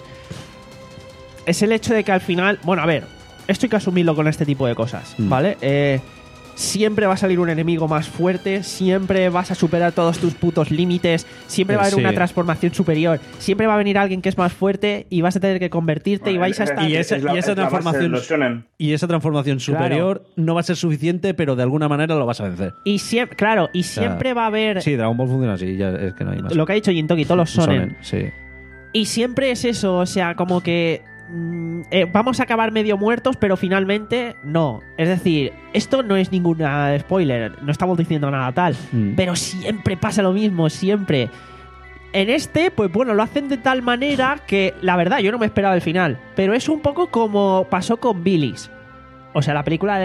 Es el hecho de que al final, bueno, a ver, esto hay que asumirlo con este tipo de cosas, Mm. ¿vale? Eh, siempre va a salir un enemigo más fuerte, siempre vas a superar todos tus putos límites, siempre va a haber Sí. una transformación superior, siempre va a venir alguien que es más fuerte y vas a tener que convertirte y vais a estar... Y esa- Es la- y esa es la base transformación- de los shonen. Y esa transformación Claro. superior no va a ser suficiente, pero de alguna manera lo vas a vencer. Y siempre, claro, y siempre va a haber... Sí, Dragon Ball funciona así, ya es que no hay más. Lo que ha dicho Jintoki, todos los sonen. Sí. Y siempre es eso, o sea, como que mm, eh, vamos a acabar medio muertos, pero finalmente no. Es decir, esto no es ninguna spoiler, no estamos diciendo nada tal, Mm. pero siempre pasa lo mismo, siempre. En este, pues bueno, lo hacen de tal manera que, la verdad, yo no me esperaba el final, pero es un poco como pasó con Billis. O sea, la película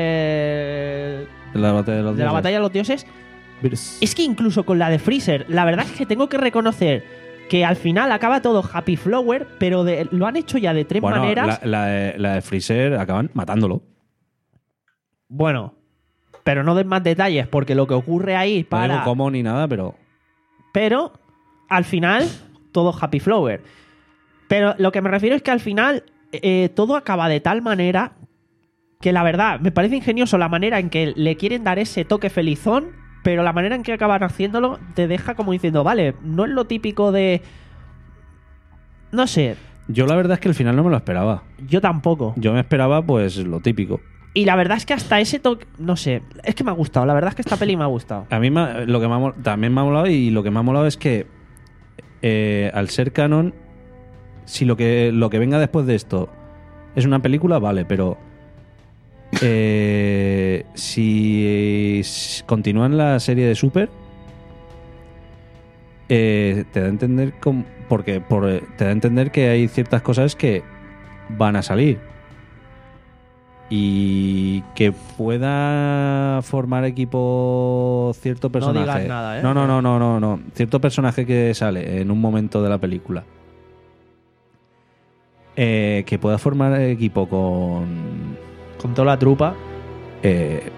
de, De la batalla de los de la dioses. batalla de los dioses. Virus. Es que incluso con la de Freezer, la verdad es que tengo que reconocer que al final acaba todo Happy Flower, pero de- lo han hecho ya de tres Bueno, maneras. la, la de, la de Freezer acaban matándolo. Bueno, pero no den más detalles, porque lo que ocurre ahí No para. digo cómo ni nada, pero. Pero al final, todo Happy Flower. Pero lo que me refiero es que al final eh, todo acaba de tal manera que la verdad me parece ingenioso la manera en que le quieren dar ese toque felizón, pero la manera en que acaban haciéndolo te deja como diciendo, vale, no es lo típico de... No sé, Yo la verdad es que el final no me lo esperaba. yo tampoco. Yo me esperaba, pues, lo típico. Y la verdad es que hasta ese toque, no sé, es que me ha gustado. La verdad es que esta peli me ha gustado. A mí me ha- lo que me ha mol- también me ha molado, y lo que me ha molado es que eh, al ser canon, si lo que, lo que venga después de esto es una película, vale, pero eh, si, si continúan la serie de Super, eh, te da a entender com- porque por, te da a entender que hay ciertas cosas que van a salir y que pueda formar equipo cierto personaje. digas nada, ¿eh? No, no, no, no, no, no. Cierto personaje que sale en un momento de la película. Eh, que pueda formar equipo con. Con toda la trupa. eh,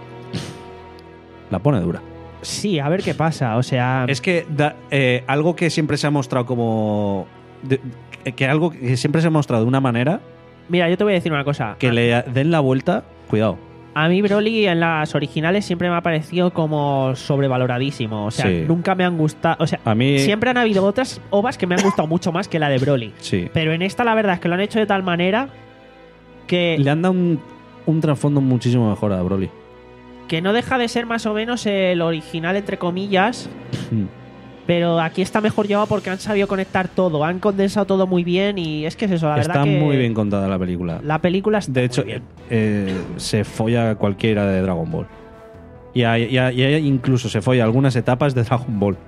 la pone dura. Sí, a ver qué pasa. O sea, Es que da- eh, algo que siempre se ha mostrado como. de- que algo que siempre se ha mostrado de una manera, mira, yo te voy a decir una cosa. que a, le den la vuelta, cuidado. a mí Broly en las originales siempre me ha parecido como sobrevaloradísimo. O sea, Sí. nunca me han gustado. O sea, A mí. siempre han habido otras ovas que me han gustado mucho más que la de Broly. Sí. Pero en esta la verdad es que lo han hecho de tal manera que, Le han dado un, un trasfondo muchísimo mejor a Broly. que no deja de ser más o menos el original, entre comillas. Mm. Pero aquí está mejor llevado porque han sabido conectar todo. Han condensado todo muy bien y es que es eso, la Está verdad que muy bien contada la película. la película está De hecho, muy bien. eh, se folla cualquiera de Dragon Ball. Y, hay- y hay- y hay- incluso se folla algunas etapas de Dragon Ball.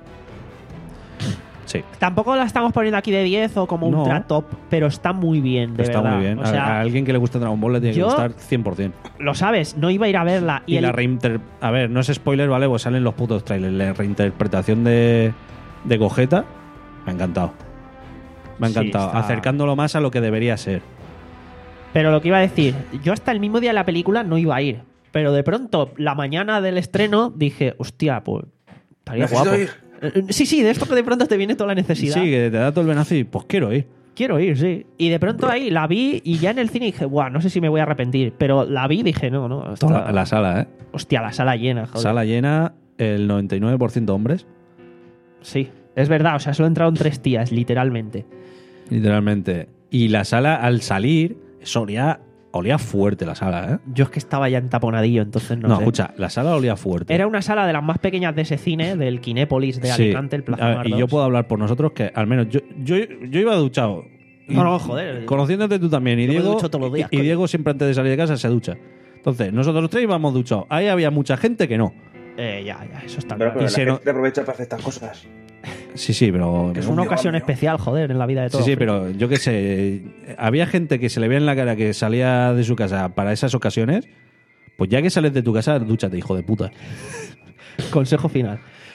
Sí, Tampoco la estamos poniendo aquí de diez o como No. ultra top, pero está muy bien, de está verdad. muy bien. O A- sea, a, alguien que le guste Dragon Ball le tiene yo- que gustar cien por ciento. lo sabes, no iba a ir a verla. Y, Y, el- la reinter... A ver, no es spoiler, ¿vale? Pues salen los putos trailers. La reinterpretación de, de Gogeta me ha encantado. Me ha Sí, encantado. está- Acercándolo más a lo que debería ser. Pero lo que iba a decir, yo hasta el mismo día de la película no iba a ir. Pero de pronto, la mañana del estreno, dije, hostia, pues estaría Necesito guapo. ir. Eh, Sí, sí, de esto que de pronto te viene toda la Sí, necesidad. que te da todo el venazo y pues quiero ir. Quiero ir, sí. Y de pronto ahí la vi y ya en el cine dije, guau, no sé si me voy a arrepentir. Pero la vi y dije, no, no. está- Toda la, la sala, ¿eh? Hostia, la sala llena, joder. Sala llena, el noventa y nueve por ciento hombres. Sí, es verdad, o sea, solo entraron tres tías, literalmente. Literalmente. Y la sala, al salir, eso olía, olía fuerte la sala, ¿eh? Yo es que estaba ya entaponadillo, entonces no, No, sé. escucha, la sala olía fuerte. Era una sala de las más pequeñas de ese cine, del Kinépolis de Sí. Alicante, el Plaza A ver, Mar y yo dos. puedo hablar por nosotros que al menos yo, yo, yo iba duchado. Y No, no, joder. Conociéndote tú también. Y Yo me Diego, ducho todos los días, y, y coño. Diego siempre antes de salir de casa se ducha. Entonces, nosotros tres íbamos duchados. Ahí había mucha gente que no. Eh, ya, ya, eso está Pero, claro. pero Y la se gente no- aprovecha para hacer estas cosas. Sí, sí, pero. Es una ocasión especial, joder, en la vida de Sí, todos. sí, pero yo qué sé. Había gente que se le veía en la cara que salía de su casa para esas ocasiones. Pues ya que sales de tu casa, dúchate, hijo de puta. Consejo final.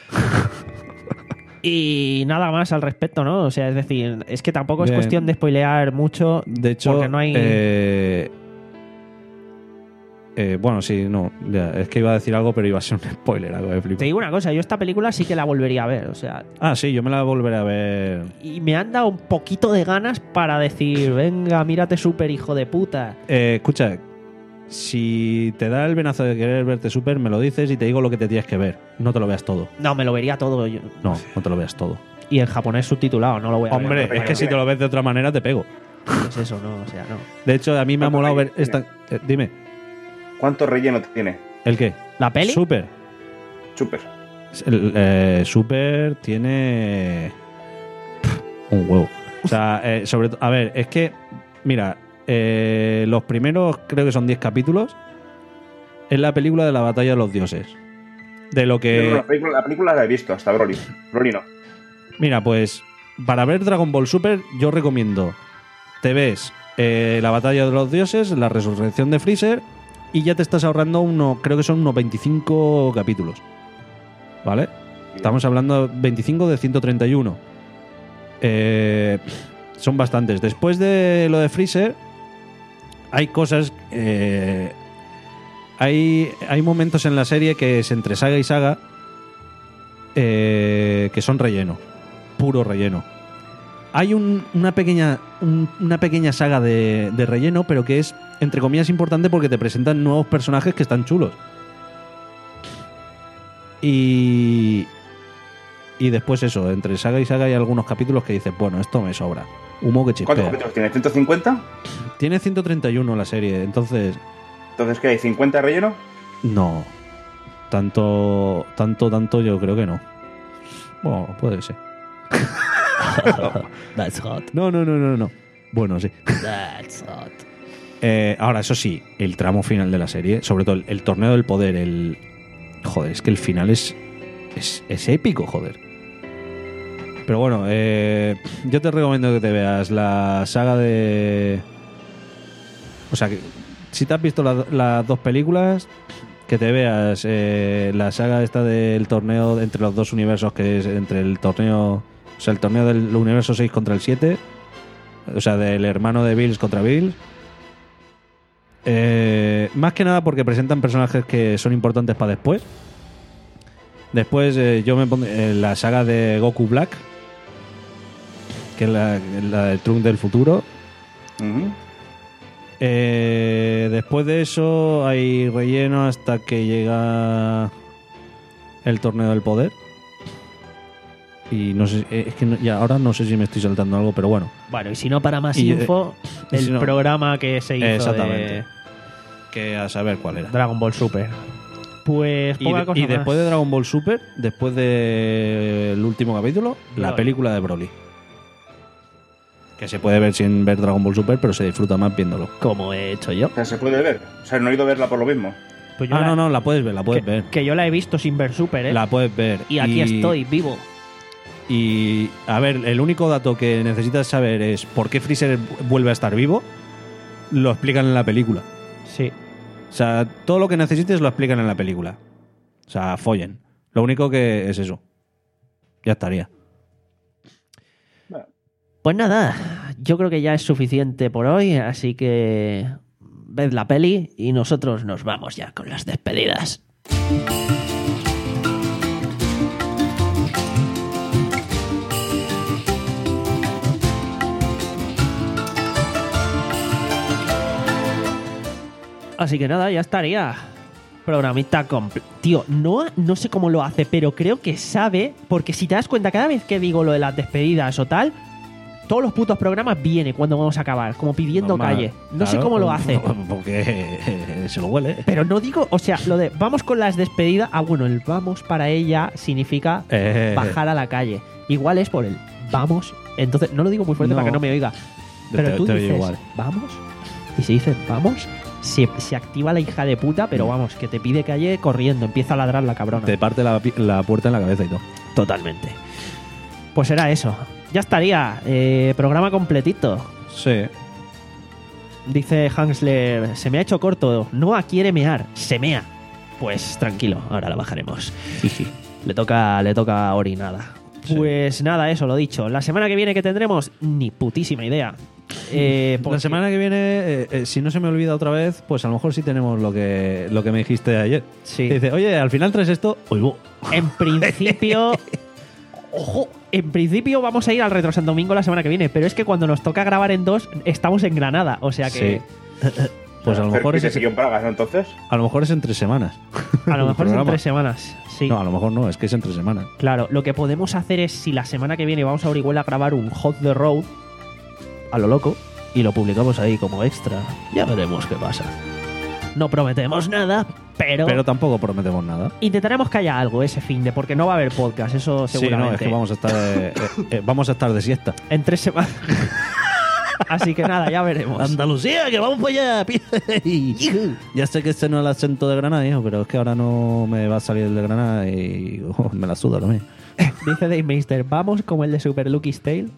Y nada más al respecto, ¿no? O sea, es decir, es que tampoco es Bien. cuestión de spoilear mucho. De hecho, Porque no hay- eh, eh, bueno, sí, no. ya, es que iba a decir algo, pero iba a ser un spoiler, algo de flip. Te digo una cosa, yo esta película sí que la volvería a ver, o sea, Ah, sí, yo me la volveré a ver. y me han dado un poquito de ganas para decir, venga, mírate súper hijo de puta. Eh, escucha, si te da el venazo de querer verte súper, me lo dices y te digo lo que te tienes que ver. No te lo veas todo. No, me lo vería todo yo. No, no te lo veas todo. Y en japonés subtitulado, no lo voy a Hombre, ver. es que si te lo ves de otra manera te pego. ¿Qué es eso? No, o sea, no. De hecho, a mí me ha ¿Cuánto molado ver relleno esta. eh, dime, ¿Cuánto relleno tiene? ¿el qué? ¿La peli? Súper. Súper. El, eh, Super tiene pff, un huevo. O sea, eh, sobre todo, a ver, es que, mira, eh, los primeros creo que son diez capítulos. Es la película de la batalla de los dioses. De lo Yo que. la, película, la película la he visto, hasta Broly. Broly no. Mira, pues para ver Dragon Ball Super, yo recomiendo. Te ves eh, la batalla de los dioses, la resurrección de Freezer, y ya te estás ahorrando uno, creo que son unos veinticinco capítulos. ¿Vale? Estamos hablando de veinticinco de ciento treinta y uno. Eh, son bastantes. Después de lo de Freezer, hay cosas. eh, hay, hay momentos en la serie que es entre saga y saga eh, que son relleno. Puro relleno. Hay un- una, pequeña, un- una pequeña saga de, de relleno, pero que es, entre comillas, importante porque te presentan nuevos personajes que están chulos. Y. Y después eso, entre saga y saga hay algunos capítulos que dices, bueno, esto me sobra. Humo que ¿Cuántos chispea. capítulos tiene? ¿ciento cincuenta? Tiene ciento treinta y uno la serie, entonces. Entonces, ¿qué hay? ¿cincuenta de relleno? No. Tanto, tanto, tanto, yo creo que no. Bueno, puede ser. That's hot. No, no, no, no, no. Bueno, sí. That's hot. Eh, ahora, eso sí, el tramo final de la serie, sobre todo el, el torneo del poder, el. Joder, es que el final es. Es, es épico, joder. Pero bueno, eh, yo te recomiendo que te veas la saga de. O sea, que si te has visto la- las dos películas, que te veas eh, la saga esta del torneo entre los dos universos, que es entre el torneo. O sea, el torneo del universo seis contra el siete. O sea, del hermano de Bills contra Bills. Eh, más que nada porque presentan personajes que son importantes para después. Después eh, yo me pongo en la saga de Goku Black, que es la, la del Trunks del futuro. Ujú. Eh, después de eso hay relleno hasta que llega el torneo del poder. Y no sé, eh, es que no- ya ahora no sé si me estoy saltando algo, pero bueno. Bueno, y si no, para más Y, eh, info, y el si no- programa que se hizo Exactamente. de Que a saber cuál era. Dragon Ball Super. Pues Y, poca de- cosa y más. después de Dragon Ball Super, después del último capítulo, la Broly. película de Broly. Que se puede ver sin ver Dragon Ball Super, pero se disfruta más viéndolo. Como he hecho yo. O sea, se puede ver. O sea, no he ido a verla por lo mismo. Pues yo Ah, la- no, no, la puedes ver, la puedes que, ver. que yo la he visto sin ver Super, ¿eh? La puedes ver. Y aquí estoy, vivo. Y, a ver, el único dato que necesitas saber es por qué Freezer vuelve a estar vivo. Lo explican en la película. Sí. O sea, todo lo que necesites lo explican en la película. O sea, follen. Lo único que es eso. Ya estaría. Pues nada, yo creo que ya es suficiente por hoy, así que ved la peli y nosotros nos vamos ya con las despedidas. Así que nada, ya estaría. Programita completo. Tío, no, no sé cómo lo hace, pero creo que sabe, porque si te das cuenta, cada vez que digo lo de las despedidas o tal, todos los putos programas viene cuando vamos a acabar, como pidiendo Normal. calle. No sé Claro, cómo lo hace. Porque eh, se lo huele. Pero no digo, o sea, lo de vamos con las despedidas. Ah, bueno, el vamos para ella significa Eh. bajar a la calle. Igual es por el vamos. Entonces, no lo digo muy fuerte No. para que no me oiga. Pero Te- tú te oye dices, igual. vamos. Y si dices vamos, se, se activa la hija de puta, pero vamos, que te pide calle corriendo. Empieza a ladrar la cabrona. Te parte la, pi- la puerta en la cabeza y todo. Totalmente. Pues era eso. Ya estaría. Eh, programa completito. Sí. Dice Hansler, se me ha hecho corto. Noah quiere mear. Se mea. Pues tranquilo, ahora la bajaremos. le toca, le toca orinada. Pues nada, eso, lo dicho. La semana que viene que tendremos, ni putísima idea. Eh, La porque- semana que viene, eh, eh, si no se me olvida otra vez, pues a lo mejor sí tenemos lo que, lo que me dijiste ayer. Sí. Dice, oye, al final traes esto. Oigo. En principio. Ojo, en principio vamos a ir al Retro San Domingo la semana que viene, pero es que cuando nos toca grabar en dos, estamos en Granada, o sea que Sí. Pues a lo, Hacer mejor que es, se siguió en Praga, ¿no? Entonces. a lo mejor es en tres semanas. a lo El mejor es en programa. tres semanas. Sí. No, a lo mejor no, es que es en tres semanas. Claro, lo que podemos hacer es, si la semana que viene vamos a Orihuela a grabar un Hot the Road, a lo loco, y lo publicamos ahí como extra, ya veremos qué pasa. No prometemos nada, pero, Pero tampoco prometemos nada. intentaremos que haya algo ese fin de, porque no va a haber podcast, eso Sí, seguramente. no, es que vamos a estar, eh, eh, eh, vamos a estar de siesta. En tres semanas. Así que nada, ya veremos. Andalucía, que vamos para allá. Ya sé que este no es el acento de Granada, hijo, pero es que ahora no me va a salir el de Granada y oh, me la suda también. Dice Dave Meister, vamos como el de Super Lucky's Tale.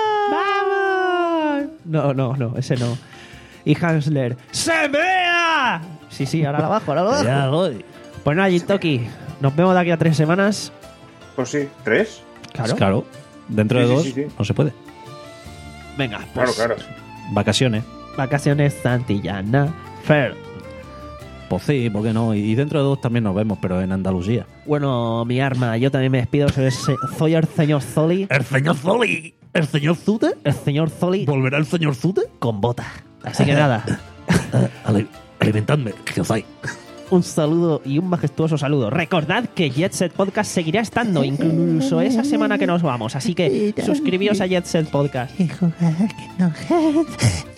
¡Vamos! No, no, no, ese no. Y Hansler, ¡se vea! Sí, sí, ahora la bajo, ahora la bajo. Ya voy. Pues nada, Jitoki, nos vemos de aquí a tres semanas. Pues sí, ¿tres? Claro. Pues claro, dentro Sí, de sí, dos sí, sí. no se puede. Venga, Claro, pues claro. Vacaciones. vacaciones Santillana Fair. Pues sí, ¿por qué no? Y dentro de dos también nos vemos, pero en Andalucía. Bueno, mi arma, yo también me despido. Soy, soy el señor Zoli. El señor Zoli. El señor Zute. El señor Zoli ¿Volverá el señor Zute? con bota. Así que nada, Ah, ali- alimentadme, que os hay. un saludo y un majestuoso saludo. Recordad que Jet Set Podcast seguirá estando incluso esa semana que nos vamos, así que suscribíos a Jet Set Podcast. Y jugar que no